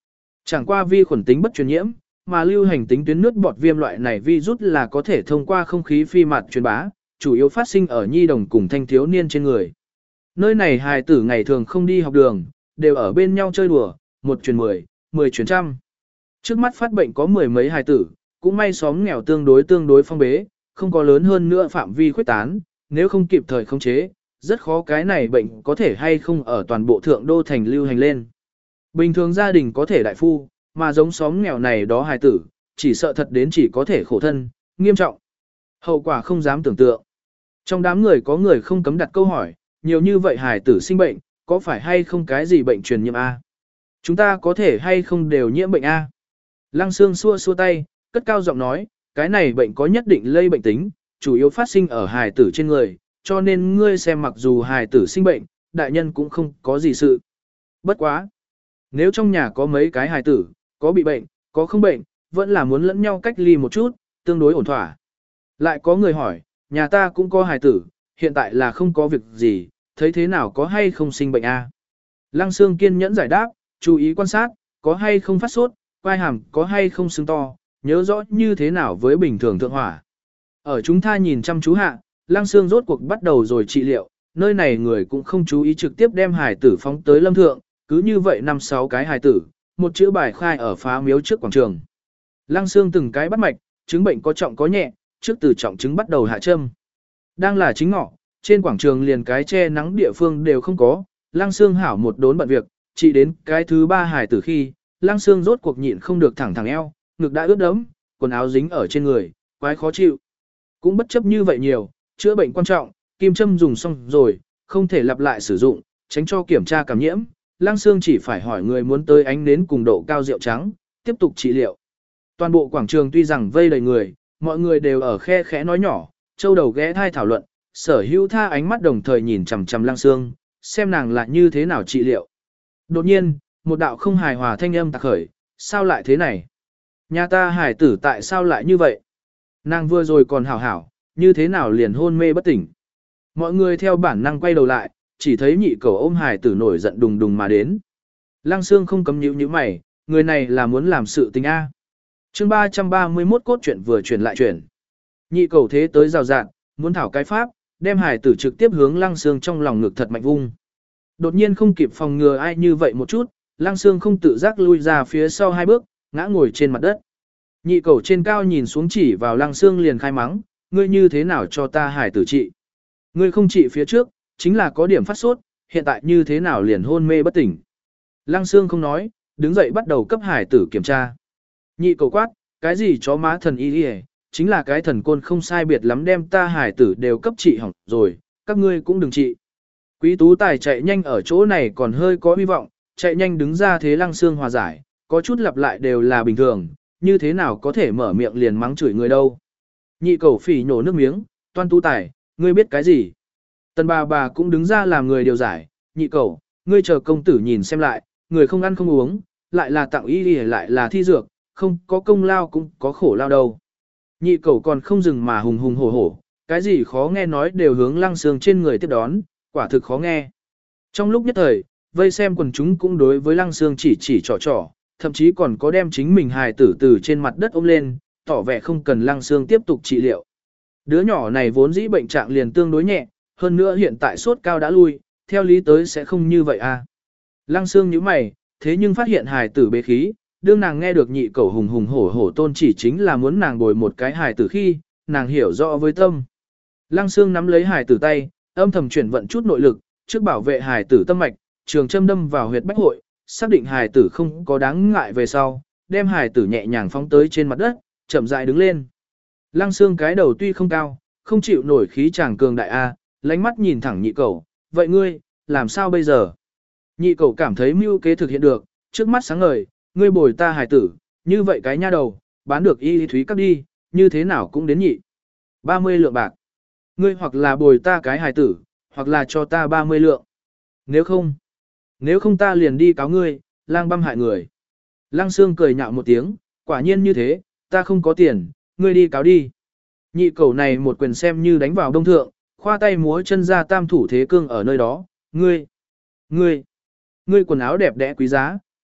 Chẳng qua vi khuẩn tính bất truyền nhiễm, mà lưu hành tính tuyến nước bọt viêm loại này virus là có thể thông qua không khí phi mạt truyền bá, chủ yếu phát sinh ở nhi đồng cùng thanh thiếu niên trên người. Nơi này hài tử ngày thường không đi học đường, đều ở bên nhau chơi đùa, một truyền mười, mười truyền trăm. Trước mắt phát bệnh có mười mấy hài tử, cũng may xóm nghèo tương đối tương đối phong bế, không có lớn hơn nữa phạm vi khuếch tán, nếu không kịp thời khống chế, rất khó cái này bệnh có thể hay không ở toàn bộ thượng đô thành lưu hành lên. Bình thường gia đình có thể đại phu, mà giống xóm nghèo này đó hài tử, chỉ sợ thật đến chỉ có thể khổ thân, nghiêm trọng. Hậu quả không dám tưởng tượng. Trong đám người có người không cấm đặt câu hỏi, nhiều như vậy hài tử sinh bệnh, có phải hay không cái gì bệnh truyền nhiễm A? Chúng ta có thể hay không đều nhiễm bệnh A? Lăng Sương xua xua tay, cất cao giọng nói, cái này bệnh có nhất định lây bệnh tính, chủ yếu phát sinh ở hài tử trên người, cho nên ngươi xem mặc dù hài tử sinh bệnh, đại nhân cũng không có gì sự. Bất quá. Nếu trong nhà có mấy cái hài tử, có bị bệnh, có không bệnh, vẫn là muốn lẫn nhau cách ly một chút, tương đối ổn thỏa. Lại có người hỏi, nhà ta cũng có hài tử, hiện tại là không có việc gì, thấy thế nào có hay không sinh bệnh a? Lăng Sương kiên nhẫn giải đáp, chú ý quan sát, có hay không phát sốt, quai hàm có hay không sưng to, nhớ rõ như thế nào với bình thường thượng hỏa. Ở chúng ta nhìn chăm chú hạ, Lăng Sương rốt cuộc bắt đầu rồi trị liệu, nơi này người cũng không chú ý trực tiếp đem hài tử phóng tới lâm thượng, cứ như vậy năm sáu cái hài tử, một chữ bài khai ở phá miếu trước quảng trường. Lăng Sương từng cái bắt mạch, chứng bệnh có trọng có nhẹ, trước từ trọng chứng bắt đầu hạ châm. Đang là chính ngọ, trên quảng trường liền cái che nắng địa phương đều không có, Lăng Sương hảo một đốn bận việc, chỉ đến cái thứ ba hài tử khi, Lăng Sương rốt cuộc nhịn không được thẳng thẳng eo, ngực đã ướt đẫm, quần áo dính ở trên người, quái khó chịu. Cũng bất chấp như vậy nhiều, chữa bệnh quan trọng, kim châm dùng xong rồi, không thể lặp lại sử dụng, tránh cho kiểm tra cảm nhiễm. Lăng Sương chỉ phải hỏi người muốn tới ánh nến cùng độ cao rượu trắng, tiếp tục trị liệu. Toàn bộ quảng trường tuy rằng vây đầy người, mọi người đều ở khe khẽ nói nhỏ, châu đầu ghé thai thảo luận, sở hữu tha ánh mắt đồng thời nhìn chằm chằm Lăng Sương, xem nàng là như thế nào trị liệu. Đột nhiên, một đạo không hài hòa thanh âm tạc khởi, sao lại thế này? Nhà ta hải tử tại sao lại như vậy? Nàng vừa rồi còn hảo hảo, như thế nào liền hôn mê bất tỉnh? Mọi người theo bản năng quay đầu lại, chỉ thấy nhị cầu ôm hải tử nổi giận đùng đùng mà đến. Lăng Sương không cấm nhíu nhíu mày, người này là muốn làm sự tình A. Chương ba trăm ba mươi mốt cốt truyện vừa chuyển lại chuyển. Nhị cầu thế tới rào rạng, muốn thảo cái pháp, đem hải tử trực tiếp hướng Lăng Sương trong lòng ngực thật mạnh vung. Đột nhiên không kịp phòng ngừa ai như vậy một chút, Lăng Sương không tự giác lui ra phía sau hai bước, ngã ngồi trên mặt đất. Nhị cầu trên cao nhìn xuống chỉ vào Lăng Sương liền khai mắng, ngươi như thế nào cho ta hải tử trị? Ngươi không trị phía trước, chính là có điểm phát sốt, hiện tại như thế nào liền hôn mê bất tỉnh. Lăng Sương không nói, đứng dậy bắt đầu cấp hải tử kiểm tra. Nhị cầu quát, cái gì chó má thần y đi, chính là cái thần côn không sai biệt lắm đem ta hải tử đều cấp trị hỏng rồi, các ngươi cũng đừng trị. Quý tú tài chạy nhanh ở chỗ này còn hơi có hy vọng, chạy nhanh đứng ra thế Lăng Sương hòa giải, có chút lặp lại đều là bình thường, như thế nào có thể mở miệng liền mắng chửi người đâu. Nhị cầu phỉ nhổ nước miếng, toan tú tài, ngươi biết cái gì? Tần bà bà cũng đứng ra làm người điều giải, nhị cầu, ngươi chờ công tử nhìn xem lại, người không ăn không uống, lại là tặng y lại là thi dược, không có công lao cũng có khổ lao đâu. Nhị cầu còn không dừng mà hùng hùng hổ hổ, cái gì khó nghe nói đều hướng Lăng Sương trên người tiếp đón, quả thực khó nghe. Trong lúc nhất thời, vây xem quần chúng cũng đối với Lăng Sương chỉ chỉ trò trò, thậm chí còn có đem chính mình hài tử từ trên mặt đất ôm lên, tỏ vẻ không cần Lăng Sương tiếp tục trị liệu. Đứa nhỏ này vốn dĩ bệnh trạng liền tương đối nhẹ, hơn nữa hiện tại sốt cao đã lui, theo lý tới sẽ không như vậy à. Lăng Sương nhíu mày, thế nhưng phát hiện hài tử bế khí, đương nàng nghe được nhị cầu hùng hùng hổ hổ tôn chỉ chính là muốn nàng bồi một cái hài tử khi, nàng hiểu rõ với tâm. Lăng Sương nắm lấy hài tử tay, âm thầm chuyển vận chút nội lực, trước bảo vệ hài tử tâm mạch, trường châm đâm vào huyệt bách hội, xác định hài tử không có đáng ngại về sau, đem hài tử nhẹ nhàng phóng tới trên mặt đất, chậm rãi đứng lên. Lăng Sương cái đầu tuy không cao, không chịu nổi khí chàng cường đại a, lánh mắt nhìn thẳng nhị cầu, vậy ngươi, làm sao bây giờ? Nhị cầu cảm thấy mưu kế thực hiện được, trước mắt sáng ngời, ngươi bồi ta hài tử, như vậy cái nha đầu, bán được y thúy các đi, như thế nào cũng đến nhị. ba mươi lượng bạc. Ngươi hoặc là bồi ta cái hài tử, hoặc là cho ta ba mươi lượng. Nếu không, nếu không ta liền đi cáo ngươi, lang băm hại người. Lăng Sương cười nhạo một tiếng, quả nhiên như thế, ta không có tiền, ngươi đi cáo đi. Nhị cầu này một quyền xem như đánh vào đông thượng, khoa tay múa chân ra tam thủ thế cương ở nơi đó, ngươi, ngươi, ngươi quần áo đẹp đẽ quý giá,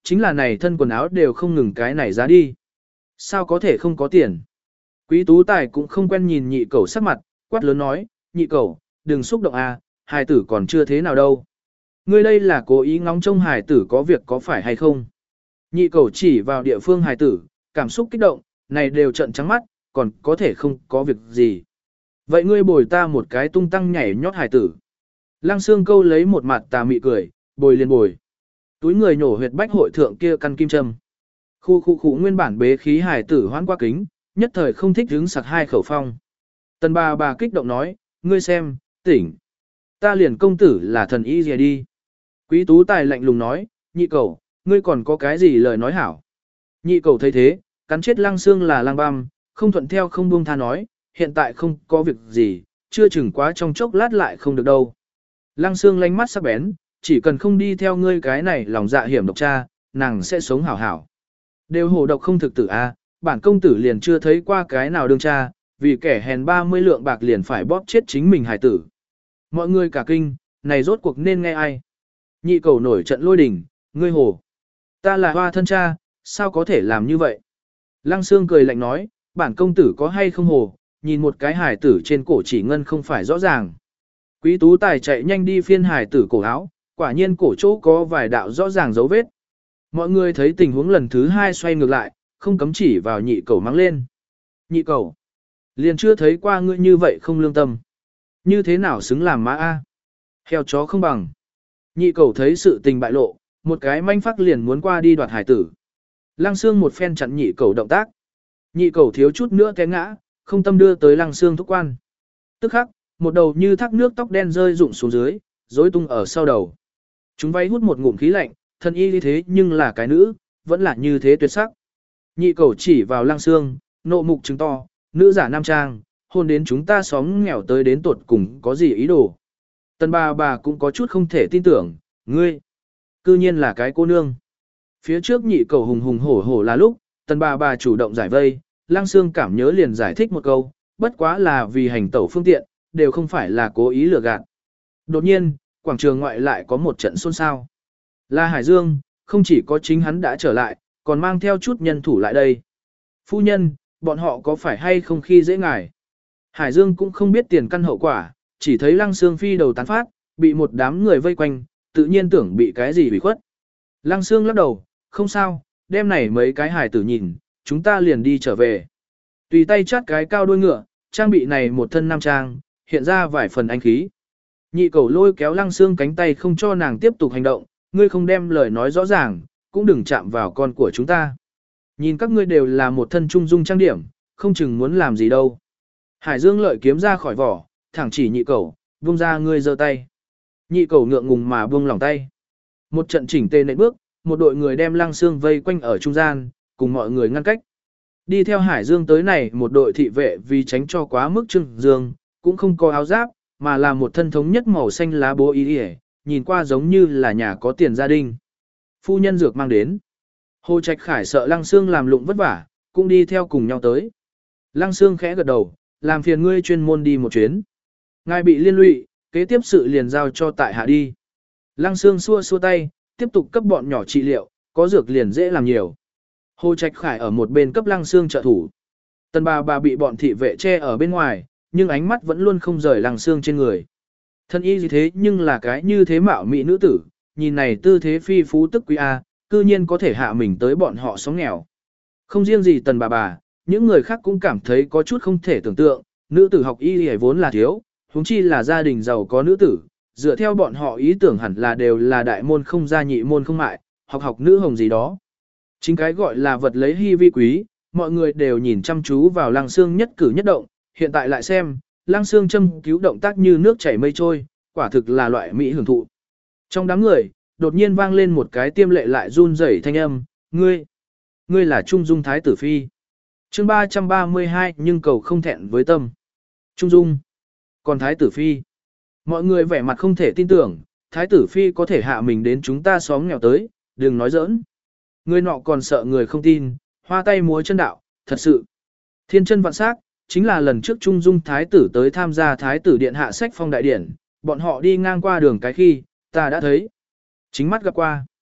chính là này thân quần áo đều không ngừng cái này giá đi. Sao có thể không có tiền? Quý tú tài cũng không quen nhìn nhị cẩu sắc mặt, quát lớn nói, nhị cẩu, đừng xúc động à, hài tử còn chưa thế nào đâu. Ngươi đây là cố ý ngóng trông hài tử có việc có phải hay không? Nhị cẩu chỉ vào địa phương hài tử, cảm xúc kích động, này đều trận trắng mắt, còn có thể không có việc gì. Vậy ngươi bồi ta một cái tung tăng nhảy nhót hài tử. Lăng Xương câu lấy một mặt tà mị cười, bồi liền bồi. Túi người nhổ huyệt bách hội thượng kia căn kim châm. Khu khu khu nguyên bản bế khí hài tử hoán qua kính, nhất thời không thích hứng sặc hai khẩu phong. Tần bà bà kích động nói, ngươi xem, tỉnh. Ta liền công tử là thần y gì đi. Quý tú tài lạnh lùng nói, nhị cẩu, ngươi còn có cái gì lời nói hảo. Nhị cẩu thấy thế, cắn chết Lăng Xương là lang băm, không thuận theo không buông tha nói, hiện tại không có việc gì, chưa chừng quá trong chốc lát lại không được đâu. Lăng Xương lánh mắt sắc bén, chỉ cần không đi theo ngươi cái này lòng dạ hiểm độc cha, nàng sẽ sống hảo hảo. Đều hồ độc không thực tử a, bản công tử liền chưa thấy qua cái nào đương cha, vì kẻ hèn ba mươi lượng bạc liền phải bóp chết chính mình hải tử. Mọi người cả kinh, này rốt cuộc nên nghe ai? Nhị cầu nổi trận lôi đình, ngươi hồ. Ta là hoa thân cha, sao có thể làm như vậy? Lăng Xương cười lạnh nói, bản công tử có hay không hồ, nhìn một cái hải tử trên cổ chỉ ngân không phải rõ ràng. Quý tú tài chạy nhanh đi phiên hải tử cổ áo, quả nhiên cổ chỗ có vài đạo rõ ràng dấu vết. Mọi người thấy tình huống lần thứ hai xoay ngược lại, không cấm chỉ vào nhị cầu mắng lên. Nhị cầu, liền chưa thấy qua ngươi như vậy không lương tâm. Như thế nào xứng làm má A? Heo chó không bằng. Nhị cầu thấy sự tình bại lộ, một cái manh phát liền muốn qua đi đoạt hải tử. Lăng Xương một phen chặn nhị cầu động tác. Nhị cầu thiếu chút nữa té ngã, không tâm đưa tới Lăng Xương thúc quan. Tức khắc, một đầu như thác nước tóc đen rơi rụng xuống dưới, rối tung ở sau đầu. Chúng vay hút một ngụm khí lạnh, thân y như thế nhưng là cái nữ, vẫn là như thế tuyệt sắc. Nhị cầu chỉ vào Lăng Xương, nộ mục trứng to, nữ giả nam trang, hôn đến chúng ta xóm nghèo tới đến tuột cùng có gì ý đồ. Tần bà bà cũng có chút không thể tin tưởng, ngươi, cư nhiên là cái cô nương. Phía trước nhị cầu hùng hùng hổ hổ là lúc, tần bà bà chủ động giải vây, Lăng Xương cảm nhớ liền giải thích một câu, bất quá là vì hành tẩu phương tiện, đều không phải là cố ý lừa gạt. Đột nhiên, quảng trường ngoại lại có một trận xôn xao. Là Hải Dương, không chỉ có chính hắn đã trở lại, còn mang theo chút nhân thủ lại đây. Phu nhân, bọn họ có phải hay không khi dễ ngài? Hải Dương cũng không biết tiền căn hậu quả, chỉ thấy Lăng Xương phi đầu tán phát, bị một đám người vây quanh, tự nhiên tưởng bị cái gì bị khuất. Lăng Xương lắc đầu, không sao, đêm này mấy cái hải tử nhìn, chúng ta liền đi trở về. Tùy tay chát cái cao đuôi ngựa, trang bị này một thân nam trang, hiện ra vài phần anh khí. Nhị cầu lôi kéo Lăng Xương cánh tay không cho nàng tiếp tục hành động, ngươi không đem lời nói rõ ràng, cũng đừng chạm vào con của chúng ta. Nhìn các ngươi đều là một thân trung dung trang điểm, không chừng muốn làm gì đâu. Hải Dương lợi kiếm ra khỏi vỏ, thẳng chỉ nhị cầu, buông ra ngươi giơ tay. Nhị cầu ngượng ngùng mà buông lỏng tay. Một trận chỉnh tề nện bước, một đội người đem Lăng Xương vây quanh ở trung gian, cùng mọi người ngăn cách. Đi theo Hải Dương tới này một đội thị vệ vì tránh cho quá mức trưng dương, cũng không có áo giáp, mà là một thân thống nhất màu xanh lá bố y y, nhìn qua giống như là nhà có tiền gia đình. Phu nhân dược mang đến. Hồ Trạch Khải sợ Lăng Xương làm lụng vất vả, cũng đi theo cùng nhau tới. Lăng Xương khẽ gật đầu, làm phiền ngươi chuyên môn đi một chuyến. Ngài bị liên lụy, kế tiếp sự liền giao cho tại hạ đi. Lăng Xương xua xua tay, tiếp tục cấp bọn nhỏ trị liệu, có dược liền dễ làm nhiều. Hồ Trạch Khải ở một bên cấp Lăng Xương trợ thủ. Tần bà bà bị bọn thị vệ che ở bên ngoài, nhưng ánh mắt vẫn luôn không rời Lăng Xương trên người. Thân y gì thế nhưng là cái như thế mạo mỹ nữ tử, nhìn này tư thế phi phú tức quý A, cư nhiên có thể hạ mình tới bọn họ sống nghèo. Không riêng gì tần bà bà, những người khác cũng cảm thấy có chút không thể tưởng tượng, nữ tử học y y vốn là thiếu, huống chi là gia đình giàu có nữ tử, dựa theo bọn họ ý tưởng hẳn là đều là đại môn không gia nhị môn không mại, học học nữ hồng gì đó. Chính cái gọi là vật lấy hy vi quý, mọi người đều nhìn chăm chú vào Lăng Xương nhất cử nhất động, hiện tại lại xem, Lăng Xương châm cứu động tác như nước chảy mây trôi, quả thực là loại mỹ hưởng thụ. Trong đám người, đột nhiên vang lên một cái tiêm lệ lại run rẩy thanh âm, ngươi, ngươi là Trung Dung Thái tử Phi. Chương ba trăm ba mươi hai nhưng cầu không thẹn với tâm. Trung Dung, còn Thái tử Phi. Mọi người vẻ mặt không thể tin tưởng, Thái tử Phi có thể hạ mình đến chúng ta xóm nghèo tới, đừng nói giỡn. Người nọ còn sợ người không tin, hoa tay múa chân đạo, thật sự. Thiên chân vạn sắc, chính là lần trước Trung Dung Thái tử tới tham gia Thái tử điện hạ sách phong đại điển, bọn họ đi ngang qua đường cái khi, ta đã thấy. Chính mắt gặp qua.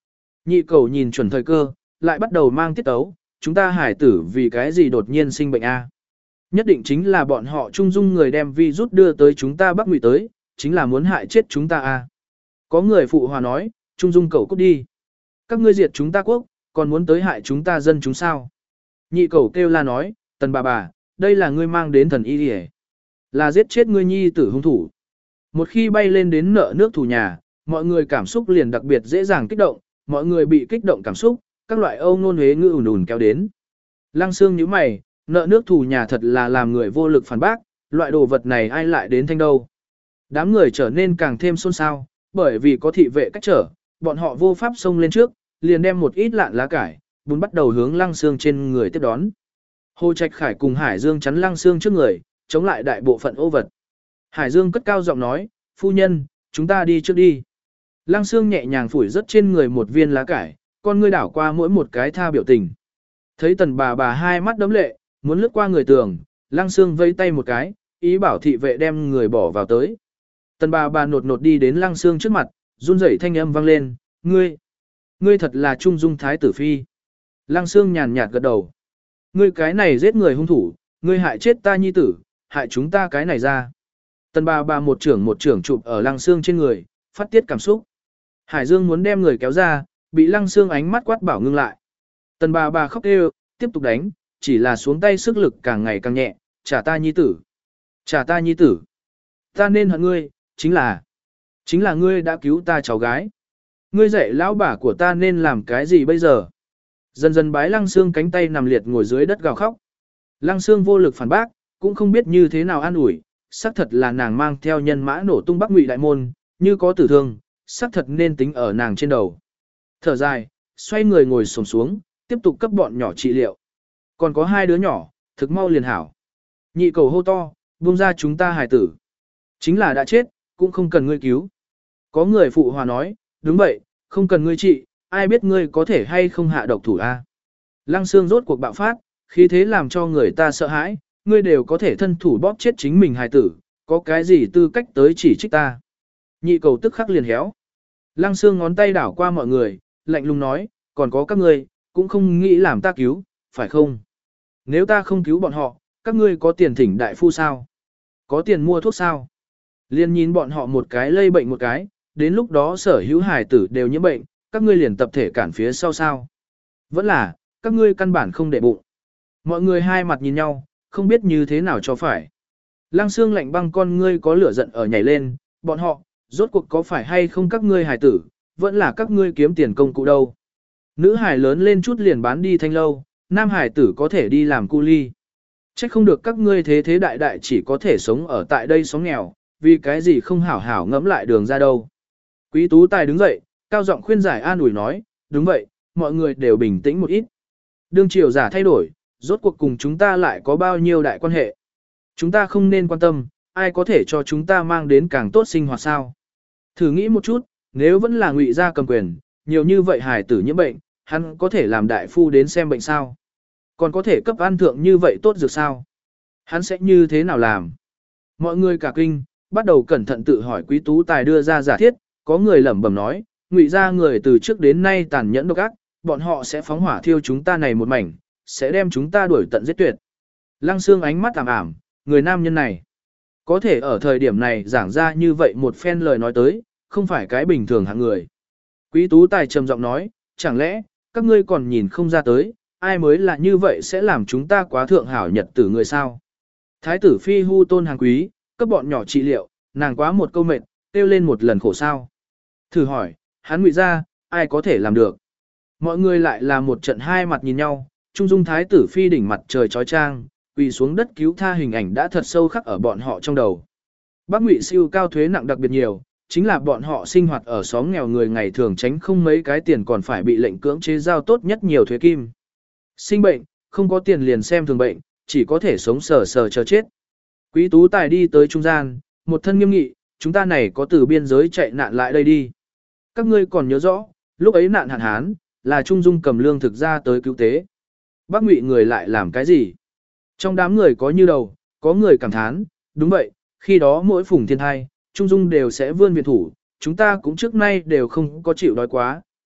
Nhị cầu nhìn chuẩn thời cơ, lại bắt đầu mang tiết tấu, chúng ta hải tử vì cái gì đột nhiên sinh bệnh a? Nhất định chính là bọn họ trung dung người đem virus đưa tới chúng ta Bắc Ngụy tới, chính là muốn hại chết chúng ta a. Có người phụ hòa nói, trung dung cầu cút đi. Các ngươi diệt chúng ta quốc, còn muốn tới hại chúng ta dân chúng sao? Nhị cầu kêu la nói, tần bà bà, đây là ngươi mang đến thần y đi, là giết chết ngươi nhi tử hung thủ. Một khi bay lên đến nợ nước thù nhà, mọi người cảm xúc liền đặc biệt dễ dàng kích động, mọi người bị kích động cảm xúc, các loại âu ngôn huế ngữ ùn ùn kéo đến. Lăng Xương nhíu mày, nợ nước thù nhà thật là làm người vô lực phản bác, loại đồ vật này ai lại đến thanh đâu. Đám người trở nên càng thêm xôn xao, bởi vì có thị vệ cách trở, bọn họ vô pháp xông lên trước, liền đem một ít lạn lá cải, bún bắt đầu hướng Lăng Xương trên người tiếp đón. Hồ Trạch Khải cùng Hải Dương chắn Lăng Xương trước người, chống lại đại bộ phận ô vật. Hải Dương cất cao giọng nói, phu nhân, chúng ta đi trước đi. Lăng Xương nhẹ nhàng phủi rất trên người một viên lá cải, con ngươi đảo qua mỗi một cái tha biểu tình. Thấy tần bà bà hai mắt đấm lệ, muốn lướt qua người tường, Lăng Xương vây tay một cái, ý bảo thị vệ đem người bỏ vào tới. Tần bà bà nột nột đi đến Lăng Xương trước mặt, run rẩy thanh âm vang lên, ngươi, ngươi thật là trung dung thái tử phi. Lăng Xương nhàn nhạt gật đầu. Ngươi cái này giết người hung thủ, ngươi hại chết ta nhi tử, hại chúng ta cái này ra. Tần bà bà một trưởng một trưởng chụp ở Lăng Xương trên người, phát tiết cảm xúc. Hải Dương muốn đem người kéo ra, bị Lăng Xương ánh mắt quát bảo ngưng lại. Tần bà bà khóc kêu, tiếp tục đánh, chỉ là xuống tay sức lực càng ngày càng nhẹ, trả ta nhi tử. Trả ta nhi tử. Ta nên hận ngươi, chính là, chính là ngươi đã cứu ta cháu gái. Ngươi dạy lão bà của ta nên làm cái gì bây giờ? Dần dần bái Lăng Xương cánh tay nằm liệt ngồi dưới đất gào khóc. Lăng Xương vô lực phản bác, cũng không biết như thế nào an ủi, xác thật là nàng mang theo nhân mã nổ tung Bắc Ngụy đại môn, như có tử thương, xác thật nên tính ở nàng trên đầu. Thở dài, xoay người ngồi xổm xuống, tiếp tục cấp bọn nhỏ trị liệu. Còn có hai đứa nhỏ, thực mau liền hảo. Nhị cầu hô to, buông ra chúng ta hài tử. Chính là đã chết, cũng không cần ngươi cứu. Có người phụ hòa nói, đúng vậy, không cần ngươi trị, ai biết ngươi có thể hay không hạ độc thủ a. Lăng Xương rốt cuộc bạo phát, khí thế làm cho người ta sợ hãi, ngươi đều có thể thân thủ bóp chết chính mình hài tử, có cái gì tư cách tới chỉ trích ta. Nhị cầu tức khắc liền héo. Lăng Xương ngón tay đảo qua mọi người, lạnh lùng nói, còn có các ngươi, cũng không nghĩ làm ta cứu, phải không? Nếu ta không cứu bọn họ, các ngươi có tiền thỉnh đại phu sao? Có tiền mua thuốc sao? Liên nhìn bọn họ một cái lây bệnh một cái, đến lúc đó sở hữu hài tử đều nhiễm bệnh, các ngươi liền tập thể cản phía sau sao? Vẫn là, các ngươi căn bản không để bụng. Mọi người hai mặt nhìn nhau, không biết như thế nào cho phải. Lăng Xương lạnh băng con ngươi có lửa giận ở nhảy lên, bọn họ, rốt cuộc có phải hay không các ngươi hài tử, vẫn là các ngươi kiếm tiền công cụ đâu. Nữ hài lớn lên chút liền bán đi thanh lâu, nam hài tử có thể đi làm cu ly. Trách không được các ngươi thế thế đại đại chỉ có thể sống ở tại đây sống nghèo, vì cái gì không hảo hảo ngẫm lại đường ra đâu. Quý Tú Tài đứng dậy, cao giọng khuyên giải an ủi nói, đúng vậy, mọi người đều bình tĩnh một ít. Đương triều giả thay đổi, rốt cuộc cùng chúng ta lại có bao nhiêu đại quan hệ. Chúng ta không nên quan tâm, ai có thể cho chúng ta mang đến càng tốt sinh hoạt sao. Thử nghĩ một chút, nếu vẫn là Ngụy gia cầm quyền, nhiều như vậy hài tử nhiễm bệnh, hắn có thể làm đại phu đến xem bệnh sao? Còn có thể cấp an thượng như vậy tốt dược sao? Hắn sẽ như thế nào làm? Mọi người cả kinh, bắt đầu cẩn thận tự hỏi Quý Tú Tài đưa ra giả thiết, có người lẩm bẩm nói, Ngụy gia người từ trước đến nay tàn nhẫn độc ác, bọn họ sẽ phóng hỏa thiêu chúng ta này một mảnh, sẽ đem chúng ta đuổi tận giết tuyệt. Lăng Xương ánh mắt ảm ảm, người nam nhân này, có thể ở thời điểm này giảng ra như vậy một phen lời nói tới, không phải cái bình thường hạng người. Quý Tú Tài trầm giọng nói, chẳng lẽ, các ngươi còn nhìn không ra tới, ai mới là như vậy sẽ làm chúng ta quá thượng hảo nhật tử người sao? Thái tử phi hu tôn hàng quý, cấp bọn nhỏ trị liệu, nàng quá một câu mệt, tiêu lên một lần khổ sao. Thử hỏi, hắn Ngụy gia, ai có thể làm được? Mọi người lại là một trận hai mặt nhìn nhau, trung dung thái tử phi đỉnh mặt trời trói trang, quỳ xuống đất cứu tha hình ảnh đã thật sâu khắc ở bọn họ trong đầu. Bắc Ngụy siêu cao thuế nặng đặc biệt nhiều, chính là bọn họ sinh hoạt ở xóm nghèo người ngày thường tránh không mấy cái tiền còn phải bị lệnh cưỡng chế giao tốt nhất nhiều thuế kim. Sinh bệnh, không có tiền liền xem thường bệnh, chỉ có thể sống sờ sờ chờ chết. Quý Tú Tài đi tới trung gian, một thân nghiêm nghị, chúng ta này có từ biên giới chạy nạn lại đây đi. Các ngươi còn nhớ rõ, lúc ấy nạn hạn hán, là Trung Dung cầm lương thực ra tới cứu tế. Bắc Ngụy người lại làm cái gì? Trong đám người có như đầu, có người cảm thán, đúng vậy, khi đó mỗi phùng thiên thai, Trung Dung đều sẽ vươn viện thủ, chúng ta cũng trước nay đều không có chịu đói quá,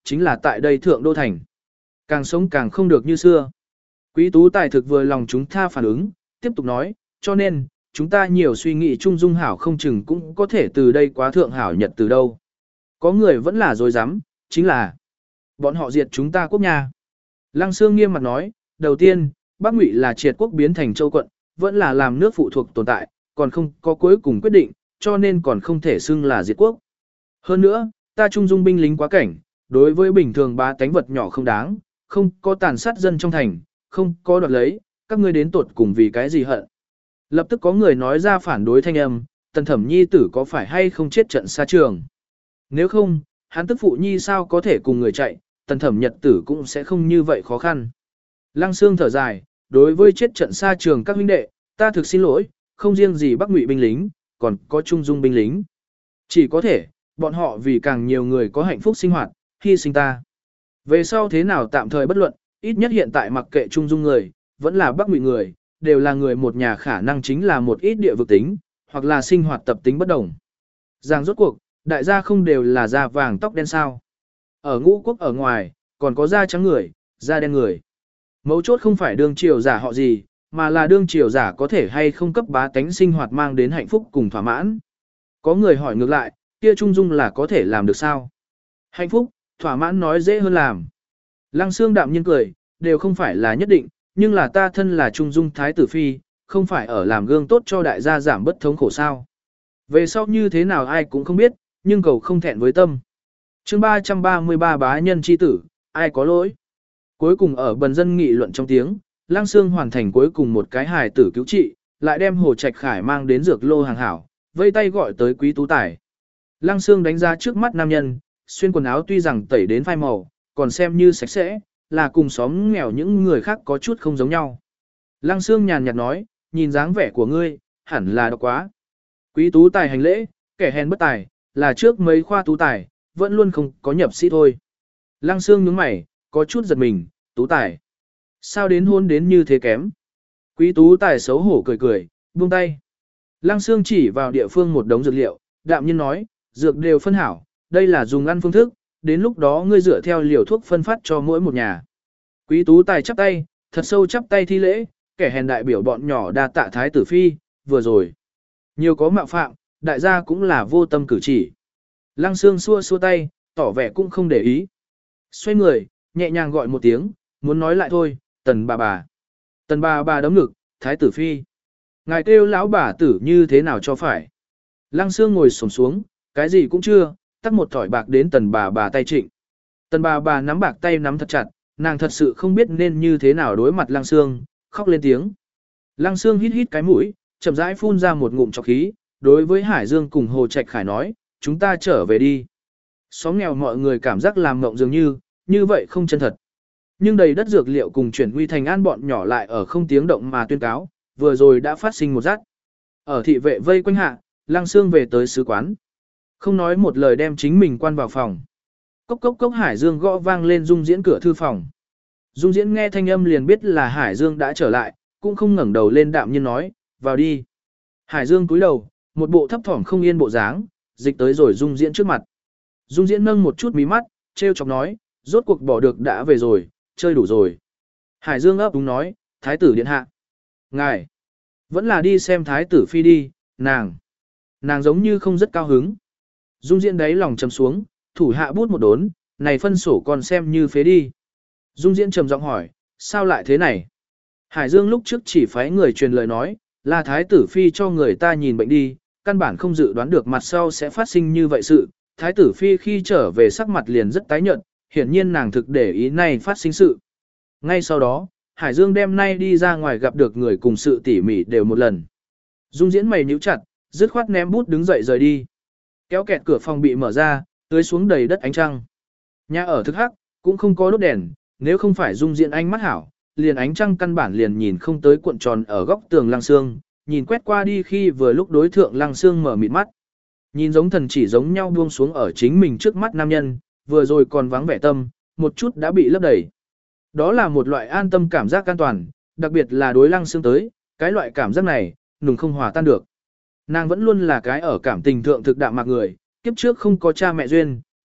chính là tại đây thượng đô thành. Càng sống càng không được như xưa. Quý tú tài thực vừa lòng chúng ta phản ứng, tiếp tục nói, cho nên, chúng ta nhiều suy nghĩ chung dung hảo không chừng cũng có thể từ đây quá thượng hảo nhật từ đâu. Có người vẫn là dối dám, chính là bọn họ diệt chúng ta quốc nhà. Lăng Sương nghiêm mặt nói, đầu tiên, Bắc Ngụy là triệt quốc biến thành châu quận, vẫn là làm nước phụ thuộc tồn tại, còn không có cuối cùng quyết định, cho nên còn không thể xưng là diệt quốc. Hơn nữa, ta trung dung binh lính quá cảnh, đối với bình thường bá tánh vật nhỏ không đáng, không có tàn sát dân trong thành, không có đoạt lấy, các ngươi đến tuột cùng vì cái gì hận. Lập tức có người nói ra phản đối thanh âm, Tần Thẩm Nhi tử có phải hay không chết trận xa trường. Nếu không, hắn tức phụ nhi sao có thể cùng người chạy, Tần Thẩm Nhật tử cũng sẽ không như vậy khó khăn. Lăng Sương thở dài, đối với chết trận xa trường các huynh đệ, ta thực xin lỗi, không riêng gì Bắc Ngụy binh lính, còn có Trung Dung binh lính. Chỉ có thể, bọn họ vì càng nhiều người có hạnh phúc sinh hoạt, hy sinh ta. Về sau thế nào tạm thời bất luận, ít nhất hiện tại mặc kệ Trung Dung người, vẫn là Bắc Ngụy người, đều là người một nhà, khả năng chính là một ít địa vực tính, hoặc là sinh hoạt tập tính bất đồng. Giang rốt cuộc, đại gia không đều là da vàng tóc đen sao. Ở ngũ quốc ở ngoài, còn có da trắng người, da đen người. Mấu chốt không phải đương triều giả họ gì, mà là đương triều giả có thể hay không cấp bá tánh sinh hoạt mang đến hạnh phúc cùng thỏa mãn. Có người hỏi ngược lại, kia Trung Dung là có thể làm được sao? Hạnh phúc, thỏa mãn nói dễ hơn làm. Lăng Sương đạm nhiên cười, đều không phải là nhất định, nhưng là ta thân là Trung Dung Thái tử Phi, không phải ở làm gương tốt cho đại gia giảm bất thống khổ sao. Về sau như thế nào ai cũng không biết, nhưng cầu không thẹn với tâm. chương ba trăm ba mươi ba bá nhân chi tử, ai có lỗi. Cuối cùng ở bần dân nghị luận trong tiếng, Lăng Sương hoàn thành cuối cùng một cái hài tử cứu trị, lại đem Hồ Trạch Khải mang đến dược lô hàng hảo, vây tay gọi tới Quý Tú Tài. Lăng Sương đánh ra trước mắt nam nhân, xuyên quần áo tuy rằng tẩy đến phai màu, còn xem như sạch sẽ, là cùng xóm nghèo những người khác có chút không giống nhau. Lăng Sương nhàn nhạt nói, nhìn dáng vẻ của ngươi, hẳn là độc quá. Quý Tú Tài hành lễ, kẻ hèn bất tài, là trước mấy khoa tú tài, vẫn luôn không có nhập sĩ thôi. Lăng Sương nhướng mày, có chút giật mình, Tú Tài. Sao đến hôn đến như thế kém? Quý Tú Tài xấu hổ cười cười, buông tay. Lăng Sương chỉ vào địa phương một đống dược liệu, đạm nhiên nói, dược đều phân hảo, đây là dùng ăn phương thức, đến lúc đó ngươi dựa theo liều thuốc phân phát cho mỗi một nhà. Quý Tú Tài chắp tay, thật sâu chắp tay thi lễ, kẻ hèn đại biểu bọn nhỏ đa tạ Thái tử Phi, vừa rồi. Nhiều có mạo phạm, đại gia cũng là vô tâm cử chỉ. Lăng Sương xua xua tay, tỏ vẻ cũng không để ý. Xoay người, nhẹ nhàng gọi một tiếng, muốn nói lại thôi, Tần bà bà. Tần bà bà đấm ngực, Thái tử Phi. Ngài kêu lão bà tử như thế nào cho phải. Lăng Sương ngồi xổm xuống, cái gì cũng chưa, tắt một thỏi bạc đến tần bà bà tay trịnh. Tần bà bà nắm bạc tay nắm thật chặt, nàng thật sự không biết nên như thế nào đối mặt Lăng Sương, khóc lên tiếng. Lăng Sương hít hít cái mũi, chậm rãi phun ra một ngụm trọc khí, đối với Hải Dương cùng Hồ Trạch Khải nói, chúng ta trở về đi. Xóm nghèo mọi người cảm giác làm mộng dường như, như vậy không chân thật. Nhưng đầy đất dược liệu cùng chuyển huy thành an bọn nhỏ lại ở không tiếng động mà tuyên cáo, vừa rồi đã phát sinh một rắc. Ở thị vệ vây quanh hạ, Lăng Sương về tới sứ quán. Không nói một lời đem chính mình quan vào phòng. Cốc cốc cốc Hải Dương gõ vang lên Dung Diễn cửa thư phòng. Dung Diễn nghe thanh âm liền biết là Hải Dương đã trở lại, cũng không ngẩng đầu lên đạm nhiên nói, vào đi. Hải Dương cúi đầu, một bộ thấp thỏm không yên bộ dáng, dịch tới rồi Dung Diễn trước mặt. Dung Diễn nâng một chút mí mắt, trêu chọc nói, rốt cuộc bỏ được đã về rồi, chơi đủ rồi. Hải Dương ấp đúng nói, Thái tử điện hạ. Ngài, vẫn là đi xem Thái tử Phi đi, nàng. Nàng giống như không rất cao hứng. Dung Diễn đáy lòng trầm xuống, thủ hạ bút một đốn, này phân sổ còn xem như phế đi. Dung Diễn trầm giọng hỏi, sao lại thế này? Hải Dương lúc trước chỉ phái người truyền lời nói, là Thái tử Phi cho người ta nhìn bệnh đi, căn bản không dự đoán được mặt sau sẽ phát sinh như vậy sự. Thái tử Phi khi trở về sắc mặt liền rất tái nhợt, hiển nhiên nàng thực để ý này phát sinh sự. Ngay sau đó, Hải Dương đêm nay đi ra ngoài gặp được người cùng sự tỉ mỉ đều một lần. Dung Diễn mày nhíu chặt, dứt khoát ném bút đứng dậy rời đi. Kéo kẹt cửa phòng bị mở ra, tưới xuống đầy đất ánh trăng. Nhà ở thực hắc, cũng không có đốt đèn, nếu không phải Dung Diễn ánh mắt hảo, liền ánh trăng căn bản liền nhìn không tới cuộn tròn ở góc tường Lăng Sương, nhìn quét qua đi khi vừa lúc đối thượng Lăng Sương mở mịt mắt. Nhìn giống thần chỉ giống nhau buông xuống ở chính mình trước mắt nam nhân, vừa rồi còn vắng vẻ tâm, một chút đã bị lấp đầy. Đó là một loại an tâm cảm giác an toàn, đặc biệt là đối Lăng Sương tới, cái loại cảm giác này, nùng không hòa tan được. Nàng vẫn luôn là cái ở cảm tình thượng thực đạm mạc người, kiếp trước không có cha mẹ duyên,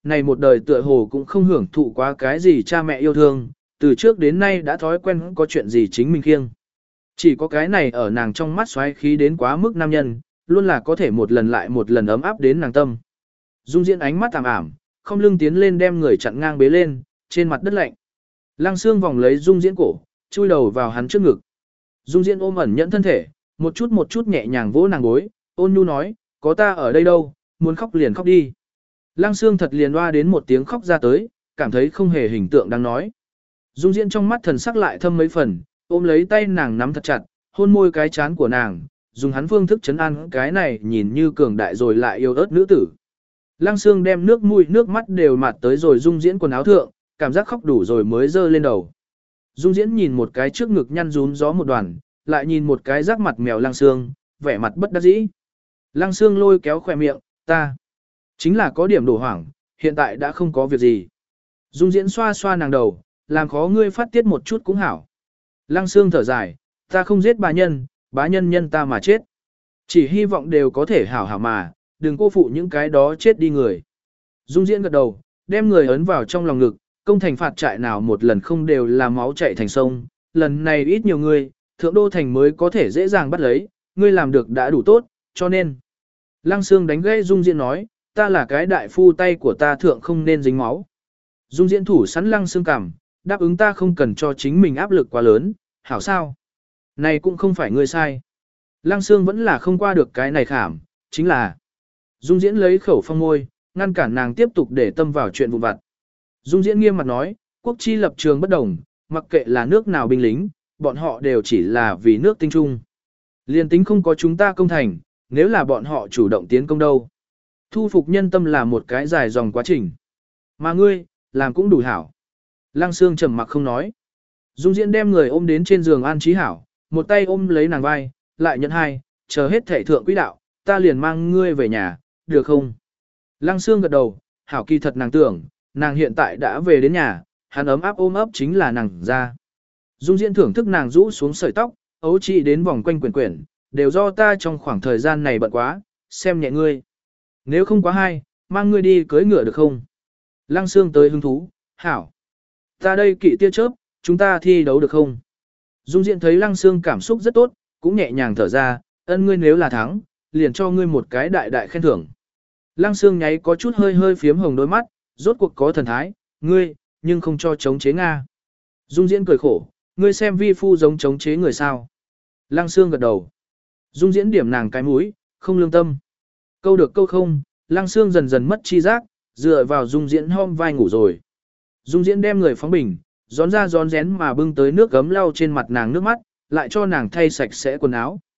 này một đời tựa hồ cũng không hưởng thụ quá cái gì cha mẹ yêu thương, từ trước đến nay đã thói quen có chuyện gì chính mình khiêng. Chỉ có cái này ở nàng trong mắt xoáy khí đến quá mức nam nhân, luôn là có thể một lần lại một lần ấm áp đến nàng tâm. Dung Diễn ánh mắt tạm ảm, không lưng tiến lên đem người chặn ngang bế lên, trên mặt đất lạnh. Lăng Xương vòng lấy Dung Diễn cổ, chui đầu vào hắn trước ngực. Dung Diễn ôm ẩn nhẫn thân thể, một chút một chút nhẹ nhàng vỗ nàng gối, ôn nhu nói, có ta ở đây đâu, muốn khóc liền khóc đi. Lăng Xương thật liền hoa đến một tiếng khóc ra tới, cảm thấy không hề hình tượng đang nói. Dung Diễn trong mắt thần sắc lại thâm mấy phần, ôm lấy tay nàng nắm thật chặt, hôn môi cái chán của nàng, dùng hắn phương thức chấn an cái này nhìn như cường đại rồi lại yêu ớt nữ tử. Lăng Xương đem nước mũi nước mắt đều mặt tới rồi Dung Diễn quần áo thượng, cảm giác khóc đủ rồi mới dơ lên đầu. Dung Diễn nhìn một cái trước ngực nhăn rún gió một đoàn, lại nhìn một cái rắc mặt mèo Lăng Xương, vẻ mặt bất đắc dĩ. Lăng Xương lôi kéo khỏe miệng, ta chính là có điểm đổ hoảng, hiện tại đã không có việc gì. Dung Diễn xoa xoa nàng đầu, làm khó ngươi phát tiết một chút cũng hảo. Lăng Xương thở dài, ta không giết bá nhân, bá nhân nhân ta mà chết. Chỉ hy vọng đều có thể hảo hảo mà, đừng cô phụ những cái đó chết đi người. Dung Diễn gật đầu, đem người ấn vào trong lòng ngực, công thành phạt trại nào một lần không đều là máu chảy thành sông, lần này ít nhiều người, thượng đô thành mới có thể dễ dàng bắt lấy, ngươi làm được đã đủ tốt, cho nên. Lăng Xương đánh gãy Dung Diễn nói, ta là cái đại phu tay của ta thượng không nên dính máu. Dung Diễn thủ sẵn Lăng Xương cảm, đáp ứng ta không cần cho chính mình áp lực quá lớn, hảo sao? Này cũng không phải ngươi sai. Lăng Xương vẫn là không qua được cái này khảm, chính là. Dung Diễn lấy khẩu phong môi, ngăn cản nàng tiếp tục để tâm vào chuyện vụn vặt. Dung Diễn nghiêm mặt nói, quốc chi lập trường bất đồng, mặc kệ là nước nào binh lính, bọn họ đều chỉ là vì nước tinh trung. Liên tính không có chúng ta công thành, nếu là bọn họ chủ động tiến công đâu. Thu phục nhân tâm là một cái dài dòng quá trình. Mà ngươi, làm cũng đủ hảo. Lăng Xương trầm mặc không nói. Dung Diễn đem người ôm đến trên giường an trí hảo, một tay ôm lấy nàng vai, lại nhận hai, chờ hết thể thượng quỹ đạo, ta liền mang ngươi về nhà, được không? Lăng Xương gật đầu, hảo kỳ thật nàng tưởng, nàng hiện tại đã về đến nhà, hắn ấm áp ôm ấp chính là nàng ra. Dung Diễn thưởng thức nàng rũ xuống sợi tóc, ấu trị đến vòng quanh quyển quyển, đều do ta trong khoảng thời gian này bận quá, xem nhẹ ngươi. Nếu không quá hay, mang ngươi đi cưới ngựa được không? Lăng Xương tới hứng thú, hảo. Ta đây kỵ tia chớp, chúng ta thi đấu được không? Dung Diễn thấy Lăng Xương cảm xúc rất tốt, cũng nhẹ nhàng thở ra, ân ngươi nếu là thắng, liền cho ngươi một cái đại đại khen thưởng. Lăng Xương nháy có chút hơi hơi phiếm hồng đôi mắt, rốt cuộc có thần thái, ngươi, nhưng không cho chống chế Nga. Dung Diễn cười khổ, ngươi xem vi phu giống chống chế người sao. Lăng Xương gật đầu. Dung Diễn điểm nàng cái mũi, không lương tâm. Câu được câu không, Lăng Xương dần dần mất chi giác, dựa vào Dung Diễn hôm vai ngủ rồi. Dung Diễn đem người phóng bình, gión ra gión rén mà bưng tới nước gấm lau trên mặt nàng nước mắt, lại cho nàng thay sạch sẽ quần áo.